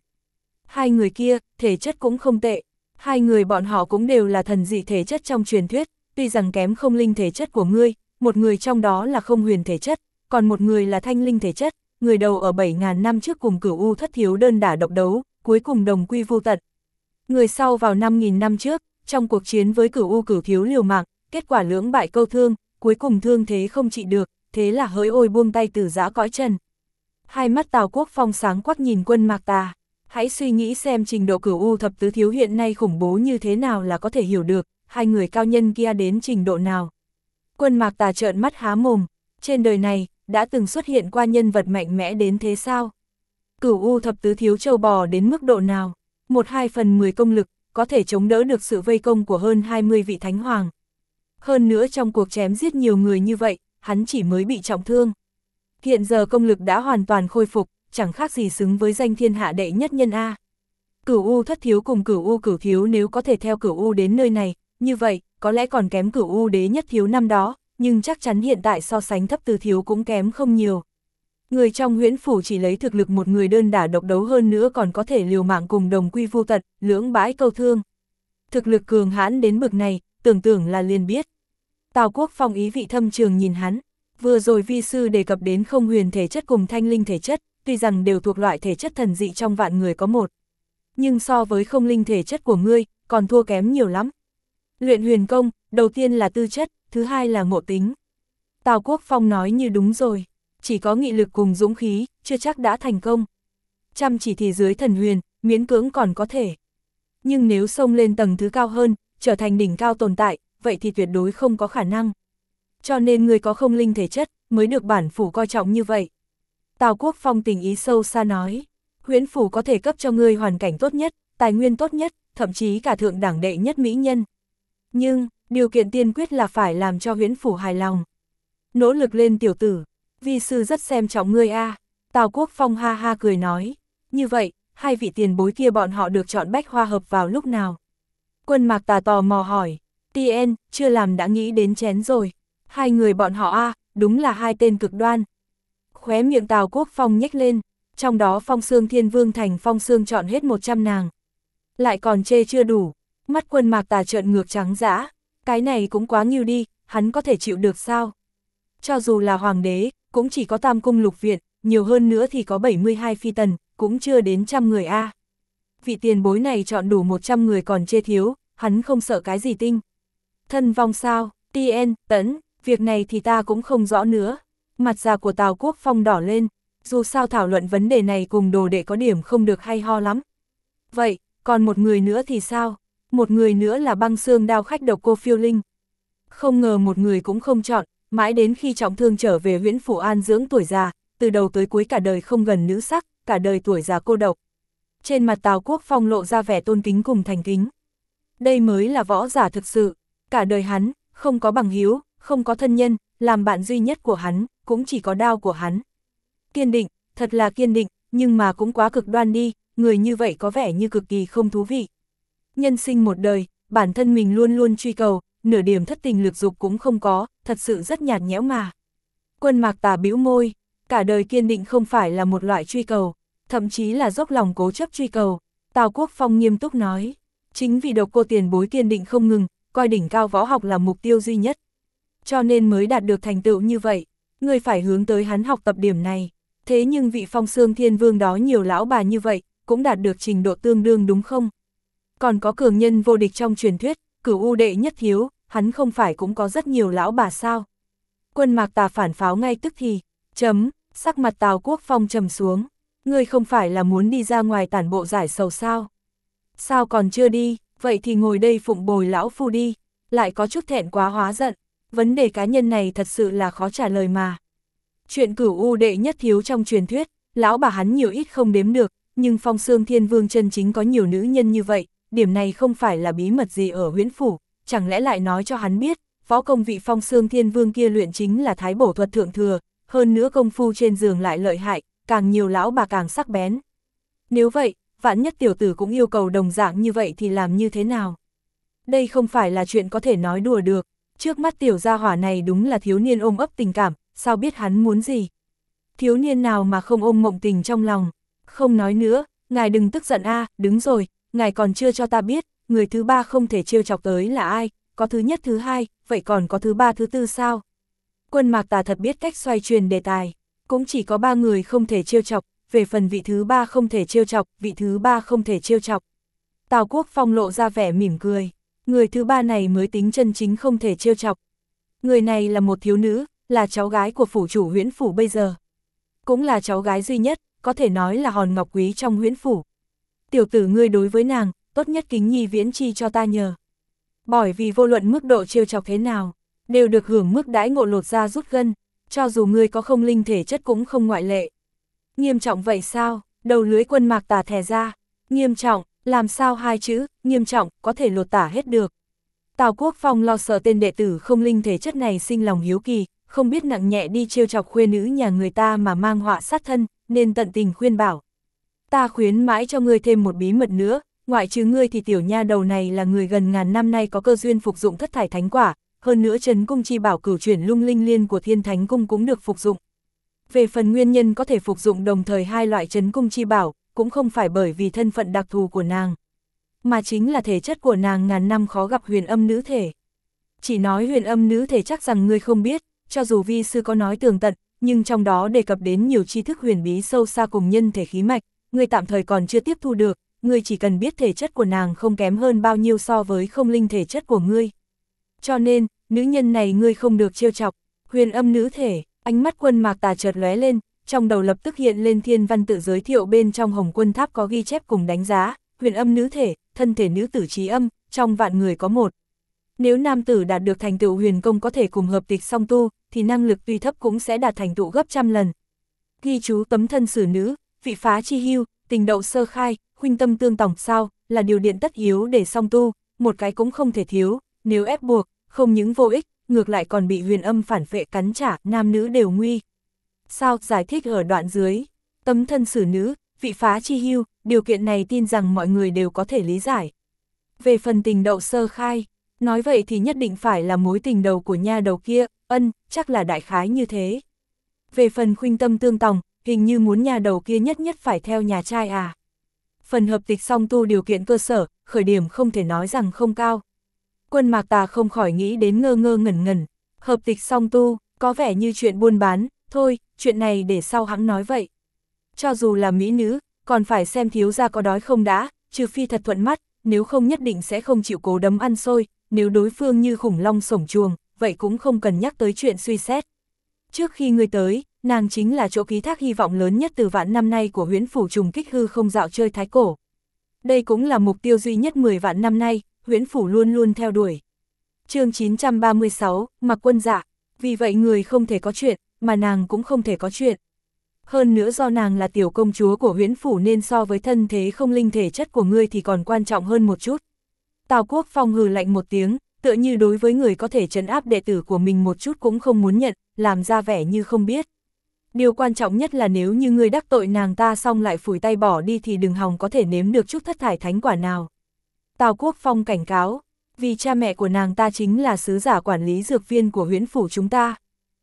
2 người kia, thể chất cũng không tệ. 2 người bọn họ cũng đều là thần dị thể chất trong truyền thuyết, tuy rằng kém không linh thể chất của ngươi, một người trong đó là không huyền thể chất, còn một người là thanh linh thể chất, người đầu ở 7.000 năm trước cùng Cửu U Thất Thiếu đơn đả độc đấu, cuối cùng đồng quy vô tận. Người sau vào 5.000 năm trước, trong cuộc chiến với Cửu U Cửu Thiếu liều mạng, kết quả lưỡng bại câu thương, cuối cùng thương thế không trị được, thế là hỡi ôi buông tay từ giã cõi trần. Hai mắt Tào Quốc Phong sáng quắc nhìn Quân Mạc Tà, hãy suy nghĩ xem trình độ Cửu U Thập Tứ Thiếu hiện nay khủng bố như thế nào là có thể hiểu được, hai người cao nhân kia đến trình độ nào. Quân Mạc Tà trợn mắt há mồm, trên đời này, đã từng xuất hiện qua nhân vật mạnh mẽ đến thế sao? Cửu U Thập Tứ Thiếu trâu bò đến mức độ nào? 1/2/10 công lực, có thể chống đỡ được sự vây công của hơn 20 vị thánh hoàng. Hơn nữa trong cuộc chém giết nhiều người như vậy, hắn chỉ mới bị trọng thương. Hiện giờ công lực đã hoàn toàn khôi phục, chẳng khác gì xứng với danh thiên hạ đệ nhất nhân A. Cửu U Thất Thiếu cùng Cửu U Cửu Thiếu nếu có thể theo Cửu U đến nơi này, như vậy, có lẽ còn kém Cửu U Đế Nhất Thiếu năm đó, nhưng chắc chắn hiện tại so sánh Thấp Tứ Thiếu cũng kém không nhiều. Người trong huyễn phủ chỉ lấy thực lực một người đơn đả độc đấu hơn nữa còn có thể liều mạng cùng đồng quy vô tận, lưỡng bãi câu thương. Thực lực cường hãn đến bực này, tưởng là liền biết. Tào Quốc Phong ý vị thâm trường nhìn hắn, vừa rồi vi sư đề cập đến không huyền thể chất cùng thanh linh thể chất, tuy rằng đều thuộc loại thể chất thần dị trong vạn người có một. Nhưng so với không linh thể chất của ngươi, còn thua kém nhiều lắm. Luyện huyền công, đầu tiên là tư chất, thứ hai là ngộ tính. Tào Quốc Phong nói như đúng rồi, chỉ có nghị lực cùng dũng khí, chưa chắc đã thành công. Chăm chỉ thì dưới thần huyền, miễn cưỡng còn có thể. Nhưng nếu xông lên tầng thứ cao hơn, trở thành đỉnh cao tồn tại, vậy thì tuyệt đối không có khả năng. Cho nên người có không linh thể chất, mới được bản phủ coi trọng như vậy. Tào Quốc Phong tình ý sâu xa nói, huyễn phủ có thể cấp cho ngươi hoàn cảnh tốt nhất, tài nguyên tốt nhất, thậm chí cả thượng đẳng đệ nhất mỹ nhân. Nhưng, điều kiện tiên quyết là phải làm cho huyễn phủ hài lòng. Nỗ lực lên tiểu tử, vi sư rất xem trọng ngươi a. Tào Quốc Phong ha ha cười nói, như vậy, hai vị tiền bối kia bọn họ được chọn bách hoa hợp vào lúc nào? Quân Mạc Tà tò mò hỏi, Tien, chưa làm đã nghĩ đến chén rồi. Hai người bọn họ a, đúng là hai tên cực đoan. Khóe miệng Tào Quốc Phong nhếch lên, trong đó Phong Xương Thiên Vương thành Phong Xương chọn hết 100 nàng. Lại còn chê chưa đủ, mắt Quân Mạc Tà trợn ngược trắng dã, cái này cũng quá nghiêu đi, hắn có thể chịu được sao? Cho dù là hoàng đế, cũng chỉ có tam cung lục viện, nhiều hơn nữa thì có 72 phi tần, cũng chưa đến 100 người a. Vị tiền bối này chọn đủ 100 người còn chê thiếu, hắn không sợ cái gì tinh. Thân vong sao, Tien, Tấn, việc này thì ta cũng không rõ nữa. Mặt già của Tào Quốc Phong đỏ lên, dù sao thảo luận vấn đề này cùng đồ đệ có điểm không được hay ho lắm. Vậy, còn một người nữa thì sao? Một người nữa là Băng Xương Đao khách độc Cô Phiêu Linh. Không ngờ một người cũng không chọn, mãi đến khi trọng thương trở về huyễn phủ an dưỡng tuổi già, từ đầu tới cuối cả đời không gần nữ sắc, cả đời tuổi già cô độc. Trên mặt Tào Quốc Phong lộ ra vẻ tôn kính cùng thành kính. Đây mới là võ giả thực sự, cả đời hắn, không có bằng hữu, không có thân nhân, làm bạn duy nhất của hắn, cũng chỉ có đao của hắn. Kiên định, thật là kiên định, nhưng mà cũng quá cực đoan đi, người như vậy có vẻ như cực kỳ không thú vị. Nhân sinh một đời, bản thân mình luôn luôn truy cầu, nửa điểm thất tình lực dục cũng không có, thật sự rất nhạt nhẽo mà. Quân Mạc Tà bĩu môi, cả đời kiên định không phải là một loại truy cầu, thậm chí là dốc lòng cố chấp truy cầu. Tào Quốc Phong nghiêm túc nói, chính vì độc cô tiền bối kiên định không ngừng, coi đỉnh cao võ học là mục tiêu duy nhất. Cho nên mới đạt được thành tựu như vậy, ngươi phải hướng tới hắn học tập điểm này. Thế nhưng vị Phong Xương Thiên Vương đó nhiều lão bà như vậy, cũng đạt được trình độ tương đương đúng không? Còn có cường nhân vô địch trong truyền thuyết, Cửu U đệ nhất thiếu, hắn không phải cũng có rất nhiều lão bà sao? Quân Mạc Tà phản pháo ngay tức thì, sắc mặt Tào Quốc Phong trầm xuống, ngươi không phải là muốn đi ra ngoài tản bộ giải sầu sao? Sao còn chưa đi, vậy thì ngồi đây phụng bồi lão phu đi, lại có chút thẹn quá hóa giận, vấn đề cá nhân này thật sự là khó trả lời mà. Chuyện Cửu U đệ nhất thiếu trong truyền thuyết, lão bà hắn nhiều ít không đếm được, nhưng Phong Xương Thiên Vương chân chính có nhiều nữ nhân như vậy, điểm này không phải là bí mật gì ở huyễn phủ, chẳng lẽ lại nói cho hắn biết, võ công vị Phong Xương Thiên Vương kia luyện chính là thái bổ thuật thượng thừa, hơn nữa công phu trên giường lại lợi hại, càng nhiều lão bà càng sắc bén. Nếu vậy, vạn nhất tiểu tử cũng yêu cầu đồng dạng như vậy thì làm như thế nào? Đây không phải là chuyện có thể nói đùa được, trước mắt tiểu gia hỏa này đúng là thiếu niên ôm ấp tình cảm, sao biết hắn muốn gì. Thiếu niên nào mà không ôm mộng tình trong lòng, không nói nữa, ngài đừng tức giận a, đứng rồi, ngài còn chưa cho ta biết, người thứ ba không thể trêu chọc tới là ai, có thứ nhất thứ hai, vậy còn có thứ ba thứ tư sao? Quân Mạc Tà thật biết cách xoay truyền đề tài, cũng chỉ có 3 người không thể trêu chọc, về phần vị thứ ba không thể trêu chọc, vị thứ ba không thể trêu chọc. Tào Quốc Phong lộ ra vẻ mỉm cười, người thứ ba này mới tính chân chính không thể trêu chọc. Người này là một thiếu nữ, là cháu gái của phủ chủ Huyễn phủ bây giờ. Cũng là cháu gái duy nhất, có thể nói là hòn ngọc quý trong Huyễn phủ. Tiểu tử ngươi đối với nàng, tốt nhất kính nhi viễn chi cho ta nhờ. Bởi vì vô luận mức độ trêu chọc thế nào, đều được hưởng mức đãi ngộ lột da rút gân, cho dù ngươi có không linh thể chất cũng không ngoại lệ. Nghiêm trọng vậy sao? Đầu lưới Quân Mạc Tà thè ra. Nghiêm trọng, làm sao hai chữ, nghiêm trọng, có thể lột tả hết được. Tào Quốc Phong lo sợ tên đệ tử không linh thể chất này sinh lòng hiếu kỳ, không biết nặng nhẹ đi trêu chọc khuê nữ nhà người ta mà mang họa sát thân, nên tận tình khuyên bảo. Ta khuyến mãi cho ngươi thêm một bí mật nữa, ngoại trừ ngươi thì tiểu nha đầu này là người gần ngàn năm nay có cơ duyên phục dụng thất thải thánh quả, hơn nữa trấn cung chi bảo cửu chuyển lung linh liên của Thiên Thánh cung cũng được phục dụng. Về phần nguyên nhân có thể phục dụng đồng thời hai loại trấn cung chi bảo, cũng không phải bởi vì thân phận đặc thù của nàng, mà chính là thể chất của nàng ngàn năm khó gặp huyền âm nữ thể. Chỉ nói huyền âm nữ thể chắc rằng ngươi không biết, cho dù vi sư có nói tường tận, nhưng trong đó đề cập đến nhiều tri thức huyền bí sâu xa cùng nhân thể khí mạch, ngươi tạm thời còn chưa tiếp thu được, ngươi chỉ cần biết thể chất của nàng không kém hơn bao nhiêu so với không linh thể chất của ngươi. Cho nên, nữ nhân này ngươi không được trêu chọc. Huyền âm nữ thể, ánh mắt Quân Mạc Tà chợt lóe lên, trong đầu lập tức hiện lên thiên văn tự giới thiệu bên trong Hồng Quân Tháp có ghi chép cùng đánh giá, huyền âm nữ thể, thân thể nữ tử trí âm, trong vạn người có một. Nếu nam tử đạt được thành tựu huyền công có thể cùng hợp tịch song tu, thì năng lực tuy thấp cũng sẽ đạt thành tựu gấp trăm lần. Ghi chú tấm thân xử nữ, vị phá chi hưu, tình đậu sơ khai, huynh tâm tương tòng sao, là điều điện tất yếu để song tu, một cái cũng không thể thiếu, nếu ép buộc, không những vô ích, ngược lại còn bị huyền âm phản phệ cắn trả, nam nữ đều nguy. Sao giải thích ở đoạn dưới, tấm thân xử nữ, vị phá chi hưu, điều kiện này tin rằng mọi người đều có thể lý giải. Về phần tình đậu sơ khai, nói vậy thì nhất định phải là mối tình đầu của nha đầu kia, chắc là đại khái như thế. Về phần khuynh tâm tương tòng, hình như muốn nhà đầu kia nhất nhất phải theo nhà trai à. Phần hợp tịch song tu điều kiện cơ sở, khởi điểm không thể nói rằng không cao. Quân Mạc Tà không khỏi nghĩ đến ngơ ngơ ngẩn ngẩn, hợp tịch song tu, có vẻ như chuyện buôn bán, thôi, chuyện này để sau hẵng nói vậy. Cho dù là mỹ nữ, còn phải xem thiếu gia có đói không đã, trừ phi thật thuận mắt, nếu không nhất định sẽ không chịu cố đấm ăn xôi, nếu đối phương như khủng long sổng chuồng, vậy cũng không cần nhắc tới chuyện suy xét. Trước khi ngươi tới, nàng chính là chỗ ký thác hy vọng lớn nhất từ vạn năm nay của Huyễn phủ trùng kích hư không dạo chơi thái cổ. Đây cũng là mục tiêu duy nhất 10 vạn năm nay, Huyễn phủ luôn luôn theo đuổi. Chương 936, Mặc Quân Dạ, vì vậy người không thể có chuyện, mà nàng cũng không thể có chuyện. Hơn nữa do nàng là tiểu công chúa của Huyễn phủ nên so với thân thế không linh thể chất của ngươi thì còn quan trọng hơn một chút. Tào Quốc Phong hừ lạnh một tiếng, tựa như đối với người có thể trấn áp đệ tử của mình một chút cũng không muốn nhận, làm ra vẻ như không biết. Điều quan trọng nhất là nếu như ngươi đắc tội nàng ta xong lại phủi tay bỏ đi thì đừng hòng có thể nếm được chút thất thải thánh quả nào. Tào Quốc Phong cảnh cáo, vì cha mẹ của nàng ta chính là sứ giả quản lý dược viên của Huyễn phủ chúng ta.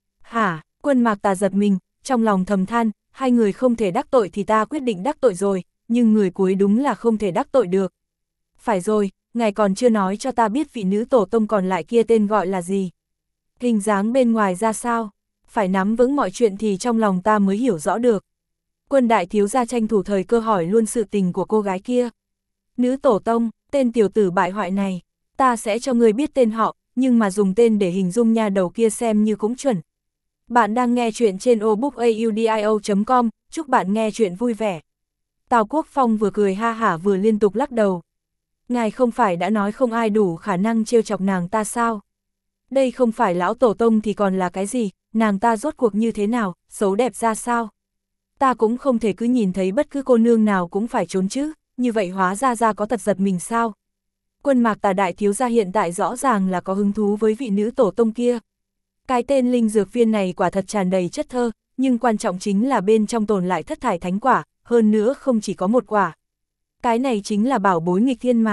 Hả? Quân Mạc Tà giật mình, trong lòng thầm than, hai người không thể đắc tội thì ta quyết định đắc tội rồi, nhưng người cuối đúng là không thể đắc tội được. Phải rồi, ngài còn chưa nói cho ta biết vị nữ tổ tông còn lại kia tên gọi là gì. Hình dáng bên ngoài ra sao? Phải nắm vững mọi chuyện thì trong lòng ta mới hiểu rõ được. Quân đại thiếu gia tranh thủ thời cơ hỏi luôn sự tình của cô gái kia. Nữ tổ tông, tên tiểu tử bại hoại này, ta sẽ cho ngươi biết tên họ, nhưng mà dùng tên để hình dung nha đầu kia xem như cũng chuẩn. Bạn đang nghe chuyện trên obookaudio.com, chúc bạn nghe chuyện vui vẻ. Tào Quốc Phong vừa cười ha hả vừa liên tục lắc đầu. Ngài không phải đã nói không ai đủ khả năng trêu chọc nàng ta sao? Đây không phải lão tổ tông thì còn là cái gì, nàng ta rốt cuộc như thế nào, xấu đẹp ra sao? Ta cũng không thể cứ nhìn thấy bất cứ cô nương nào cũng phải trốn chứ, như vậy hóa ra có tật giật mình sao? Quân Mạc Tà đại thiếu gia hiện tại rõ ràng là có hứng thú với vị nữ tổ tông kia. Cái tên linh dược viên này quả thật tràn đầy chất thơ, nhưng quan trọng chính là bên trong tồn lại thất thải thánh quả, hơn nữa không chỉ có một quả. Cái này chính là bảo bối nghịch thiên mà.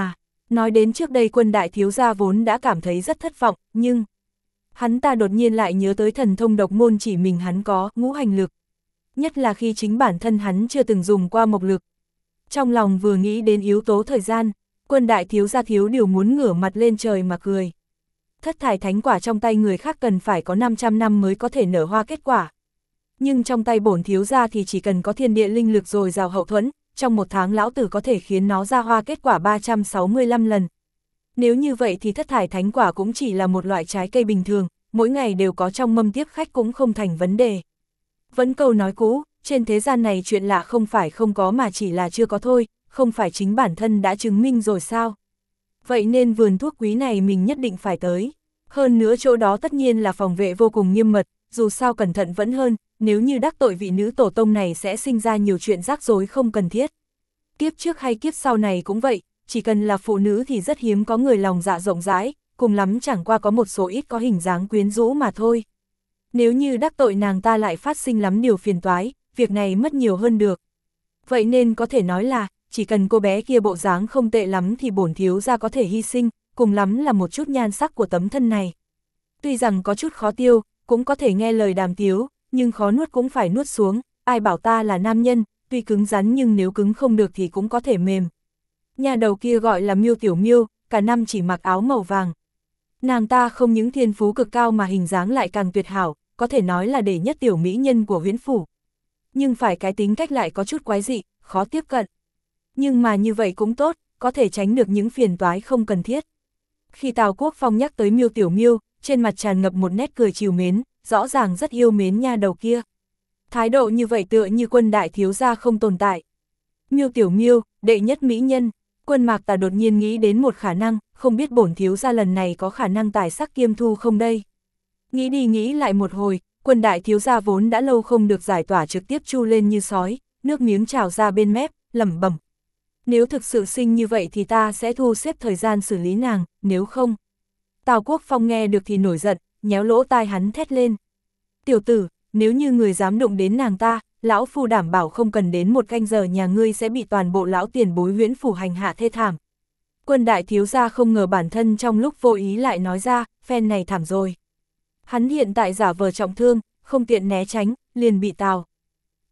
Nói đến trước đây quân đại thiếu gia vốn đã cảm thấy rất thất vọng, nhưng hắn ta đột nhiên lại nhớ tới thần thông độc môn chỉ mình hắn có, ngũ hành lực. Nhất là khi chính bản thân hắn chưa từng dùng qua mộc lực. Trong lòng vừa nghĩ đến yếu tố thời gian, quân đại thiếu gia thiếu điều muốn ngửa mặt lên trời mà cười. Thất thải thánh quả trong tay người khác cần phải có 500 năm mới có thể nở hoa kết quả. Nhưng trong tay bổn thiếu gia thì chỉ cần có thiên địa linh lực rồi rào hậu thuẫn, trong một tháng lão tử có thể khiến nó ra hoa kết quả 365 lần. Nếu như vậy thì thất thải thánh quả cũng chỉ là một loại trái cây bình thường, mỗi ngày đều có trong mâm tiếp khách cũng không thành vấn đề. Vẫn câu nói cũ, trên thế gian này chuyện lạ không phải không có mà chỉ là chưa có thôi, không phải chính bản thân đã chứng minh rồi sao? Vậy nên vườn thuốc quý này mình nhất định phải tới. Hơn nữa chỗ đó tất nhiên là phòng vệ vô cùng nghiêm mật, dù sao cẩn thận vẫn hơn, nếu như đắc tội vị nữ tổ tông này sẽ sinh ra nhiều chuyện rắc rối không cần thiết. Kiếp trước hay kiếp sau này cũng vậy, chỉ cần là phụ nữ thì rất hiếm có người lòng dạ rộng rãi, cùng lắm chẳng qua có một số ít có hình dáng quyến rũ mà thôi. Nếu như đắc tội nàng ta lại phát sinh lắm điều phiền toái, việc này mất nhiều hơn được. Vậy nên có thể nói là, chỉ cần cô bé kia bộ dáng không tệ lắm thì bổn thiếu gia có thể hy sinh, cùng lắm là một chút nhan sắc của tấm thân này. Tuy rằng có chút khó tiêu, cũng có thể nghe lời đàm tiếu, nhưng khó nuốt cũng phải nuốt xuống, ai bảo ta là nam nhân, tuy cứng rắn nhưng nếu cứng không được thì cũng có thể mềm. Nhà đầu kia gọi là Miêu Tiểu Miêu, cả năm chỉ mặc áo màu vàng. Nàng ta không những thiên phú cực cao mà hình dáng lại càng tuyệt hảo, có thể nói là đệ nhất tiểu mỹ nhân của Huyễn Phủ. Nhưng phải cái tính cách lại có chút quái dị, khó tiếp cận. Nhưng mà như vậy cũng tốt, có thể tránh được những phiền toái không cần thiết. Khi Tào Quốc Phong nhắc tới Miêu Tiểu Miêu, trên mặt tràn ngập một nét cười trìu mến, rõ ràng rất yêu mến nha đầu kia. Thái độ như vậy tựa như quân đại thiếu gia không tồn tại. Miêu Tiểu Miêu, đệ nhất mỹ nhân, Quân Mạc Tà đột nhiên nghĩ đến một khả năng, không biết bổn thiếu gia lần này có khả năng tài sắc kiêm thu không đây. Nghĩ đi nghĩ lại một hồi, quân đại thiếu gia vốn đã lâu không được giải tỏa trực tiếp chu lên như sói, nước miếng trào ra bên mép, lẩm bẩm. Nếu thực sự sinh như vậy thì ta sẽ thu xếp thời gian xử lý nàng, nếu không. Tào Quốc Phong nghe được thì nổi giận, nhéo lỗ tai hắn thét lên. Tiểu tử, nếu như người dám đụng đến nàng ta, lão phu đảm bảo không cần đến một canh giờ nhà ngươi sẽ bị toàn bộ lão tiền bối Huyễn Phủ hành hạ thê thảm. Quân đại thiếu gia không ngờ bản thân trong lúc vô ý lại nói ra, phen này thảm rồi. Hắn hiện tại giả vờ trọng thương, không tiện né tránh, liền bị Tào